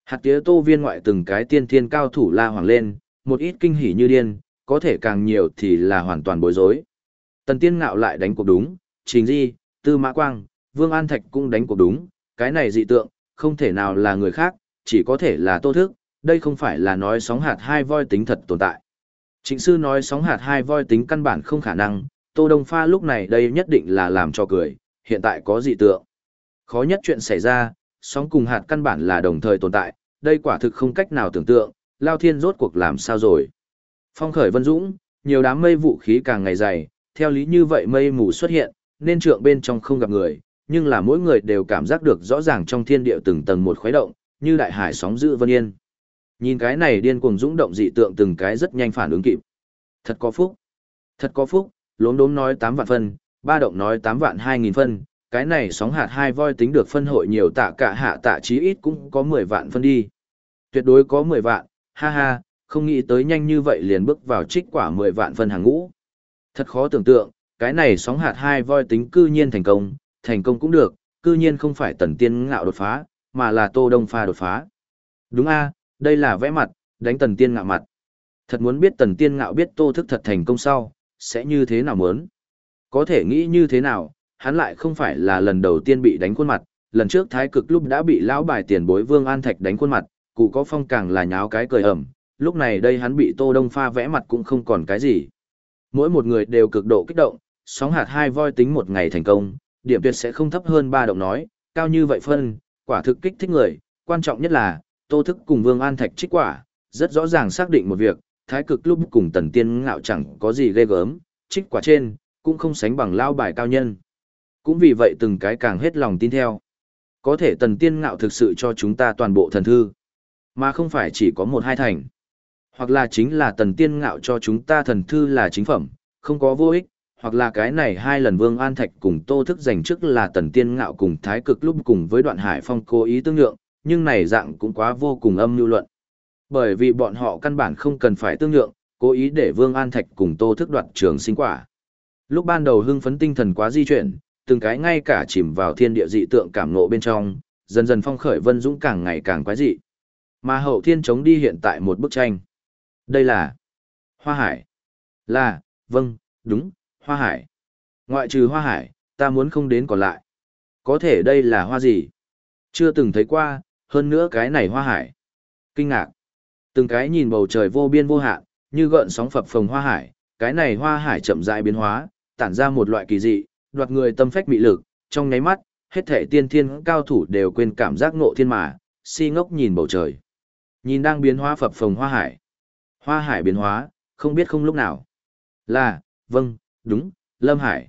Hạt tía tô viên ngoại từng cái tiên thiên cao thủ la hoàng lên, một ít kinh hỉ như điên, có thể càng nhiều thì là hoàn toàn bối rối. Tần Tiên Ngạo lại đánh cuộc đúng, Trình Di, Tư Mã Quang, Vương An Thạch cũng đánh cuộc đúng, cái này dị tượng, không thể nào là người khác, chỉ có thể là Tô Thức, đây không phải là nói sóng hạt hai voi tính thật tồn tại. Trịnh sư nói sóng hạt hai voi tính căn bản không khả năng, Tô Đông Pha lúc này đây nhất định là làm cho cười, hiện tại có dị tượng. Khó nhất chuyện xảy ra, sóng cùng hạt căn bản là đồng thời tồn tại, đây quả thực không cách nào tưởng tượng, Lao Thiên rốt cuộc làm sao rồi. Phong khởi vân dũng, nhiều đám mây vũ khí càng ngày dày, theo lý như vậy mây mù xuất hiện, nên trượng bên trong không gặp người, nhưng là mỗi người đều cảm giác được rõ ràng trong thiên địa từng tầng một khuấy động, như đại hải sóng dữ vân yên. Nhìn cái này điên cuồng dũng động dị tượng từng cái rất nhanh phản ứng kịp. Thật có phúc. Thật có phúc, lốm đốm nói 8 vạn phân, ba động nói 8 vạn 2.000 phân, cái này sóng hạt hai voi tính được phân hội nhiều tạ cả hạ tạ chí ít cũng có 10 vạn phân đi. Tuyệt đối có 10 vạn, ha ha, không nghĩ tới nhanh như vậy liền bước vào trích quả 10 vạn phân hàng ngũ. Thật khó tưởng tượng, cái này sóng hạt hai voi tính cư nhiên thành công cũng được, cư nhiên không phải Tần Tiên Ngạo đột phá, mà là Tô Đông Pha đột phá. Đúng a, đây là vẽ mặt, đánh Tần Tiên Ngạo mặt. Thật muốn biết Tần Tiên Ngạo biết Tô Thức thật thành công sau, sẽ như thế nào muốn. Có thể nghĩ như thế nào, hắn lại không phải là lần đầu tiên bị đánh khuôn mặt, lần trước thái cực lúc đã bị lão bài tiền bối Vương An Thạch đánh khuôn mặt, cụ có phong càng là nháo cái cười ẩm, lúc này đây hắn bị Tô Đông Pha vẽ mặt cũng không còn cái gì. Mỗi một người đều cực độ kích động, sóng hạt hai voi tính một ngày thành công, điểm tuyệt sẽ không thấp hơn ba động nói, cao như vậy phân, quả thực kích thích người, quan trọng nhất là, Tô Thức cùng Vương An Thạch trích quả, rất rõ ràng xác định một việc, thái cực lúc cùng Tần Tiên Ngạo chẳng có gì ghê gớm, trích quả trên, cũng không sánh bằng lao bài cao nhân. Cũng vì vậy từng cái càng hết lòng tin theo. Có thể Tần Tiên Ngạo thực sự cho chúng ta toàn bộ thần thư, mà không phải chỉ có một hai thành. Hoặc là chính là Tần Tiên Ngạo cho chúng ta thần thư là chính phẩm, không có vô ích, hoặc là cái này hai lần Vương An Thạch cùng Tô Thức giành chức là Tần Tiên Ngạo cùng Thái Cực lúc cùng với Đoạn Hải Phong cố ý tương nhượng, nhưng này dạng cũng quá vô cùng âm mưu luận. Bởi vì bọn họ căn bản không cần phải tương nhượng, cố ý để Vương An Thạch cùng Tô Thức đoạt trường sinh quả. Lúc ban đầu hưng phấn tinh thần quá di chuyển, từng cái ngay cả chìm vào thiên địa dị tượng cảm ngộ bên trong, dần dần phong khởi vân dũng càng ngày càng quái dị. Mà hậu thiên chống đi hiện tại một bức tranh. Đây là Hoa Hải. Là, vâng, đúng, Hoa Hải. Ngoại trừ Hoa Hải, ta muốn không đến còn lại. Có thể đây là hoa gì? Chưa từng thấy qua, hơn nữa cái này Hoa Hải. Kinh ngạc. Từng cái nhìn bầu trời vô biên vô hạn, như gợn sóng phập phồng Hoa Hải, cái này Hoa Hải chậm rãi biến hóa, tản ra một loại kỳ dị, đoạt người tâm phách mị lực, trong nháy mắt, hết thảy tiên thiên cao thủ đều quên cảm giác ngộ thiên mà, si ngốc nhìn bầu trời. Nhìn đang biến hóa phập phồng Hoa Hải. Hoa Hải biến hóa, không biết không lúc nào. Là, vâng, đúng, Lâm Hải.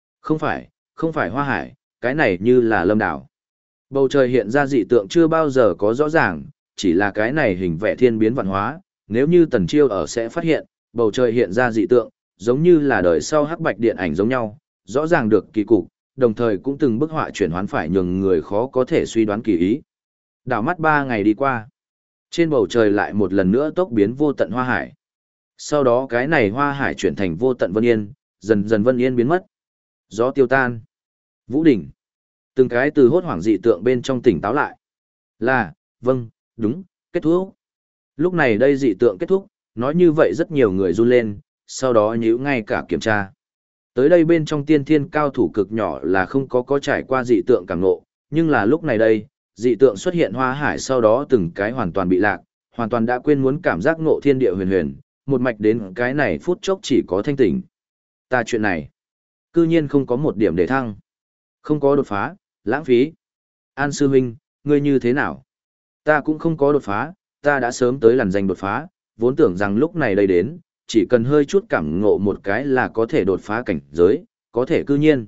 Không phải Hoa Hải, cái này như là Lâm Đảo. Bầu trời hiện ra dị tượng chưa bao giờ có rõ ràng, chỉ là cái này hình vẽ thiên biến vạn hóa, nếu như Tần Chiêu ở sẽ phát hiện, bầu trời hiện ra dị tượng, giống như là đời sau hắc bạch điện ảnh giống nhau, rõ ràng được kỳ cục, đồng thời cũng từng bức họa chuyển hoán phải nhường người khó có thể suy đoán kỳ ý. Đảo mắt 3 ngày đi qua, trên bầu trời lại một lần nữa tốc biến vô tận Hoa Hải. Sau đó cái này Hoa Hải chuyển thành vô tận Vân Yên, dần dần Vân Yên biến mất. Gió tiêu tan. Vũ đỉnh. Từng cái từ hốt hoảng dị tượng bên trong tỉnh táo lại. Là, vâng, đúng, kết thúc. Lúc này đây dị tượng kết thúc, nói như vậy rất nhiều người run lên, sau đó nhíu ngay cả kiểm tra. Tới đây bên trong tiên thiên cao thủ cực nhỏ là không có trải qua dị tượng cảm ngộ, nhưng là lúc này đây, dị tượng xuất hiện Hoa Hải sau đó từng cái hoàn toàn bị lạc, hoàn toàn đã quên muốn cảm giác ngộ thiên địa huyền huyền, một mạch đến cái này phút chốc chỉ có thanh tỉnh. Ta chuyện này, cư nhiên không có một điểm để thăng, không có đột phá, lãng phí. An sư huynh, ngươi như thế nào? Ta cũng không có đột phá, ta đã sớm tới lằn danh đột phá, vốn tưởng rằng lúc này đây đến, chỉ cần hơi chút cảm ngộ một cái là có thể đột phá cảnh giới, có thể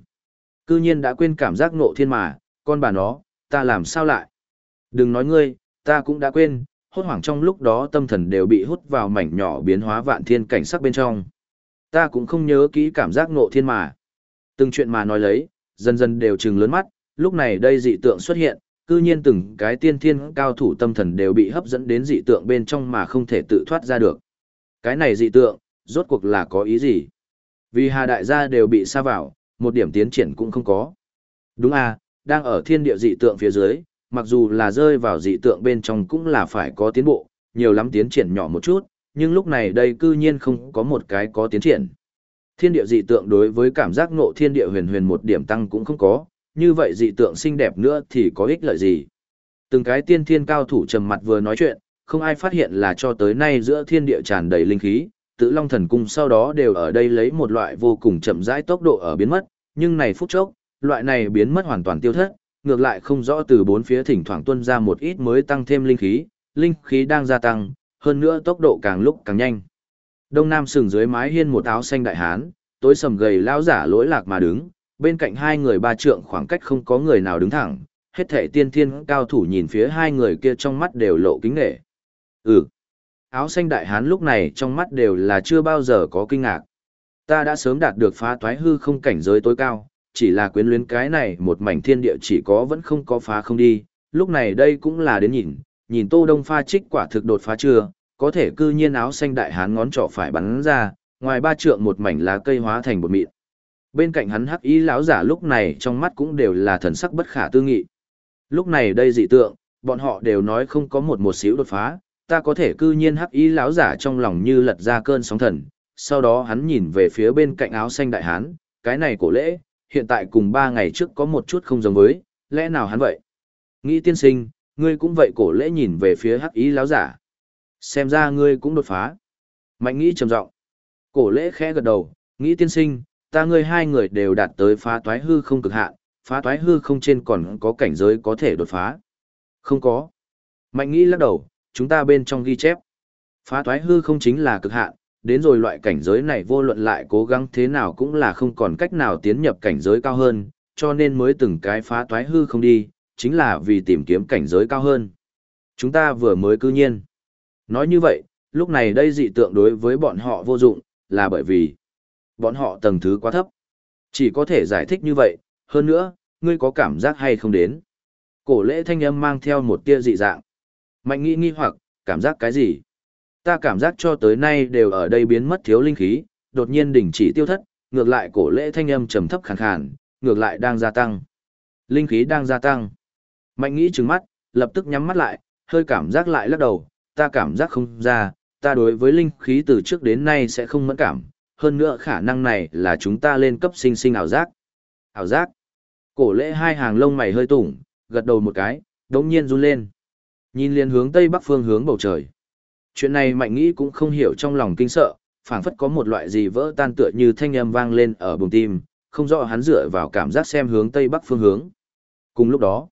cư nhiên đã quên cảm giác ngộ thiên mà, con bà nó, ta làm sao lại? Đừng nói ngươi, ta cũng đã quên, hốt hoảng trong lúc đó tâm thần đều bị hút vào mảnh nhỏ biến hóa vạn thiên cảnh sắc bên trong. Ta cũng không nhớ kỹ cảm giác ngộ thiên mà. Từng chuyện mà nói lấy, dần dần đều trừng lớn mắt, lúc này đây dị tượng xuất hiện, cư nhiên từng cái tiên thiên cao thủ tâm thần đều bị hấp dẫn đến dị tượng bên trong mà không thể tự thoát ra được. Cái này dị tượng, rốt cuộc là có ý gì? Vì Hà đại gia đều bị sa vào, một điểm tiến triển cũng không có. Đúng à, đang ở thiên địa dị tượng phía dưới, mặc dù là rơi vào dị tượng bên trong cũng là phải có tiến bộ, nhiều lắm tiến triển nhỏ một chút, nhưng lúc này đây cư nhiên không có một cái có tiến triển. Thiên địa dị tượng đối với cảm giác ngộ thiên địa huyền huyền một điểm tăng cũng không có, như vậy dị tượng xinh đẹp nữa thì có ích lợi gì? Từng cái tiên thiên cao thủ trầm mặt vừa nói chuyện, không ai phát hiện là cho tới nay giữa thiên địa tràn đầy linh khí, Tự Long Thần Cung sau đó đều ở đây lấy một loại vô cùng chậm rãi tốc độ ở biến mất, nhưng này phút chốc, loại này biến mất hoàn toàn tiêu thất, ngược lại không rõ từ bốn phía thỉnh thoảng tuôn ra một ít mới tăng thêm linh khí đang gia tăng, hơn nữa tốc độ càng lúc càng nhanh. Đông Nam sừng dưới mái hiên một áo xanh đại hán, tối sầm gầy lão giả lỗi lạc mà đứng, bên cạnh hai người ba trượng khoảng cách không có người nào đứng thẳng, hết thảy tiên thiên cao thủ nhìn phía hai người kia trong mắt đều lộ kính nể. Áo xanh đại hán lúc này trong mắt đều là chưa bao giờ có kinh ngạc. Ta đã sớm đạt được phá toái hư không cảnh giới tối cao, chỉ là quyến luyến cái này một mảnh thiên địa chỉ có vẫn không có phá không đi, lúc này đây cũng là đến nhìn Tô Đông pha trích quả thực đột phá chưa, có thể cư nhiên áo xanh đại hán ngón trỏ phải bắn ra, ngoài ba trượng một mảnh lá cây hóa thành bột mịn. Bên cạnh hắn hắc y lão giả lúc này trong mắt cũng đều là thần sắc bất khả tư nghị. Lúc này đây dị tượng, bọn họ đều nói không có một xíu đột phá, ta có thể cư nhiên hắc y lão giả trong lòng như lật ra cơn sóng thần, sau đó hắn nhìn về phía bên cạnh áo xanh đại hán, cái này cổ lễ, hiện tại cùng 3 ngày trước có một chút không giống với, lẽ nào hắn vậy? Nghĩ tiên sinh, ngươi cũng vậy cổ lễ nhìn về phía hắc y lão giả. Xem ra ngươi cũng đột phá. Mạnh nghĩ trầm giọng. Cổ lễ khẽ gật đầu, nghĩ tiên sinh, ta ngươi hai người đều đạt tới phá toái hư không cực hạn, phá toái hư không trên còn có cảnh giới có thể đột phá. Không có. Mạnh nghĩ lắc đầu, chúng ta bên trong ghi chép. Phá toái hư không chính là cực hạn, đến rồi loại cảnh giới này vô luận lại cố gắng thế nào cũng là không còn cách nào tiến nhập cảnh giới cao hơn, cho nên mới từng cái phá toái hư không đi, chính là vì tìm kiếm cảnh giới cao hơn. Chúng ta vừa mới cư nhiên. Nói như vậy, lúc này đây dị tượng đối với bọn họ vô dụng, là bởi vì bọn họ tầng thứ quá thấp. Chỉ có thể giải thích như vậy, hơn nữa, ngươi có cảm giác hay không đến. Cổ lễ thanh âm mang theo một tia dị dạng. Mạnh nghĩ nghi hoặc, cảm giác cái gì? Ta cảm giác cho tới nay đều ở đây biến mất thiếu linh khí, đột nhiên đình chỉ tiêu thất, ngược lại cổ lễ thanh âm trầm thấp khàn khàn, ngược lại đang gia tăng. Linh khí đang gia tăng. Mạnh nghĩ trừng mắt, lập tức nhắm mắt lại, hơi cảm giác lại lắc đầu, ta cảm giác không ra, ta đối với linh khí từ trước đến nay sẽ không mẫn cảm, hơn nữa khả năng này là chúng ta lên cấp sinh ảo giác. Ảo giác. Cổ lễ hai hàng lông mày hơi tủng, gật đầu một cái, đống nhiên run lên. Nhìn liền hướng tây bắc phương hướng bầu trời. Chuyện này Mạnh nghĩ cũng không hiểu trong lòng kinh sợ, phảng phất có một loại gì vỡ tan tựa như thanh âm vang lên ở bùng tim, không rõ hắn dựa vào cảm giác xem hướng tây bắc phương hướng. Cùng lúc đó,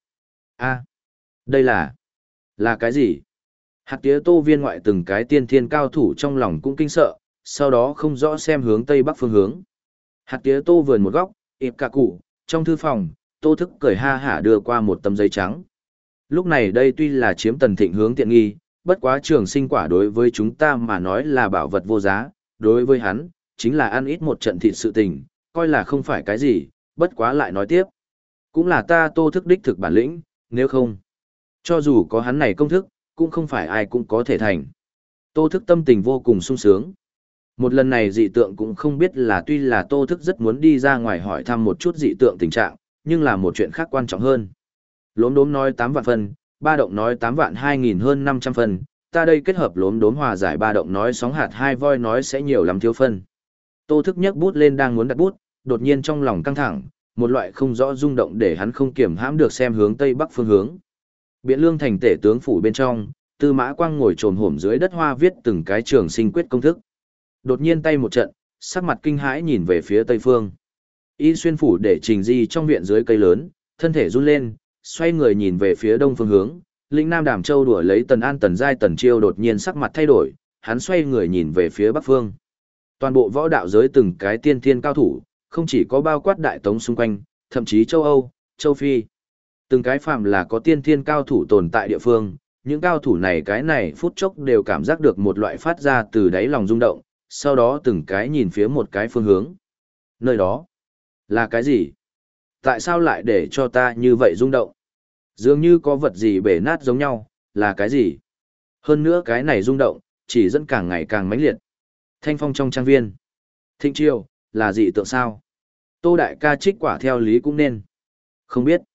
đây là cái gì? Hạt tía Tô Viên ngoại từng cái tiên thiên cao thủ trong lòng cũng kinh sợ, sau đó không rõ xem hướng tây bắc phương hướng. Hạt tía Tô vườn một góc, ịp cả cụ, trong thư phòng, Tô Thức cười ha hả đưa qua một tấm giấy trắng. Lúc này đây tuy là chiếm Tần Thịnh hướng tiện nghi, bất quá trường sinh quả đối với chúng ta mà nói là bảo vật vô giá, đối với hắn, chính là ăn ít một trận thịt sự tình, coi là không phải cái gì, bất quá lại nói tiếp. Cũng là ta Tô Thức đích thực bản lĩnh, nếu không, cho dù có hắn này công thức, cũng không phải ai cũng có thể thành. Tô Thức tâm tình vô cùng sung sướng. Một lần này dị tượng cũng không biết là tuy là Tô Thức rất muốn đi ra ngoài hỏi thăm một chút dị tượng tình trạng, nhưng là một chuyện khác quan trọng hơn. Lốm đốm nói 8 vạn phân, ba động nói 8 vạn 2.000 hơn 500 phân, ta đây kết hợp lốm đốm hòa giải ba động nói sóng hạt hai voi nói sẽ nhiều lắm thiếu phân. Tô Thức nhấc bút lên đang muốn đặt bút, đột nhiên trong lòng căng thẳng, một loại không rõ rung động để hắn không kiểm hãm được xem hướng tây bắc phương hướng. Biện Lương thành tể tướng phủ bên trong, Tư Mã Quang ngồi trồm hổm dưới đất hoa viết từng cái trường sinh quyết công thức. Đột nhiên tay một trận, sắc mặt kinh hãi nhìn về phía tây phương. Y xuyên phủ để Trình Di trong viện dưới cây lớn, thân thể run lên, xoay người nhìn về phía đông phương hướng. Lĩnh Nam Đàm Châu đuổi lấy Tần An Tần Giai Tần Chiêu đột nhiên sắc mặt thay đổi, hắn xoay người nhìn về phía bắc phương. Toàn bộ võ đạo giới từng cái tiên thiên cao thủ, không chỉ có bao quát đại tống xung quanh, thậm chí châu Âu, châu Phi. Từng cái phàm là có tiên thiên cao thủ tồn tại địa phương, những cao thủ này cái này phút chốc đều cảm giác được một loại phát ra từ đáy lòng rung động, sau đó từng cái nhìn phía một cái phương hướng. Nơi đó là cái gì? Tại sao lại để cho ta như vậy rung động? Dường như có vật gì bể nát giống nhau, là cái gì? Hơn nữa cái này rung động, chỉ dẫn càng ngày càng mãnh liệt. Thanh phong trong trang viên. Thịnh Chiêu, là dị tượng sao? Tô đại ca trích quả theo lý cũng nên. Không biết.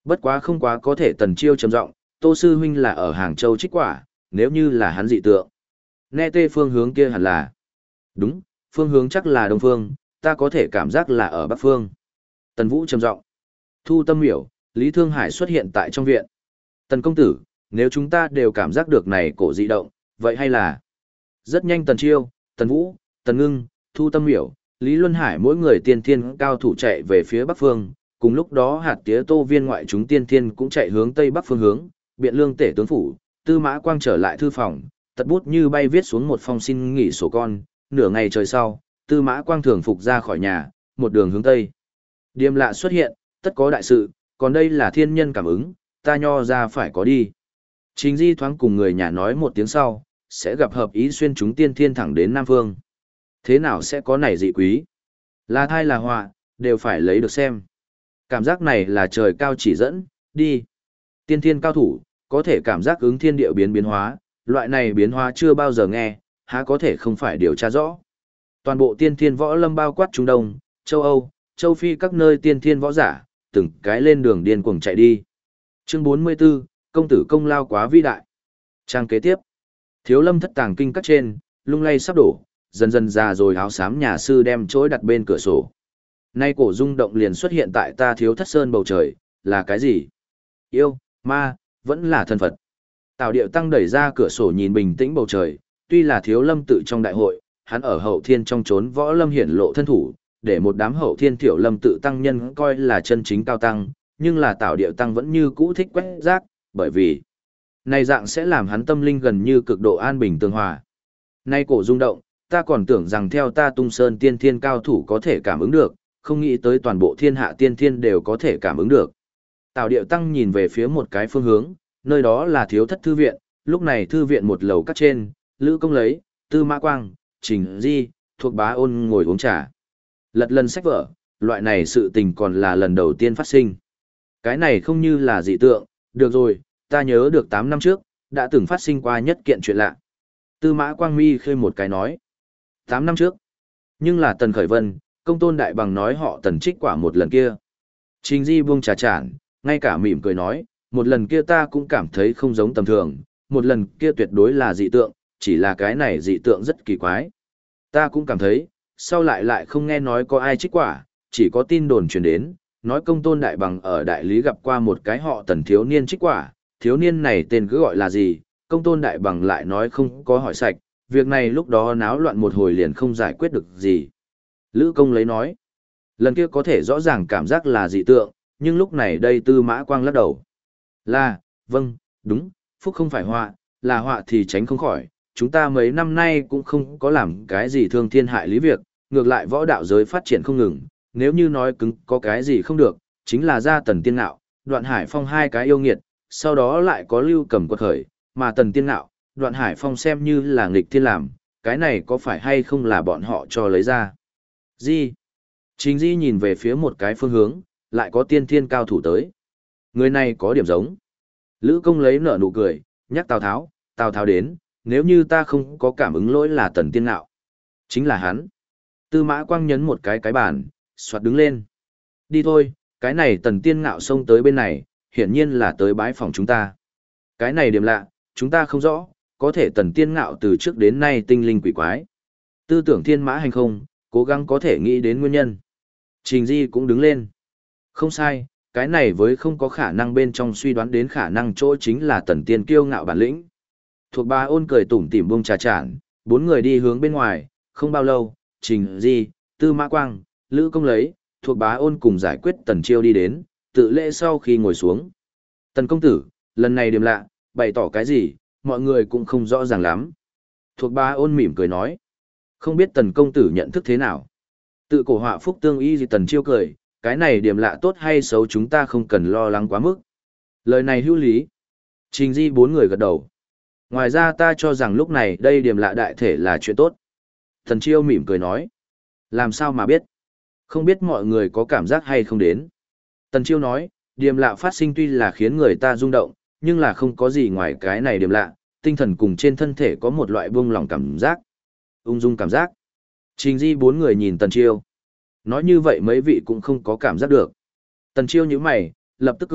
Bất quá không quá có thể Tần Chiêu trầm giọng, Tô sư huynh là ở Hàng Châu trích quả, nếu như là hắn dị tượng. Nghe tê phương hướng kia hẳn là. Đúng, phương hướng chắc là đông phương, ta có thể cảm giác là ở bắc phương. Tần Vũ trầm giọng. Thu Tâm Miểu, Lý Thương Hải xuất hiện tại trong viện. Tần công tử, nếu chúng ta đều cảm giác được này cổ dị động, vậy hay là. Rất nhanh Tần Chiêu, Tần Vũ, Tần Ngưng, Thu Tâm Miểu, Lý Luân Hải mỗi người tiên thiên cao thủ chạy về phía bắc phương, cùng lúc đó hạt tía Tô Viên ngoại chúng tiên thiên cũng chạy hướng tây bắc phương hướng, biện lương tể tướng phủ, Tư Mã Quang trở lại thư phòng, tật bút như bay viết xuống một phong xin nghỉ sổ con, nửa ngày trời sau, Tư Mã Quang thường phục ra khỏi nhà, một đường hướng tây. Điềm lạ xuất hiện, tất có đại sự, còn đây là thiên nhân cảm ứng, ta nho ra phải có đi. Trình Di thoáng cùng người nhà nói một tiếng sau, sẽ gặp hợp ý xuyên chúng tiên thiên thẳng đến Nam Phương. Thế nào sẽ có này dị quý? Là thai là họa, đều phải lấy được xem. Cảm giác này là trời cao chỉ dẫn, đi. Tiên thiên cao thủ, có thể cảm giác ứng thiên địa biến hóa, loại này biến hóa chưa bao giờ nghe, há có thể không phải điều tra rõ. Toàn bộ tiên thiên võ lâm bao quát Trung Đông, châu Âu, châu Phi các nơi tiên thiên võ giả, từng cái lên đường điên cuồng chạy đi. Chương 44, công tử công lao quá vĩ đại. Trang kế tiếp. Thiếu Lâm thất tàng kinh các trên, lung lay sắp đổ, dần dần già rồi áo xám nhà sư đem chối đặt bên cửa sổ. Nay cổ rung động liền xuất hiện tại ta Thiếu Thất Sơn bầu trời, là cái gì? Yêu, ma, vẫn là thân Phật. Tào Điệu Tăng đẩy ra cửa sổ nhìn bình tĩnh bầu trời, tuy là Thiếu Lâm tự trong đại hội, hắn ở hậu thiên trong trốn võ lâm hiển lộ thân thủ, để một đám hậu thiên Tiểu Lâm tự tăng nhân coi là chân chính cao tăng, nhưng là Tào Điệu Tăng vẫn như cũ thích quét rác, bởi vì này dạng sẽ làm hắn tâm linh gần như cực độ an bình tương hòa. Nay cổ rung động, ta còn tưởng rằng theo ta Tung Sơn tiên thiên cao thủ có thể cảm ứng được, không nghĩ tới toàn bộ thiên hạ tiên thiên đều có thể cảm ứng được. Tào Điệu Tăng nhìn về phía một cái phương hướng, nơi đó là Thiếu Thất thư viện, lúc này thư viện một lầu các trên, Lữ Công Lấy, Tư Mã Quang, Trình Di, thuộc Bá Ôn ngồi uống trà. Lật lần sách vở, loại này sự tình còn là lần đầu tiên phát sinh. Cái này không như là dị tượng, được rồi, ta nhớ được 8 năm trước, đã từng phát sinh qua nhất kiện chuyện lạ. Tư Mã Quang mi khơi một cái nói. 8 năm trước. Nhưng là Tần Khởi Vân, công tôn đại bằng nói họ Tần trích quả một lần kia. Trình Di buông trà chản, ngay cả mỉm cười nói, một lần kia ta cũng cảm thấy không giống tầm thường, một lần kia tuyệt đối là dị tượng, chỉ là cái này dị tượng rất kỳ quái. Ta cũng cảm thấy, sau lại không nghe nói có ai trích quả, chỉ có tin đồn truyền đến, nói công tôn đại bằng ở đại lý gặp qua một cái họ Tần thiếu niên trích quả, thiếu niên này tên cứ gọi là gì, công tôn đại bằng lại nói không có hỏi sạch, việc này lúc đó náo loạn một hồi liền không giải quyết được gì. Lữ Công Lấy nói, lần kia có thể rõ ràng cảm giác là dị tượng, nhưng lúc này đây Tư Mã Quang lắc đầu. Là, vâng, đúng, phúc không phải họa, là họa thì tránh không khỏi, chúng ta mấy năm nay cũng không có làm cái gì thương thiên hại lý việc, ngược lại võ đạo giới phát triển không ngừng, nếu như nói cứng có cái gì không được, chính là ra Tần Tiên Ngạo, Đoạn Hải Phong hai cái yêu nghiệt, sau đó lại có Lưu Cầm quật khởi, mà Tần Tiên Ngạo, Đoạn Hải Phong xem như là nghịch thiên làm, cái này có phải hay không là bọn họ cho lấy ra. Di. Trình Di nhìn về phía một cái phương hướng, lại có tiên thiên cao thủ tới. Người này có điểm giống. Lữ Công Lấy nở nụ cười, nhắc Tào Tháo đến, nếu như ta không có cảm ứng lỗi là Tần Tiên Ngạo. Chính là hắn. Tư Mã Quang nhấn một cái bàn, soạt đứng lên. Đi thôi, cái này Tần Tiên Ngạo xông tới bên này, hiển nhiên là tới bái phòng chúng ta. Cái này điểm lạ, chúng ta không rõ, có thể Tần Tiên Ngạo từ trước đến nay tinh linh quỷ quái. Tư tưởng thiên mã hành không, cố gắng có thể nghĩ đến nguyên nhân. Trình Di cũng đứng lên. Không sai, cái này với không có khả năng bên trong suy đoán đến khả năng chỗ chính là Tần Tiên kiêu ngạo bản lĩnh. Thuộc Bá Ôn cười tủm tỉm buông trà chản, bốn người đi hướng bên ngoài, không bao lâu, Trình Di, Tư Mã Quang, Lữ Công Lấy, Thuộc Bá Ôn cùng giải quyết Tần Chiêu đi đến, tự lễ sau khi ngồi xuống. Tần công tử, lần này điểm lạ, bày tỏ cái gì, mọi người cũng không rõ ràng lắm. Thuộc Bá Ôn mỉm cười nói, không biết Tần công tử nhận thức thế nào. Tự cổ họa phúc tương y gì Tần Chiêu cười, cái này điểm lạ tốt hay xấu chúng ta không cần lo lắng quá mức. Lời này hữu lý. Trình Di bốn người gật đầu. Ngoài ra ta cho rằng lúc này đây điểm lạ đại thể là chuyện tốt. Tần Chiêu mỉm cười nói. Làm sao mà biết? Không biết mọi người có cảm giác hay không đến. Tần Chiêu nói, điểm lạ phát sinh tuy là khiến người ta rung động, nhưng là không có gì ngoài cái này điểm lạ, tinh thần cùng trên thân thể có một loại buông lỏng cảm giác. Ung dung cảm giác. Trình Di bốn người nhìn Tần Chiêu. Nói như vậy mấy vị cũng không có cảm giác được. Tần Chiêu nhíu mày, lập tức cười,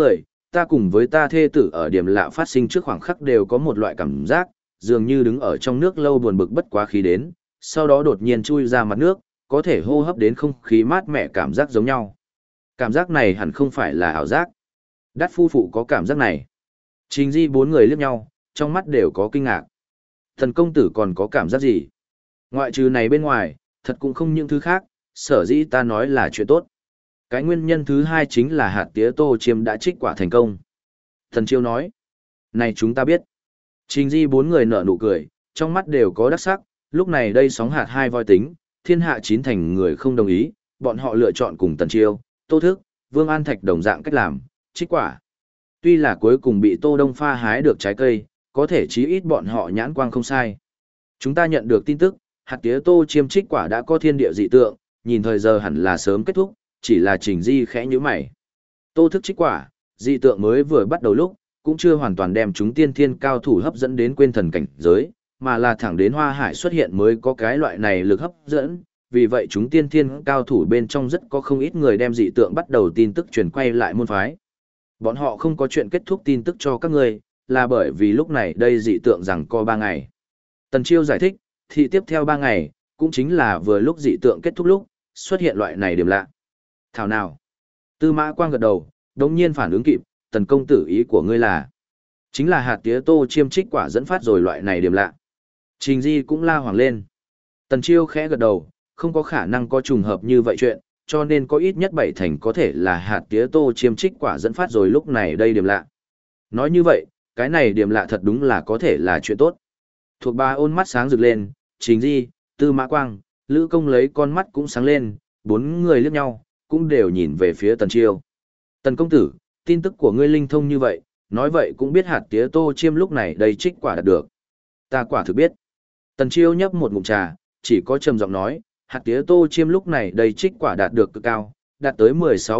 ta cùng với ta thê tử ở điểm lạ phát sinh trước khoảng khắc đều có một loại cảm giác, dường như đứng ở trong nước lâu buồn bực bất quá khí đến, sau đó đột nhiên chui ra mặt nước, có thể hô hấp đến không khí mát mẻ cảm giác giống nhau. Cảm giác này hẳn không phải là ảo giác. Đát phu phụ có cảm giác này. Trình Di bốn người liếc nhau, trong mắt đều có kinh ngạc. Thần công tử còn có cảm giác gì? Ngoại trừ này bên ngoài, thật cũng không những thứ khác, sở dĩ ta nói là chuyện tốt. Cái nguyên nhân thứ hai chính là hạt tía tô chiêm đã trích quả thành công. Thần Chiêu nói, này chúng ta biết. Trình Di bốn người nở nụ cười, trong mắt đều có đắc sắc, lúc này đây sóng hạt hai voi tính, thiên hạ chín thành người không đồng ý, bọn họ lựa chọn cùng Tần Chiêu, Tô Thức, Vương An Thạch đồng dạng cách làm, trích quả. Tuy là cuối cùng bị Tô Đông pha hái được trái cây, có thể chí ít bọn họ nhãn quang không sai. Chúng ta nhận được tin tức, hạt tía tô chiêm trích quả đã có thiên địa dị tượng, nhìn thời giờ hẳn là sớm kết thúc, chỉ là Trình Di khẽ nhíu mày. Tô Thức trích quả, dị tượng mới vừa bắt đầu lúc, cũng chưa hoàn toàn đem chúng tiên thiên cao thủ hấp dẫn đến quên thần cảnh giới, mà là thẳng đến Hoa Hải xuất hiện mới có cái loại này lực hấp dẫn, vì vậy chúng tiên thiên cao thủ bên trong rất có không ít người đem dị tượng bắt đầu tin tức truyền quay lại môn phái. Bọn họ không có chuyện kết thúc tin tức cho các ngươi, là bởi vì lúc này đây dị tượng rằng có 3 ngày. Tần Chiêu giải thích, thì tiếp theo 3 ngày, cũng chính là vừa lúc dị tượng kết thúc lúc, xuất hiện loại này điểm lạ. Thảo nào? Tư Mã Quang gật đầu, đống nhiên phản ứng kịp, Tần công tử ý của ngươi là, chính là hạt tía tô chiêm trích quả dẫn phát rồi loại này điểm lạ. Trình Di cũng la hoảng lên. Tần Chiêu khẽ gật đầu, không có khả năng có trùng hợp như vậy chuyện, cho nên có ít nhất 7 thành có thể là hạt tía tô chiêm trích quả dẫn phát rồi lúc này đây điểm lạ. Nói như vậy, cái này điểm lạ thật đúng là có thể là chuyện tốt. Thuộc Ba Ôn mắt sáng rực lên, Trình Di, Tư Mã Quang, Lữ Công lấy con mắt cũng sáng lên, bốn người liếc nhau, cũng đều nhìn về phía Tần Chiêu. Tần công tử, tin tức của ngươi linh thông như vậy, nói vậy cũng biết hạt tía tô chiêm lúc này đây trích quả đạt được. Ta quả thực biết. Tần Chiêu nhấp một ngụm trà, chỉ có trầm giọng nói, hạt tía tô chiêm lúc này đây trích quả đạt được cực cao, đạt tới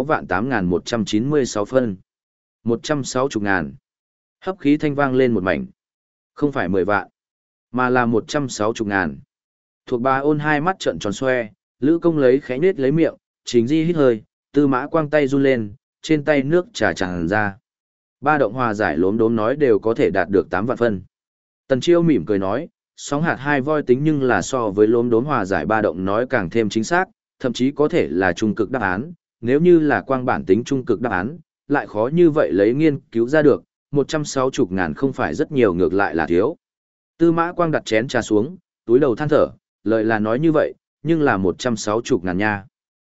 16.8196 phân. 160.000. Hấp khí thanh vang lên một mảnh. Không phải 10 vạn, mà là 160.000. Thuộc Ba Ôn hai mắt trợn tròn xoe, Lữ Công lấy khẽ nết lấy miệng, Trình Di hít hơi, Tư Mã Quang tay run lên, trên tay nước trà tràn ra. Ba động hòa giải lốm đốm nói đều có thể đạt được 8 vạn phân. Tần Chiêu mỉm cười nói, sóng hạt hai voi tính nhưng là so với lốm đốm hòa giải ba động nói càng thêm chính xác, thậm chí có thể là trung cực đáp án, nếu như là quang bản tính trung cực đáp án, lại khó như vậy lấy nghiên cứu ra được, 160.000 không phải rất nhiều, ngược lại là thiếu. Tư Mã Quang đặt chén trà xuống, túi đầu than thở, lời là nói như vậy, nhưng là 160.000 nha.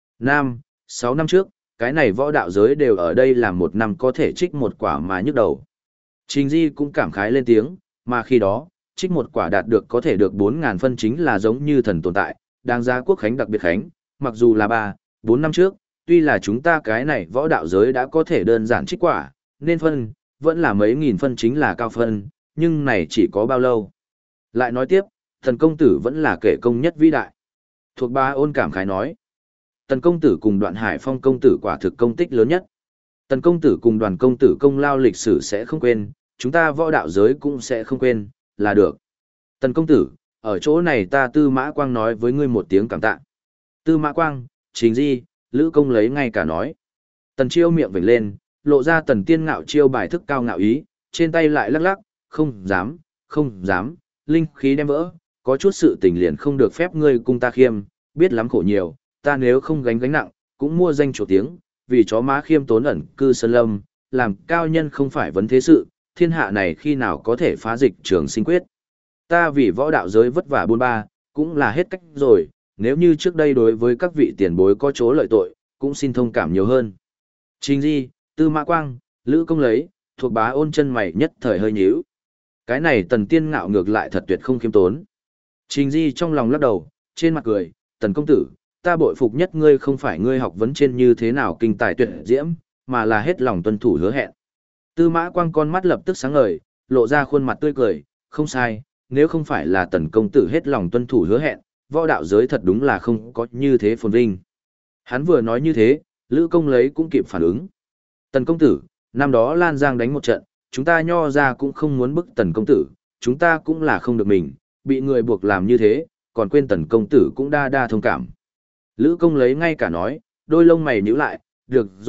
6 năm trước, cái này võ đạo giới đều ở đây làm một năm có thể trích một quả mà nhức đầu. Trình Di cũng cảm khái lên tiếng, mà khi đó, trích một quả đạt được có thể được 4.000 phân chính là giống như thần tồn tại, đáng giá quốc khánh đặc biệt khánh, mặc dù là 4 năm trước, tuy là chúng ta cái này võ đạo giới đã có thể đơn giản trích quả, nên phân, vẫn là mấy nghìn phân chính là cao phân, nhưng này chỉ có bao lâu. Lại nói tiếp, thần công tử vẫn là kẻ công nhất vĩ đại. Thuộc Ba Ôn cảm khái nói, Tần công tử cùng Đoạn Hải Phong công tử quả thực công tích lớn nhất. Tần công tử cùng Đoàn công tử công lao lịch sử sẽ không quên, chúng ta võ đạo giới cũng sẽ không quên, là được. Tần công tử, ở chỗ này ta Tư Mã Quang nói với ngươi một tiếng cảm tạ. Tư Mã Quang, Trình Di, Lữ Công lấy ngay cả nói. Tần Chiêu miệng vểnh lên, lộ ra Tần Tiên ngạo chiêu bài thức cao ngạo ý, trên tay lại lắc lắc, không dám, linh khí đem vỡ, có chút sự tình liền không được phép ngươi cung ta khiêm, biết lắm khổ nhiều, ta nếu không gánh nặng, cũng mua danh chỗ tiếng, vì chó má khiêm tốn ẩn cư sơn lâm, làm cao nhân không phải vấn thế sự, thiên hạ này khi nào có thể phá dịch trường sinh quyết. Ta vì võ đạo giới vất vả buôn ba, cũng là hết cách rồi, nếu như trước đây đối với các vị tiền bối có chỗ lợi tội, cũng xin thông cảm nhiều hơn. Trình Di, Tư Mã Quang, Lữ Công lấy, Thuộc Bá Ôn chân mày nhất thời hơi nhíu. Cái này Tần Tiên ngạo ngược lại thật tuyệt không khiêm tốn. Trình Di trong lòng lắc đầu, trên mặt cười, Tần công tử, ta bội phục nhất ngươi không phải ngươi học vấn trên như thế nào kinh tài tuyệt diễm, mà là hết lòng tuân thủ hứa hẹn. Tư Mã Quang con mắt lập tức sáng ngời, lộ ra khuôn mặt tươi cười, không sai, nếu không phải là Tần công tử hết lòng tuân thủ hứa hẹn, võ đạo giới thật đúng là không có như thế phồn vinh. Hắn vừa nói như thế, Lữ Công lấy cũng kịp phản ứng. Tần công tử, năm đó Lan Giang đánh một trận, chúng ta Nho ra cũng không muốn bức Tần công tử, chúng ta cũng là không được mình, bị người buộc làm như thế, còn quên Tần công tử cũng đa thông cảm. Lữ Công lấy ngay cả nói, đôi lông mày nhíu lại, được rồi,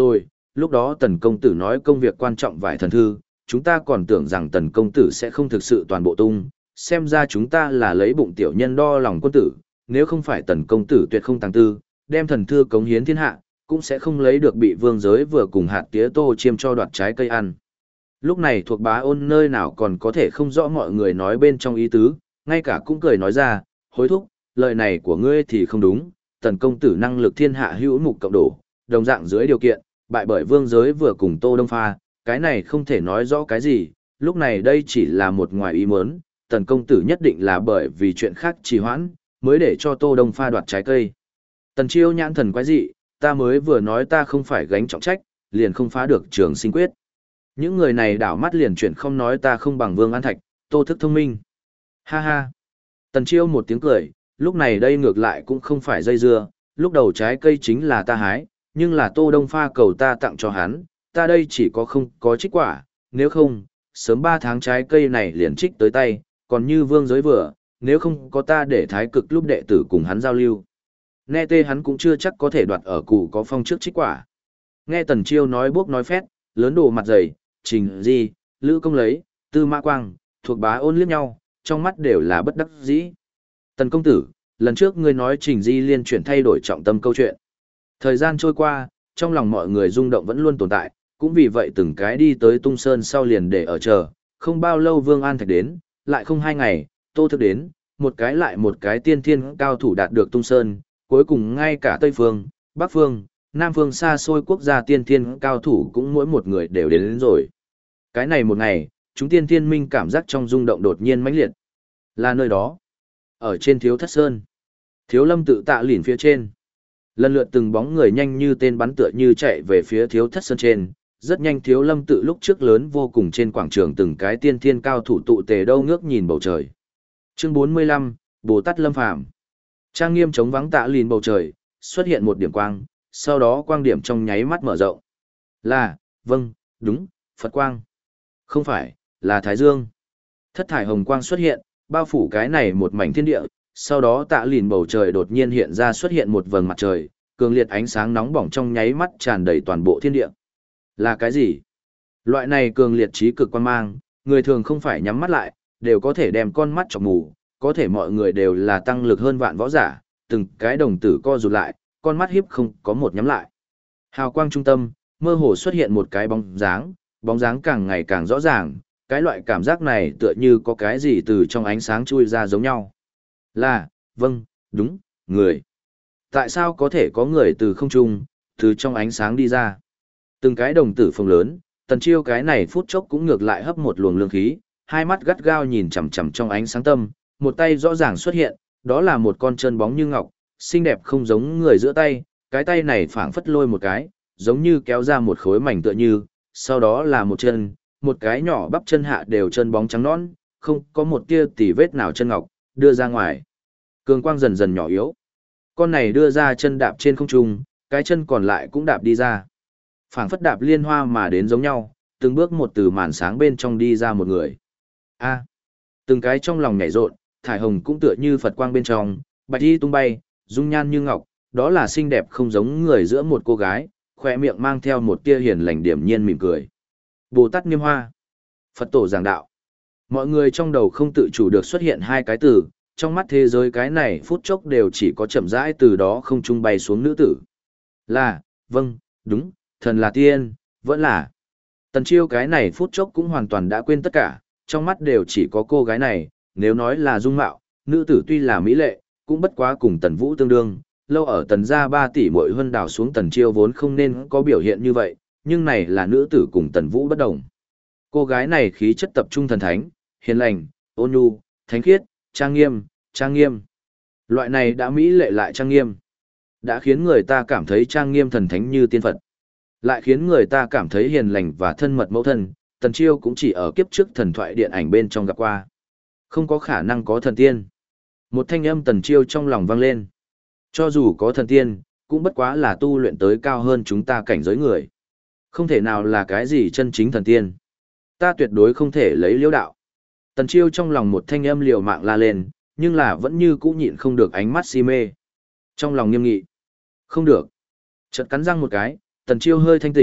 lúc đó tần công tử nói công việc quan trọng vài thần thư, chúng ta còn tưởng rằng tần công tử sẽ không thực sự toàn bộ tung, xem ra chúng ta là lấy bụng tiểu nhân đo lòng quân tử, nếu không phải tần công tử tuyệt không tàng tư, đem thần thư cống hiến thiên hạ, cũng sẽ không lấy được bị vương giới vừa cùng hạt tía tô chiêm cho đoạt trái cây ăn. Lúc này thuộc bá ôn nơi nào còn có thể không rõ mọi người nói bên trong ý tứ, ngay cả cũng cười nói ra, hối thúc, lời này của ngươi thì không đúng, tần công tử năng lực thiên hạ hữu mục cộng đổ, đồng dạng dưới điều kiện, bại bởi vương giới vừa cùng Tô Đông Pha, cái này không thể nói rõ cái gì, lúc này đây chỉ là một ngoài ý muốn, tần công tử nhất định là bởi vì chuyện khác trì hoãn, mới để cho Tô Đông Pha đoạt trái cây. Tần Chiêu nhãn thần quái dị, ta mới vừa nói ta không phải gánh trọng trách, liền không phá được trường sinh quyết. Những người này đảo mắt liền chuyển không nói ta không bằng Vương An Thạch, Tô thức thông minh. Ha ha. Tần Chiêu một tiếng cười, lúc này đây ngược lại cũng không phải dây dưa, lúc đầu trái cây chính là ta hái, nhưng là Tô Đông Pha cầu ta tặng cho hắn, ta đây chỉ có không có trích quả, nếu không, sớm 3 tháng trái cây này liền trích tới tay, còn như vương giới vừa, nếu không có ta để thái cực lúc đệ tử cùng hắn giao lưu. Nghe tê hắn cũng chưa chắc có thể đoạt ở cụ có phong trước trích quả. Nghe Tần Chiêu nói bốc nói phét, lớn đồ mặt dày, Trình Di, Lữ Công lấy, Tư Mã Quang, thuộc bá ôn liếc nhau, trong mắt đều là bất đắc dĩ. Tần công tử, lần trước ngươi nói Trình Di liên chuyển thay đổi trọng tâm câu chuyện. Thời gian trôi qua, trong lòng mọi người rung động vẫn luôn tồn tại, cũng vì vậy từng cái đi tới Tung Sơn sau liền để ở chờ, không bao lâu Vương An Thạch đến, lại không 2 ngày, Tô Thức đến, một cái lại một cái tiên thiên cao thủ đạt được Tung Sơn, cuối cùng ngay cả Tây Phương, Bắc Phương, Nam Phương xa xôi quốc gia tiên thiên cao thủ cũng mỗi một người đều đến rồi. Cái này một ngày, chúng tiên thiên minh cảm giác trong rung động đột nhiên mãnh liệt. Là nơi đó, ở trên Thiếu Thất Sơn. Thiếu Lâm tự tạ lỉn phía trên. Lần lượt từng bóng người nhanh như tên bắn tựa như chạy về phía Thiếu Thất Sơn trên, rất nhanh Thiếu Lâm tự lúc trước lớn vô cùng trên quảng trường từng cái tiên thiên cao thủ tụ tề đâu ngước nhìn bầu trời. Chương 45, Bồ Tát Lâm Phàm. Trang nghiêm chống vắng tạ lìn bầu trời, xuất hiện một điểm quang, sau đó quang điểm trong nháy mắt mở rộng. Là, vâng, đúng, Phật quang. Không phải, là Thái Dương. Thất thải hồng quang xuất hiện, bao phủ cái này một mảnh thiên địa, sau đó tạ lìn bầu trời đột nhiên hiện ra xuất hiện một vầng mặt trời, cường liệt ánh sáng nóng bỏng trong nháy mắt tràn đầy toàn bộ thiên địa. Là cái gì? Loại này cường liệt trí cực quang mang, người thường không phải nhắm mắt lại, đều có thể đem con mắt chọc mù, có thể mọi người đều là tăng lực hơn vạn võ giả, từng cái đồng tử co rụt lại, con mắt hiếp không có một nhắm lại. Hào quang trung tâm, mơ hồ xuất hiện một cái bóng dáng càng ngày càng rõ ràng, cái loại cảm giác này tựa như có cái gì từ trong ánh sáng chui ra giống nhau. Là, vâng, đúng, người. Tại sao có thể có người từ không trung, từ trong ánh sáng đi ra? Từng cái đồng tử phồng lớn, Tần Chiêu cái này phút chốc cũng ngược lại hấp một luồng lương khí, hai mắt gắt gao nhìn chằm chằm trong ánh sáng tâm, một tay rõ ràng xuất hiện, đó là một con chân bóng như ngọc, xinh đẹp không giống người giữa tay, cái tay này phảng phất lôi một cái, giống như kéo ra một khối mảnh tựa như, sau đó là một chân, một cái nhỏ bắp chân hạ đều chân bóng trắng nõn, không có một tia tỉ vết nào chân ngọc, đưa ra ngoài. Cường quang dần dần nhỏ yếu. Con này đưa ra chân đạp trên không trung, cái chân còn lại cũng đạp đi ra. Phảng phất đạp liên hoa mà đến giống nhau, từng bước một từ màn sáng bên trong đi ra một người. A. Từng cái trong lòng nhảy rộn, thải hồng cũng tựa như Phật quang bên trong, bạch y tung bay, dung nhan như ngọc, đó là xinh đẹp không giống người giữa một cô gái, khỏe miệng mang theo một tia hiền lành điềm nhiên mỉm cười. Bồ Tát Niêm Hoa, Phật tổ giảng đạo. Mọi người trong đầu không tự chủ được xuất hiện hai cái từ, trong mắt thế giới cái này phút chốc đều chỉ có chậm rãi từ đó không trung bay xuống nữ tử. Là, vâng, đúng, thần là tiên, vẫn là. Tần Chiêu cái này phút chốc cũng hoàn toàn đã quên tất cả, trong mắt đều chỉ có cô gái này, nếu nói là dung mạo, nữ tử tuy là mỹ lệ, cũng bất quá cùng Tần Vũ tương đương, lâu ở Tần gia 3 tỷ mỗi huân đào xuống Tần Chiêu vốn không nên có biểu hiện như vậy, nhưng này là nữ tử cùng Tần Vũ bất đồng. Cô gái này khí chất tập trung thần thánh, hiền lành, ôn nhu, thánh khiết, trang nghiêm, trang nghiêm. Loại này đã mỹ lệ lại trang nghiêm, đã khiến người ta cảm thấy trang nghiêm thần thánh như tiên Phật, lại khiến người ta cảm thấy hiền lành và thân mật mẫu thân. Tần Chiêu cũng chỉ ở kiếp trước thần thoại điện ảnh bên trong gặp qua. Không có khả năng có thần tiên. Một thanh âm Tần Chiêu trong lòng vang lên. Cho dù có thần tiên, cũng bất quá là tu luyện tới cao hơn chúng ta cảnh giới người. Không thể nào là cái gì chân chính thần tiên. Ta tuyệt đối không thể lấy liễu đạo. Tần Chiêu trong lòng một thanh âm liều mạng la lên, nhưng là vẫn như cũ nhịn không được ánh mắt si mê. Trong lòng nghiêm nghị. Không được. Chợt cắn răng một cái, Tần Chiêu hơi thanh tỉnh,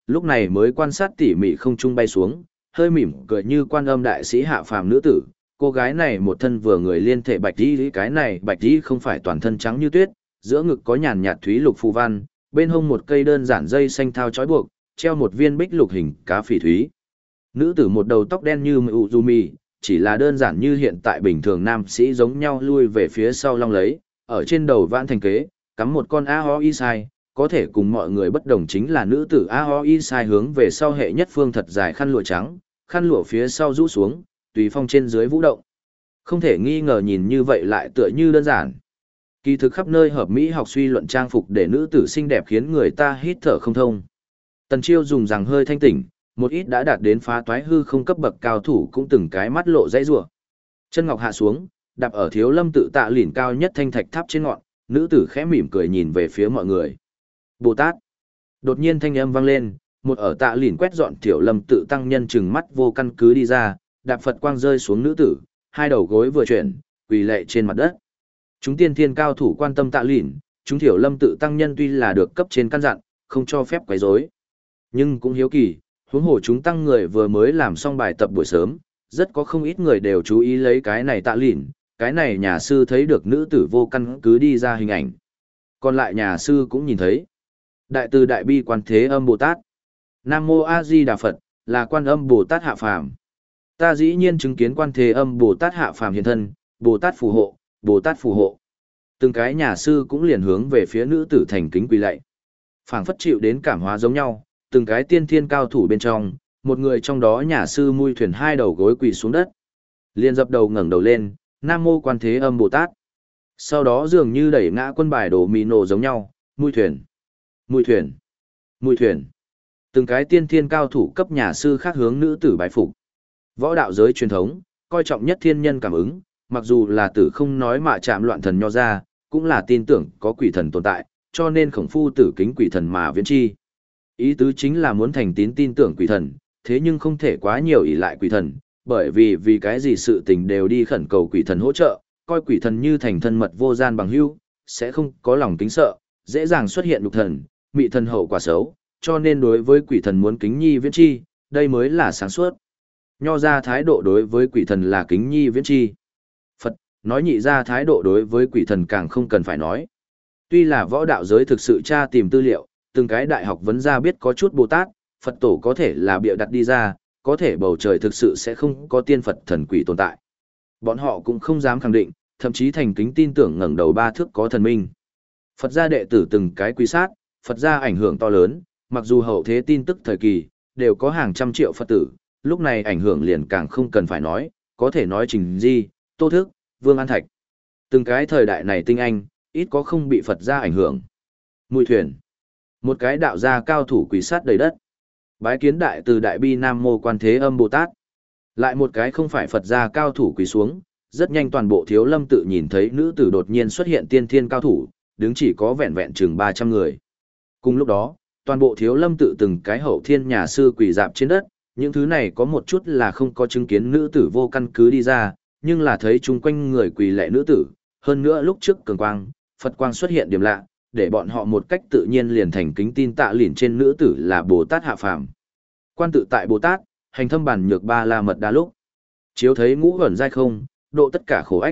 lúc này mới quan sát tỉ mỉ không trung bay xuống, hơi mỉm cười như Quan Âm đại sĩ hạ phàm nữ tử. Cô gái này một thân vừa người liên thể bạch y, cái này bạch y không phải toàn thân trắng như tuyết, giữa ngực có nhàn nhạt thúy lục phù văn, bên hông một cây đơn giản dây xanh thao trói buộc, treo một viên bích lục hình cá phỉ thúy. Nữ tử một đầu tóc đen như Uzumi, chỉ là đơn giản như hiện tại bình thường nam sĩ giống nhau lui về phía sau long lấy, ở trên đầu vãn thành kế, cắm một con Aoi Sai, có thể cùng mọi người bất đồng chính là nữ tử Aoi Sai hướng về sau hệ nhất phương thật dài khăn lụa trắng, khăn lụa phía sau rũ xuống, tùy phong trên dưới vũ động. Không thể nghi ngờ nhìn như vậy lại tựa như đơn giản. Kỳ thực khắp nơi hợp mỹ học suy luận trang phục để nữ tử xinh đẹp khiến người ta hít thở không thông. Tần Chiêu dùng rằng hơi thanh tỉnh, một ít đã đạt đến phá toái hư không cấp bậc cao thủ cũng từng cái mắt lộ dãy rủa. Chân ngọc hạ xuống, đạp ở Thiếu Lâm tự tạ lỉn cao nhất thanh thạch tháp trên ngọn, nữ tử khẽ mỉm cười nhìn về phía mọi người. Bồ Tát. Đột nhiên thanh âm vang lên, một ở tạ lỉn quét dọn Thiếu Lâm tự tăng nhân chừng mắt vô căn cứ đi ra, đạp Phật quang rơi xuống nữ tử, hai đầu gối vừa chuyển, quỳ lạy trên mặt đất. Chúng tiên thiên cao thủ quan tâm tạ lỉn, chúng Thiếu Lâm tự tăng nhân tuy là được cấp trên căn dặn, không cho phép quấy rối, nhưng cũng hiếu kỳ, huống hồ chúng tăng người vừa mới làm xong bài tập buổi sớm, rất có không ít người đều chú ý lấy cái này tạ lỉn, cái này nhà sư thấy được nữ tử vô căn cứ đi ra hình ảnh. Còn lại nhà sư cũng nhìn thấy. Đại từ đại bi Quan Thế Âm Bồ Tát. Nam Mô A Di Đà Phật, là Quan Âm Bồ Tát hạ phàm. Ta dĩ nhiên chứng kiến Quan Thế Âm Bồ Tát hạ phàm hiện thân, Bồ Tát phù hộ, Bồ Tát phù hộ. Từng cái nhà sư cũng liền hướng về phía nữ tử thành kính quỳ lạy. Phảng phất chịu đến cảm hóa giống nhau, từng cái tiên thiên cao thủ bên trong, một người trong đó nhà sư mui thuyền hai đầu gối quỳ xuống đất. Liền dập đầu ngẩng đầu lên, Nam Mô Quan Thế Âm Bồ Tát. Sau đó dường như đẩy ngã quân bài đồ mì nổ giống nhau, mui thuyền, mui thuyền, mui thuyền. Từng cái tiên thiên cao thủ cấp nhà sư khác hướng nữ tử bái phục. Võ đạo giới truyền thống, coi trọng nhất thiên nhân cảm ứng, mặc dù là tử không nói mà chạm loạn thần nho ra, cũng là tin tưởng có quỷ thần tồn tại, cho nên khổng phu tử kính quỷ thần mà viễn chi. Ý tứ chính là muốn thành tín tin tưởng quỷ thần, thế nhưng không thể quá nhiều ỷ lại quỷ thần, bởi vì cái gì sự tình đều đi khẩn cầu quỷ thần hỗ trợ, coi quỷ thần như thành thân mật vô gian bằng hữu, sẽ không có lòng kính sợ, dễ dàng xuất hiện nhục thần, mị thần hậu quả xấu, cho nên đối với quỷ thần muốn kính nhi viễn chi, đây mới là sáng suốt. Nho ra thái độ đối với quỷ thần là kính nhi viễn chi. Phật, nói nhị ra thái độ đối với quỷ thần càng không cần phải nói. Tuy là võ đạo giới thực sự tra tìm tư liệu, từng cái đại học vấn gia biết có chút Bồ Tát, Phật tổ có thể là bịa đặt đi ra, có thể bầu trời thực sự sẽ không có tiên Phật thần quỷ tồn tại. Bọn họ cũng không dám khẳng định, thậm chí thành kính tin tưởng ngẩng đầu ba thước có thần minh. Phật gia đệ tử từng cái quý sát, Phật gia ảnh hưởng to lớn, mặc dù hậu thế tin tức thời kỳ, đều có hàng trăm triệu Phật tử, lúc này ảnh hưởng liền càng không cần phải nói, có thể nói Trình Di, Tô Thức, Vương An Thạch. Từng cái thời đại này tinh anh, ít có không bị Phật gia ảnh hưởng. Mùi thuyền. Một cái đạo gia cao thủ quỳ sát đầy đất. Bái kiến đại từ đại bi Nam Mô Quan Thế Âm Bồ Tát. Lại một cái không phải Phật gia cao thủ quỳ xuống, rất nhanh toàn bộ Thiếu Lâm tự nhìn thấy nữ tử đột nhiên xuất hiện tiên thiên cao thủ, đứng chỉ có vẹn vẹn chừng 300 người. Cùng lúc đó, toàn bộ Thiếu Lâm tự từng cái hậu thiên nhà sư quỳ dạp trên đất, những thứ này có một chút là không có chứng kiến nữ tử vô căn cứ đi ra, nhưng là thấy chung quanh người quỳ lạy nữ tử, hơn nữa lúc trước cường quang, Phật quang xuất hiện điểm lạ, để bọn họ một cách tự nhiên liền thành kính tin tạ lỉn trên nữ tử là Bồ Tát hạ phàm. Quan tự tại Bồ Tát, hành thâm bản nhược ba la mật đa lúc. Chiếu thấy ngũ ẩn giai không, độ tất cả khổ ách.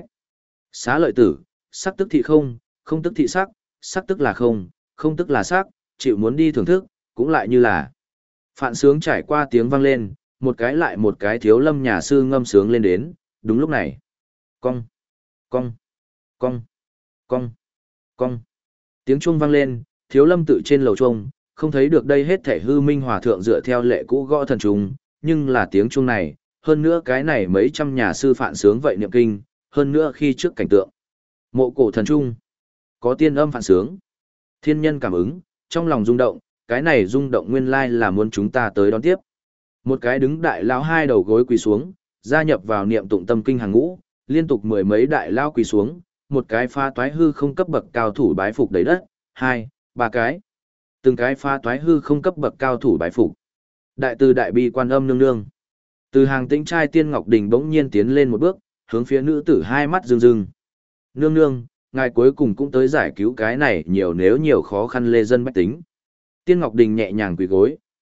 Xá lợi tử, sắc tức thị không, không tức thị sắc, sắc tức là không, không tức là sắc, chịu muốn đi thưởng thức, cũng lại như là. Phạn sướng trải qua tiếng vang lên, một cái lại một cái Thiếu Lâm nhà sư ngâm sướng lên đến, đúng lúc này. Cong, cong, cong, cong, cong. Tiếng chuông vang lên, Thiếu Lâm tự trên lầu chuông, không thấy được đây hết thể hư minh hòa thượng dựa theo lệ cũ gõ thần trùng, nhưng là tiếng chuông này, hơn nữa cái này mấy trăm nhà sư phạn sướng vậy niệm kinh, hơn nữa khi trước cảnh tượng. Mộ cổ thần trung, có tiên âm phạn sướng. Thiên nhân cảm ứng, trong lòng rung động, cái này rung động nguyên lai là muốn chúng ta tới đón tiếp. Một cái đứng đại lão hai đầu gối quỳ xuống, gia nhập vào niệm tụng tâm kinh hàng ngũ, liên tục mười mấy đại lão quỳ xuống, một cái pha toái hư không cấp bậc cao thủ bái phục đầy đất, hai, ba cái. Từng cái pha toái hư không cấp bậc cao thủ bái phục. Đại từ đại bi Quan Âm nương nương. Từ hàng tĩnh trai Tiên Ngọc Đình bỗng nhiên tiến lên một bước, hướng phía nữ tử hai mắt rưng rưng. Nương nương, ngài cuối cùng cũng tới giải cứu cái này nhiều nếu nhiều khó khăn lê dân bách tính. Tiên Ngọc Đình nhẹ nhàng quỳ gối,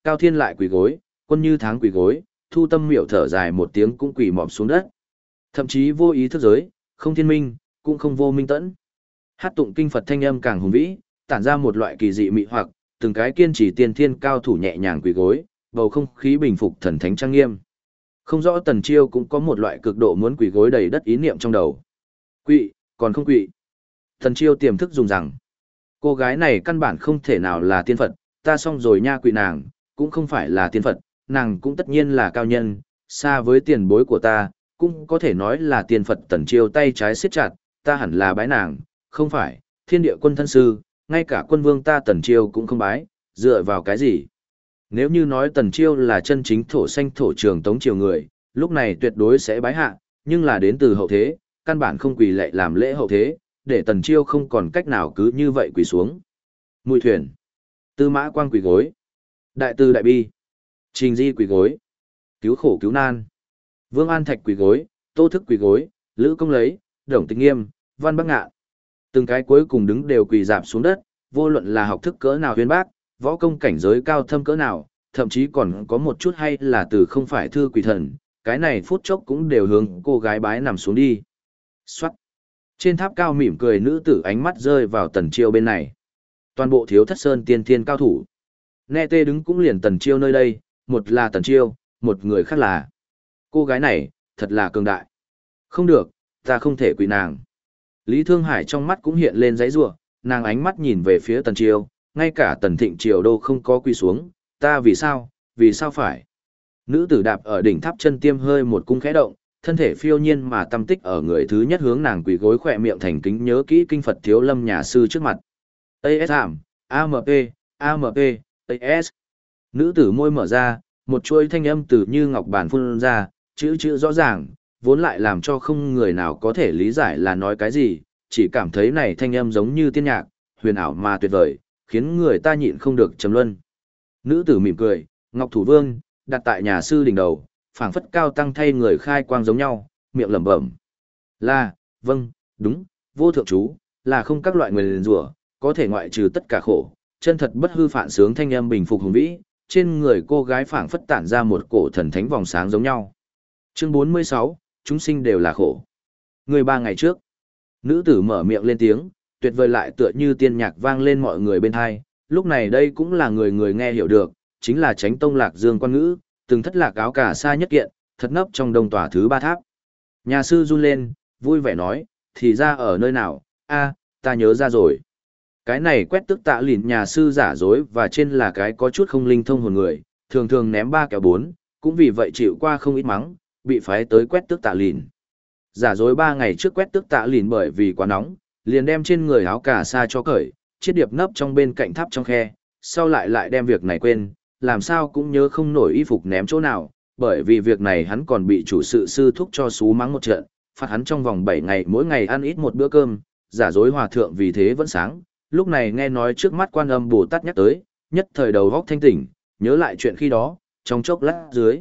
Cao Thiên lại quỳ gối, Quân Như Tháng quỳ gối, Thu Tâm Miểu thở dài một tiếng cũng quỳ mọp xuống đất. Thậm chí vô ý thức giới, không thiên minh, cũng không vô minh tẫn. Hát tụng kinh Phật thanh âm càng hùng vĩ, tản ra một loại kỳ dị mị hoặc, từng cái kiên trì tiên thiên cao thủ nhẹ nhàng quỳ gối, bầu không khí bình phục thần thánh trang nghiêm. Không rõ Tần Chiêu cũng có một loại cực độ muốn quỳ gối đầy đất ý niệm trong đầu. Quỵ, còn không quỵ. Tần Chiêu tiềm thức dùng rằng, cô gái này căn bản không thể nào là tiên Phật, ta xong rồi nha, quỵ nàng, cũng không phải là tiên Phật, nàng cũng tất nhiên là cao nhân, xa với tiền bối của ta, cũng có thể nói là tiên Phật. Tần Chiêu tay trái siết chặt, ta hẳn là bái nàng, không phải, Thiên Địa Quân thân sư, ngay cả quân vương ta Tần Chiêu cũng không bái, dựa vào cái gì? Nếu như nói Tần Chiêu là chân chính thổ xanh thổ trường Tống triều người, lúc này tuyệt đối sẽ bái hạ, nhưng là đến từ hậu thế, căn bản không quỳ lạy làm lễ hậu thế, để Tần Chiêu không còn cách nào cứ như vậy quỳ xuống. Mùi thuyền, Tư Mã Quang quỳ gối, Đại Từ Đại Bi, Trình Di quỳ gối, Cứu Khổ Cứu Nan, Vương An Thạch quỳ gối, Tô Thức quỳ gối, Lữ Công Lấy, Đồng Tịch Nghiêm, Văn Bắc Ngạn. Từng cái cuối cùng đứng đều quỳ rạp xuống đất, vô luận là học thức cỡ nào uyên bác, võ công cảnh giới cao thâm cỡ nào, thậm chí còn có một chút hay là từ không phải thư quỷ thần, cái này phút chốc cũng đều hướng cô gái bái nằm xuống đi. Xoát. Trên tháp cao mỉm cười nữ tử ánh mắt rơi vào Tần Chiêu bên này. Toàn bộ Thiếu Thất Sơn tiên thiên cao thủ. Nghe tê đứng cũng liền Tần Chiêu nơi đây, một là Tần Chiêu, một người khác là. Cô gái này, thật là cường đại. Không được, ta không thể quỳ nàng. Lý Thương Hải trong mắt cũng hiện lên giấy rủa, nàng ánh mắt nhìn về phía Tần Chiêu, ngay cả Tần Thịnh Triều đô không có quỳ xuống, ta vì sao phải. Nữ tử đạp ở đỉnh tháp chân tiêm hơi một cung khẽ động, thân thể phiêu nhiên mà tâm tích ở người thứ nhất hướng nàng quỳ gối khỏe miệng thành kính nhớ kỹ kinh Phật Thiếu Lâm nhà sư trước mặt. AS ảm, AMP, AMP, AS. Nữ tử môi mở ra, một chuỗi thanh âm từ như ngọc bản phun ra, chữ rõ ràng, vốn lại làm cho không người nào có thể lý giải là nói cái gì, chỉ cảm thấy này thanh âm giống như tiên nhạc, huyền ảo mà tuyệt vời, khiến người ta nhịn không được trầm luân. Nữ tử mỉm cười, Ngọc Thủ Vương, đặt tại nhà sư đỉnh đầu, phảng phất cao tăng thay người khai quang giống nhau, miệng lẩm bẩm. Là, vâng, đúng, vô thượng chú, là không các loại nguyền rủa, có thể ngoại trừ tất cả khổ, chân thật bất hư phản sướng thanh âm bình phục hùng vĩ, trên người cô gái phảng phất tản ra một cổ thần thánh vòng sáng giống nhau. Chương 46, chúng sinh đều là khổ. Người 3 ngày trước, nữ tử mở miệng lên tiếng, tuyệt vời lại tựa như tiên nhạc vang lên mọi người bên hai, lúc này đây cũng là người người nghe hiểu được, chính là Chánh Tông Lạc Dương Quan Ngữ, từng thất lạc áo cà sa nhất kiện, thật nấp trong đông tòa thứ 3 tháp. Nhà sư run lên, vui vẻ nói, thì ra ở nơi nào, ta nhớ ra rồi. Cái này quét tức tạ lìn nhà sư giả dối và trên là cái có chút không linh thông hồn người, thường thường ném 3 kẹo 4, cũng vì vậy chịu qua không ít mắng, bị phái tới quét tước tạ lìn. Giả dối 3 ngày trước quét tước tạ lìn bởi vì quá nóng, liền đem trên người áo cà sa cho cởi, chiếc điệp nấp trong bên cạnh tháp trong khe, sau lại đem việc này quên, làm sao cũng nhớ không nổi y phục ném chỗ nào, bởi vì việc này hắn còn bị chủ sự sư thúc cho xú mắng một trận, phạt hắn trong vòng 7 ngày mỗi ngày ăn ít một bữa cơm, giả dối hòa thượng vì thế vẫn sáng, lúc này nghe nói trước mắt Quan Âm Bồ Tát nhắc tới, nhất thời đầu góc thanh tỉnh, nhớ lại chuyện khi đó, trong chốc lát dưới.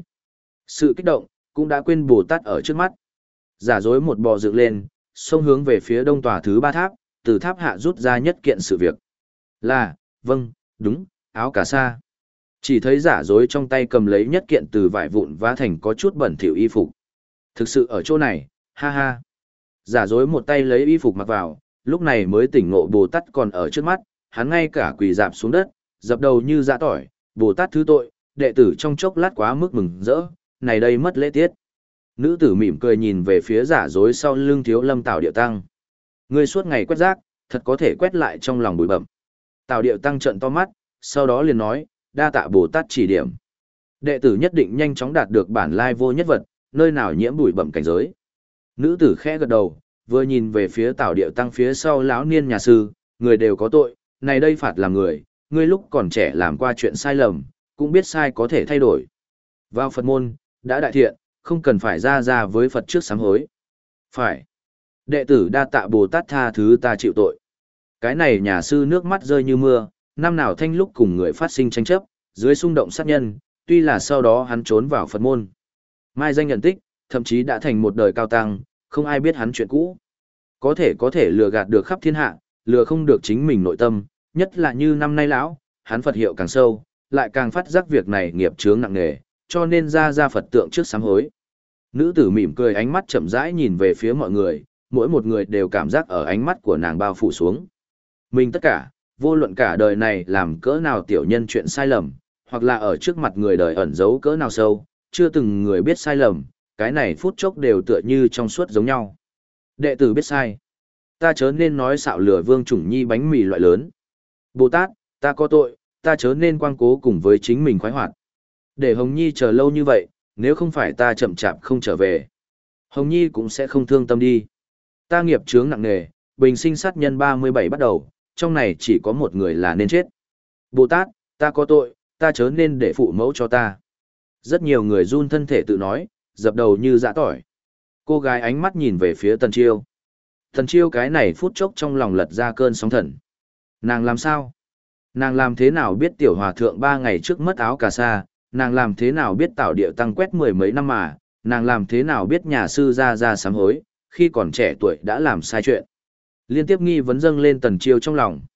Sự kích động, cũng đã quên Bồ Tát ở trước mắt. Giả dối một bò dựng lên, xông hướng về phía đông tòa thứ 3 tháp, từ tháp hạ rút ra nhất kiện sự việc. Là, vâng, đúng, áo cà sa. Chỉ thấy giả dối trong tay cầm lấy nhất kiện từ vải vụn vá thành có chút bẩn thỉu y phục. Thực sự ở chỗ này, ha ha. Giả dối một tay lấy y phục mặc vào, lúc này mới tỉnh ngộ Bồ Tát còn ở trước mắt, hắn ngay cả quỳ dạp xuống đất, dập đầu như dã tỏi, Bồ Tát thứ tội, đệ tử trong chốc lát quá mức mừng rỡ, này đây mất lễ tiết. Nữ tử mỉm cười nhìn về phía giả dối sau lưng Thiếu Lâm Tào Điệu Tăng. Ngươi suốt ngày quét rác, thật có thể quét lại trong lòng bụi bẩm. Tào Điệu Tăng trợn to mắt, sau đó liền nói, đa tạ Bồ Tát chỉ điểm. Đệ tử nhất định nhanh chóng đạt được bản lai vô nhất vật, nơi nào nhiễm bụi bẩm cảnh giới. Nữ tử khẽ gật đầu, vừa nhìn về phía Tào Điệu Tăng phía sau lão niên nhà sư, người đều có tội, này đây phạt làm người, ngươi lúc còn trẻ làm qua chuyện sai lầm, cũng biết sai có thể thay đổi. Vào Phật môn, đã đại thiện, không cần phải ra với Phật trước sám hối. Phải. Đệ tử đa tạ Bồ Tát tha thứ ta chịu tội. Cái này nhà sư nước mắt rơi như mưa, năm nào thanh lúc cùng người phát sinh tranh chấp, dưới xung động sát nhân, tuy là sau đó hắn trốn vào Phật môn. Mai danh nhận tích, thậm chí đã thành một đời cao tăng, không ai biết hắn chuyện cũ. Có thể lừa gạt được khắp thiên hạ, lừa không được chính mình nội tâm, nhất là như năm nay lão, hắn Phật hiệu càng sâu, lại càng phát giác việc này nghiệp chướng nặng nề, cho nên ra Phật tượng trước sám hối. Nữ tử mỉm cười, ánh mắt chậm rãi nhìn về phía mọi người, mỗi một người đều cảm giác ở ánh mắt của nàng bao phủ xuống. Mình tất cả, vô luận cả đời này làm cỡ nào tiểu nhân chuyện sai lầm, hoặc là ở trước mặt người đời ẩn giấu cỡ nào sâu, chưa từng người biết sai lầm, cái này phút chốc đều tựa như trong suốt giống nhau. Đệ tử biết sai. Ta chớ nên nói xạo lừa Vương Chủng Nhi bánh mì loại lớn. Bồ Tát, ta có tội, ta chớ nên quang cố cùng với chính mình khoái hoạt. Để Hồng Nhi chờ lâu như vậy, nếu không phải ta chậm chạp không trở về, Hồng Nhi cũng sẽ không thương tâm đi. Ta nghiệp chướng nặng nề, bình sinh sát nhân 37 bắt đầu, trong này chỉ có một người là nên chết. Bồ Tát, ta có tội, ta chớ nên để phụ mẫu cho ta. Rất nhiều người run thân thể tự nói, dập đầu như dã tỏi. Cô gái ánh mắt nhìn về phía Tần Chiêu. Tần Chiêu cái này phút chốc trong lòng lật ra cơn sóng thần. Nàng làm sao? Nàng làm thế nào biết tiểu hòa thượng 3 ngày trước mất áo cà sa? Nàng làm thế nào biết Tảo Điệu Tăng quét 10 mấy năm mà? Nàng làm thế nào biết nhà sư ra sám hối, khi còn trẻ tuổi đã làm sai chuyện? Liên tiếp nghi vấn dâng lên Tần Chiêu trong lòng.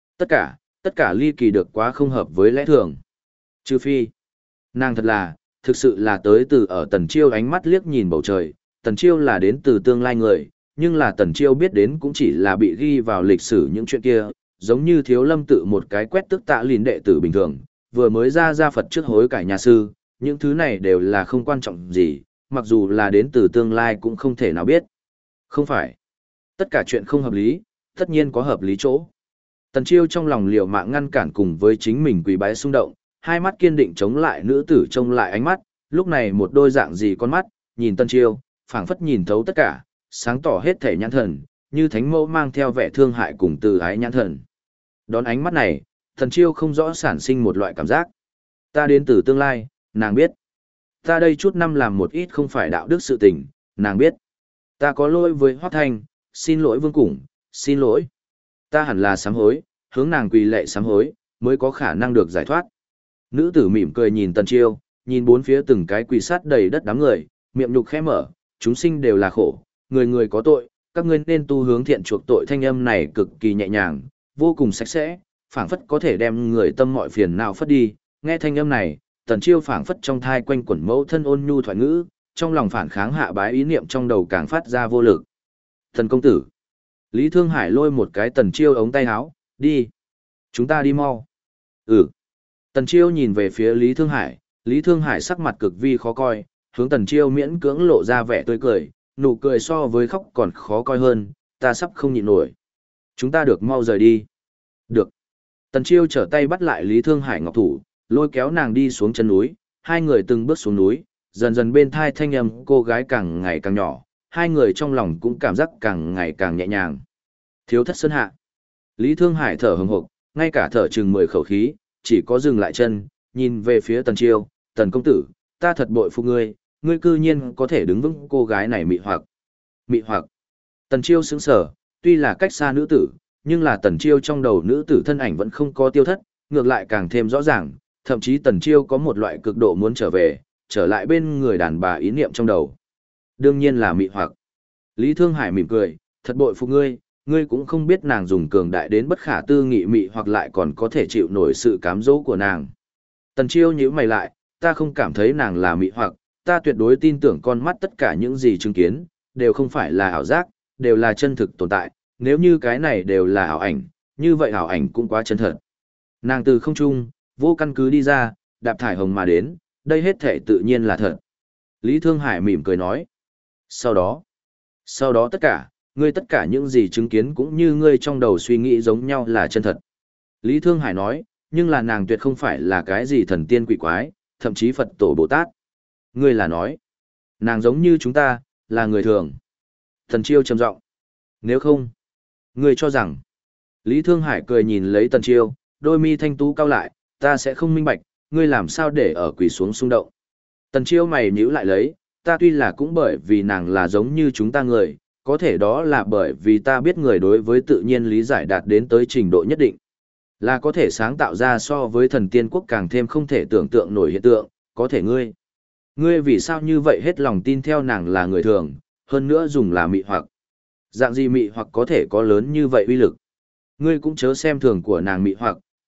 Tất cả ly kỳ được quá không hợp với lẽ thường. Trừ phi, nàng thực sự là tới từ ở Tần Chiêu ánh mắt liếc nhìn bầu trời, Tần Chiêu là đến từ tương lai người, nhưng là Tần Chiêu biết đến cũng chỉ là bị ghi vào lịch sử những chuyện kia, giống như Thiếu Lâm tự một cái quét tức Tạ Lìn đệ tử bình thường, vừa mới ra Phật trước hối cải nhà sư, những thứ này đều là không quan trọng gì, mặc dù là đến từ tương lai cũng không thể nào biết. Không phải. Tất cả chuyện không hợp lý, tất nhiên có hợp lý chỗ. Tần Chiêu trong lòng liều mạng ngăn cản cùng với chính mình quỳ bái xung động, hai mắt kiên định chống lại nữ tử trông lại ánh mắt, lúc này một đôi dạng gì con mắt, nhìn Tần Chiêu, phảng phất nhìn thấu tất cả, sáng tỏ hết thể nhãn thần, như thánh mẫu mang theo vẻ thương hại cùng từ ái nhãn thần. Đón ánh mắt này, Tần Chiêu không rõ sản sinh một loại cảm giác. Ta đến từ tương lai, nàng biết. Ta đây chút năm làm một ít không phải đạo đức sự tình, nàng biết. Ta có lỗi với Hoắc Thanh, xin lỗi Vương Củng, xin lỗi. Ta hẳn là sám hối, hướng nàng quỳ lạy sám hối, mới có khả năng được giải thoát. Nữ tử mỉm cười nhìn Tần Chiêu, nhìn bốn phía từng cái quỳ sát đầy đất đám người, miệng nhục khẽ mở, chúng sinh đều là khổ, người người có tội, các ngươi nên tu hướng thiện chuộc tội. Thanh âm này cực kỳ nhẹ nhàng, vô cùng sạch sẽ, phảng phất có thể đem người tâm mọi phiền não phất đi. Nghe thanh âm này, Tần Chiêu phảng phất trong thai quanh quẩn mẫu thân ôn nhu thoại ngữ, trong lòng phản kháng hạ bái ý niệm trong đầu càng phát ra vô lực. Thần công tử. Lý Thương Hải lôi một cái Tần Chiêu ống tay áo, đi. Chúng ta đi mau. Ừ. Tần Chiêu nhìn về phía Lý Thương Hải sắc mặt cực vi khó coi, hướng Tần Chiêu miễn cưỡng lộ ra vẻ tươi cười, nụ cười so với khóc còn khó coi hơn, ta sắp không nhịn nổi. Chúng ta được mau rời đi. Được. Tần Chiêu trở tay bắt lại Lý Thương Hải ngọc thủ, lôi kéo nàng đi xuống chân núi, hai người từng bước xuống núi, dần dần bên thai thanh âm cô gái càng ngày càng nhỏ, hai người trong lòng cũng cảm giác càng ngày càng nhẹ nhàng. Thiếu thất sơn hạ. Lý Thương Hải thở hừng hực, ngay cả thở chừng 10 khẩu khí, chỉ có dừng lại chân, nhìn về phía Tần Chiêu, Tần công tử, ta thật bội phục ngươi, ngươi cư nhiên có thể đứng vững cô gái này mị hoặc. Mị hoặc. Tần Chiêu sững sờ, tuy là cách xa nữ tử, nhưng là Tần Chiêu trong đầu nữ tử thân ảnh vẫn không có tiêu thất, ngược lại càng thêm rõ ràng, thậm chí Tần Chiêu có một loại cực độ muốn trở về, trở lại bên người đàn bà ý niệm trong đầu. Đương nhiên là mị hoặc. Lý Thương Hải mỉm cười, thật bội phục ngươi, ngươi cũng không biết nàng dùng cường đại đến bất khả tư nghị mị hoặc lại còn có thể chịu nổi sự cám dỗ của nàng. Tần Chiêu nhíu mày lại, ta không cảm thấy nàng là mị hoặc, ta tuyệt đối tin tưởng con mắt tất cả những gì chứng kiến, đều không phải là ảo giác, đều là chân thực tồn tại, nếu như cái này đều là ảo ảnh, như vậy ảo ảnh cũng quá chân thật. Nàng từ không trung, vô căn cứ đi ra, đạp thải hồng mà đến, đây hết thể tự nhiên là thật. Lý Thương Hải mỉm cười nói. Sau đó tất cả những gì chứng kiến cũng như ngươi trong đầu suy nghĩ giống nhau là chân thật. Lý Thương Hải nói, nhưng là nàng tuyệt không phải là cái gì thần tiên quỷ quái, thậm chí Phật tổ Bồ Tát. Ngươi là nói, nàng giống như chúng ta, là người thường. Tần Chiêu trầm giọng. Nếu không, ngươi cho rằng. Lý Thương Hải cười nhìn lấy Tần Chiêu, đôi mi thanh tú cau lại, ta sẽ không minh bạch, ngươi làm sao để ở quỳ xuống xung động. Tần Chiêu mày nhíu lại lấy, ta tuy là cũng bởi vì nàng là giống như chúng ta người, có thể đó là bởi vì ta biết người đối với tự nhiên lý giải đạt đến tới trình độ nhất định. Là có thể sáng tạo ra so với thần tiên quốc càng thêm không thể tưởng tượng nổi hiện tượng, có thể ngươi vì sao như vậy hết lòng tin theo nàng là người thường, hơn nữa dùng là mị hoặc. Dạng gì mị hoặc có thể có lớn như vậy uy lực. Ngươi cũng chớ xem thường của nàng mị hoặc,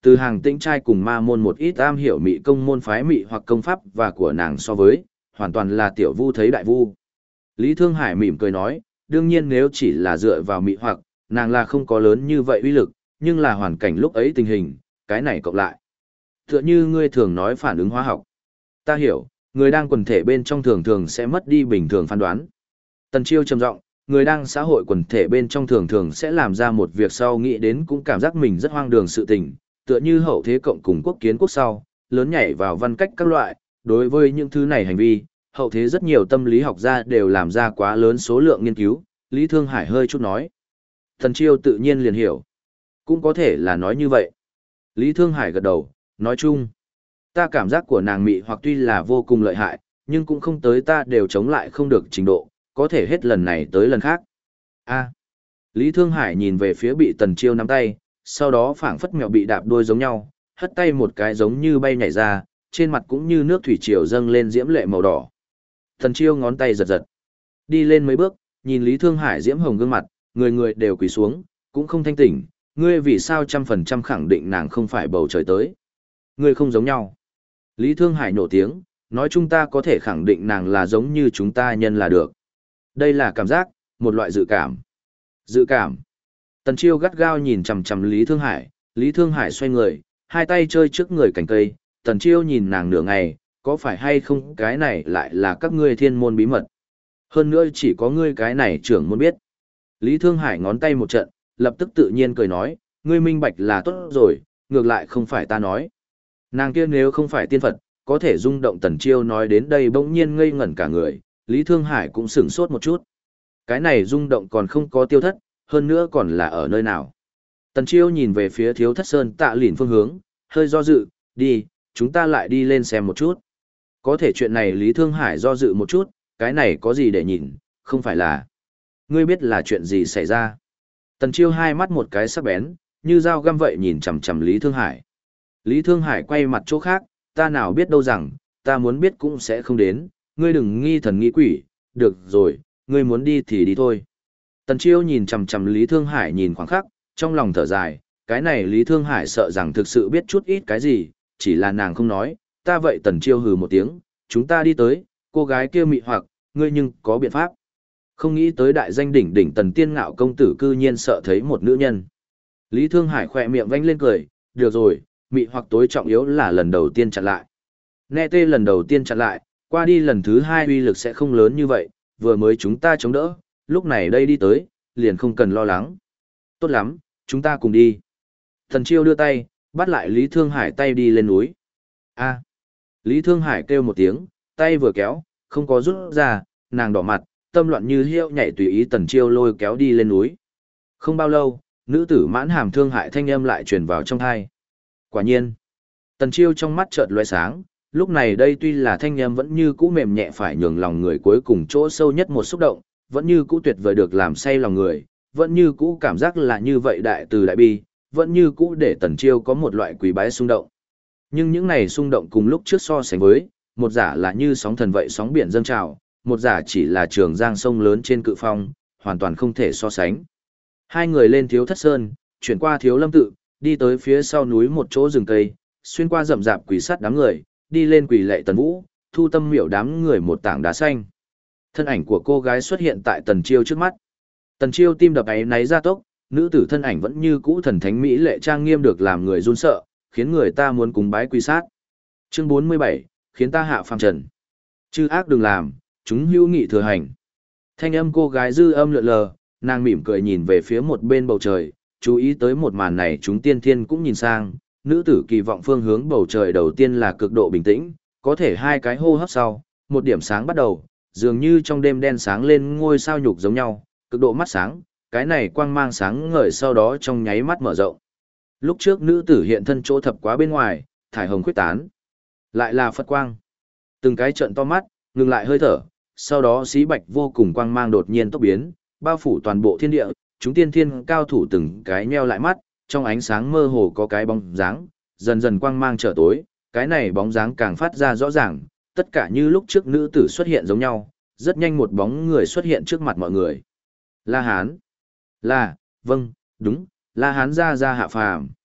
Từ Hàng Tĩnh trai cùng ma môn một ít am hiểu mị công môn phái mị hoặc công pháp và của nàng so với, hoàn toàn là tiểu vu thấy đại vu. Lý Thương Hải mỉm cười nói, đương nhiên nếu chỉ là dựa vào mị hoặc, nàng là không có lớn như vậy uy lực, nhưng là hoàn cảnh lúc ấy tình hình, cái này cộng lại. Tựa như ngươi thường nói phản ứng hóa học. Ta hiểu, người đang quần thể bên trong thường thường sẽ mất đi bình thường phán đoán. Tần Chiêu trầm giọng, người đang xã hội quần thể bên trong thường thường sẽ làm ra một việc sau nghĩ đến cũng cảm giác mình rất hoang đường sự tình, tựa như hậu thế cộng cùng quốc kiến quốc sau, lớn nhảy vào văn cách các loại, đối với những thứ này hành vi, hậu thế rất nhiều tâm lý học gia đều làm ra quá lớn số lượng nghiên cứu, Lý Thương Hải hơi chút nói. Tần Chiêu tự nhiên liền hiểu. Cũng có thể là nói như vậy. Lý Thương Hải gật đầu, nói chung. Ta cảm giác của nàng mị hoặc tuy là vô cùng lợi hại, nhưng cũng không tới ta đều chống lại không được trình độ, có thể hết lần này tới lần khác. A. Lý Thương Hải nhìn về phía bị Tần Chiêu nắm tay, sau đó phảng phất mèo bị đạp đuôi giống nhau, hất tay một cái giống như bay nhảy ra, trên mặt cũng như nước thủy triều dâng lên diễm lệ màu đỏ. Tần Chiêu ngón tay giật giật. Đi lên mấy bước, nhìn Lý Thương Hải diễm hồng gương mặt, người người đều quỳ xuống, cũng không thanh tỉnh, ngươi vì sao 100% khẳng định nàng không phải bầu trời tới. Ngươi không giống nhau. Lý Thương Hải nổ tiếng, nói chúng ta có thể khẳng định nàng là giống như chúng ta nhân là được. Đây là cảm giác, một loại dự cảm. Dự cảm. Tần Chiêu gắt gao nhìn chằm chằm Lý Thương Hải, Lý Thương Hải xoay người, hai tay chơi trước người cành cây, Tần Chiêu nhìn nàng nửa ngày, có phải hay không cái này lại là các ngươi thiên môn bí mật. Hơn nữa chỉ có ngươi cái này trưởng môn biết. Lý Thương Hải ngón tay một trận, lập tức tự nhiên cười nói, ngươi minh bạch là tốt rồi, ngược lại không phải ta nói. Nàng kia nếu không phải tiên Phật, có thể rung động. Tần Chiêu nói đến đây bỗng nhiên ngây ngẩn cả người, Lý Thương Hải cũng sửng sốt một chút. Cái này rung động còn không có tiêu thất, hơn nữa còn là ở nơi nào. Tần Chiêu nhìn về phía Thiếu Thất Sơn Tạ Lĩnh phương hướng, hơi do dự, đi, chúng ta lại đi lên xem một chút. Có thể chuyện này Lý Thương Hải do dự một chút, cái này có gì để nhìn, không phải là. Ngươi biết là chuyện gì xảy ra. Tần Chiêu hai mắt một cái sắc bén, như dao găm vậy nhìn chằm chằm Lý Thương Hải. Lý Thương Hải quay mặt chỗ khác, ta nào biết đâu rằng, ta muốn biết cũng sẽ không đến, ngươi đừng nghi thần nghi quỷ, được rồi, ngươi muốn đi thì đi thôi. Tần Chiêu nhìn chằm chằm Lý Thương Hải nhìn khoảng khắc, trong lòng thở dài, cái này Lý Thương Hải sợ rằng thực sự biết chút ít cái gì, chỉ là nàng không nói, ta vậy. Tần Chiêu hừ một tiếng, chúng ta đi tới, cô gái kia mị hoặc, ngươi nhưng có biện pháp. Không nghĩ tới đại danh đỉnh đỉnh Tần Tiên Ngạo công tử cư nhiên sợ thấy một nữ nhân. Lý Thương Hải khỏe miệng vánh lên cười, được rồi, mị hoặc tối trọng yếu là lần đầu tiên chặn lại. Nghe tê lần đầu tiên chặn lại, qua đi lần thứ hai uy lực sẽ không lớn như vậy, vừa mới chúng ta chống đỡ, lúc này đây đi tới, liền không cần lo lắng. Tốt lắm, chúng ta cùng đi. Tần Chiêu đưa tay, bắt lại Lý Thương Hải tay đi lên núi. A. Lý Thương Hải kêu một tiếng, tay vừa kéo, không có rút ra, nàng đỏ mặt, tâm loạn như hiêu nhảy tùy ý Tần Chiêu lôi kéo đi lên núi. Không bao lâu, nữ tử mãn hàm thương hại thanh âm lại truyền vào trong tai. Quả nhiên, Tần Chiêu trong mắt chợt lóe sáng, lúc này đây tuy là thanh âm vẫn như cũ mềm nhẹ phải nhường lòng người cuối cùng chỗ sâu nhất một xúc động, vẫn như cũ tuyệt vời được làm say lòng người, vẫn như cũ cảm giác là như vậy đại từ đại bi, vẫn như cũ để Tần Chiêu có một loại quý bái xung động. Nhưng những này xung động cùng lúc trước so sánh với, một giả là như sóng thần vậy sóng biển dâng trào, một giả chỉ là trường giang sông lớn trên cự phong, hoàn toàn không thể so sánh. Hai người lên Thiếu Thất Sơn, chuyển qua Thiếu Lâm Tự, đi tới phía sau núi một chỗ rừng cây, xuyên qua rậm rạp quỷ sắt đám người, đi lên quỷ lệ Tần Vũ, Thu Tâm miểu đám người một tảng đá xanh. Thân ảnh của cô gái xuất hiện tại Tần Chiêu trước mắt. Tần Chiêu tim đập áy náy ra tốc, nữ tử thân ảnh vẫn như cũ thần thánh mỹ lệ trang nghiêm được làm người run sợ, khiến người ta muốn cúng bái quy sát. Chương 47, khiến ta hạ phàm trần. Chư ác đừng làm, chúng hữu nghị thừa hành. Thanh âm cô gái dư âm lượn lờ, nàng mỉm cười nhìn về phía một bên bầu trời, chú ý tới một màn này chúng tiên thiên cũng nhìn sang, nữ tử kỳ vọng phương hướng bầu trời đầu tiên là cực độ bình tĩnh, có thể hai cái hô hấp sau, một điểm sáng bắt đầu, dường như trong đêm đen sáng lên ngôi sao nhục giống nhau, cực độ mắt sáng, cái này quang mang sáng ngời sau đó trong nháy mắt mở rộng. Lúc trước nữ tử hiện thân chỗ thập quá bên ngoài, thải hồng khuyết tán. Lại là Phật quang. Từng cái trợn to mắt, ngừng lại hơi thở, sau đó xí bạch vô cùng quang mang đột nhiên tốc biến, bao phủ toàn bộ thiên địa, chúng tiên thiên cao thủ từng cái nheo lại mắt, trong ánh sáng mơ hồ có cái bóng dáng, dần dần quang mang trở tối, cái này bóng dáng càng phát ra rõ ràng, tất cả như lúc trước nữ tử xuất hiện giống nhau, rất nhanh một bóng người xuất hiện trước mặt mọi người. La Hán. Là, vâng, đúng, La Hán ra hạ phàm.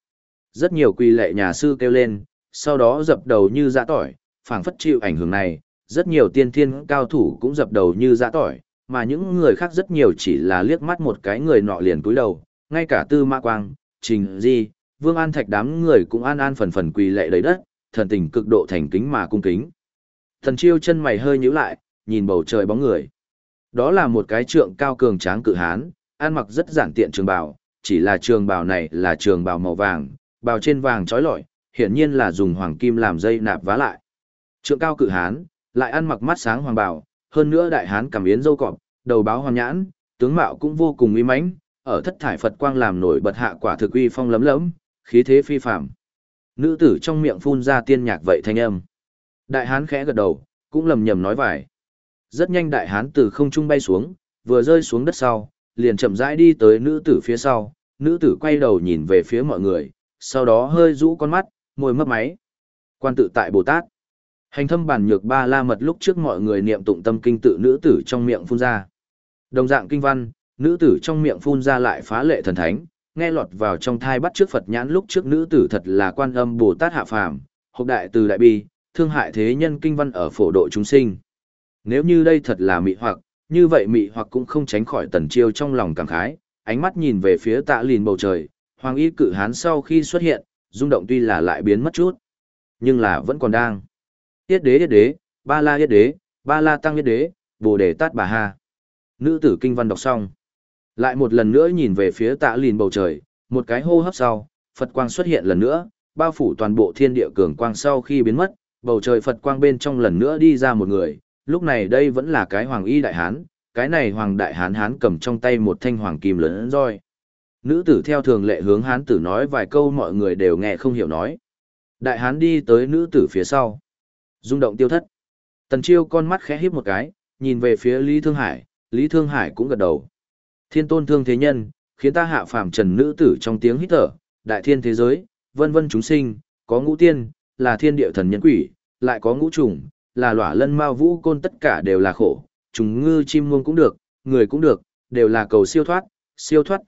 Rất nhiều quỳ lệ nhà sư kêu lên, sau đó dập đầu như dã tỏi, phảng phất chịu ảnh hưởng này, rất nhiều tiên thiên cao thủ cũng dập đầu như dã tỏi, mà những người khác rất nhiều chỉ là liếc mắt một cái người nọ liền cúi đầu, ngay cả Tư Mã Quang, Trình Di, Vương An Thạch đám người cũng an an phần phần quỳ lệ đầy đất, thần tình cực độ thành kính mà cung kính. Thần Chiêu chân mày hơi nhíu lại, nhìn bầu trời bóng người. Đó là một cái trượng cao cường tráng cự hán, ăn mặc rất giản tiện trường bào, chỉ là trường bào này là trường bào màu vàng, bào trên vàng trói lọi, hiển nhiên là dùng hoàng kim làm dây nạp vá lại. Trượng cao cự hán, lại ăn mặc mắt sáng hoàng bào, hơn nữa đại hán cằm yến râu cọp, đầu báo hoàn nhãn, tướng mạo cũng vô cùng uy mãnh, ở thất thải Phật quang làm nổi bật hạ quả thực uy phong lấm lẫm, khí thế phi phàm. Nữ tử trong miệng phun ra tiên nhạc vậy thanh âm. Đại hán khẽ gật đầu, cũng lầm nhầm nói vài. Rất nhanh đại hán từ không trung bay xuống, vừa rơi xuống đất sau, liền chậm rãi đi tới nữ tử phía sau, nữ tử quay đầu nhìn về phía mọi người, sau đó hơi rũ con mắt, môi mấp máy. Quan tự tại Bồ Tát. Hành thâm bản nhược ba la mật lúc trước mọi người niệm tụng tâm kinh tự nữ tử trong miệng phun ra. Đồng dạng kinh văn, nữ tử trong miệng phun ra lại phá lệ thần thánh, nghe lọt vào trong thai bắt trước Phật nhãn lúc trước nữ tử thật là Quan Âm Bồ Tát hạ phàm, hộc đại từ đại bi, thương hại thế nhân kinh văn ở phổ độ chúng sinh. Nếu như đây thật là mị hoặc, như vậy mị hoặc cũng không tránh khỏi Tần Chiêu trong lòng cảm khái, ánh mắt nhìn về phía Tạ Lìn bầu trời, hoàng y cự hán sau khi xuất hiện, rung động tuy là lại biến mất chút, nhưng là vẫn còn đang. Yết đế, ba la tăng yết đế, Bồ đề tát bà ha. Nữ tử kinh văn đọc xong, lại một lần nữa nhìn về phía Tạ Lìn bầu trời, một cái hô hấp sau, Phật quang xuất hiện lần nữa, bao phủ toàn bộ thiên địa cường quang sau khi biến mất, bầu trời Phật quang bên trong lần nữa đi ra một người, lúc này đây vẫn là cái hoàng y đại hán, cái này hoàng đại hán hán cầm trong tay một thanh hoàng kim lớn roi. Nữ tử theo thường lệ hướng hán tử nói vài câu mọi người đều nghe không hiểu nói. Đại hán đi tới nữ tử phía sau, rung động tiêu thất. Tần Chiêu con mắt khẽ híp một cái, nhìn về phía Lý Thương Hải cũng gật đầu. Thiên tôn thương thế nhân, khiến ta hạ phàm trần nữ tử trong tiếng hít thở, đại thiên thế giới, vân vân chúng sinh, có ngũ tiên, là thiên địa thần nhân quỷ, lại có ngũ trùng, là lỏa lân mao vũ côn tất cả đều là khổ, trùng ngư chim muông cũng được, người cũng được, đều là cầu siêu thoát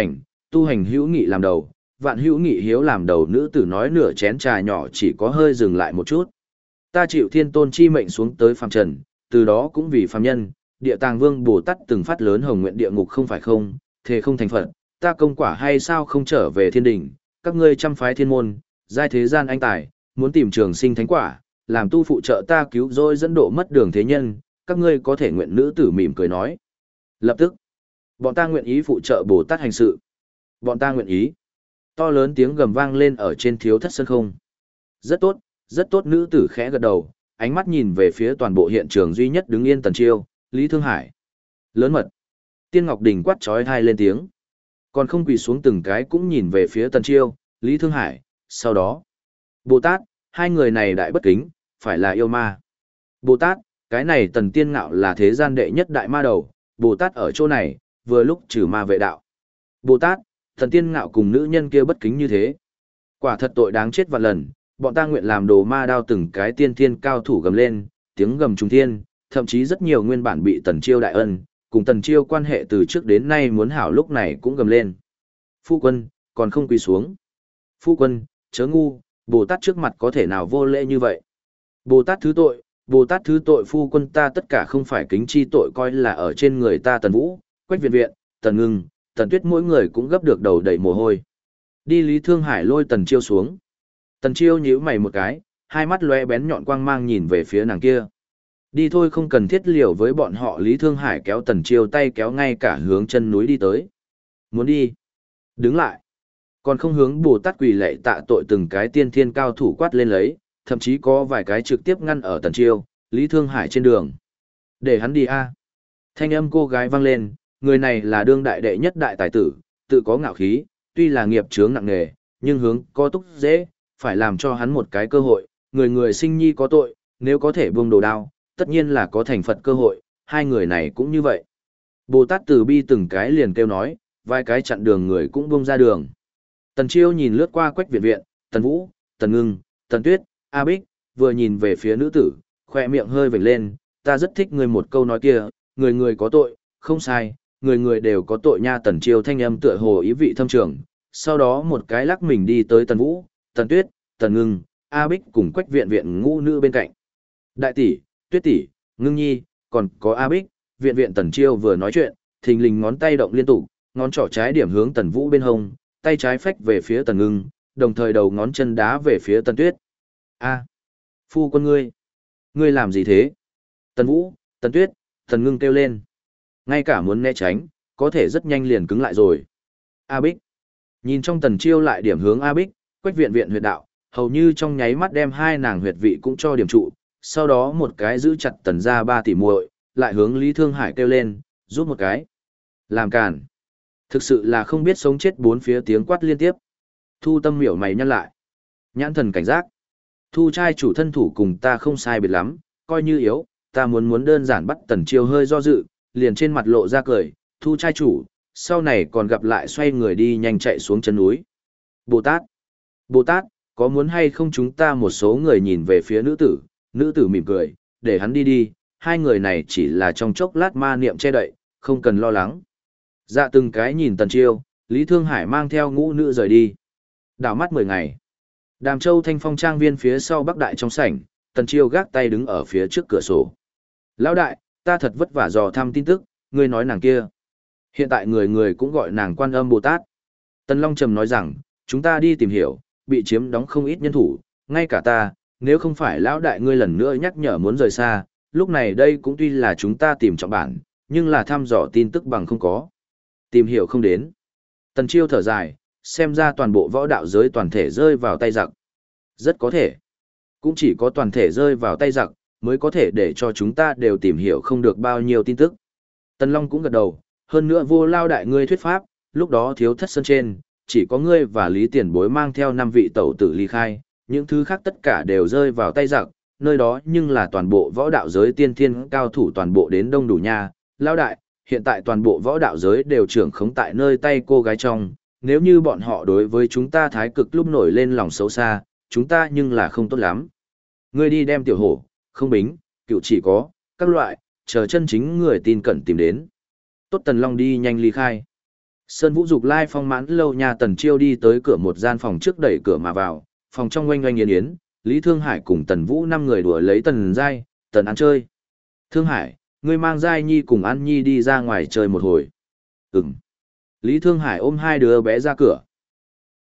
tu hành hữu nghị làm đầu, vạn hữu nghị hiếu làm đầu. Nữ tử nói nửa chén trà nhỏ chỉ có hơi dừng lại một chút. Ta chịu thiên tôn chi mệnh xuống tới phàm trần, từ đó cũng vì phàm nhân, địa tàng vương Bồ Tát từng phát lớn hồng nguyện địa ngục không phải không, thề không thành Phật, ta công quả hay sao không trở về thiên đình, các ngươi trăm phái thiên môn, giai thế gian anh tài, muốn tìm trường sinh thánh quả, làm tu phụ trợ ta cứu rỗi dẫn độ mất đường thế nhân, các ngươi có thể nguyện. Nữ tử mỉm cười nói. Lập tức, bọn ta nguyện ý phụ trợ Bồ Tát hành sự. Bọn ta nguyện ý. To lớn tiếng gầm vang lên ở trên thiếu thất sân không. Rất tốt. Nữ tử khẽ gật đầu, ánh mắt nhìn về phía toàn bộ hiện trường duy nhất đứng yên Tần Chiêu, Lý Thương Hải. Lớn mật. Tiên Ngọc Đình quát trói thai lên tiếng. Còn không quỳ xuống từng cái cũng nhìn về phía Tần Chiêu, Lý Thương Hải, sau đó. Bồ Tát, hai người này đại bất kính, phải là yêu ma. Bồ Tát, cái này Tần Tiên Ngạo là thế gian đệ nhất đại ma đầu, Bồ Tát ở chỗ này, vừa lúc trừ ma vệ đạo. Bồ Tát, Tần Tiên Ngạo cùng nữ nhân kia bất kính như thế. Quả thật tội đáng chết vạn lần, bọn ta nguyện làm đồ ma đao. Từng cái tiên thiên cao thủ gầm lên, tiếng gầm trùng thiên, thậm chí rất nhiều nguyên bản bị Tần Chiêu đại ân, cùng Tần Chiêu quan hệ từ trước đến nay muốn hảo lúc này cũng gầm lên. Phu quân, còn không quỳ xuống. Phu quân, chớ ngu, Bồ Tát trước mặt có thể nào vô lễ như vậy. Bồ Tát thứ tội phu quân, ta tất cả không phải kính chi tội coi là ở trên người ta. Tần Vũ, Quách Viện Viện, Tần Ngưng, Tần Tuyết mỗi người cũng gấp được đầu đầy mồ hôi. Đi. Lý Thương Hải lôi Tần Chiêu xuống. Tần Chiêu nhíu mày một cái, hai mắt lóe bén nhọn quang mang nhìn về phía nàng kia. Đi thôi, không cần thiết liều với bọn họ. Lý Thương Hải kéo Tần Chiêu tay kéo ngay cả hướng chân núi đi tới. Muốn đi? Đứng lại. Còn không hướng Bồ Tát quỳ lạy tạ tội. Từng cái tiên thiên cao thủ quát lên lấy, thậm chí có vài cái trực tiếp ngăn ở Tần Chiêu, Lý Thương Hải trên đường. Để hắn đi a. Thanh âm cô gái vang lên, người này là đương đại đệ nhất đại tài tử, tự có ngạo khí, tuy là nghiệp chướng nặng nề, nhưng hướng có túc dễ, phải làm cho hắn một cái cơ hội. Người người sinh nhi có tội, nếu có thể buông đồ đao, tất nhiên là có thành Phật cơ hội, hai người này cũng như vậy. Bồ Tát từ bi từng cái liền kêu nói, vài cái chặn đường người cũng buông ra đường. Tần Chiêu nhìn lướt qua Quách Viện Viện, Tần Vũ, Tần Ngưng, Tần Tuyết, A Bích, vừa nhìn về phía nữ tử, khoe miệng hơi vểnh lên, ta rất thích người một câu nói kia, người người có tội, không sai, người người đều có tội nha. Tần Chiêu thanh âm tựa hồ ý vị thâm trường, sau đó một cái lắc mình đi tới Tần Vũ, Tần Tuyết, Tần Ngưng, A Bích cùng Quách Viện Viện ngũ nữ bên cạnh. Đại tỷ, Tuyết tỷ, Ngưng nhi, còn có A Bích, Viện Viện Tần Chiêu vừa nói chuyện, thình lình ngón tay động liên tục, ngón trỏ trái điểm hướng Tần Vũ bên hông, tay trái phách về phía Tần Ngưng, đồng thời đầu ngón chân đá về phía Tần Tuyết. A, phu quân ngươi làm gì thế? Tần Vũ, Tần Tuyết, Tần Ngưng kêu lên. Ngay cả muốn né tránh, có thể rất nhanh liền cứng lại rồi. A Bích. Nhìn trong Tần Chiêu lại điểm hướng A Bích, Quách Viện Viện huyệt đạo, hầu như trong nháy mắt đem hai nàng huyệt vị cũng cho điểm trụ, sau đó một cái giữ chặt Tần gia 3 tỷ muội, lại hướng Lý Thương Hải kêu lên, giúp một cái. Làm cản. Thực sự là không biết sống chết, bốn phía tiếng quát liên tiếp. Thu Tâm miểu mày nhăn lại. Nhãn thần cảnh giác. Thu trai chủ thân thủ cùng ta không sai biệt lắm, coi như yếu, ta muốn đơn giản bắt Tần Chiêu hơi do dự, liền trên mặt lộ ra cười, Thu trai chủ, sau này còn gặp lại, xoay người đi nhanh chạy xuống chân núi. Bồ Tát, có muốn hay không chúng ta một số người nhìn về phía nữ tử mỉm cười, để hắn đi đi, hai người này chỉ là trong chốc lát ma niệm che đậy, không cần lo lắng. Dạ từng cái nhìn Tần Chiêu, Lý Thương Hải mang theo ngũ nữ rời đi. Đảo mắt 10 ngày. Đàm Châu Thanh Phong trang viên phía sau Bắc Đại trong sảnh, Tần Chiêu gác tay đứng ở phía trước cửa sổ. Lão đại, ta thật vất vả dò thăm tin tức, ngươi nói nàng kia. Hiện tại người người cũng gọi nàng Quan Âm Bồ Tát. Tần Long Trầm nói rằng, chúng ta đi tìm hiểu, bị chiếm đóng không ít nhân thủ, ngay cả ta, nếu không phải lão đại ngươi lần nữa nhắc nhở muốn rời xa, lúc này đây cũng tuy là chúng ta tìm trọng bản, nhưng là thăm dò tin tức bằng không có. Tìm hiểu không đến. Tần Chiêu thở dài, xem ra toàn bộ võ đạo giới toàn thể rơi vào tay giặc. Rất có thể. Cũng chỉ có toàn thể rơi vào tay giặc, mới có thể để cho chúng ta đều tìm hiểu không được bao nhiêu tin tức. Tần Long cũng gật đầu, hơn nữa vô lao đại ngươi thuyết pháp, lúc đó thiếu thất sân trên, chỉ có ngươi và Lý Tiền Bối mang theo 5 vị tẩu tử ly khai, những thứ khác tất cả đều rơi vào tay giặc, nơi đó nhưng là toàn bộ võ đạo giới tiên thiên cao thủ toàn bộ đến đông đủ nha. Lao đại, hiện tại toàn bộ võ đạo giới đều trưởng khống tại nơi tay cô gái trong, nếu như bọn họ đối với chúng ta thái cực lúc nổi lên lòng xấu xa, chúng ta nhưng là không tốt lắm. Ngươi đi đem tiểu hổ, không bính, cựu chỉ có, các loại, chờ chân chính người tin cẩn tìm đến. Tốt, Tần Long đi nhanh ly khai. Sơn Vũ Dục Lai phong mãn lâu nhà Tần Chiêu đi tới cửa một gian phòng trước, đẩy cửa mà vào, phòng trong oanh oanh yến yến, Lý Thương Hải cùng Tần Vũ 5 người đùa lấy Tần Giai, Tần ăn chơi. Thương Hải, ngươi mang Giai Nhi cùng An Nhi đi ra ngoài chơi một hồi. Ừm. Lý Thương Hải ôm hai đứa bé ra cửa.